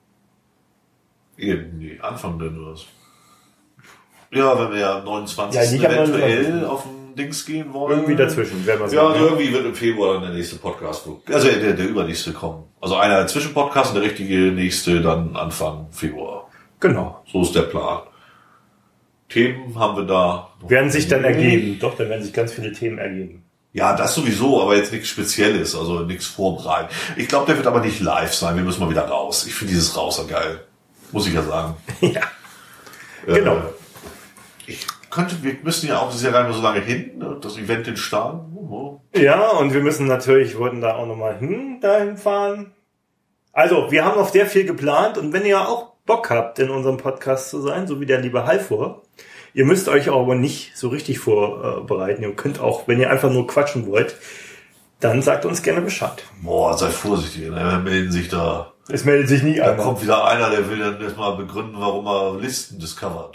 Irgendwie, Anfang denn oder was? Ja, wenn wir ja am neunundzwanzigsten Ja, nicht am eventuell neunundzwanzigsten auf den Dings gehen wollen. Irgendwie dazwischen, werden wir Ja, sagen. also irgendwie wird im Februar dann der nächste Podcast, also der, der übernächste kommen. Also einer Zwischenpodcast und der richtige nächste dann Anfang Februar. Genau. So ist der Plan. Themen haben wir da. noch Werden sich dann nicht. ergeben. Doch, dann werden sich ganz viele Themen ergeben. Ja, das sowieso, aber jetzt nichts Spezielles, also nichts vorbereiten. Ich glaube, der wird aber nicht live sein. Wir müssen mal wieder raus. Ich finde dieses Raus so geil. Muss ich ja sagen. Ja. Genau. Äh, ich könnte, wir müssen ja auch, das ist ja gar nicht mehr so lange hin, ne? Das Event in Stahlen. Oh, Ja, und wir müssen natürlich, wollten da auch nochmal hin, dahin fahren. Also, wir haben noch sehr viel geplant und wenn ihr auch Bock habt, in unserem Podcast zu sein, so wie der liebe Halvor, ihr müsst euch aber nicht so richtig vorbereiten. Ihr könnt auch, wenn ihr einfach nur quatschen wollt, dann sagt uns gerne Bescheid. boah, sei vorsichtig, ne? Da melden sich da, Es meldet sich nie da einer. kommt wieder einer, der will dann erstmal begründen, warum er Listen discovert.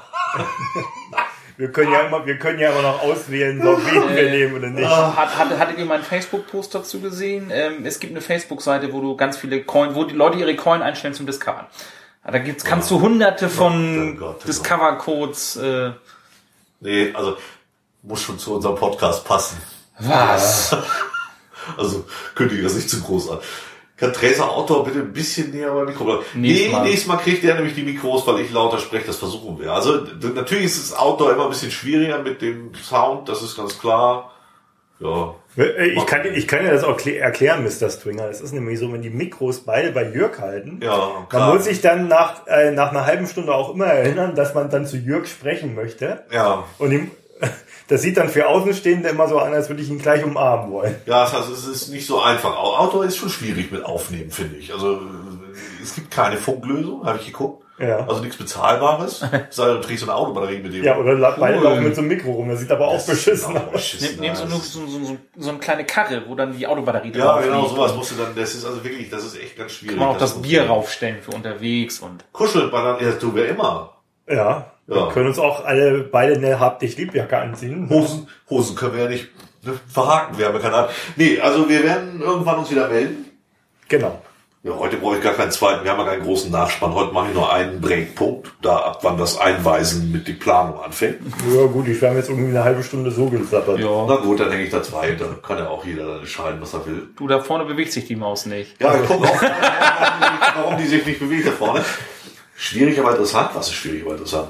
Wir können ja immer, wir können ja immer noch auswählen, so wen wir nehmen oder nicht. Hat, hat, hattet ihr meinen Facebook-Post dazu gesehen? Ähm, es gibt eine Facebook-Seite, wo du ganz viele Coin, wo die Leute ihre Coin einstellen zum Discovern. Da gibt's, kannst du hunderte von Oh Gott, oh Discover-Codes, äh, Nee, also, muss schon zu unserem Podcast passen. was? Also, kündige das nicht zu groß an. Kann Tracer Outdoor bitte ein bisschen näher beim Mikro bleiben? Nächstes Nee, Mal. nächstes Mal kriegt er nämlich die Mikros, weil ich lauter spreche, das versuchen wir. Also, d- natürlich ist das Outdoor immer ein bisschen schwieriger mit dem Sound, das ist ganz klar. Ja. Ich kann, ich kann ja das auch klä- erklären, Mister Stringer. Es ist nämlich so, wenn die Mikros beide bei Jörg halten, Ja, man klar. muss sich dann nach, äh, nach einer halben Stunde auch immer erinnern, dass man dann zu Jörg sprechen möchte. Ja. Und ihm, das sieht dann für Außenstehende immer so an, als würde ich ihn gleich umarmen wollen. Ja, das heißt, es ist nicht so einfach. Outdoor ist schon schwierig mit Aufnehmen, finde ich. Also es gibt keine Funklösung, habe ich geguckt. Ja. Also nichts Bezahlbares. Sei denn, du trägst so eine Autobatterie mit dem. Ja, oder beide laufen mit so einem Mikro rum. Das sieht aber auch beschissen aus. Nimm, nimm so, so, so, so, so eine kleine Karre, wo dann die Autobatterie Ja, drauf genau, liegt. sowas musst du dann, das ist also wirklich, das ist echt ganz schwierig. Kann man auch das, das Bier raufstellen für unterwegs und. Kuscheln, dann, ja, tun wir immer. Ja, wir Ja. können uns auch alle beide eine Hab dich Liebjacke anziehen. Hosen, Hosen können wir ja nicht ne, verhaken, wir haben ja keine Ahnung. Nee, also wir werden irgendwann uns wieder melden. Genau. Ja, heute brauche ich gar keinen zweiten, wir haben ja keinen großen Nachspann. Heute mache ich nur einen Breakpunkt, da ab wann das Einweisen mit die Planung anfängt. Ja gut, ich habe jetzt irgendwie eine halbe Stunde so gesappert. Ja. Na gut, dann hänge ich da zwei, da kann ja auch jeder dann entscheiden, was er will. Du, da vorne bewegt sich die Maus nicht. Ja, ich gucke auch, warum die sich nicht bewegt da vorne. Schwierig, aber interessant. Was ist schwierig, aber interessant?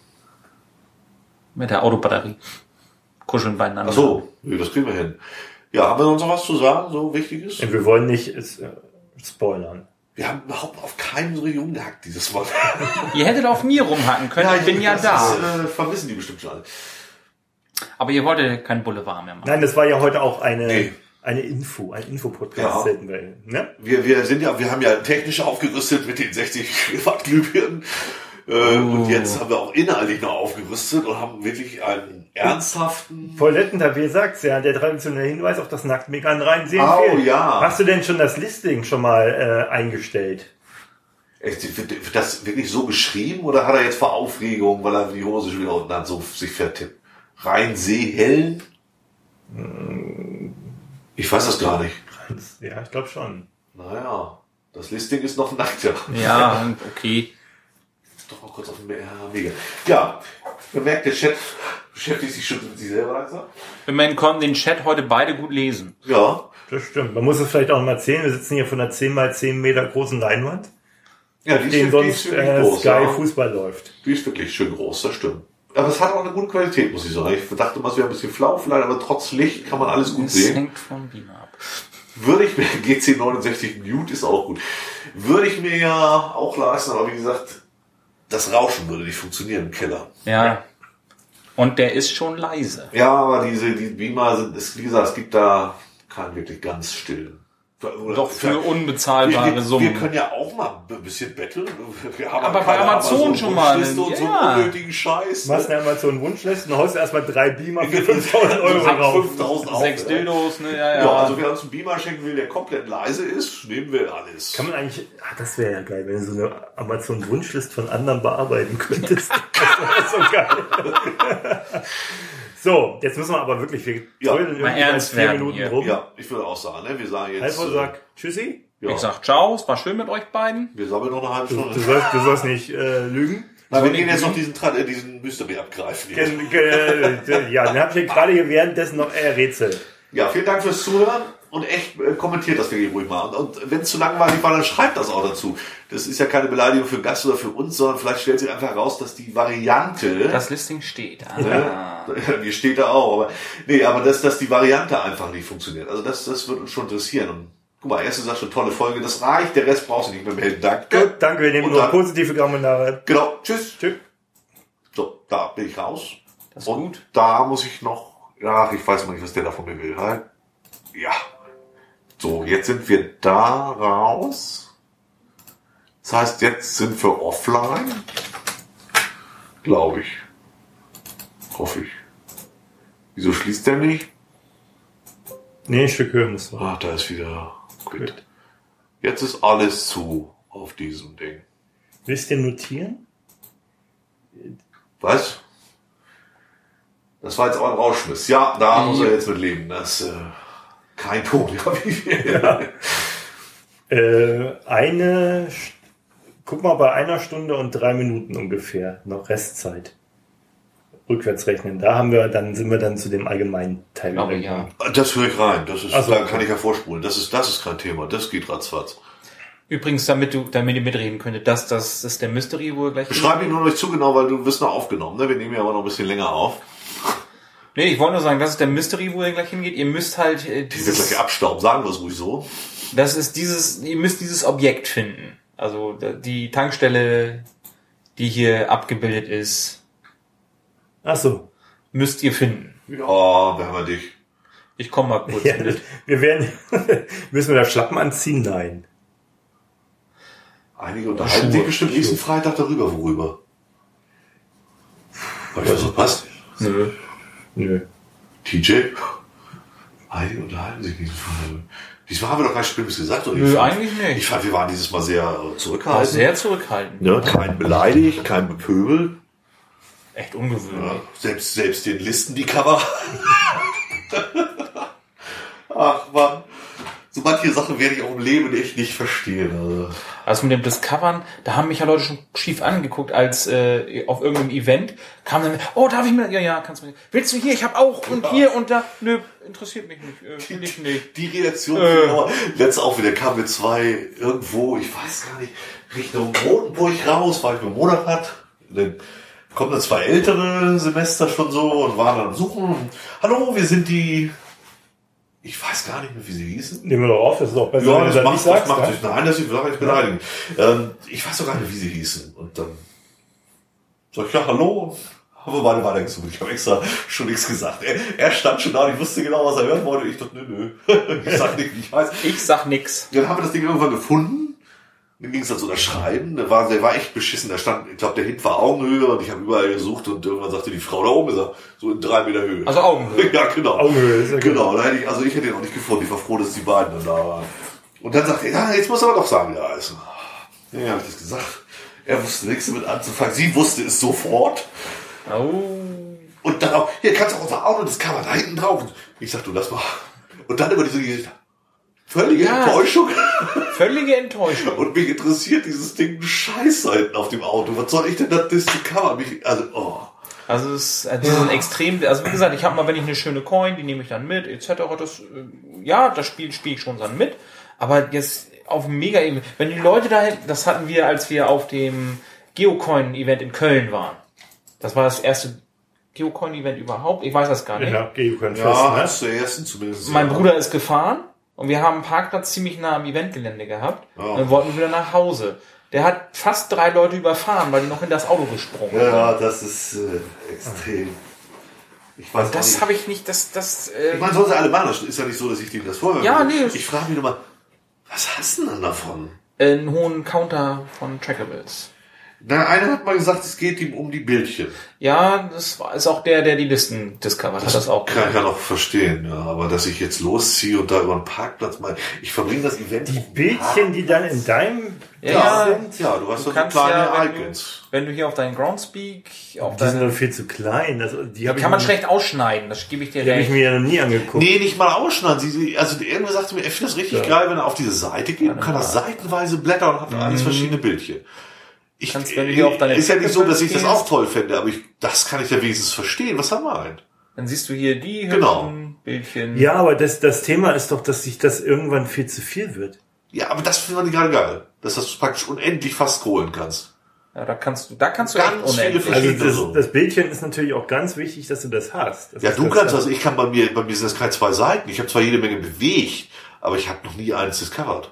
Mit der Autobatterie. Kuscheln beieinander. Ach so, nee, das kriegen wir hin. Ja, haben wir uns noch was zu sagen, so Wichtiges? Wir wollen nicht äh, spoilern. Wir haben überhaupt auf keinen so rumgehackt dieses Mal. Ihr hättet auf mir rumhacken können, ich bin ja das da. Ist, äh, vermissen die bestimmt schon alle. Aber ihr wolltet kein Boulevard mehr machen. Nein, das war ja heute auch eine, Nee. eine Info, ein Infopodcast. Ja. Selten wir, ne? Wir, wir sind ja, wir haben ja technisch aufgerüstet mit den sechzig Watt Glühbirnen. Äh, Oh. Und jetzt haben wir auch inhaltlich noch aufgerüstet und haben wirklich einen ernsthaften... Volletten, da wie gesagt, ja, der traditionelle Hinweis auf das Nacktmegan reinsehen. Oh, fehlt. ja. Hast du denn schon das Listing schon mal äh, eingestellt? Echt, wird wird das wirklich so geschrieben oder hat er jetzt vor Aufregung, weil er die Hose schon wieder unten hat, so sich vertippt? Rein seehellen? Ich weiß das gar nicht. Ja, ich glaube schon. Naja, das Listing ist noch nackter. Ja, okay. Doch mal kurz auf den ja, mega. Ja, bemerkt, der Chat beschäftigt sich schon mit sich selber langsam. Immerhin konnten den Chat heute beide gut lesen. Ja. Das stimmt. Man muss es vielleicht auch mal erzählen. Wir sitzen hier von einer zehn mal zehn Meter großen Leinwand, Ja, die den ist, sonst die ist wirklich äh, groß. Sky Ja. Fußball läuft. Die ist wirklich schön groß, das stimmt. Aber es hat auch eine gute Qualität, muss ich sagen. Ich dachte mal, es wäre ein bisschen flau vielleicht, aber trotz Licht kann man alles gut Das sehen. hängt vom Beamer ab. Würde ich mir, G C neunundsechzig Mute ist auch gut. Würde ich mir ja auch leisten, aber wie gesagt, das Rauschen würde nicht funktionieren im Keller. Ja. Und der ist schon leise. Ja, aber diese, die Beamer sind, ist, wie gesagt, es gibt da keinen wirklich ganz stillen. Oder Doch für wir, unbezahlbare wir, Summen. wir können ja auch mal ein bisschen betteln. Wir haben Aber ja bei keine Amazon schon mal, Wunschliste und so ja. einen unnötigen Scheiß. Du machst eine Amazon-Wunschliste und haust erstmal drei Beamer für Genau. fünftausend Euro Hat raus. fünftausend auf, Sechs ja. Dildos, ne? Ja, ja. Ja, also wer uns einen Beamer schenken will, der komplett leise ist, nehmen wir alles. Kann man eigentlich, ah, das wäre ja geil, wenn du so eine Amazon-Wunschliste von anderen bearbeiten könntest. Das wäre so geil. So, jetzt müssen wir aber wirklich, wir Ja, trödeln mal irgendwie ernst vier werden Minuten hier. rum. Ja, ich würde auch sagen, ne? Wir sagen jetzt. Alfred äh, sagt Tschüssi. ja, Ich sag ciao, es war schön mit euch beiden. wir sammeln noch eine halbe Du, Stunde. du, sollst, du sollst nicht äh, lügen. Na, wir gehen jetzt noch diesen, Tra- äh, diesen Mystery abgreifen. hier. Gen, ge, ja, den habe ich hier gerade hier währenddessen noch äh, Rätsel. Ja, vielen Dank fürs Zuhören und echt äh, kommentiert das wirklich ruhig mal. Und, und wenn es zu langweilig war, dann schreibt das auch dazu. Das ist ja keine Beleidigung für den Gast oder für uns, sondern vielleicht stellt sich einfach heraus, dass die Variante, Das Listing steht. Ah. ne, die steht da auch, aber nee, aber dass, dass die Variante einfach nicht funktioniert. Also das, das wird uns schon interessieren. Und guck mal, erste sagt schon tolle Folge, das reicht, der Rest brauchst du nicht mehr melden. Danke. Gut, danke, wir nehmen Und nur dann- positive Kommentare. Genau, tschüss. Tschüss. So, da bin ich raus. Das ist Und gut. da muss ich noch, ja, ich weiß mal nicht, was der da von mir will. Halt. Ja. So, jetzt sind wir da raus. Das heißt, jetzt sind wir offline. Glaube ich. Hoffe ich. Wieso schließt der nicht? Nee, ein Stück höher muss noch. Ah, da ist wieder quit. Jetzt ist alles zu auf diesem Ding. Willst du dir notieren? Was? Das war jetzt auch ein Rauschmiss. Ja, da muss er jetzt mit leben. Das äh, kein Ton. Ja, wie viel? Ja. Äh, eine, St- guck mal, bei einer Stunde und drei Minuten ungefähr, noch Restzeit. Rückwärts rechnen. Da haben wir, dann sind wir dann zu dem allgemeinen Teil. Glaube, gegangen. Das höre ich rein. Das ist, Ach so. da kann ich ja vorspulen. Das ist, das ist kein Thema. Das geht ratzfatz. Übrigens, damit du, damit ihr mitreden könntet, dass das ist der Mystery, wo ihr gleich. Beschreib ihn nur nicht zu genau, weil du wirst noch aufgenommen. Ne? Wir nehmen ja aber noch ein bisschen länger auf. Nee, ich wollte nur sagen, das ist der Mystery, wo ihr gleich hingeht. Ihr müsst halt äh, Die wird dieses, gleich abstauben. Sagen wir es ruhig so. das ist dieses, ihr müsst dieses Objekt finden. Also da- die Tankstelle, die hier abgebildet ist, Ach so. müsst ihr finden. Ja, wir haben ja dich. Ich komme mal kurz Ja, mit. wir werden, müssen wir da Schlappen anziehen? Nein. Einige unterhalten sich bestimmt nächsten Freitag darüber, worüber. Weißt du, was passt? Nö. Nö. T J? Einige unterhalten sich nächsten Freitag. Diesmal haben wir doch gar nichts Schlimmes gesagt, oder? Nö, fand, eigentlich nicht. Ich fand, wir waren dieses Mal sehr War zurückhaltend. sehr zurückhaltend. Ne? Kein beleidigt, kein bepöbelt. Echt ungewöhnlich. Ja, selbst, selbst den Listen die Cover. Ach Mann. So manche Sachen werde ich auch im Leben echt nicht verstehen. Also. Also mit dem Discovern, da haben mich ja Leute schon schief angeguckt, als äh, auf irgendeinem Event kam dann, oh, darf ich mir, ja, ja, kannst du mir, willst du hier, ich hab auch und Ja. hier und da, nö, interessiert mich nicht, äh, will ich nicht. Die Reaktion, Äh. äh. letztes auch wieder kam mit zwei irgendwo, ich weiß gar nicht, Richtung Rotenburg raus, war ich mit Monat. Dann kommen dann zwei ältere Semester schon so und waren dann am Suchen. Hallo, wir sind die, ich weiß gar nicht mehr, wie sie hießen. Nehmen wir doch auf, das ist auch besser, Ja, wenn das du das macht, nicht das sagst. macht ja? sich. Nein, das ist nicht beleidigen. Ähm, ich weiß doch gar nicht, wie sie hießen. Und dann sag ich, ja, hallo. Haben wir beide weitergesucht. Ich habe extra schon nichts gesagt. Er, er stand schon da und ich wusste genau, was er hören wollte. Ich dachte, nö, nö. Ich sag nicht, wie ich weiß. Ich sag nix. Dann haben wir das Ding irgendwann gefunden. Dann ging es dann so das Schreiben. Der war, der war echt beschissen. Da stand, ich glaube, der Hint war Augenhöhe und ich habe überall gesucht und irgendwann sagte die Frau da oben, ist er, so in drei Meter Höhe. Also Augenhöhe. Ja, genau. Augenhöhe, ist ja Genau, da hätte ich, also ich hätte ihn auch nicht gefunden. Ich war froh, dass die beiden dann da waren. Und dann sagte er, ja, jetzt muss er aber doch sagen, wie er heißt. Ja, habe ich das gesagt. Er wusste nichts damit anzufangen. Sie wusste es sofort. Oh. Und dann auch, hier kannst du auch unser Auto, das kann man da hinten drauf. Und ich sag, du lass mal. Und dann über diese Gesichter. Völlige Ja. Enttäuschung. Völlige Enttäuschung. Und mich interessiert dieses Ding Scheiß da hinten auf dem Auto. Was soll ich denn das, das die Kamera? Mich, also, oh. Also es ist, die sind extrem, also wie gesagt, ich habe mal, wenn ich eine schöne Coin, die nehme ich dann mit, et cetera. Das, äh, ja, das Spiel spiele ich schon dann mit. Aber jetzt auf dem mega Event, wenn die Leute da, das hatten wir, als wir auf dem Geocoin-Event in Köln waren. Das war das erste Geocoin-Event überhaupt. Ich weiß das gar nicht. Ja, okay, du kannst Ja, fest, ne? hast du ersten zumindest. Mein ja. Bruder ist gefahren und wir haben einen Parkplatz ziemlich nah am Eventgelände gehabt. Oh. Und dann wollten wir wieder nach Hause. Der hat fast drei Leute überfahren, weil die noch in das Auto gesprungen sind. Ja, das ist äh, extrem. Ich weiß Das nicht. habe ich nicht, das, das, äh, Ich meine, sollen sie alle machen. Das ist ja nicht so, dass ich denen das vorher. Ja, nee. Ich frage mich nur mal, was hast du denn dann davon? einen hohen Counter von Trackables. Na, einer hat mal gesagt, es geht ihm um die Bildchen. Ja, das war, ist auch der, der die Listen discovert hat, das auch. Kann ich ja noch verstehen, ja. Aber dass ich jetzt losziehe und da über einen Parkplatz mal, ich verbringe das Event. Die Bildchen, die dann in deinem Ja, Ja, sind. ja, du hast Du doch so kannst kleine ja, wenn du, Icons. wenn du hier auf deinen Groundspeak, auf Die sind deinen, doch viel zu klein. Also, die habe ich, kann man mir- schlecht ausschneiden, das gebe ich dir die hab ich recht. mir ja noch nie angeguckt. Nee, nicht mal ausschneiden. Sie, sie, also irgendwer sagte mir, er findet das richtig geil, wenn er auf diese Seite geht und kann er seitenweise blättern und hat alles verschiedene Bildchen. Ich, Kannst, wenn du hier auf deine ist ja nicht so, dass ich das gehst, auch toll fände, aber ich, das kann ich ja wenigstens verstehen, was er meint. Dann siehst du hier die hübschen Genau. Bildchen. Ja, aber das, das Thema ist doch, dass sich das irgendwann viel zu viel wird. Ja, aber das finde ich gerade geil, dass das praktisch unendlich fast scrollen kannst. Ja, da kannst du, da kannst du Ganz echt unendlich. viele Also Verschiedene das, so. das Bildchen ist natürlich auch ganz wichtig, dass du das hast. Das Ja, ist du das kannst, dann- also ich kann bei mir, bei mir sind das keine zwei Seiten. Ich habe zwar jede Menge bewegt, aber ich habe noch nie eins discovered.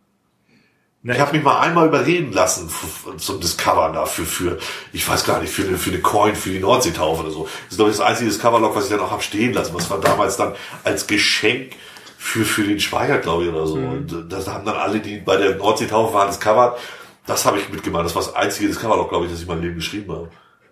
Na, Ich habe mich mal einmal überreden lassen f- f- zum Discovern dafür, für, ich weiß gar nicht, für eine, für eine Coin, für die Nordseetaufe oder so. Das ist, glaube ich, das einzige Discover-Log, was ich dann auch habe stehen lassen. Was war damals dann als Geschenk für, für den Schweiger, glaube ich, oder so. Mhm. Und äh, das haben dann alle, die bei der Nordseetaufe waren, discovered. Das habe ich mitgemacht. Das war das einzige Discover-Log, glaube ich, das ich in meinem Leben geschrieben habe.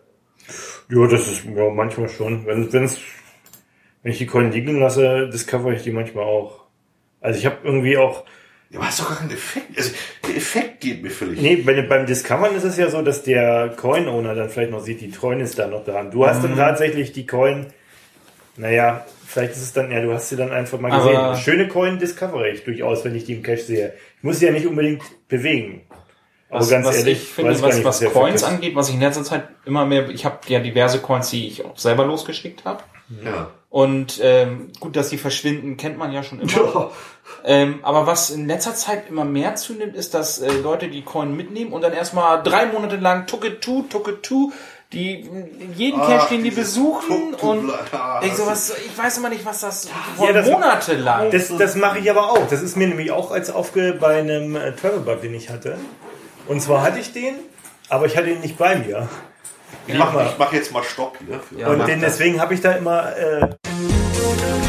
Ja, das ist ja manchmal schon. Wenn, wenn's, wenn ich die Coin liegen lasse, discover ich die manchmal auch. Also ich habe irgendwie auch, Ja, aber hast doch gar keinen Effekt. Also, der Effekt geht mir völlig. nee, bei, dem- beim Discovern ist es ja so, dass der Coin-Owner dann vielleicht noch sieht, die Coin ist da noch da. Und du hast dann tatsächlich die Coin, naja, vielleicht ist es dann, ja, du hast sie dann einfach mal Aber- gesehen. Eine schöne Coin discovere ich durchaus, wenn ich die im Cache sehe. Ich muss sie ja nicht unbedingt bewegen. Aber Was, ganz was ehrlich, ich finde, weiß gar was, nicht, was der Coins Effekt ist. angeht, was ich in letzter Zeit immer mehr, ich habe ja diverse Coins, die ich auch selber losgeschickt habe. Ja. Und ähm, gut, dass sie verschwinden, kennt man ja schon immer. Ähm, aber was in letzter Zeit immer mehr zunimmt, ist, dass äh, Leute die Coin mitnehmen und dann erstmal drei Monate lang Took it to, Took it to, die jeden Ach, Cache, den die dieses besuchen Took to und Bla- ah, ich das sowas, ich weiß immer nicht, was das Ja, das- monatelang. Das, das mache ich aber auch. Das ist mir nämlich auch als aufge bei einem äh, Travel Bug, den ich hatte. Und zwar hatte ich den, aber ich hatte ihn nicht bei mir. Ich mach, ich mach jetzt mal Stopp hier. Ja, und mach den, das. deswegen habe ich da immer... Äh